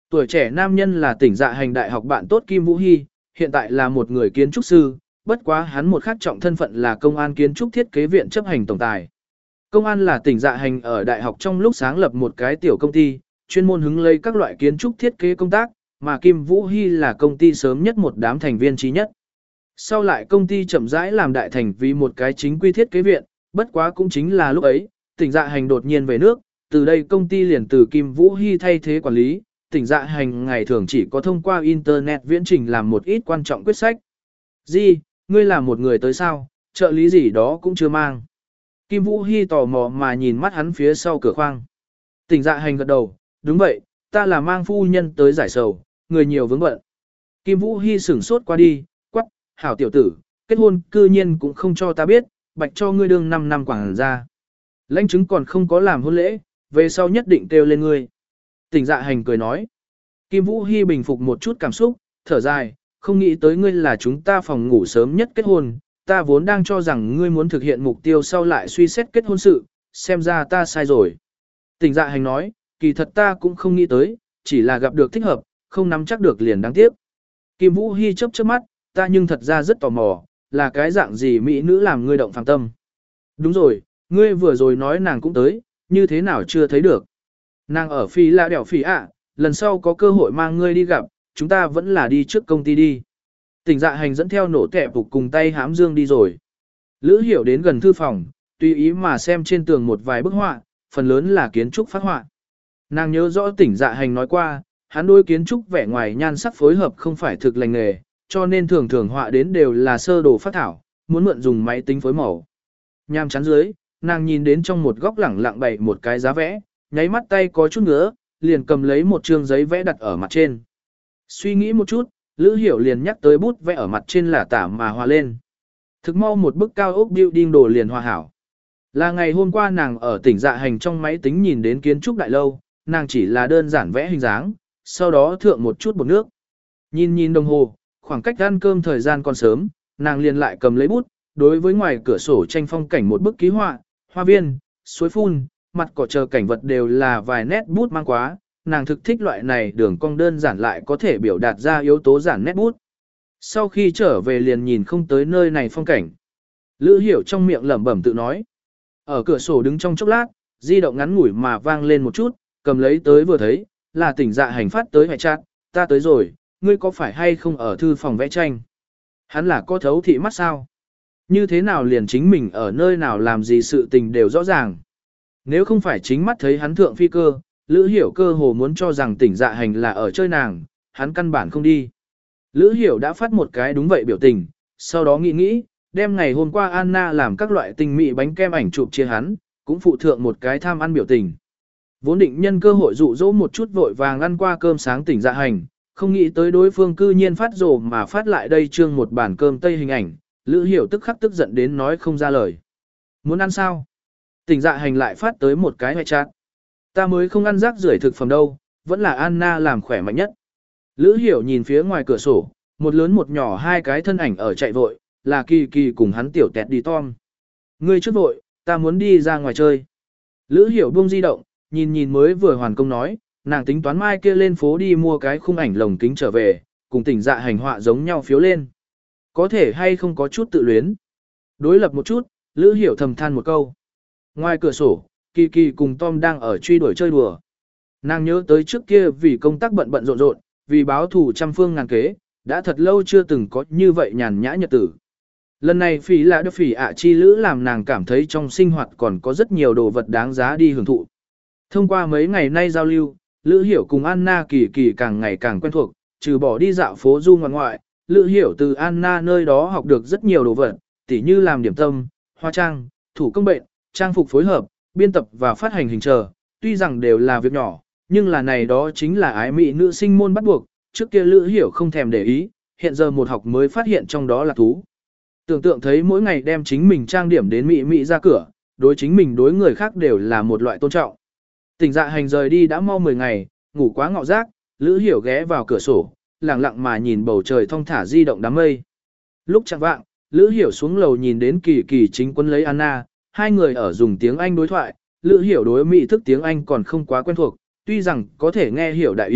A: Tuổi trẻ nam nhân là tỉnh dạ hành đại học bạn tốt Kim Vũ Hy, hiện tại là một người kiến trúc sư, bất quá hắn một khác trọng thân phận là công an kiến trúc thiết kế viện chấp hành tổng tài. Công an là tỉnh dạ hành ở đại học trong lúc sáng lập một cái tiểu công ty, chuyên môn hứng lấy các loại kiến trúc thiết kế công tác, mà Kim Vũ Hy là công ty sớm nhất một đám thành viên trí nhất. Sau lại công ty chậm rãi làm đại thành vì một cái chính quy thiết kế viện, bất quá cũng chính là lúc ấy, tỉnh dạ hành đột nhiên về nước, từ đây công ty liền từ Kim Vũ Hy thay thế quản lý, tỉnh dạ hành ngày thường chỉ có thông qua Internet viễn trình làm một ít quan trọng quyết sách. Di, ngươi là một người tới sao, trợ lý gì đó cũng chưa mang. Kim Vũ Hy tò mò mà nhìn mắt hắn phía sau cửa khoang. Tỉnh dạ hành gật đầu, đúng vậy, ta là mang phu nhân tới giải sầu, người nhiều vướng bận. Kim Vũ Hy sửng sốt qua đi, quắc, hảo tiểu tử, kết hôn cư nhiên cũng không cho ta biết, bạch cho ngươi đương năm năm quảng ra. Lãnh chứng còn không có làm hôn lễ, về sau nhất định kêu lên ngươi. Tỉnh dạ hành cười nói. Kim Vũ Hy bình phục một chút cảm xúc, thở dài, không nghĩ tới ngươi là chúng ta phòng ngủ sớm nhất kết hôn, ta vốn đang cho rằng ngươi muốn thực hiện mục tiêu sau lại suy xét kết hôn sự, xem ra ta sai rồi. Tỉnh dạ hành nói, kỳ thật ta cũng không nghĩ tới, chỉ là gặp được thích hợp, không nắm chắc được liền đáng tiếc. Kim Vũ Hy chớp chớp mắt, ta nhưng thật ra rất tò mò, là cái dạng gì mỹ nữ làm ngươi động phàm tâm. Đúng rồi, ngươi vừa rồi nói nàng cũng tới, như thế nào chưa thấy được. Nàng ở phi là đẻo phỉ ạ, lần sau có cơ hội mang ngươi đi gặp, chúng ta vẫn là đi trước công ty đi. Tỉnh dạ hành dẫn theo nổ kẹp phục cùng tay hám dương đi rồi. Lữ Hiểu đến gần thư phòng, tùy ý mà xem trên tường một vài bức họa, phần lớn là kiến trúc phát họa. Nàng nhớ rõ tỉnh dạ hành nói qua, hắn đối kiến trúc vẻ ngoài nhan sắc phối hợp không phải thực lành nghề, cho nên thường thường họa đến đều là sơ đồ phát thảo, muốn mượn dùng máy tính phối màu. Nham chán dưới, nàng nhìn đến trong một góc lẳng lặng bày một cái giá vẽ, nháy mắt tay có chút ngứa, liền cầm lấy một trương giấy vẽ đặt ở mặt trên. Suy nghĩ một chút, Lữ Hiểu liền nhắc tới bút vẽ ở mặt trên là tả mà hòa lên. Thực mau một bức cao ốc building đồ liền hòa hảo. Là ngày hôm qua nàng ở tỉnh dạ hành trong máy tính nhìn đến kiến trúc đại lâu, nàng chỉ là đơn giản vẽ hình dáng, sau đó thượng một chút bột nước. Nhìn nhìn đồng hồ, khoảng cách ăn cơm thời gian còn sớm, nàng liền lại cầm lấy bút, đối với ngoài cửa sổ tranh phong cảnh một bức ký họa, hoa viên, suối phun, mặt cỏ chờ cảnh vật đều là vài nét bút mang quá, nàng thực thích loại này đường cong đơn giản lại có thể biểu đạt ra yếu tố giản nét bút. Sau khi trở về liền nhìn không tới nơi này phong cảnh. Lữ Hiểu trong miệng lẩm bẩm tự nói. Ở cửa sổ đứng trong chốc lát, di động ngắn ngủi mà vang lên một chút, cầm lấy tới vừa thấy, là tỉnh dạ hành phát tới hoại chát, ta tới rồi, ngươi có phải hay không ở thư phòng vẽ tranh? Hắn là có thấu thị mắt sao? Như thế nào liền chính mình ở nơi nào làm gì sự tình đều rõ ràng. Nếu không phải chính mắt thấy hắn thượng phi cơ, Lữ Hiểu cơ hồ muốn cho rằng tỉnh dạ hành là ở chơi nàng, hắn căn bản không đi. Lữ Hiểu đã phát một cái đúng vậy biểu tình, sau đó nghĩ nghĩ, đem ngày hôm qua Anna làm các loại tinh mỹ bánh kem ảnh chụp chia hắn, cũng phụ thượng một cái tham ăn biểu tình. Vốn định nhân cơ hội dụ dỗ một chút vội vàng ăn qua cơm sáng tỉnh dạ hành, không nghĩ tới đối phương cư nhiên phát rồ mà phát lại đây trương một bản cơm tây hình ảnh, Lữ Hiểu tức khắc tức giận đến nói không ra lời. Muốn ăn sao? Tỉnh dạ hành lại phát tới một cái hoại chát. Ta mới không ăn rác rưởi thực phẩm đâu, vẫn là Anna làm khỏe mạnh nhất. Lữ Hiểu nhìn phía ngoài cửa sổ, một lớn một nhỏ hai cái thân ảnh ở chạy vội, là Kỳ Kỳ cùng hắn tiểu tẹt đi Tom. Ngươi trước vội, ta muốn đi ra ngoài chơi. Lữ Hiểu buông di động, nhìn nhìn mới vừa hoàn công nói, nàng tính toán mai kia lên phố đi mua cái khung ảnh lồng kính trở về, cùng tỉnh dạ hành họa giống nhau phiếu lên. Có thể hay không có chút tự luyến. Đối lập một chút, Lữ Hiểu thầm than một câu. Ngoài cửa sổ, Kỳ Kỳ cùng Tom đang ở truy đuổi chơi đùa. Nàng nhớ tới trước kia vì công tác bận bận rộn rộn, vì báo thù trăm phương ngàn kế, đã thật lâu chưa từng có như vậy nhàn nhã nhật tử. Lần này phỉ là được phỉ ạ chi lữ làm nàng cảm thấy trong sinh hoạt còn có rất nhiều đồ vật đáng giá đi hưởng thụ. Thông qua mấy ngày nay giao lưu, Lữ Hiểu cùng Anna Kỳ Kỳ càng ngày càng quen thuộc, trừ bỏ đi dạo phố du ngoạn ngoại, Lữ Hiểu từ Anna nơi đó học được rất nhiều đồ vật, tỉ như làm điểm tâm, hoa trang, thủ công bệnh, trang phục phối hợp, biên tập và phát hành hình chờ, tuy rằng đều là việc nhỏ, nhưng là này đó chính là ái mỹ nữ sinh môn bắt buộc, trước kia Lữ Hiểu không thèm để ý, hiện giờ một học mới phát hiện trong đó là thú. Tưởng tượng thấy mỗi ngày đem chính mình trang điểm đến mỹ mỹ ra cửa, đối chính mình đối người khác đều là một loại tôn trọng. Tỉnh dạ hành rời đi đã mau mười ngày, ngủ quá ngọ rác, Lữ Hiểu ghé vào cửa sổ, lặng lặng mà nhìn bầu trời thong thả di động đám mây. Lúc chẳng vạng, Lữ Hiểu xuống lầu nhìn đến Kỳ Kỳ chính quân lấy Anna, hai người ở dùng tiếng Anh đối thoại, Lữ Hiểu đối mỹ thức tiếng Anh còn không quá quen thuộc, tuy rằng có thể nghe hiểu đại ý,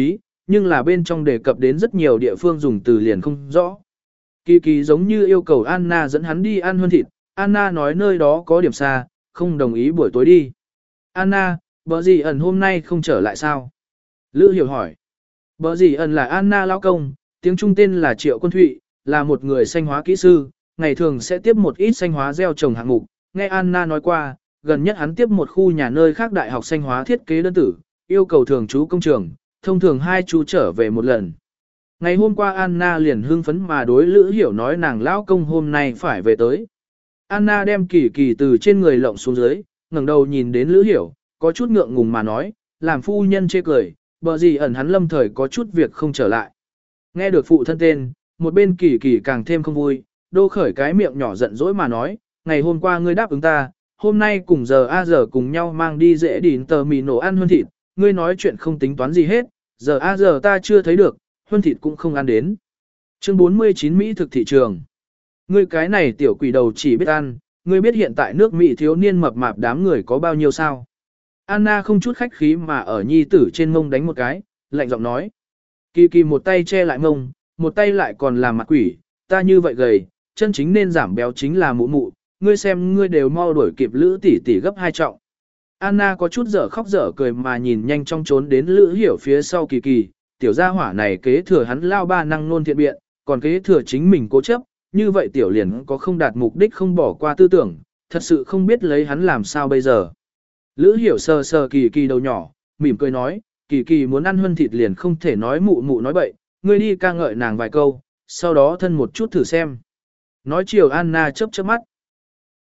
A: nhưng là bên trong đề cập đến rất nhiều địa phương dùng từ liền không rõ. Kỳ kỳ giống như yêu cầu Anna dẫn hắn đi ăn hơn thịt, Anna nói nơi đó có điểm xa, không đồng ý buổi tối đi. Anna, bờ gì ẩn hôm nay không trở lại sao? Lữ Hiểu hỏi. Bờ gì ẩn là Anna lão công, tiếng Trung tên là Triệu Quân Thụy, là một người xanh hóa kỹ sư, ngày thường sẽ tiếp một ít xanh hóa gieo trồng hạng mục. Nghe Anna nói qua, gần nhất hắn tiếp một khu nhà nơi khác đại học xanh hóa thiết kế đơn tử, yêu cầu thường trú công trường, thông thường hai chú trở về một lần. Ngày hôm qua Anna liền hưng phấn mà đối Lữ Hiểu nói nàng lão công hôm nay phải về tới. Anna đem kỳ kỳ từ trên người lộng xuống dưới, ngẩng đầu nhìn đến Lữ Hiểu, có chút ngượng ngùng mà nói, làm phu nhân chê cười, bờ gì ẩn hắn lâm thời có chút việc không trở lại. Nghe được phụ thân tên, một bên kỳ kỳ càng thêm không vui, đô khởi cái miệng nhỏ giận dỗi mà nói, ngày hôm qua ngươi đáp ứng ta, hôm nay cùng giờ a giờ cùng nhau mang đi dễ đỉn tờ mì nổ ăn hơn thịt, ngươi nói chuyện không tính toán gì hết, giờ a giờ ta chưa thấy được, hơn thịt cũng không ăn đến. Chương bốn mươi chín Mỹ thực thị trường. Ngươi cái này tiểu quỷ đầu chỉ biết ăn, ngươi biết hiện tại nước Mỹ thiếu niên mập mạp đám người có bao nhiêu sao? Anna không chút khách khí mà ở nhi tử trên mông đánh một cái, lạnh giọng nói. Kỳ kỳ một tay che lại mông, một tay lại còn làm mặt quỷ, ta như vậy gầy, chân chính nên giảm béo chính là mụ mụ, ngươi xem ngươi đều mau đuổi kịp Lữ tỷ tỷ gấp hai trọng. Anna có chút dở khóc dở cười mà nhìn nhanh trong trốn đến Lữ Hiểu phía sau kỳ kỳ, tiểu gia hỏa này kế thừa hắn lao ba năng nôn thiện biện, còn kế thừa chính mình cố chấp, như vậy tiểu liền có không đạt mục đích không bỏ qua tư tưởng, thật sự không biết lấy hắn làm sao bây giờ. Lữ Hiểu sờ sờ kỳ kỳ đầu nhỏ, mỉm cười nói, kỳ kỳ muốn ăn hơn thịt liền không thể nói mụ mụ nói bậy, ngươi đi ca ngợi nàng vài câu, sau đó thân một chút thử xem. Nói chiều Anna chớp chớp mắt.